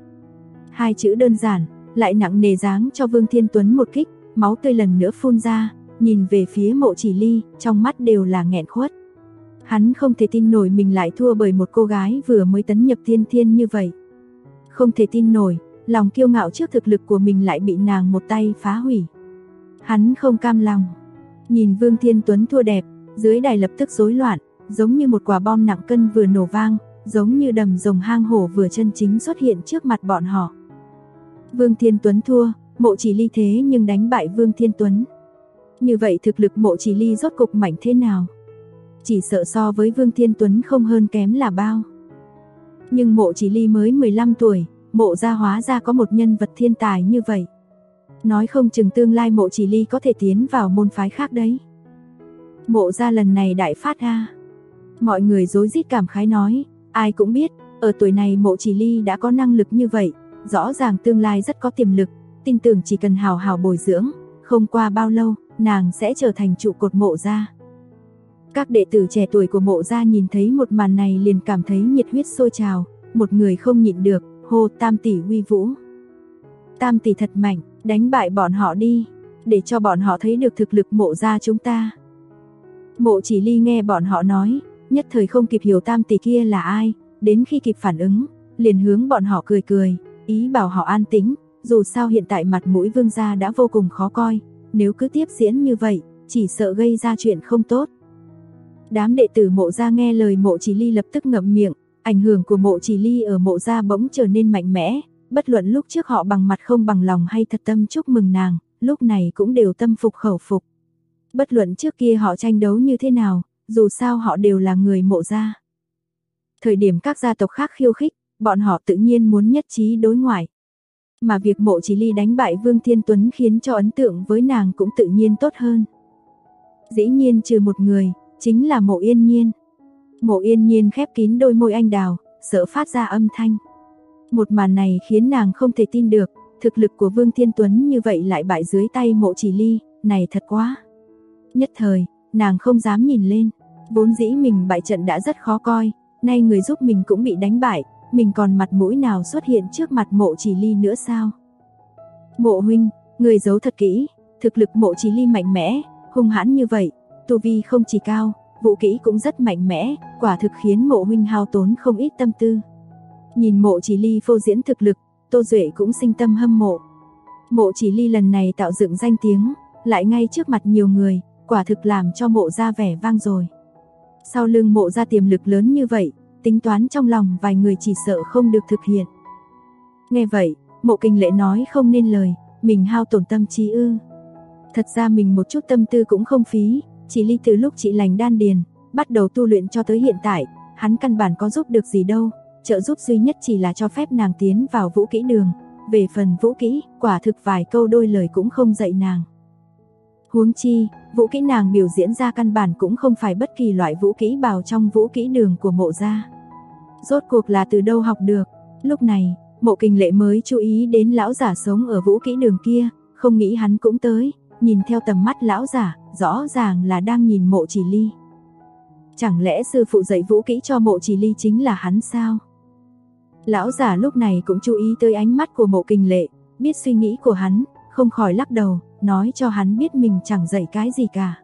Hai chữ đơn giản, lại nặng nề giáng cho Vương Thiên Tuấn một kích, máu tươi lần nữa phun ra, nhìn về phía Mộ Chỉ Ly, trong mắt đều là nghẹn khuất. Hắn không thể tin nổi mình lại thua bởi một cô gái vừa mới tấn nhập tiên thiên như vậy. Không thể tin nổi, lòng kiêu ngạo trước thực lực của mình lại bị nàng một tay phá hủy. Hắn không cam lòng. Nhìn Vương Thiên Tuấn thua đẹp, dưới đài lập tức rối loạn, giống như một quả bom nặng cân vừa nổ vang, giống như đầm rồng hang hổ vừa chân chính xuất hiện trước mặt bọn họ. Vương Thiên Tuấn thua, Mộ Chỉ Ly thế nhưng đánh bại Vương Thiên Tuấn. Như vậy thực lực Mộ Chỉ Ly rốt cục mạnh thế nào? Chỉ sợ so với Vương Thiên Tuấn không hơn kém là bao. Nhưng Mộ Chỉ Ly mới 15 tuổi, Mộ gia hóa ra có một nhân vật thiên tài như vậy. Nói không chừng tương lai Mộ Chỉ Ly có thể tiến vào môn phái khác đấy. Mộ gia lần này đại phát a. Mọi người rối rít cảm khái nói, ai cũng biết, ở tuổi này Mộ Chỉ Ly đã có năng lực như vậy, rõ ràng tương lai rất có tiềm lực, tin tưởng chỉ cần hào hào bồi dưỡng, không qua bao lâu, nàng sẽ trở thành trụ cột Mộ gia. Các đệ tử trẻ tuổi của Mộ gia nhìn thấy một màn này liền cảm thấy nhiệt huyết sôi trào, một người không nhịn được, hô Tam tỷ uy vũ. Tam tỷ thật mạnh, đánh bại bọn họ đi, để cho bọn họ thấy được thực lực Mộ gia chúng ta. Mộ Chỉ Ly nghe bọn họ nói, nhất thời không kịp hiểu Tam tỷ kia là ai, đến khi kịp phản ứng, liền hướng bọn họ cười cười, ý bảo họ an tĩnh, dù sao hiện tại mặt mũi Vương gia đã vô cùng khó coi, nếu cứ tiếp diễn như vậy, chỉ sợ gây ra chuyện không tốt. Đám đệ tử Mộ gia nghe lời Mộ Chỉ Ly lập tức ngậm miệng, ảnh hưởng của Mộ Chỉ Ly ở Mộ gia bỗng trở nên mạnh mẽ, bất luận lúc trước họ bằng mặt không bằng lòng hay thật tâm chúc mừng nàng, lúc này cũng đều tâm phục khẩu phục. Bất luận trước kia họ tranh đấu như thế nào, dù sao họ đều là người Mộ gia. Thời điểm các gia tộc khác khiêu khích, bọn họ tự nhiên muốn nhất trí đối ngoại. Mà việc Mộ Chỉ Ly đánh bại Vương Thiên Tuấn khiến cho ấn tượng với nàng cũng tự nhiên tốt hơn. Dĩ nhiên trừ một người, chính là Mộ Yên Nhiên. Mộ Yên Nhiên khép kín đôi môi anh đào, sợ phát ra âm thanh. Một màn này khiến nàng không thể tin được, thực lực của Vương Thiên Tuấn như vậy lại bại dưới tay Mộ Chỉ Ly, này thật quá. Nhất thời, nàng không dám nhìn lên, vốn dĩ mình bại trận đã rất khó coi, nay người giúp mình cũng bị đánh bại, mình còn mặt mũi nào xuất hiện trước mặt Mộ Chỉ Ly nữa sao? Mộ huynh, người giấu thật kỹ, thực lực Mộ Chỉ Ly mạnh mẽ, hung hãn như vậy, tu vi không chỉ cao, vũ kỹ cũng rất mạnh mẽ, quả thực khiến Mộ huynh hao tốn không ít tâm tư. Nhìn Mộ Chỉ Ly phô diễn thực lực, Tô Duệ cũng sinh tâm hâm mộ. Mộ Chỉ Ly lần này tạo dựng danh tiếng, lại ngay trước mặt nhiều người, quả thực làm cho Mộ gia vẻ vang rồi. Sau lưng Mộ gia tiềm lực lớn như vậy, tính toán trong lòng vài người chỉ sợ không được thực hiện. Nghe vậy, Mộ Kinh Lễ nói không nên lời, mình hao tổn tâm trí ư? Thật ra mình một chút tâm tư cũng không phí, Chỉ Ly từ lúc trị lành đan điền, bắt đầu tu luyện cho tới hiện tại, hắn căn bản có giúp được gì đâu, trợ giúp duy nhất chỉ là cho phép nàng tiến vào vũ kỹ đường, về phần vũ kỹ, quả thực vài câu đôi lời cũng không dạy nàng. Huống chi, vũ kỹ nàng biểu diễn ra căn bản cũng không phải bất kỳ loại vũ kỹ bào trong vũ kỹ đường của Mộ gia. Rốt cuộc là từ đâu học được? Lúc này, Mộ Kinh Lễ mới chú ý đến lão giả sống ở vũ kỹ đường kia, không nghĩ hắn cũng tới, nhìn theo tầm mắt lão giả, rõ ràng là đang nhìn Mộ Chỉ Ly. Chẳng lẽ sư phụ dạy vũ kỹ cho Mộ Chỉ Ly chính là hắn sao? Lão già lúc này cũng chú ý tới ánh mắt của Mộ Kình Lệ, biết suy nghĩ của hắn, không khỏi lắc đầu, nói cho hắn biết mình chẳng dạy cái gì cả.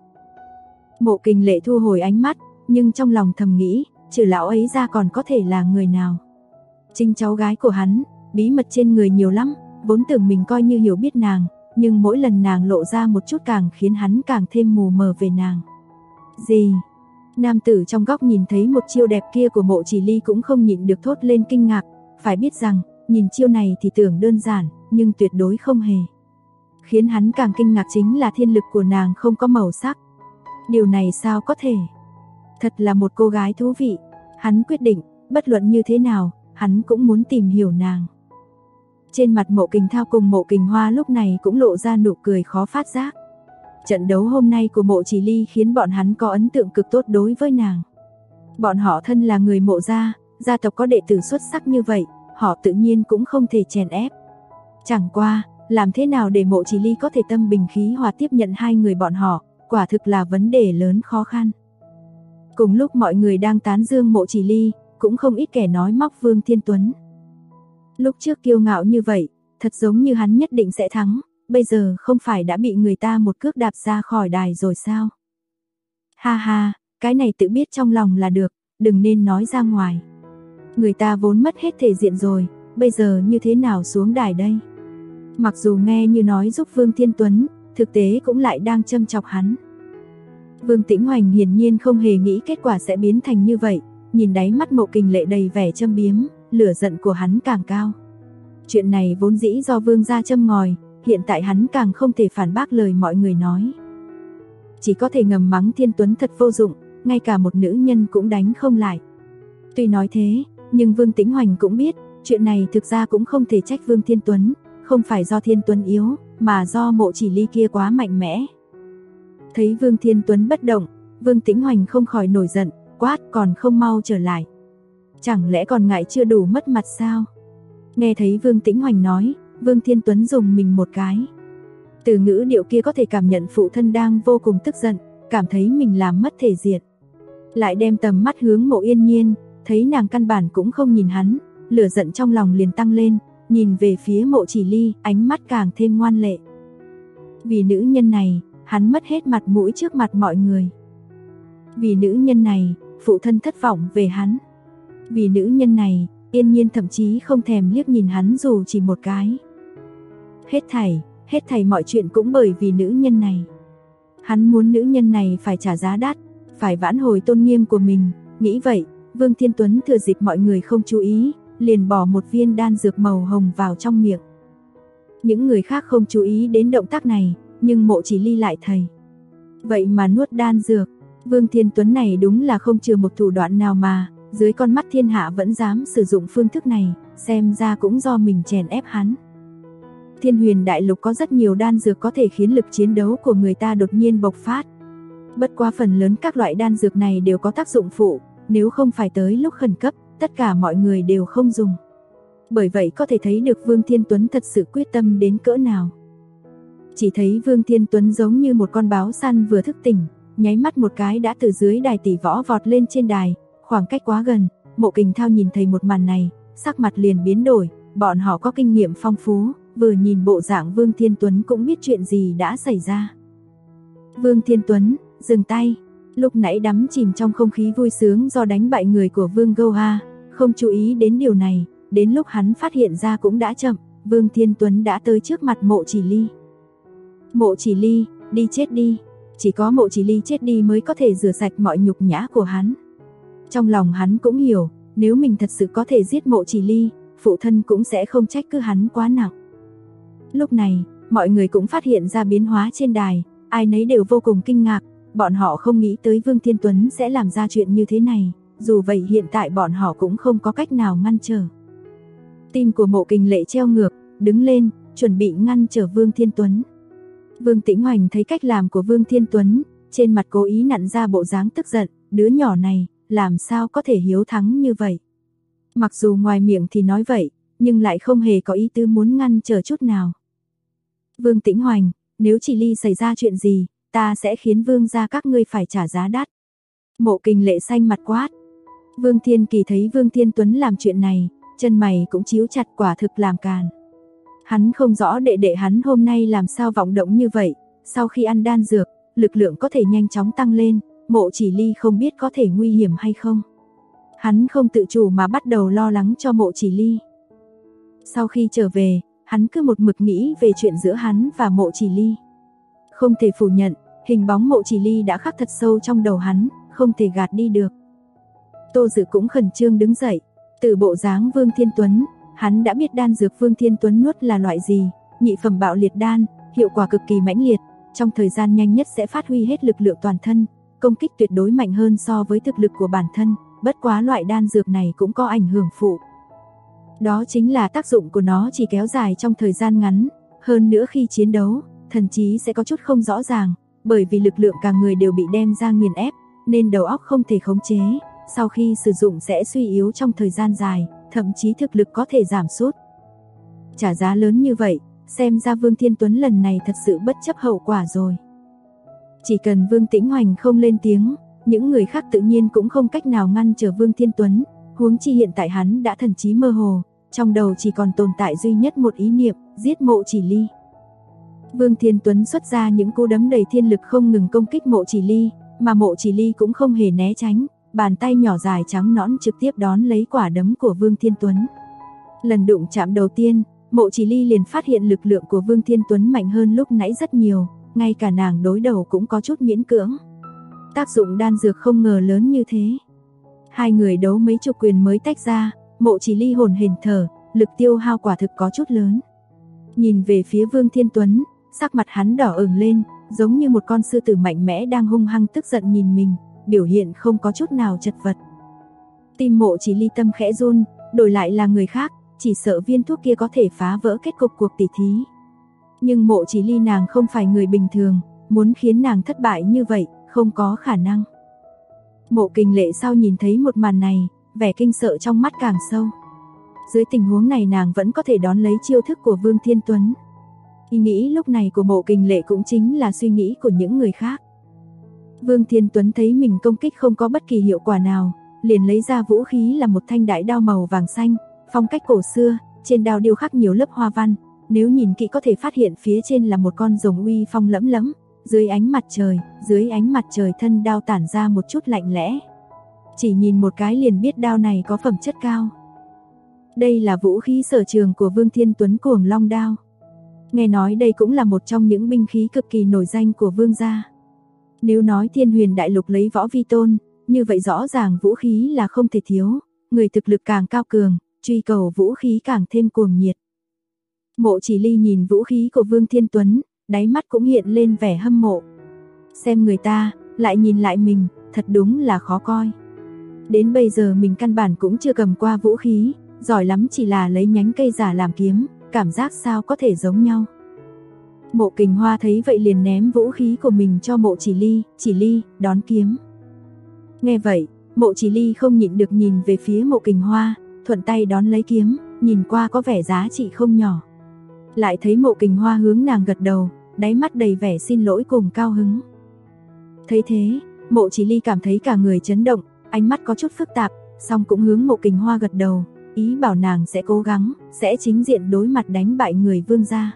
Mộ Kình Lệ thu hồi ánh mắt, nhưng trong lòng thầm nghĩ, trừ lão ấy ra còn có thể là người nào. Chính cháu gái của hắn, bí mật trên người nhiều lắm, vốn tưởng mình coi như hiểu biết nàng, nhưng mỗi lần nàng lộ ra một chút càng khiến hắn càng thêm mù mờ về nàng. Gì? Nam tử trong góc nhìn thấy một chiêu đẹp kia của Mộ Chỉ Ly cũng không nhịn được thốt lên kinh ngạc, phải biết rằng, nhìn chiêu này thì tưởng đơn giản, nhưng tuyệt đối không hề. Khiến hắn càng kinh ngạc chính là thiên lực của nàng không có màu sắc. Điều này sao có thể? Thật là một cô gái thú vị. Hắn quyết định, bất luận như thế nào, hắn cũng muốn tìm hiểu nàng. Trên mặt Mộ Kình Thao cùng Mộ Kình Hoa lúc này cũng lộ ra nụ cười khó phát giác. Trận đấu hôm nay của Mộ Chỉ Ly khiến bọn hắn có ấn tượng cực tốt đối với nàng. Bọn họ thân là người Mộ gia, gia tộc có đệ tử xuất sắc như vậy, họ tự nhiên cũng không thể chèn ép. Chẳng qua, làm thế nào để Mộ Chỉ Ly có thể tâm bình khí hòa tiếp nhận hai người bọn họ, quả thực là vấn đề lớn khó khăn. Cùng lúc mọi người đang tán dương Mộ Chỉ Ly, cũng không ít kẻ nói móc Vương Thiên Tuấn. Lúc trước kiêu ngạo như vậy, thật giống như hắn nhất định sẽ thắng, bây giờ không phải đã bị người ta một cước đạp ra khỏi đài rồi sao? Ha ha, cái này tự biết trong lòng là được, đừng nên nói ra ngoài. Người ta vốn mất hết thể diện rồi, bây giờ như thế nào xuống đài đây? Mặc dù nghe như nói giúp Vương Thiên Tuấn, thực tế cũng lại đang châm chọc hắn. Vương Tĩnh Hoành hiển nhiên không hề nghĩ kết quả sẽ biến thành như vậy, nhìn đáy mắt Mộ Kình Lệ đầy vẻ châm biếm, lửa giận của hắn càng cao. Chuyện này vốn dĩ do Vương gia châm ngòi, hiện tại hắn càng không thể phản bác lời mọi người nói. Chỉ có thể ngầm mắng Thiên Tuấn thật vô dụng, ngay cả một nữ nhân cũng đánh không lại. Tuy nói thế, nhưng Vương Tĩnh Hoành cũng biết, chuyện này thực ra cũng không thể trách Vương Thiên Tuấn, không phải do Thiên Tuấn yếu, mà do Mộ Chỉ Ly kia quá mạnh mẽ. Thấy Vương Thiên Tuấn bất động, Vương Tĩnh Hoành không khỏi nổi giận, quát còn không mau trở lại. Chẳng lẽ còn ngại chưa đủ mất mặt sao? Nghe thấy Vương Tĩnh Hoành nói, Vương Thiên Tuấn dùng mình một cái. Từ ngữ điệu kia có thể cảm nhận phụ thân đang vô cùng tức giận, cảm thấy mình làm mất thể diện. Lại đem tầm mắt hướng Mộ Yên Nhiên, thấy nàng căn bản cũng không nhìn hắn, lửa giận trong lòng liền tăng lên, nhìn về phía Mộ Chỉ Ly, ánh mắt càng thêm ngoan lệ. Vì nữ nhân này, hắn mất hết mặt mũi trước mặt mọi người. Vì nữ nhân này, phụ thân thất vọng về hắn. Vì nữ nhân này, Yên Nhiên thậm chí không thèm liếc nhìn hắn dù chỉ một cái. Hết thảy mọi chuyện cũng bởi vì nữ nhân này. Hắn muốn nữ nhân này phải trả giá đắt, phải vãn hồi tôn nghiêm của mình. Nghĩ vậy, Vương Thiên Tuấn thừa dịp mọi người không chú ý, liền bỏ một viên đan dược màu hồng vào trong miệng. Những người khác không chú ý đến động tác này, nhưng Mộ Chỉ Ly lại thấy. Vậy mà nuốt đan dược, Vương Thiên Tuấn này đúng là không chừa một thủ đoạn nào mà, dưới con mắt thiên hạ vẫn dám sử dụng phương thức này, xem ra cũng do mình chèn ép hắn. Thiên Huyền Đại Lục có rất nhiều đan dược có thể khiến lực chiến đấu của người ta đột nhiên bộc phát. Bất quá phần lớn các loại đan dược này đều có tác dụng phụ, nếu không phải tới lúc khẩn cấp, tất cả mọi người đều không dùng. Bởi vậy có thể thấy được Vương Thiên Tuấn thật sự quyết tâm đến cỡ nào. Chỉ thấy Vương Thiên Tuấn giống như một con báo săn vừa thức tỉnh, nháy mắt một cái đã từ dưới đài tỷ võ vọt lên trên đài, khoảng cách quá gần. Mộ Kình Thao nhìn thấy một màn này, sắc mặt liền biến đổi, bọn họ có kinh nghiệm phong phú, vừa nhìn bộ dạng Vương Thiên Tuấn cũng biết chuyện gì đã xảy ra. Vương Thiên Tuấn, dừng tay. Lúc nãy đắm chìm trong không khí vui sướng do đánh bại người của Vương Gouha, không chú ý đến điều này, đến lúc hắn phát hiện ra cũng đã chậm, Vương Thiên Tuấn đã tới trước mặt Mộ Chỉ Ly. Mộ Chỉ Ly, đi chết đi. Chỉ có Mộ Chỉ Ly chết đi mới có thể rửa sạch mọi nhục nhã của hắn. Trong lòng hắn cũng hiểu, nếu mình thật sự có thể giết Mộ Chỉ Ly, phụ thân cũng sẽ không trách cứ hắn quá nặng. Lúc này, mọi người cũng phát hiện ra biến hóa trên đài, ai nấy đều vô cùng kinh ngạc, bọn họ không nghĩ tới Vương Thiên Tuấn sẽ làm ra chuyện như thế này, dù vậy hiện tại bọn họ cũng không có cách nào ngăn trở. Tim của Mộ Kình Lệ treo ngược, đứng lên, chuẩn bị ngăn trở Vương Thiên Tuấn. Vương Tĩnh Hoành thấy cách làm của Vương Thiên Tuấn, trên mặt cố ý nặn ra bộ dáng tức giận, đứa nhỏ này, làm sao có thể hiếu thắng như vậy. Mặc dù ngoài miệng thì nói vậy, nhưng lại không hề có ý tứ muốn ngăn trở chút nào. Vương Tĩnh Hoành, nếu Chỉ Ly xảy ra chuyện gì, ta sẽ khiến Vương gia các ngươi phải trả giá đắt. Mộ Kình Lệ xanh mặt quát. Vương Thiên Kỳ thấy Vương Thiên Tuấn làm chuyện này, chân mày cũng chíu chặt, quả thực làm càn. Hắn không rõ đệ đệ hắn hôm nay làm sao vọng động như vậy, sau khi ăn đan dược, lực lượng có thể nhanh chóng tăng lên, Mộ Chỉ Ly không biết có thể nguy hiểm hay không. Hắn không tự chủ mà bắt đầu lo lắng cho Mộ Chỉ Ly. Sau khi trở về, hắn cứ một mực nghĩ về chuyện giữa hắn và Mộ Chỉ Ly. Không thể phủ nhận, hình bóng Mộ Chỉ Ly đã khắc thật sâu trong đầu hắn, không thể gạt đi được. Tô Dự cũng khẩn trương đứng dậy, từ bộ dáng Vương Thiên Tuấn, hắn đã biết đan dược Vương Thiên Tuấn nuốt là loại gì, nhị phẩm bạo liệt đan, hiệu quả cực kỳ mãnh liệt, trong thời gian nhanh nhất sẽ phát huy hết lực lượng toàn thân, công kích tuyệt đối mạnh hơn so với thực lực của bản thân, bất quá loại đan dược này cũng có ảnh hưởng phụ. Đó chính là tác dụng của nó chỉ kéo dài trong thời gian ngắn, hơn nữa khi chiến đấu, thần trí sẽ có chút không rõ ràng, bởi vì lực lượng cả người đều bị đem ra nghiền ép, nên đầu óc không thể khống chế, sau khi sử dụng sẽ suy yếu trong thời gian dài, thậm chí thực lực có thể giảm sút. Trả giá lớn như vậy, xem ra Vương Thiên Tuấn lần này thật sự bất chấp hậu quả rồi. Chỉ cần Vương Tĩnh Hoành không lên tiếng, những người khác tự nhiên cũng không cách nào ngăn trở Vương Thiên Tuấn, huống chi hiện tại hắn đã thần trí mơ hồ, trong đầu chỉ còn tồn tại duy nhất một ý niệm, giết Mộ Chỉ Ly. Vương Thiên Tuấn xuất ra những cú đấm đầy thiên lực không ngừng công kích Mộ Chỉ Ly, mà Mộ Chỉ Ly cũng không hề né tránh, bàn tay nhỏ dài trắng nõn trực tiếp đón lấy quả đấm của Vương Thiên Tuấn. Lần đụng chạm đầu tiên, Mộ Chỉ Ly liền phát hiện lực lượng của Vương Thiên Tuấn mạnh hơn lúc nãy rất nhiều, ngay cả nàng đối đầu cũng có chút miễn cưỡng. Tác dụng đan dược không ngờ lớn như thế. Hai người đấu mấy chục quyền mới tách ra, Mộ Chỉ Ly hồn hển thở, lực tiêu hao quả thực có chút lớn. Nhìn về phía Vương Thiên Tuấn, sắc mặt hắn đỏ ửng lên, giống như một con sư tử mạnh mẽ đang hung hăng tức giận nhìn mình, biểu hiện không có chút nào chật vật. Tim Mộ Chỉ Ly tâm khẽ run, đổi lại là người khác, chỉ sợ viên thuốc kia có thể phá vỡ kết cục cuộc tỉ thí. Nhưng Mộ Chỉ Ly nàng không phải người bình thường, muốn khiến nàng thất bại như vậy, không có khả năng. Mộ Kình Lệ sau nhìn thấy một màn này, vẻ kinh sợ trong mắt càng sâu. Dưới tình huống này nàng vẫn có thể đón lấy chiêu thức của Vương Thiên Tuấn. Ý nghĩ lúc này của Mộ Kình Lệ cũng chính là suy nghĩ của những người khác. Vương Thiên Tuấn thấy mình công kích không có bất kỳ hiệu quả nào, liền lấy ra vũ khí là một thanh đại đao màu vàng xanh, phong cách cổ xưa, trên đao điêu khắc nhiều lớp hoa văn, nếu nhìn kỹ có thể phát hiện phía trên là một con rồng uy phong lẫm lẫm, dưới ánh mặt trời thân đao tản ra một chút lạnh lẽ. Chỉ nhìn một cái liền biết đao này có phẩm chất cao. Đây là vũ khí sở trường của Vương Thiên Tuấn, Cuồng Long đao. Nghe nói đây cũng là một trong những binh khí cực kỳ nổi danh của Vương gia. Nếu nói Thiên Huyền Đại Lục lấy võ vi tôn, như vậy rõ ràng vũ khí là không thể thiếu, người thực lực càng cao cường, truy cầu vũ khí càng thêm cuồng nhiệt. Mộ Chỉ Ly nhìn vũ khí của Vương Thiên Tuấn, đáy mắt cũng hiện lên vẻ hâm mộ. Xem người ta, lại nhìn lại mình, thật đúng là khó coi. Đến bây giờ mình căn bản cũng chưa cầm qua vũ khí, giỏi lắm chỉ là lấy nhánh cây giả làm kiếm, cảm giác sao có thể giống nhau. Mộ Kình Hoa thấy vậy liền ném vũ khí của mình cho Mộ Chỉ Ly, đón kiếm. Nghe vậy, Mộ Chỉ Ly không nhịn được nhìn về phía Mộ Kình Hoa, thuận tay đón lấy kiếm, nhìn qua có vẻ giá trị không nhỏ. Lại thấy Mộ Kình Hoa hướng nàng gật đầu, đáy mắt đầy vẻ xin lỗi cùng cao hứng. Thấy thế, Mộ Chỉ Ly cảm thấy cả người chấn động, ánh mắt có chút phức tạp, song cũng hướng Mộ Kình Hoa gật đầu, ý bảo nàng sẽ cố gắng, sẽ chính diện đối mặt đánh bại người Vương gia.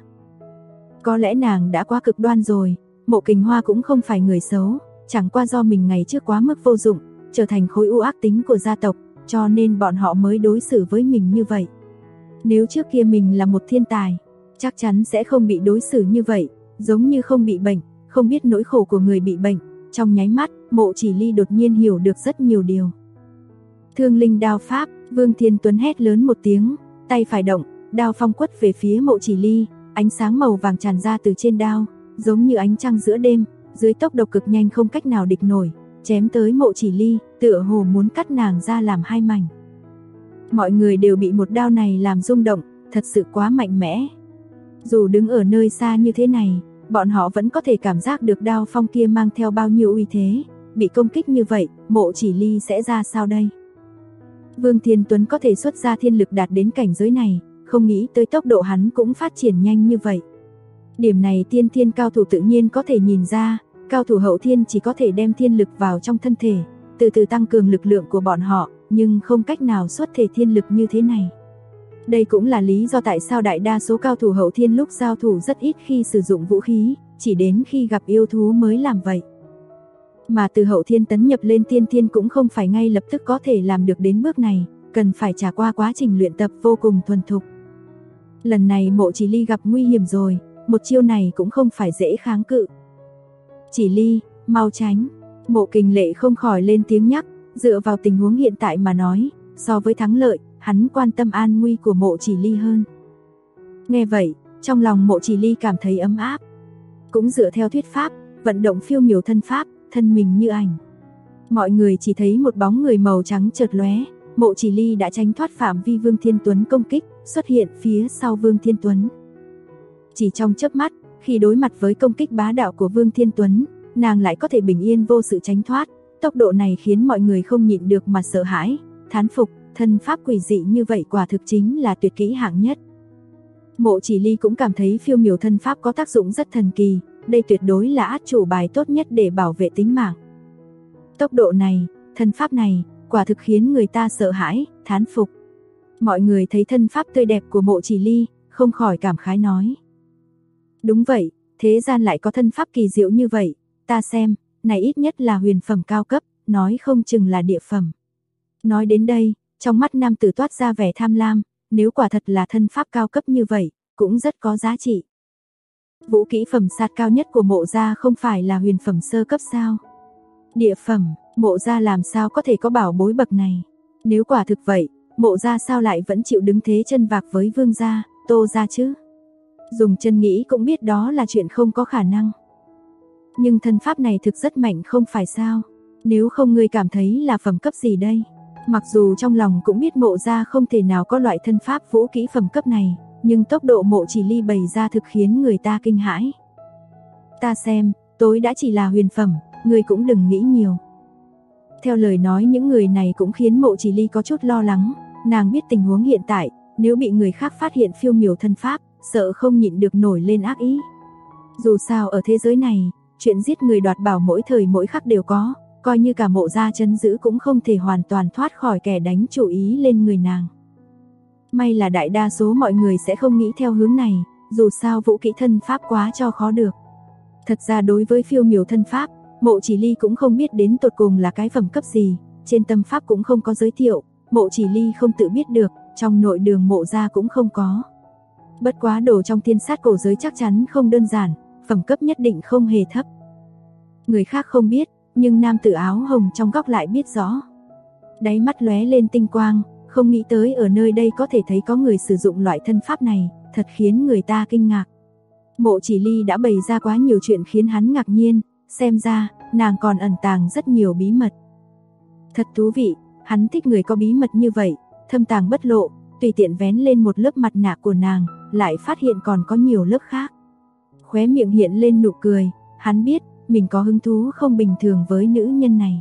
Có lẽ nàng đã quá cực đoan rồi, Mộ Kình Hoa cũng không phải người xấu, chẳng qua do mình ngày trước quá mức vô dụng, trở thành khối u ác tính của gia tộc, cho nên bọn họ mới đối xử với mình như vậy. Nếu trước kia mình là một thiên tài, chắc chắn sẽ không bị đối xử như vậy, giống như không bị bệnh, không biết nỗi khổ của người bị bệnh. Trong nháy mắt, Mộ Chỉ Ly đột nhiên hiểu được rất nhiều điều. Thương linh đao pháp, Vương Thiên Tuấn hét lớn một tiếng, tay phải động, đao phong quất về phía Mộ Chỉ Ly, ánh sáng màu vàng tràn ra từ trên đao, giống như ánh trăng giữa đêm, dưới tốc độ cực nhanh không cách nào địch nổi, chém tới Mộ Chỉ Ly, tựa hồ muốn cắt nàng ra làm hai mảnh. Mọi người đều bị một đao này làm rung động, thật sự quá mạnh mẽ. Dù đứng ở nơi xa như thế này, bọn họ vẫn có thể cảm giác được đao phong kia mang theo bao nhiêu uy thế, bị công kích như vậy, Mộ Chỉ Ly sẽ ra sao đây? Vương Thiên Tuấn có thể xuất ra thiên lực đạt đến cảnh giới này, không nghĩ tới tốc độ hắn cũng phát triển nhanh như vậy. Điểm này tiên thiên cao thủ tự nhiên có thể nhìn ra, cao thủ hậu thiên chỉ có thể đem thiên lực vào trong thân thể, từ từ tăng cường lực lượng của bọn họ, nhưng không cách nào xuất thể thiên lực như thế này. Đây cũng là lý do tại sao đại đa số cao thủ hậu thiên lúc giao thủ rất ít khi sử dụng vũ khí, chỉ đến khi gặp yêu thú mới làm vậy. Mà từ hậu thiên tấn nhập lên tiên thiên cũng không phải ngay lập tức có thể làm được đến bước này, cần phải trải qua quá trình luyện tập vô cùng thuần thục. Lần này Mộ Chỉ Ly gặp nguy hiểm rồi, một chiêu này cũng không phải dễ kháng cự. Chỉ Ly, mau tránh. Mộ Kình Lệ không khỏi lên tiếng nhắc, dựa vào tình huống hiện tại mà nói, so với thắng lợi, hắn quan tâm an nguy của Mộ Chỉ Ly hơn. Nghe vậy, trong lòng Mộ Chỉ Ly cảm thấy ấm áp. Cũng dựa theo thuyết pháp, vận động phiêu miểu thân pháp, thân mình như ảnh. Mọi người chỉ thấy một bóng người màu trắng chợt lóe, Mộ Chỉ Ly đã tránh thoát phạm vi Vương Thiên Tuấn công kích, xuất hiện phía sau Vương Thiên Tuấn. Chỉ trong chớp mắt, khi đối mặt với công kích bá đạo của Vương Thiên Tuấn, nàng lại có thể bình yên vô sự tránh thoát, tốc độ này khiến mọi người không nhịn được mà sợ hãi, thán phục, thân pháp quỷ dị như vậy quả thực chính là tuyệt kỹ hạng nhất. Mộ Chỉ Ly cũng cảm thấy phiêu miểu thân pháp có tác dụng rất thần kỳ, đây tuyệt đối là át chủ bài tốt nhất để bảo vệ tính mạng. Tốc độ này, thân pháp này, quả thực khiến người ta sợ hãi, thán phục. Mọi người thấy thân pháp tươi đẹp của Mộ Chỉ Ly, không khỏi cảm khái nói. Đúng vậy, thế gian lại có thân pháp kỳ diệu như vậy, ta xem, này ít nhất là huyền phẩm cao cấp, nói không chừng là địa phẩm. Nói đến đây, trong mắt nam tử toát ra vẻ tham lam, nếu quả thật là thân pháp cao cấp như vậy, cũng rất có giá trị. Vũ kỹ phẩm sát cao nhất của Mộ gia không phải là huyền phẩm sơ cấp sao? Địa phẩm, Mộ gia làm sao có thể có bảo bối bậc này? Nếu quả thực vậy, Mộ gia sao lại vẫn chịu đứng thế chân vạc với Vương gia, Tô gia chứ? Dùng chân nghĩ cũng biết đó là chuyện không có khả năng. Nhưng thân pháp này thực rất mạnh không phải sao? Nếu không ngươi cảm thấy là phẩm cấp gì đây? Mặc dù trong lòng cũng biết Mộ gia không thể nào có loại thân pháp vũ kỹ phẩm cấp này, nhưng tốc độ Mộ Chỉ Ly bày ra thực khiến người ta kinh hãi. Ta xem, tối đã chỉ là huyền phẩm, ngươi cũng đừng nghĩ nhiều. Theo lời nói những người này cũng khiến Mộ Chỉ Ly có chút lo lắng, nàng biết tình huống hiện tại, nếu bị người khác phát hiện phiêu miểu thân pháp, sợ không nhịn được nổi lên ác ý. Dù sao ở thế giới này, chuyện giết người đoạt bảo mỗi thời mỗi khắc đều có, coi như cả Mộ gia trấn giữ cũng không thể hoàn toàn thoát khỏi kẻ đánh chủ ý lên người nàng. May là đại đa số mọi người sẽ không nghĩ theo hướng này, dù sao vũ kỹ thân pháp quá cho khó được. Thật ra đối với phiêu miểu thân pháp, Mộ Chỉ Ly cũng không biết đến tột cùng là cái phẩm cấp gì, trên tâm pháp cũng không có giới thiệu, Mộ Chỉ Ly không tự biết được, trong nội đường Mộ gia cũng không có. Bất quá đồ trong thiên sát cổ giới chắc chắn không đơn giản, phẩm cấp nhất định không hề thấp. Người khác không biết, nhưng nam tử áo hồng trong góc lại biết rõ. Đáy mắt lóe lên tinh quang, không nghĩ tới ở nơi đây có thể thấy có người sử dụng loại thân pháp này, thật khiến người ta kinh ngạc. Mộ Chỉ Ly đã bày ra quá nhiều chuyện khiến hắn ngạc nhiên, xem ra, nàng còn ẩn tàng rất nhiều bí mật. Thật thú vị, hắn thích người có bí mật như vậy, thâm tàng bất lộ, tùy tiện vén lên một lớp mặt nạ của nàng, lại phát hiện còn có nhiều lớp khác. Khóe miệng hiện lên nụ cười, hắn biết, mình có hứng thú không bình thường với nữ nhân này.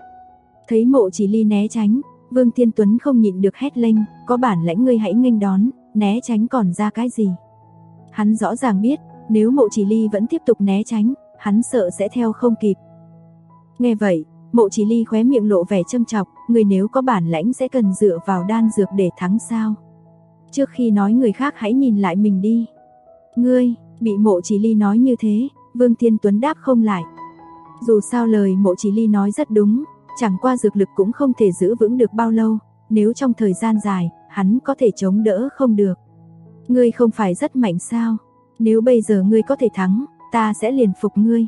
Thấy Mộ Chỉ Ly né tránh, Vương Thiên Tuấn không nhịn được hét lên, có bản lãnh ngươi hãy nghênh đón, né tránh còn ra cái gì. Hắn rõ ràng biết, nếu Mộ Chỉ Ly vẫn tiếp tục né tránh, hắn sợ sẽ theo không kịp. Nghe vậy, Mộ Chỉ Ly khóe miệng lộ vẻ châm chọc, người nếu có bản lãnh sẽ cần dựa vào đan dược để thắng sao. Trước khi nói người khác hãy nhìn lại mình đi. Ngươi, bị Mộ Chỉ Ly nói như thế, Vương Thiên Tuấn đáp không lại. Dù sao lời Mộ Chỉ Ly nói rất đúng, chẳng qua dược lực cũng không thể giữ vững được bao lâu, nếu trong thời gian dài, hắn có thể chống đỡ không được. Ngươi không phải rất mạnh sao? Nếu bây giờ ngươi có thể thắng, ta sẽ liền phục ngươi.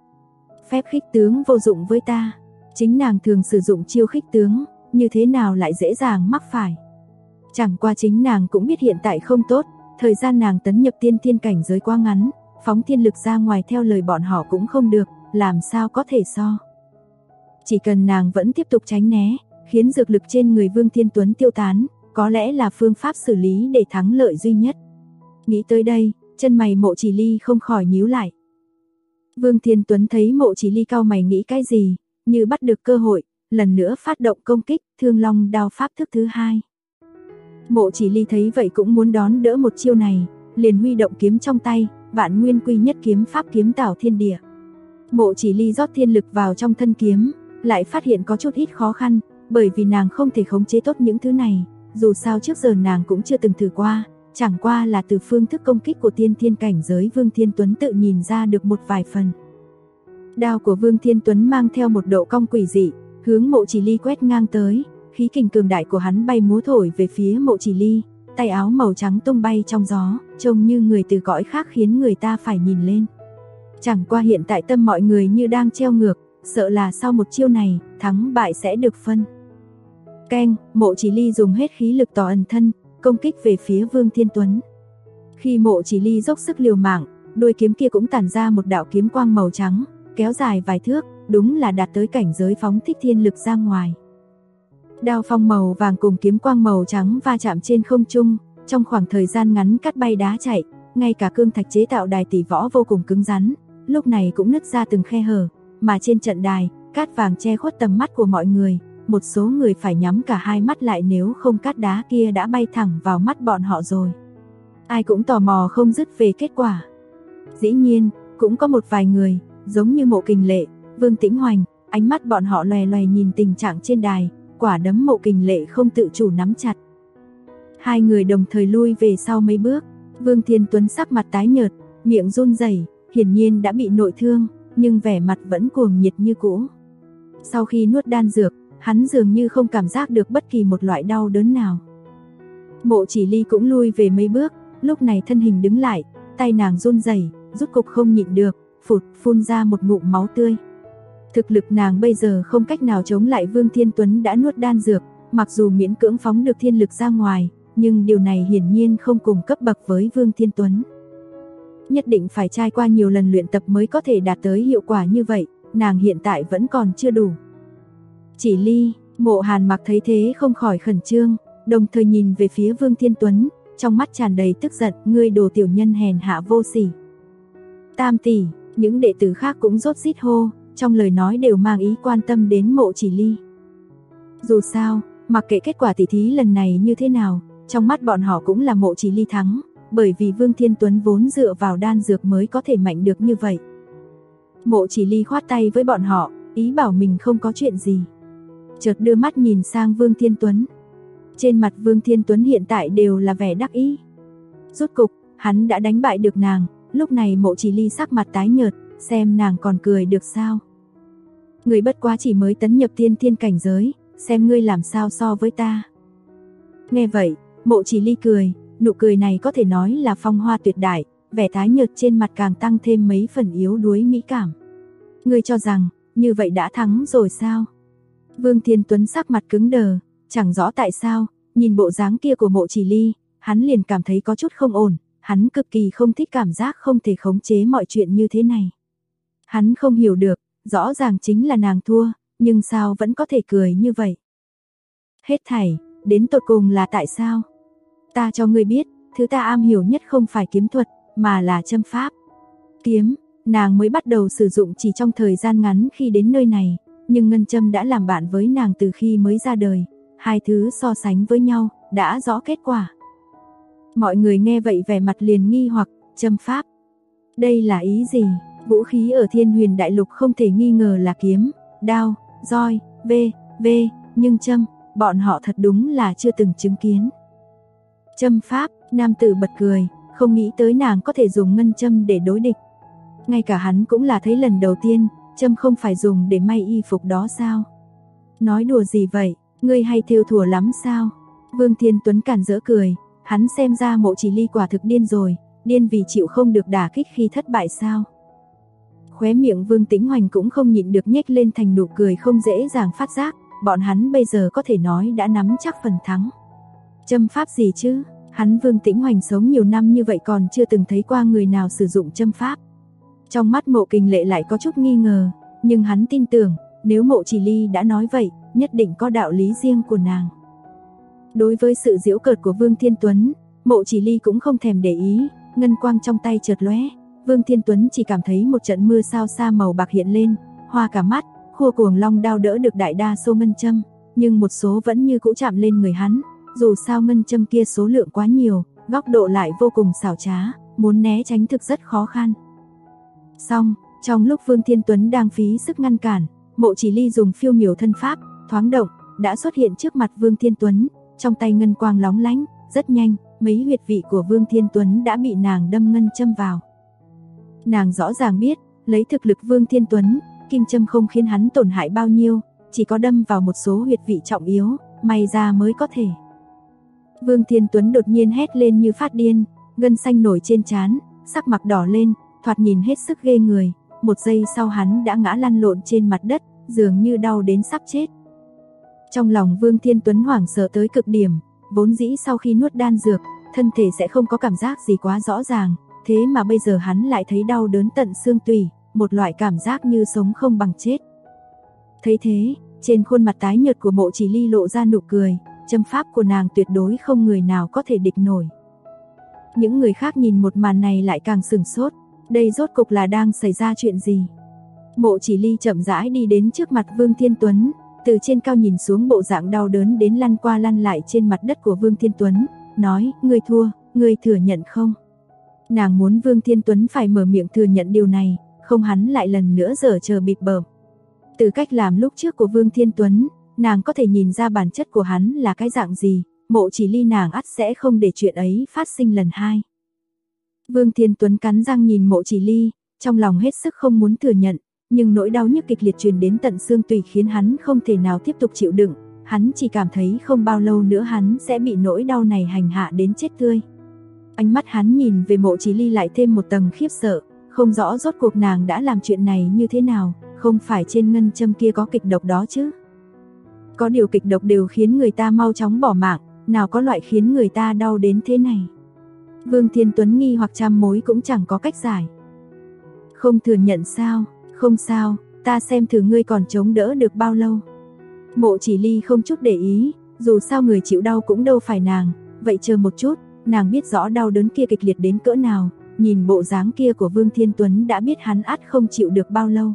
Phép khích tướng vô dụng với ta. Chính nàng thường sử dụng chiêu khích tướng, như thế nào lại dễ dàng mắc phải. Chẳng qua chính nàng cũng biết hiện tại không tốt, thời gian nàng tấn nhập tiên thiên cảnh giới quá ngắn, phóng thiên lực ra ngoài theo lời bọn họ cũng không được, làm sao có thể so. Chỉ cần nàng vẫn tiếp tục tránh né, khiến dược lực trên người Vương Thiên Tuấn tiêu tán, có lẽ là phương pháp xử lý để thắng lợi duy nhất. Nghĩ tới đây, chân mày Mộ Chỉ Ly không khỏi nhíu lại. Vương Thiên Tuấn thấy Mộ Chỉ Ly cau mày nghĩ cái gì, như bắt được cơ hội, lần nữa phát động công kích, Thương Long đao pháp thức thứ 2. Mộ Chỉ Ly thấy vậy cũng muốn đón đỡ một chiêu này, liền huy động kiếm trong tay, Vạn Nguyên Quy Nhất kiếm pháp kiếm tảo thiên địa. Mộ Chỉ Ly rót thiên lực vào trong thân kiếm, lại phát hiện có chút ít khó khăn, bởi vì nàng không thể khống chế tốt những thứ này, dù sao trước giờ nàng cũng chưa từng thử qua, chẳng qua là từ phương thức công kích của tiên thiên cảnh giới Vương Thiên Tuấn tự nhìn ra được một vài phần. Đao của Vương Thiên Tuấn mang theo một độ cong quỷ dị, hướng Mộ Chỉ Ly quét ngang tới, khí kình cường đại của hắn bay múa thổi về phía Mộ Chỉ Ly, tay áo màu trắng tung bay trong gió, trông như người từ cõi khác khiến người ta phải nhìn lên. Chẳng qua hiện tại tâm mọi người như đang treo ngược, sợ là sau một chiêu này, thắng bại sẽ được phân. Keng, Mộ Chỉ Ly dùng hết khí lực tỏ ẩn thân, công kích về phía Vương Thiên Tuấn. Khi Mộ Chỉ Ly dốc sức liều mạng, đuôi kiếm kia cũng tản ra một đạo kiếm quang màu trắng, kéo dài vài thước, đúng là đạt tới cảnh giới phóng thích thiên lực ra ngoài. Đao phong màu vàng cùng kiếm quang màu trắng va chạm trên không trung, trong khoảng thời gian ngắn cắt bay đá chạy, ngay cả cương thạch chế tạo đài tỷ võ vô cùng cứng rắn, lúc này cũng nứt ra từng khe hở, mà trên trận đài, cát vàng che khuất tầm mắt của mọi người, một số người phải nhắm cả hai mắt lại nếu không cát đá kia đã bay thẳng vào mắt bọn họ rồi. Ai cũng tò mò không dứt về kết quả. Dĩ nhiên, cũng có một vài người, giống như Mộ Kình Lệ, Vương Tĩnh Hoành, ánh mắt bọn họ lòe lòe nhìn tình trạng trên đài, quả đấm Mộ Kình Lệ không tự chủ nắm chặt. Hai người đồng thời lui về sau mấy bước, Vương Thiên Tuấn sắc mặt tái nhợt, miệng run rẩy, hiển nhiên đã bị nội thương, nhưng vẻ mặt vẫn cuồng nhiệt như cũ. Sau khi nuốt đan dược, hắn dường như không cảm giác được bất kỳ một loại đau đớn nào. Mộ Chỉ Ly cũng lui về mấy bước, lúc này thân hình đứng lại, tay nàng run rẩy, rốt cục không nhịn được, phun ra một ngụm máu tươi. Thực lực nàng bây giờ không cách nào chống lại Vương Thiên Tuấn đã nuốt đan dược, mặc dù miễn cưỡng phóng được thiên lực ra ngoài, nhưng điều này hiển nhiên không cùng cấp bậc với Vương Thiên Tuấn. Nhất định phải trải qua nhiều lần luyện tập mới có thể đạt tới hiệu quả như vậy, nàng hiện tại vẫn còn chưa đủ. Chỉ Ly, Mộ Hàn Mặc thấy thế không khỏi khẩn trương, đồng thời nhìn về phía Vương Thiên Tuấn, trong mắt tràn đầy tức giận, ngươi đồ tiểu nhân hèn hạ vô sỉ. Tam tỷ, những đệ tử khác cũng rốt rít hô, trong lời nói đều mang ý quan tâm đến Mộ Chỉ Ly. Dù sao, mặc kệ kết quả tỷ thí lần này như thế nào, trong mắt bọn họ cũng là Mộ Chỉ Ly thắng, bởi vì Vương Thiên Tuấn vốn dựa vào đan dược mới có thể mạnh được như vậy. Mộ Chỉ Ly khoát tay với bọn họ, ý bảo mình không có chuyện gì. Chợt đưa mắt nhìn sang Vương Thiên Tuấn. Trên mặt Vương Thiên Tuấn hiện tại đều là vẻ đắc ý. Rốt cục, hắn đã đánh bại được nàng, lúc này Mộ Chỉ Ly sắc mặt tái nhợt, xem nàng còn cười được sao. Người bất quá chỉ mới tấn nhập tiên thiên cảnh giới, xem ngươi làm sao so với ta. Nghe vậy, Mộ Chỉ Ly cười, nụ cười này có thể nói là phong hoa tuyệt đại, vẻ tái nhợt trên mặt càng tăng thêm mấy phần yếu đuối mỹ cảm. Ngươi cho rằng, như vậy đã thắng rồi sao? Vương Thiên Tuấn sắc mặt cứng đờ, chẳng rõ tại sao, nhìn bộ dáng kia của Mộ Chỉ Ly, hắn liền cảm thấy có chút không ổn, hắn cực kỳ không thích cảm giác không thể khống chế mọi chuyện như thế này. Hắn không hiểu được, rõ ràng chính là nàng thua, nhưng sao vẫn có thể cười như vậy? Hết thảy, đến tột cùng là tại sao? Ta cho ngươi biết, thứ ta am hiểu nhất không phải kiếm thuật, mà là châm pháp. Kiếm, nàng mới bắt đầu sử dụng chỉ trong thời gian ngắn khi đến nơi này, nhưng ngân châm đã làm bạn với nàng từ khi mới ra đời, hai thứ so sánh với nhau, đã rõ kết quả. Mọi người nghe vậy vẻ mặt liền nghi hoặc, châm pháp. Đây là ý gì? Vũ khí ở Thiên Huyền Đại Lục không thể nghi ngờ là kiếm, đao, roi, nhưng châm, bọn họ thật đúng là chưa từng chứng kiến. Châm pháp, nam tử bật cười, không nghĩ tới nàng có thể dùng ngân châm để đối địch. Ngay cả hắn cũng là thấy lần đầu tiên, châm không phải dùng để may y phục đó sao? Nói đùa gì vậy, ngươi hay thêu thùa lắm sao? Vương Thiên Tuấn cản rỡ cười, hắn xem ra Mộ Chỉ Ly quả thực điên rồi, điên vì chịu không được đả kích khi thất bại sao? Khóe miệng Vương Tĩnh Hoành cũng không nhịn được nhếch lên thành nụ cười không dễ dàng phát giác, bọn hắn bây giờ có thể nói đã nắm chắc phần thắng. Châm pháp gì chứ? Hắn Vương Tĩnh Hoành sống nhiều năm như vậy còn chưa từng thấy qua người nào sử dụng châm pháp. Trong mắt Mộ Kình Lệ lại có chút nghi ngờ, nhưng hắn tin tưởng, nếu Mộ Chỉ Ly đã nói vậy, nhất định có đạo lý riêng của nàng. Đối với sự giễu cợt của Vương Thiên Tuấn, Mộ Chỉ Ly cũng không thèm để ý, ngân quang trong tay chợt lóe, Vương Thiên Tuấn chỉ cảm thấy một trận mưa sao xa màu bạc hiện lên, hoa cả mắt, khua cuồng long đao đỡ được đại đa số ngân châm, nhưng một số vẫn như cũ chạm lên người hắn, dù sao ngân châm kia số lượng quá nhiều, góc độ lại vô cùng xảo trá, muốn né tránh thực rất khó khăn. Xong, trong lúc Vương Thiên Tuấn đang phí sức ngăn cản, Mộ Chỉ Ly dùng phiêu miểu thân pháp, thoáng động, đã xuất hiện trước mặt Vương Thiên Tuấn, trong tay ngân quang lóng lánh, rất nhanh, mấy huyệt vị của Vương Thiên Tuấn đã bị nàng đâm ngân châm vào. Nàng rõ ràng biết, lấy thực lực Vương Thiên Tuấn, kim châm không khiến hắn tổn hại bao nhiêu, chỉ có đâm vào một số huyệt vị trọng yếu, may ra mới có thể. Vương Thiên Tuấn đột nhiên hét lên như phát điên, gân xanh nổi trên trán, sắc mặt đỏ lên, thoạt nhìn hết sức ghê người, một giây sau hắn đã ngã lăn lộn trên mặt đất, dường như đau đến sắp chết. Trong lòng Vương Thiên Tuấn hoảng sợ tới cực điểm, vốn dĩ sau khi nuốt đan dược, thân thể sẽ không có cảm giác gì quá rõ ràng, thế mà bây giờ hắn lại thấy đau đớn tận xương tủy, một loại cảm giác như sống không bằng chết. Thấy thế, trên khuôn mặt tái nhợt của Mộ Chỉ Ly lộ ra nụ cười, châm pháp của nàng tuyệt đối không người nào có thể địch nổi. Những người khác nhìn một màn này lại càng sửng sốt, đây rốt cục là đang xảy ra chuyện gì? Mộ Chỉ Ly chậm rãi đi đến trước mặt Vương Thiên Tuấn, từ trên cao nhìn xuống bộ dạng đau đớn đến lăn qua lăn lại trên mặt đất của Vương Thiên Tuấn, nói, ngươi thua, ngươi thừa nhận không? Nàng muốn Vương Thiên Tuấn phải mở miệng thừa nhận điều này, không hắn lại lần nữa giở trò bịp bợm. Từ cách làm lúc trước của Vương Thiên Tuấn, nàng có thể nhìn ra bản chất của hắn là cái dạng gì, Mộ Chỉ Ly nàng ắt sẽ không để chuyện ấy phát sinh lần hai. Vương Thiên Tuấn cắn răng nhìn Mộ Chỉ Ly, trong lòng hết sức không muốn thừa nhận, nhưng nỗi đau nhức kịch liệt truyền đến tận xương tủy khiến hắn không thể nào tiếp tục chịu đựng, hắn chỉ cảm thấy không bao lâu nữa hắn sẽ bị nỗi đau này hành hạ đến chết tươi. Ánh mắt hắn nhìn về Mộ Chỉ Ly lại thêm một tầng khiếp sợ, không rõ rốt cuộc nàng đã làm chuyện này như thế nào, không phải trên ngân châm kia có kịch độc đó chứ? Có điều kịch độc đều khiến người ta mau chóng bỏ mạng, nào có loại khiến người ta đau đến thế này. Vương Thiên Tuấn nghi hoặc trăm mối cũng chẳng có cách giải. Không thừa nhận sao? Không sao, ta xem thử ngươi còn chống đỡ được bao lâu. Mộ Chỉ Ly không chút để ý, dù sao người chịu đau cũng đâu phải nàng, vậy chờ một chút, nàng biết rõ đau đớn kia kịch liệt đến cỡ nào, nhìn bộ dáng kia của Vương Thiên Tuấn đã biết hắn ắt không chịu được bao lâu.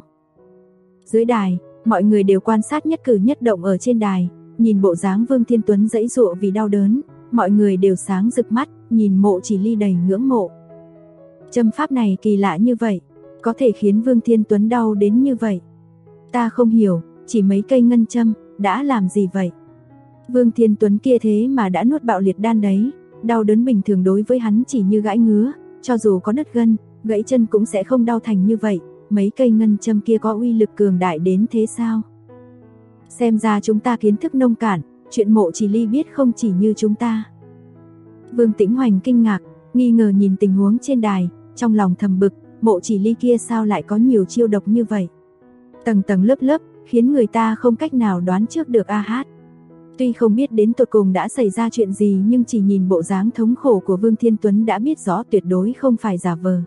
Dưới đài, mọi người đều quan sát nhất cử nhất động ở trên đài, nhìn bộ dáng Vương Thiên Tuấn giãy giụa vì đau đớn, mọi người đều sáng rực mắt, nhìn Mộ Chỉ Ly đầy ngưỡng mộ. Châm pháp này kỳ lạ như vậy, có thể khiến Vương Thiên Tuấn đau đến như vậy. Ta không hiểu, chỉ mấy cây ngân châm, đã làm gì vậy? Vương Thiên Tuấn kia thế mà đã nuốt bạo liệt đan đấy, đau đớn bình thường đối với hắn chỉ như gãi ngứa, cho dù có đứt gân, gãy chân cũng sẽ không đau thành như vậy, mấy cây ngân châm kia có uy lực cường đại đến thế sao? Xem ra chúng ta kiến thức nông cạn, chuyện Mộ Chỉ Ly biết không chỉ như chúng ta. Vương Tĩnh Hoành kinh ngạc, nghi ngờ nhìn tình huống trên đài, trong lòng thầm bực, Mộ Chỉ Ly kia sao lại có nhiều chiêu độc như vậy? Tầng tầng lớp lớp, khiến người ta không cách nào đoán trước được a hát. Tuy không biết đến tột cùng đã xảy ra chuyện gì nhưng chỉ nhìn bộ dáng thống khổ của Vương Thiên Tuấn đã biết rõ tuyệt đối không phải giả vờ.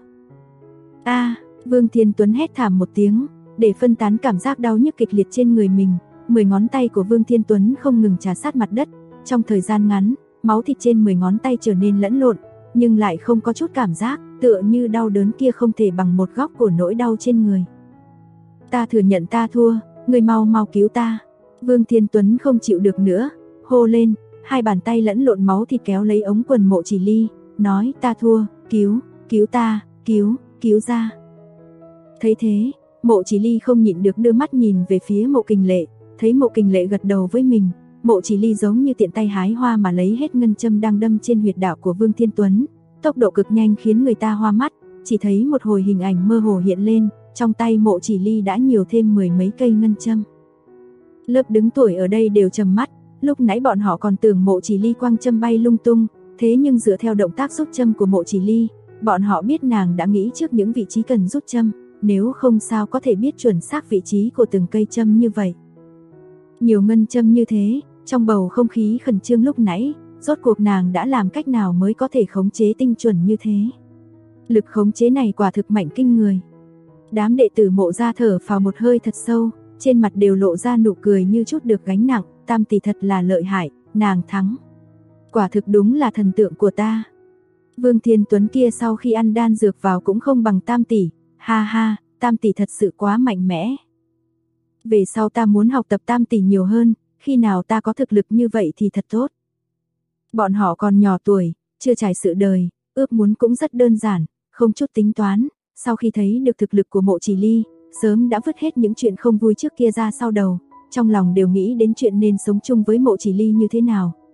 Vương Thiên Tuấn hét thảm một tiếng, để phân tán cảm giác đau nhức kịch liệt trên người mình, 10 ngón tay của Vương Thiên Tuấn không ngừng trà sát mặt đất, trong thời gian ngắn, máu thịt trên 10 ngón tay trở nên lẫn lộn, nhưng lại không có chút cảm giác, tựa như đau đớn kia không thể bằng một góc của nỗi đau trên người. Ta thừa nhận ta thua, người mau mau cứu ta. Vương Thiên Tuấn không chịu được nữa, hô lên, hai bàn tay lẫn lộn máu thịt kéo lấy ống quần Mộ Chỉ Ly, nói ta thua, cứu ta, cứu ra. Thấy thế, Mộ Chỉ Ly không nhịn được đưa mắt nhìn về phía Mộ Kình Lệ, thấy Mộ Kình Lệ gật đầu với mình, Mộ Chỉ Ly giống như tiện tay hái hoa mà lấy hết ngân châm đang đâm trên huyệt đạo của Vương Thiên Tuấn, tốc độ cực nhanh khiến người ta hoa mắt, chỉ thấy một hồi hình ảnh mơ hồ hiện lên, trong tay Mộ Chỉ Ly đã nhiều thêm 10 mấy cây ngân châm. Lớp đứng tuổi ở đây đều trầm mắt, lúc nãy bọn họ còn tưởng Mộ Chỉ Ly quăng châm bay lung tung, thế nhưng dựa theo động tác rút châm của Mộ Chỉ Ly, bọn họ biết nàng đã nghĩ trước những vị trí cần rút châm, nếu không sao có thể biết chuẩn xác vị trí của từng cây châm như vậy. Nhiều ngân châm như thế, trong bầu không khí khẩn trương lúc nãy, rốt cuộc nàng đã làm cách nào mới có thể khống chế tinh chuẩn như thế. Lực khống chế này quả thực mạnh kinh người. Đám đệ tử Mộ gia thở phào một hơi thật sâu, trên mặt đều lộ ra nụ cười như chút được gánh nặng, Tam tỷ thật là lợi hại, nàng thắng. Quả thực đúng là thần tượng của ta. Vương Thiên Tuấn kia sau khi ăn đan dược vào cũng không bằng Tam tỷ, ha ha, Tam tỷ thật sự quá mạnh mẽ. Về sau ta muốn học tập Tam tỷ nhiều hơn, khi nào ta có thực lực như vậy thì thật tốt. Bọn họ còn nhỏ tuổi, chưa trải sự đời, ước muốn cũng rất đơn giản, không chút tính toán, sau khi thấy được thực lực của Mộ Chỉ Ly, sớm đã vứt hết những chuyện không vui trước kia ra sau đầu, trong lòng đều nghĩ đến chuyện nên sống chung với Mộ Chỉ Ly như thế nào,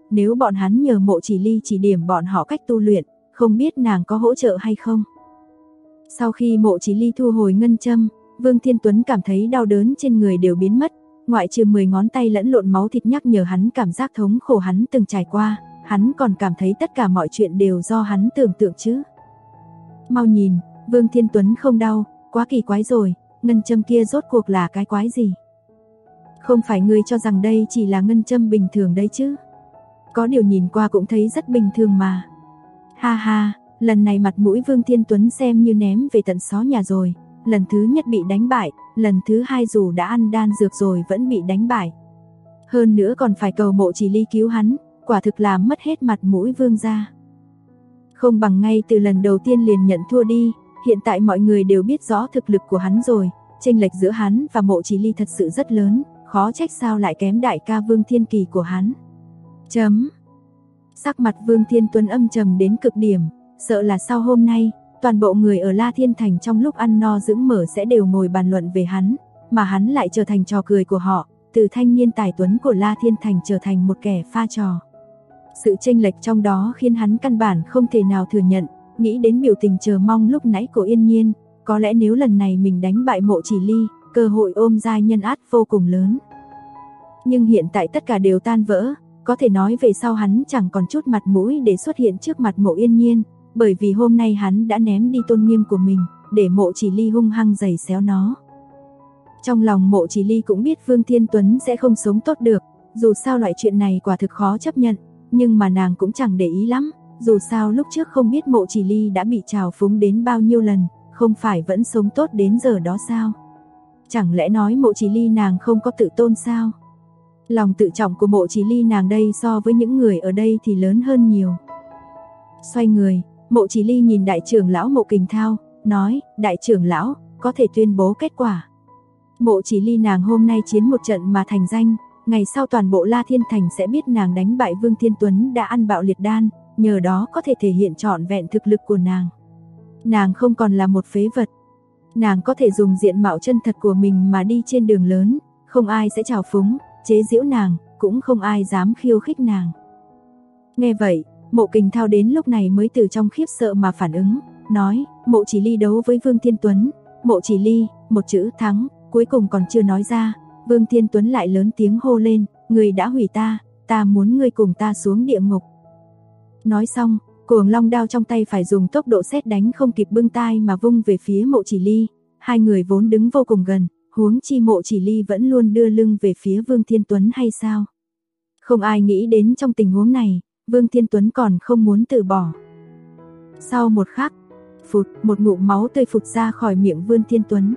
nếu bọn hắn nhờ Mộ Chỉ Ly chỉ điểm bọn họ cách tu luyện, không biết nàng có hỗ trợ hay không. Sau khi Mộ Chỉ Ly thu hồi ngân châm, Vương Thiên Tuấn cảm thấy đau đớn trên người đều biến mất, ngoại trừ 10 ngón tay lẫn lộn máu thịt nhắc nhở hắn cảm giác thống khổ hắn từng trải qua, hắn còn cảm thấy tất cả mọi chuyện đều do hắn tưởng tượng chứ. Mau nhìn, Vương Thiên Tuấn không đau, quá kỳ quái rồi, ngân châm kia rốt cuộc là cái quái gì? Không phải ngươi cho rằng đây chỉ là ngân châm bình thường đấy chứ? Có điều nhìn qua cũng thấy rất bình thường mà. Ha ha, lần này mặt mũi Vương Thiên Tuấn xem như ném về tận xó nhà rồi, lần thứ nhất bị đánh bại, lần thứ hai dù đã ăn đan dược rồi vẫn bị đánh bại. Hơn nữa còn phải cầu Mộ Chỉ Ly cứu hắn, quả thực làm mất hết mặt mũi Vương gia. Không bằng ngay từ lần đầu tiên liền nhận thua đi, hiện tại mọi người đều biết rõ thực lực của hắn rồi, chênh lệch giữa hắn và Mộ Chỉ Ly thật sự rất lớn, khó trách sao lại kém đại ca Vương Thiên Kỳ của hắn. Sắc mặt Vương Thiên Tuấn âm trầm đến cực điểm, sợ là sau hôm nay, toàn bộ người ở La Thiên Thành trong lúc ăn no dưỡng mỡ sẽ đều ngồi bàn luận về hắn, mà hắn lại trở thành trò cười của họ, từ thanh niên tài tuấn của La Thiên Thành trở thành một kẻ pha trò. Sự chênh lệch trong đó khiến hắn căn bản không thể nào thừa nhận, nghĩ đến biểu tình chờ mong lúc nãy của Yên Nhiên, có lẽ nếu lần này mình đánh bại Mộ Chỉ Ly, cơ hội ôm giai nhân át vô cùng lớn. Nhưng hiện tại tất cả đều tan vỡ, có thể nói về sau hắn chẳng còn chút mặt mũi để xuất hiện trước mặt Mộ Yên Nhiên, bởi vì hôm nay hắn đã ném đi tôn nghiêm của mình, để Mộ Chỉ Ly hung hăng giày xéo nó. Trong lòng Mộ Chỉ Ly cũng biết Vương Thiên Tuấn sẽ không sống tốt được, dù sao loại chuyện này quả thực khó chấp nhận, nhưng mà nàng cũng chẳng để ý lắm, dù sao lúc trước không biết Mộ Chỉ Ly đã bị trào phúng đến bao nhiêu lần, không phải vẫn sống tốt đến giờ đó sao? Chẳng lẽ nói Mộ Chỉ Ly nàng không có tự tôn sao? Lòng tự trọng của Mộ Chỉ Ly nàng đây so với những người ở đây thì lớn hơn nhiều. Xoay người, Mộ Chỉ Ly nhìn đại trưởng lão Mộ Kình Thao, nói, đại trưởng lão, có thể tuyên bố kết quả. Mộ Chỉ Ly nàng hôm nay chiến một trận mà thành danh, ngày sau toàn bộ La Thiên Thành sẽ biết nàng đánh bại Vương Thiên Tuấn đã ăn bạo liệt đan, nhờ đó có thể thể hiện trọn vẹn thực lực của nàng. Nàng không còn là một phế vật. Nàng có thể dùng diện mạo chân thật của mình mà đi trên đường lớn, không ai sẽ trào phúng, chế giễu nàng, cũng không ai dám khiêu khích nàng. Nghe vậy, Mộ Kình Thao đến lúc này mới từ trong khiếp sợ mà phản ứng, nói, Mộ Chỉ Ly đấu với Vương Thiên Tuấn, Mộ Chỉ Ly, một chữ thắng, cuối cùng còn chưa nói ra, Vương Thiên Tuấn lại lớn tiếng hô lên, người đã hủy ta muốn ngươi cùng ta xuống địa ngục. Nói xong, cuồng long đao trong tay phải dùng tốc độ sét đánh không kịp bưng tai mà vung về phía Mộ Chỉ Ly, hai người vốn đứng vô cùng gần, huống chi Mộ Chỉ Ly vẫn luôn đưa lưng về phía Vương Thiên Tuấn hay sao? Không ai nghĩ đến trong tình huống này, Vương Thiên Tuấn còn không muốn từ bỏ. Sau một khắc, phụt, một ngụm máu tươi phụt ra khỏi miệng Vương Thiên Tuấn.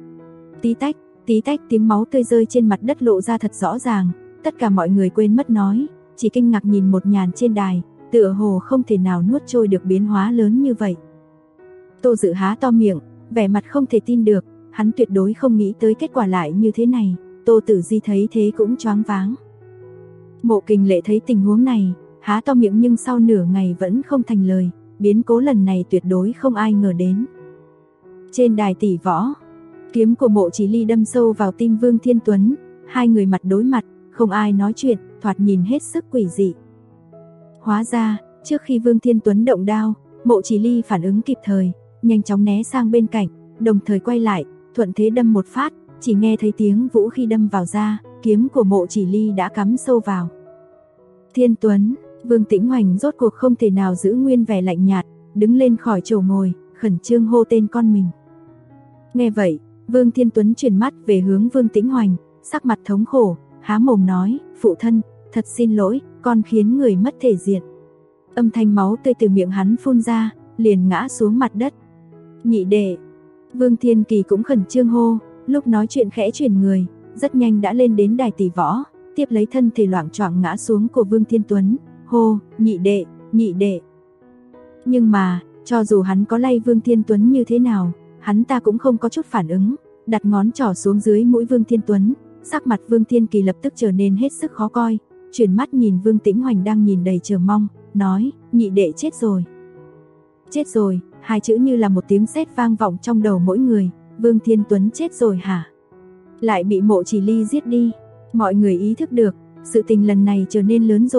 Tí tách tiếng máu tươi rơi trên mặt đất lộ ra thật rõ ràng, tất cả mọi người quên mất nói, chỉ kinh ngạc nhìn một nhàn trên đài, tựa hồ không thể nào nuốt trôi được biến hóa lớn như vậy. Tô Dự há to miệng, vẻ mặt không thể tin được, hắn tuyệt đối không nghĩ tới kết quả lại như thế này, Tô Tử Di thấy thế cũng choáng váng. Mộ Kình Lệ thấy tình huống này, há to miệng nhưng sau nửa ngày vẫn không thành lời, biến cố lần này tuyệt đối không ai ngờ đến. Trên đài tỷ võ, kiếm của Mộ Chỉ Ly đâm sâu vào tim Vương Thiên Tuấn, hai người mặt đối mặt, không ai nói chuyện, thoạt nhìn hết sức quỷ dị. Hóa ra, trước khi Vương Thiên Tuấn động đao, Mộ Chỉ Ly phản ứng kịp thời, nhanh chóng né sang bên cạnh, đồng thời quay lại, thuận thế đâm một phát, chỉ nghe thấy tiếng vũ khi đâm vào da, kiếm của Mộ Chỉ Ly đã cắm sâu vào. Thiên Tuấn, Vương Tĩnh Hoành rốt cuộc không thể nào giữ nguyên vẻ lạnh nhạt, đứng lên khỏi chỗ ngồi, khẩn trương hô tên con mình. Nghe vậy, Vương Thiên Tuấn chuyển mắt về hướng Vương Tĩnh Hoành, sắc mặt thống khổ, há mồm nói, phụ thân, thật xin lỗi, con khiến người mất thể diện. Âm thanh máu tươi từ miệng hắn phun ra, liền ngã xuống mặt đất. Nhị đệ, Vương Thiên Kỳ cũng khẩn trương hô, lúc nói chuyện khẽ chuyển người, rất nhanh đã lên đến đài tỷ võ, tiếp lấy thân thể loạng choạng ngã xuống của Vương Thiên Tuấn, hô, nhị đệ. Nhưng mà, cho dù hắn có lay Vương Thiên Tuấn như thế nào, hắn ta cũng không có chút phản ứng, đặt ngón trỏ xuống dưới mũi Vương Thiên Tuấn, sắc mặt Vương Thiên Kỳ lập tức trở nên hết sức khó coi, chuyển mắt nhìn Vương Tĩnh Hoành đang nhìn đầy chờ mong, nói, nhị đệ chết rồi. Chết rồi, hai chữ như là một tiếng sét vang vọng trong đầu mỗi người, Vương Thiên Tuấn chết rồi hả? Lại bị Mộ Chỉ Ly giết đi. Mọi người ý thức được, sự tình lần này trở nên lớn rồi,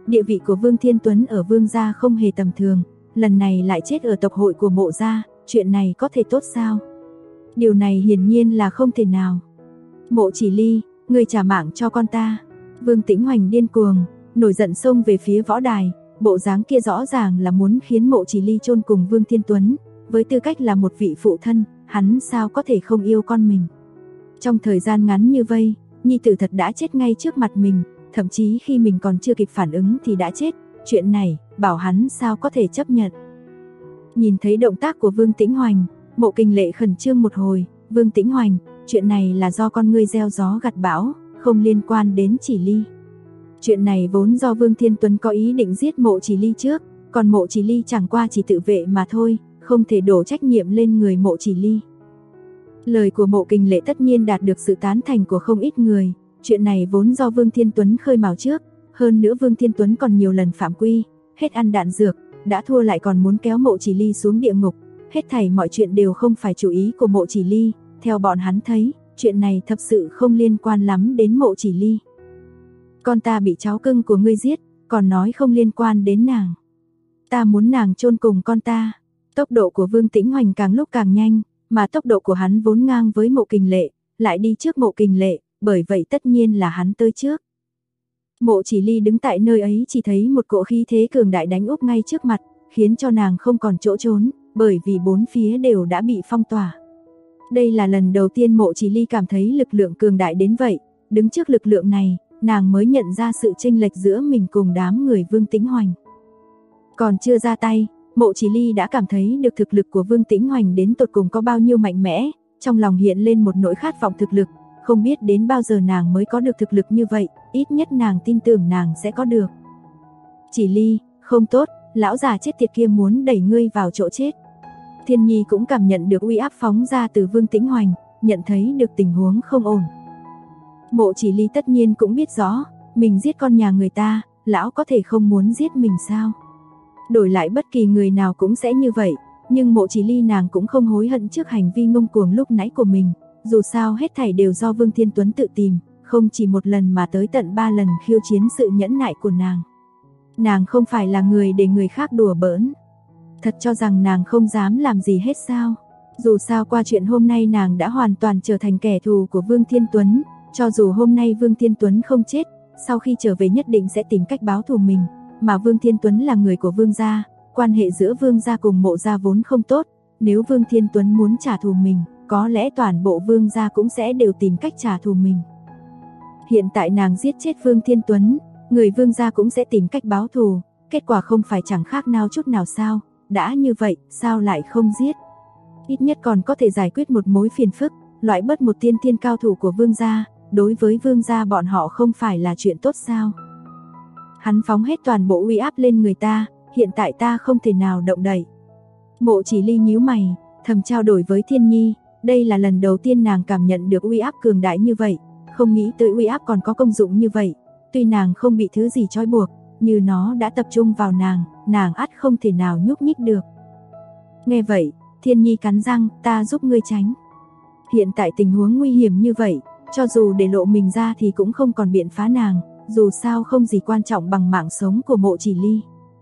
địa vị của Vương Thiên Tuấn ở Vương gia không hề tầm thường, lần này lại chết ở tộc hội của Mộ gia, chuyện này có thể tốt sao? Điều này hiển nhiên là không thể nào. Mộ Chỉ Ly, ngươi trả mạng cho con ta. Vương Tĩnh Hoành điên cuồng, nổi giận xông về phía võ đài, bộ dáng kia rõ ràng là muốn khiến Mộ Chỉ Ly chôn cùng Vương Thiên Tuấn, với tư cách là một vị phụ thân, hắn sao có thể không yêu con mình. Trong thời gian ngắn như vây, nhi tử thật đã chết ngay trước mặt mình, thậm chí khi mình còn chưa kịp phản ứng thì đã chết, chuyện này, bảo hắn sao có thể chấp nhận. Nhìn thấy động tác của Vương Tĩnh Hoành, Mộ Kình Lệ khẩn trương một hồi, Vương Tĩnh Hoành, chuyện này là do con ngươi gieo gió gặt bão, không liên quan đến Chỉ Ly. Chuyện này vốn do Vương Thiên Tuấn có ý định giết Mộ Chỉ Ly trước, còn Mộ Chỉ Ly chẳng qua chỉ tự vệ mà thôi, không thể đổ trách nhiệm lên người Mộ Chỉ Ly. Lời của Mộ Kình Lệ tất nhiên đạt được sự tán thành của không ít người, chuyện này vốn do Vương Thiên Tuấn khơi mào trước, hơn nữa Vương Thiên Tuấn còn nhiều lần phạm quy, hết ăn đạn dược, đã thua lại còn muốn kéo Mộ Chỉ Ly xuống địa ngục, hết thảy mọi chuyện đều không phải chủ ý của Mộ Chỉ Ly, theo bọn hắn thấy, chuyện này thật sự không liên quan lắm đến Mộ Chỉ Ly. Con ta bị cháu cưng của ngươi giết, còn nói không liên quan đến nàng. Ta muốn nàng chôn cùng con ta. Tốc độ của Vương Tĩnh Hoành càng lúc càng nhanh, mà tốc độ của hắn vốn ngang với Mộ Kình Lệ, lại đi trước Mộ Kình Lệ, bởi vậy tất nhiên là hắn tới trước. Mộ Chỉ Ly đứng tại nơi ấy chỉ thấy một cỗ khí thế cường đại đánh úp ngay trước mặt, khiến cho nàng không còn chỗ trốn, bởi vì bốn phía đều đã bị phong tỏa. Đây là lần đầu tiên Mộ Chỉ Ly cảm thấy lực lượng cường đại đến vậy, đứng trước lực lượng này, nàng mới nhận ra sự chênh lệch giữa mình cùng đám người Vương Tĩnh Hoành. Còn chưa ra tay, Mộ Chỉ Ly đã cảm thấy được thực lực của Vương Tĩnh Hoành đến tột cùng có bao nhiêu mạnh mẽ, trong lòng hiện lên một nỗi khát vọng thực lực, không biết đến bao giờ nàng mới có được thực lực như vậy, ít nhất nàng tin tưởng nàng sẽ có được. Chỉ Ly, không tốt, lão già chết tiệt kia muốn đẩy ngươi vào chỗ chết. Thiên Nhi cũng cảm nhận được uy áp phóng ra từ Vương Tĩnh Hoành, nhận thấy được tình huống không ổn. Mộ Chỉ Ly tất nhiên cũng biết rõ, mình giết con nhà người ta, lão có thể không muốn giết mình sao? Đổi lại bất kỳ người nào cũng sẽ như vậy, nhưng Mộ Chỉ Ly nàng cũng không hối hận trước hành vi ngông cuồng lúc nãy của mình, dù sao hết thảy đều do Vương Thiên Tuấn tự tìm, không chỉ một lần mà tới tận 3 lần khiêu chiến sự nhẫn nại của nàng. Nàng không phải là người để người khác đùa bỡn. Thật cho rằng nàng không dám làm gì hết sao? Dù sao qua chuyện hôm nay nàng đã hoàn toàn trở thành kẻ thù của Vương Thiên Tuấn, cho dù hôm nay Vương Thiên Tuấn không chết, sau khi trở về nhất định sẽ tìm cách báo thù mình, mà Vương Thiên Tuấn là người của Vương gia, quan hệ giữa Vương gia cùng Mộ gia vốn không tốt, nếu Vương Thiên Tuấn muốn trả thù mình, có lẽ toàn bộ Vương gia cũng sẽ đều tìm cách trả thù mình. Hiện tại nàng giết chết Vương Thiên Tuấn, người Vương gia cũng sẽ tìm cách báo thù, kết quả không phải chẳng khác nào chút nào sao? Đã như vậy, sao lại không giết? Ít nhất còn có thể giải quyết một mối phiền phức, loại bớt một tiên thiên cao thủ của Vương gia, đối với Vương gia bọn họ không phải là chuyện tốt sao? Hắn phóng hết toàn bộ uy áp lên người ta, hiện tại ta không thể nào động đậy. Mộ Chỉ Ly nhíu mày, thầm trao đổi với Thiên Nhi, đây là lần đầu tiên nàng cảm nhận được uy áp cường đại như vậy, không nghĩ tới uy áp còn có công dụng như vậy, tuy nàng không bị thứ gì trói buộc, như nó đã tập trung vào nàng ắt không thể nào nhúc nhích được. Nghe vậy, Thiên Nhi cắn răng, ta giúp ngươi tránh. Hiện tại tình huống nguy hiểm như vậy, cho dù để lộ mình ra thì cũng không còn biện phá nàng, dù sao không gì quan trọng bằng mạng sống của Mộ Chỉ Ly.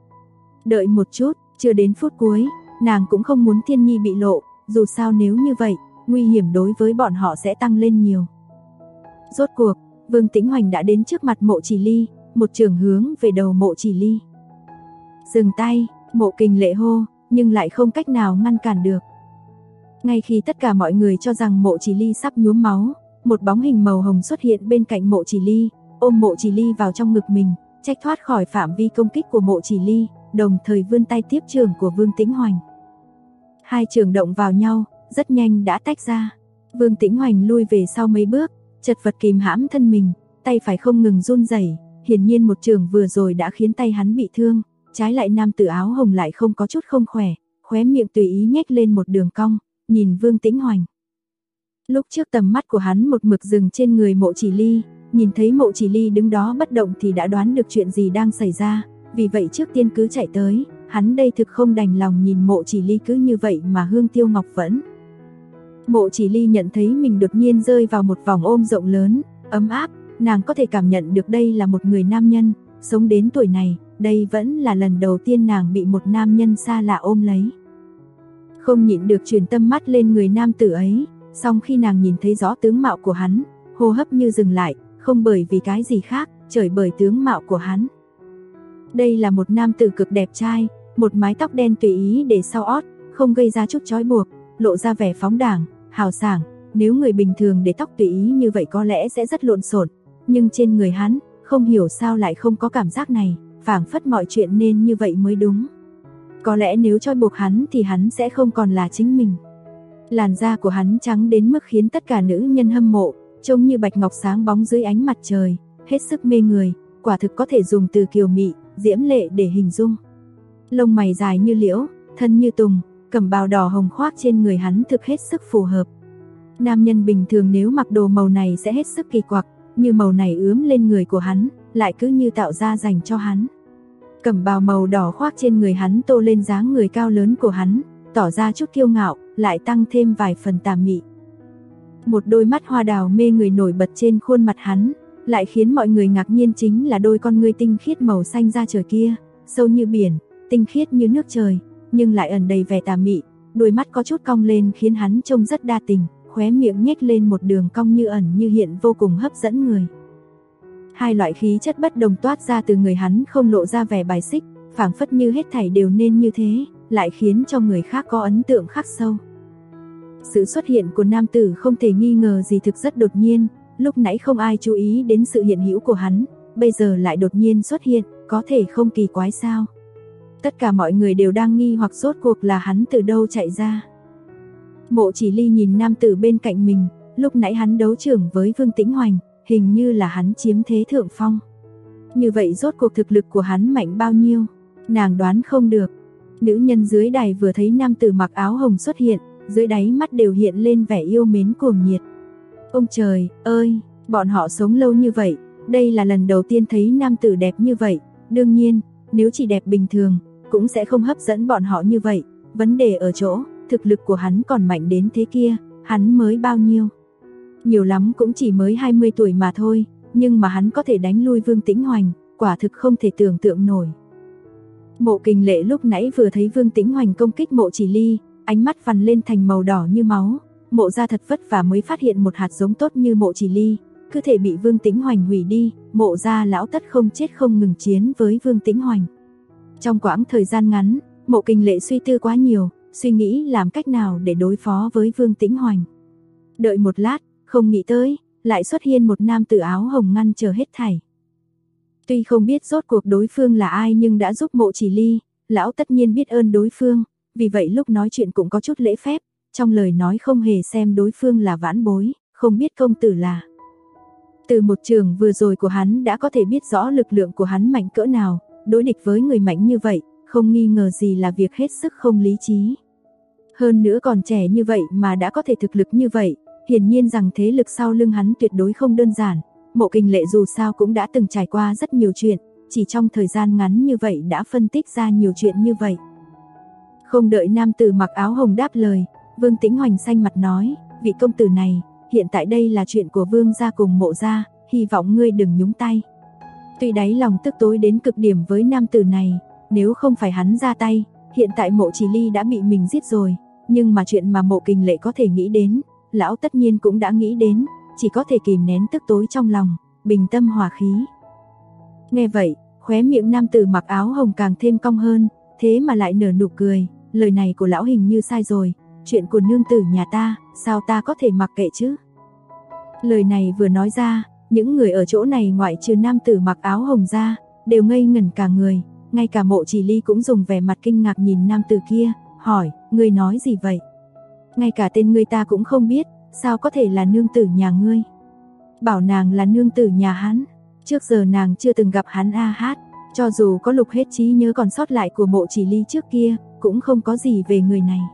Đợi một chút, chưa đến phút cuối, nàng cũng không muốn Thiên Nhi bị lộ, dù sao nếu như vậy, nguy hiểm đối với bọn họ sẽ tăng lên nhiều. Rốt cuộc, Vương Tĩnh Hoành đã đến trước mặt Mộ Chỉ Ly, một trường hướng về đầu Mộ Chỉ Ly. Dừng tay, Mộ Kình Lệ hô, nhưng lại không cách nào ngăn cản được. Ngay khi tất cả mọi người cho rằng Mộ Chỉ Ly sắp nhuốm máu, một bóng hình màu hồng xuất hiện bên cạnh Mộ Chỉ Ly, ôm Mộ Chỉ Ly vào trong ngực mình, trách thoát khỏi phạm vi công kích của Mộ Chỉ Ly, đồng thời vươn tay tiếp trường của Vương Tĩnh Hoành. Hai trường động vào nhau, rất nhanh đã tách ra. Vương Tĩnh Hoành lui về sau mấy bước, chật vật kìm hãm thân mình, tay phải không ngừng run rẩy, hiển nhiên một trường vừa rồi đã khiến tay hắn bị thương, trái lại nam tử áo hồng lại không có chút không khỏe, khóe miệng tùy ý nhếch lên một đường cong, nhìn Vương Tĩnh Hoành. Lúc trước tầm mắt của hắn một mực dừng trên người Mộ Chỉ Ly, nhìn thấy Mộ Chỉ Ly đứng đó bất động thì đã đoán được chuyện gì đang xảy ra, vì vậy trước tiên cứ chạy tới, hắn đây thực không đành lòng nhìn Mộ Chỉ Ly cứ như vậy mà hương tiêu ngọc vẫn. Mộ Chỉ Ly nhận thấy mình đột nhiên rơi vào một vòng ôm rộng lớn, ấm áp, nàng có thể cảm nhận được đây là một người nam nhân, sống đến tuổi này, đây vẫn là lần đầu tiên nàng bị một nam nhân xa lạ ôm lấy. Không nhịn được chuyển tâm mắt lên người nam tử ấy, song khi nàng nhìn thấy rõ tướng mạo của hắn, hô hấp như dừng lại, không bởi vì cái gì khác, trời bởi tướng mạo của hắn. Đây là một nam tử cực đẹp trai, một mái tóc đen tùy ý để sau ót, không gây ra chút trói buộc, lộ ra vẻ phóng đãng, hào sảng. Nếu người bình thường để tóc tùy ý như vậy có lẽ sẽ rất lộn xộn, nhưng trên người hắn, không hiểu sao lại không có cảm giác này, phảng phất mọi chuyện nên như vậy mới đúng. Có lẽ nếu trói buộc hắn thì hắn sẽ không còn là chính mình. Làn da của hắn trắng đến mức khiến tất cả nữ nhân hâm mộ, trông như bạch ngọc sáng bóng dưới ánh mặt trời, hết sức mê người, quả thực có thể dùng từ kiều mị, diễm lệ để hình dung. Lông mày dài như liễu, thân như tùng, cẩm bào đỏ hồng khoác trên người hắn thực hết sức phù hợp. Nam nhân bình thường nếu mặc đồ màu này sẽ hết sức kỳ quặc, như màu này ướm lên người của hắn, lại cứ như tạo ra dành cho hắn. Cẩm bào màu đỏ khoác trên người hắn tô lên dáng người cao lớn của hắn, tỏ ra chút kiêu ngạo, lại tăng thêm vài phần tà mị. Một đôi mắt hoa đào mê người nổi bật trên khuôn mặt hắn, lại khiến mọi người ngạc nhiên chính là đôi con ngươi tinh khiết màu xanh da trời kia, sâu như biển, tinh khiết như nước trời, nhưng lại ẩn đầy vẻ tà mị, đôi mắt có chút cong lên khiến hắn trông rất đa tình, khóe miệng nhếch lên một đường cong như ẩn như hiện vô cùng hấp dẫn người. Hai loại khí chất bất đồng toát ra từ người hắn không lộ ra vẻ bài xích, phảng phất như hết thảy đều nên như thế, lại khiến cho người khác có ấn tượng khắc sâu. Sự xuất hiện của nam tử không thể nghi ngờ gì thực rất đột nhiên, lúc nãy không ai chú ý đến sự hiện hữu của hắn, bây giờ lại đột nhiên xuất hiện, có thể không kỳ quái sao? Tất cả mọi người đều đang nghi hoặc rốt cuộc là hắn từ đâu chạy ra. Mộ Chỉ Ly nhìn nam tử bên cạnh mình, lúc nãy hắn đấu trưởng với Vương Tĩnh Hoành, hình như là hắn chiếm thế thượng phong. Như vậy rốt cuộc thực lực của hắn mạnh bao nhiêu? Nàng đoán không được. Nữ nhân dưới đài vừa thấy nam tử mặc áo hồng xuất hiện, dưới đáy mắt đều hiện lên vẻ yêu mến cuồng nhiệt. Ông trời ơi, bọn họ sống lâu như vậy, đây là lần đầu tiên thấy nam tử đẹp như vậy. Đương nhiên, nếu chỉ đẹp bình thường, cũng sẽ không hấp dẫn bọn họ như vậy. Vấn đề ở chỗ, thực lực của hắn còn mạnh đến thế kia, hắn mới bao nhiêu? Nhiều lắm cũng chỉ mới 20 tuổi mà thôi, nhưng mà hắn có thể đánh lui Vương Tĩnh Hoành, quả thực không thể tưởng tượng nổi. Mộ Kình Lệ lúc nãy vừa thấy Vương Tĩnh Hoành công kích Mộ Chỉ Ly, ánh mắt vằn lên thành màu đỏ như máu, Mộ gia thật vất vả mới phát hiện một hạt giống tốt như Mộ Chỉ Ly, cứ thể bị Vương Tĩnh Hoành hủy đi, Mộ gia lão tất không chết không ngừng chiến với Vương Tĩnh Hoành. Trong quãng thời gian ngắn, Mộ Kình Lệ suy tư quá nhiều, suy nghĩ làm cách nào để đối phó với Vương Tĩnh Hoành. Đợi một lát, không nghĩ tới, lại xuất hiện một nam tử áo hồng ngăn chờ hết thảy. Tuy không biết rốt cuộc đối phương là ai nhưng đã giúp Mộ Chỉ Ly, lão tất nhiên biết ơn đối phương, vì vậy lúc nói chuyện cũng có chút lễ phép, trong lời nói không hề xem đối phương là vãn bối, không biết công tử là. Từ một trường vừa rồi của hắn đã có thể biết rõ lực lượng của hắn mạnh cỡ nào, đối địch với người mạnh như vậy, không nghi ngờ gì là việc hết sức không lý trí. Hơn nữa còn trẻ như vậy mà đã có thể thực lực như vậy, hiển nhiên rằng thế lực sau lưng hắn tuyệt đối không đơn giản. Mộ Kình Lệ dù sao cũng đã từng trải qua rất nhiều chuyện, chỉ trong thời gian ngắn như vậy đã phân tích ra nhiều chuyện như vậy. Không đợi nam tử mặc áo hồng đáp lời, Vương Tĩnh Hoành xanh mặt nói, vị công tử này, hiện tại đây là chuyện của Vương gia cùng Mộ gia, hy vọng ngươi đừng nhúng tay. Tuy đáy lòng tức tối đến cực điểm với nam tử này, nếu không phải hắn ra tay, hiện tại Mộ Chỉ Ly đã bị mình giết rồi, nhưng mà chuyện mà Mộ Kình Lệ có thể nghĩ đến, lão tất nhiên cũng đã nghĩ đến, chỉ có thể kìm nén tức tối trong lòng, bình tâm hòa khí. Nghe vậy, khóe miệng nam tử mặc áo hồng càng thêm cong hơn, thế mà lại nở nụ cười, lời này của lão hình như sai rồi, chuyện của nương tử nhà ta, sao ta có thể mặc kệ chứ? Lời này vừa nói ra, những người ở chỗ này ngoại trừ nam tử mặc áo hồng ra, đều ngây ngẩn cả người, ngay cả Mộ Chỉ Ly cũng dùng vẻ mặt kinh ngạc nhìn nam tử kia, hỏi, ngươi nói gì vậy? Ngay cả tên ngươi ta cũng không biết, sao có thể là nương tử nhà ngươi? Bảo nàng là nương tử nhà hắn, trước giờ nàng chưa từng gặp hắn a hát, cho dù có lục hết trí nhớ còn sót lại của Mộ Chỉ Ly trước kia, cũng không có gì về người này.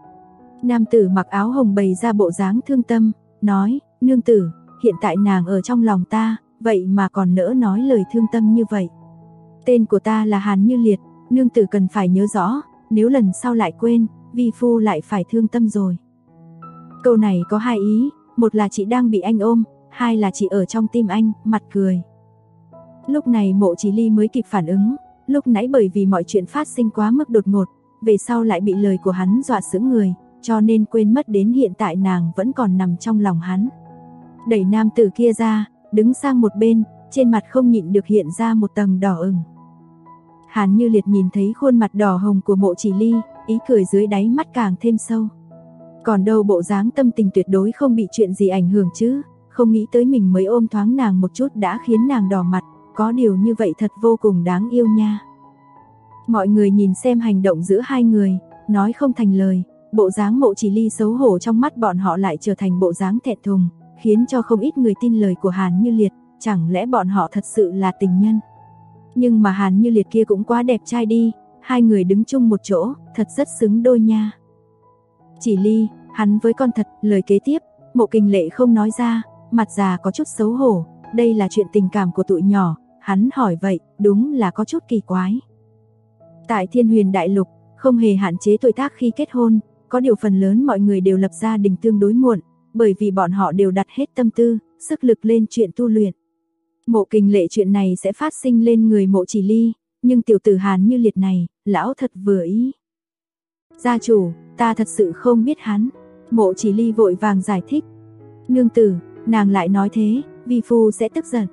Nam tử mặc áo hồng bày ra bộ dáng thương tâm, nói, nương tử, hiện tại nàng ở trong lòng ta, vậy mà còn nỡ nói lời thương tâm như vậy. Tên của ta là Hàn Như Liệt, nương tử cần phải nhớ rõ, nếu lần sau lại quên, vi phu lại phải thương tâm rồi. Câu này có hai ý, một là chị đang bị anh ôm, hai là chị ở trong tim anh, mặt cười. Lúc này Mộ Chỉ Ly mới kịp phản ứng, lúc nãy bởi vì mọi chuyện phát sinh quá mức đột ngột, về sau lại bị lời của hắn dọa sững người, cho nên quên mất đến hiện tại nàng vẫn còn nằm trong lòng hắn. Đẩy nam tử kia ra, đứng sang một bên, trên mặt không nhịn được hiện ra một tầng đỏ ửng. Hàn Như Liệt nhìn thấy khuôn mặt đỏ hồng của Mộ Chỉ Ly, ý cười dưới đáy mắt càng thêm sâu. Còn đâu bộ dáng tâm tình tuyệt đối không bị chuyện gì ảnh hưởng chứ, không nghĩ tới mình mới ôm thoáng nàng một chút đã khiến nàng đỏ mặt, có điều như vậy thật vô cùng đáng yêu nha. Mọi người nhìn xem hành động giữa hai người, nói không thành lời, bộ dáng Mộ Chỉ Ly xấu hổ trong mắt bọn họ lại trở thành bộ dáng thẹn thùng, khiến cho không ít người tin lời của Hàn Như Liệt, chẳng lẽ bọn họ thật sự là tình nhân. Nhưng mà Hàn Như Liệt kia cũng quá đẹp trai đi, hai người đứng chung một chỗ, thật rất xứng đôi nha. Chỉ Ly, hắn với con thật, lời kế tiếp, Mộ Kình Lệ không nói ra, mặt già có chút xấu hổ, đây là chuyện tình cảm của tụi nhỏ, hắn hỏi vậy, đúng là có chút kỳ quái. Tại Thiên Huyền Đại Lục, không hề hạn chế tuổi tác khi kết hôn, có điều phần lớn mọi người đều lập gia đình tương đối muộn, bởi vì bọn họ đều đặt hết tâm tư, sức lực lên chuyện tu luyện. Mộ Kình Lệ chuyện này sẽ phát sinh lên người Mộ Chỉ Ly, nhưng tiểu tử Hàn Như Liệt này, lão thật vừa ý. Gia chủ, ta thật sự không biết hắn. Mộ Chỉ Ly vội vàng giải thích. Nương tử, nàng lại nói thế, vi phu sẽ tức giận.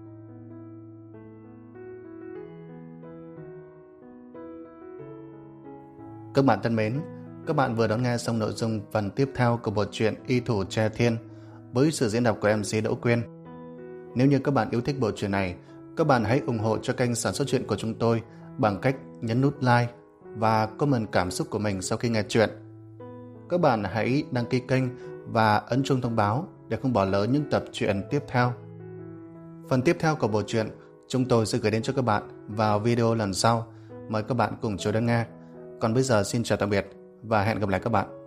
Các bạn thân mến, các bạn vừa đón nghe xong nội dung phần tiếp theo của bộ truyện Y Thủ Tre Thiên với sự diễn đọc của MC Đỗ Quyên. Nếu như các bạn yêu thích bộ truyện này, các bạn hãy ủng hộ cho kênh sản xuất truyện của chúng tôi bằng cách nhấn nút like và comment cảm xúc của mình sau khi nghe truyện. Các bạn hãy đăng ký kênh và ấn chuông thông báo để không bỏ lỡ những tập truyện tiếp theo. Phần tiếp theo của bộ truyện chúng tôi sẽ gửi đến cho các bạn vào video lần sau. Mời các bạn cùng chờ đón nghe. Còn bây giờ xin chào tạm biệt và hẹn gặp lại các bạn.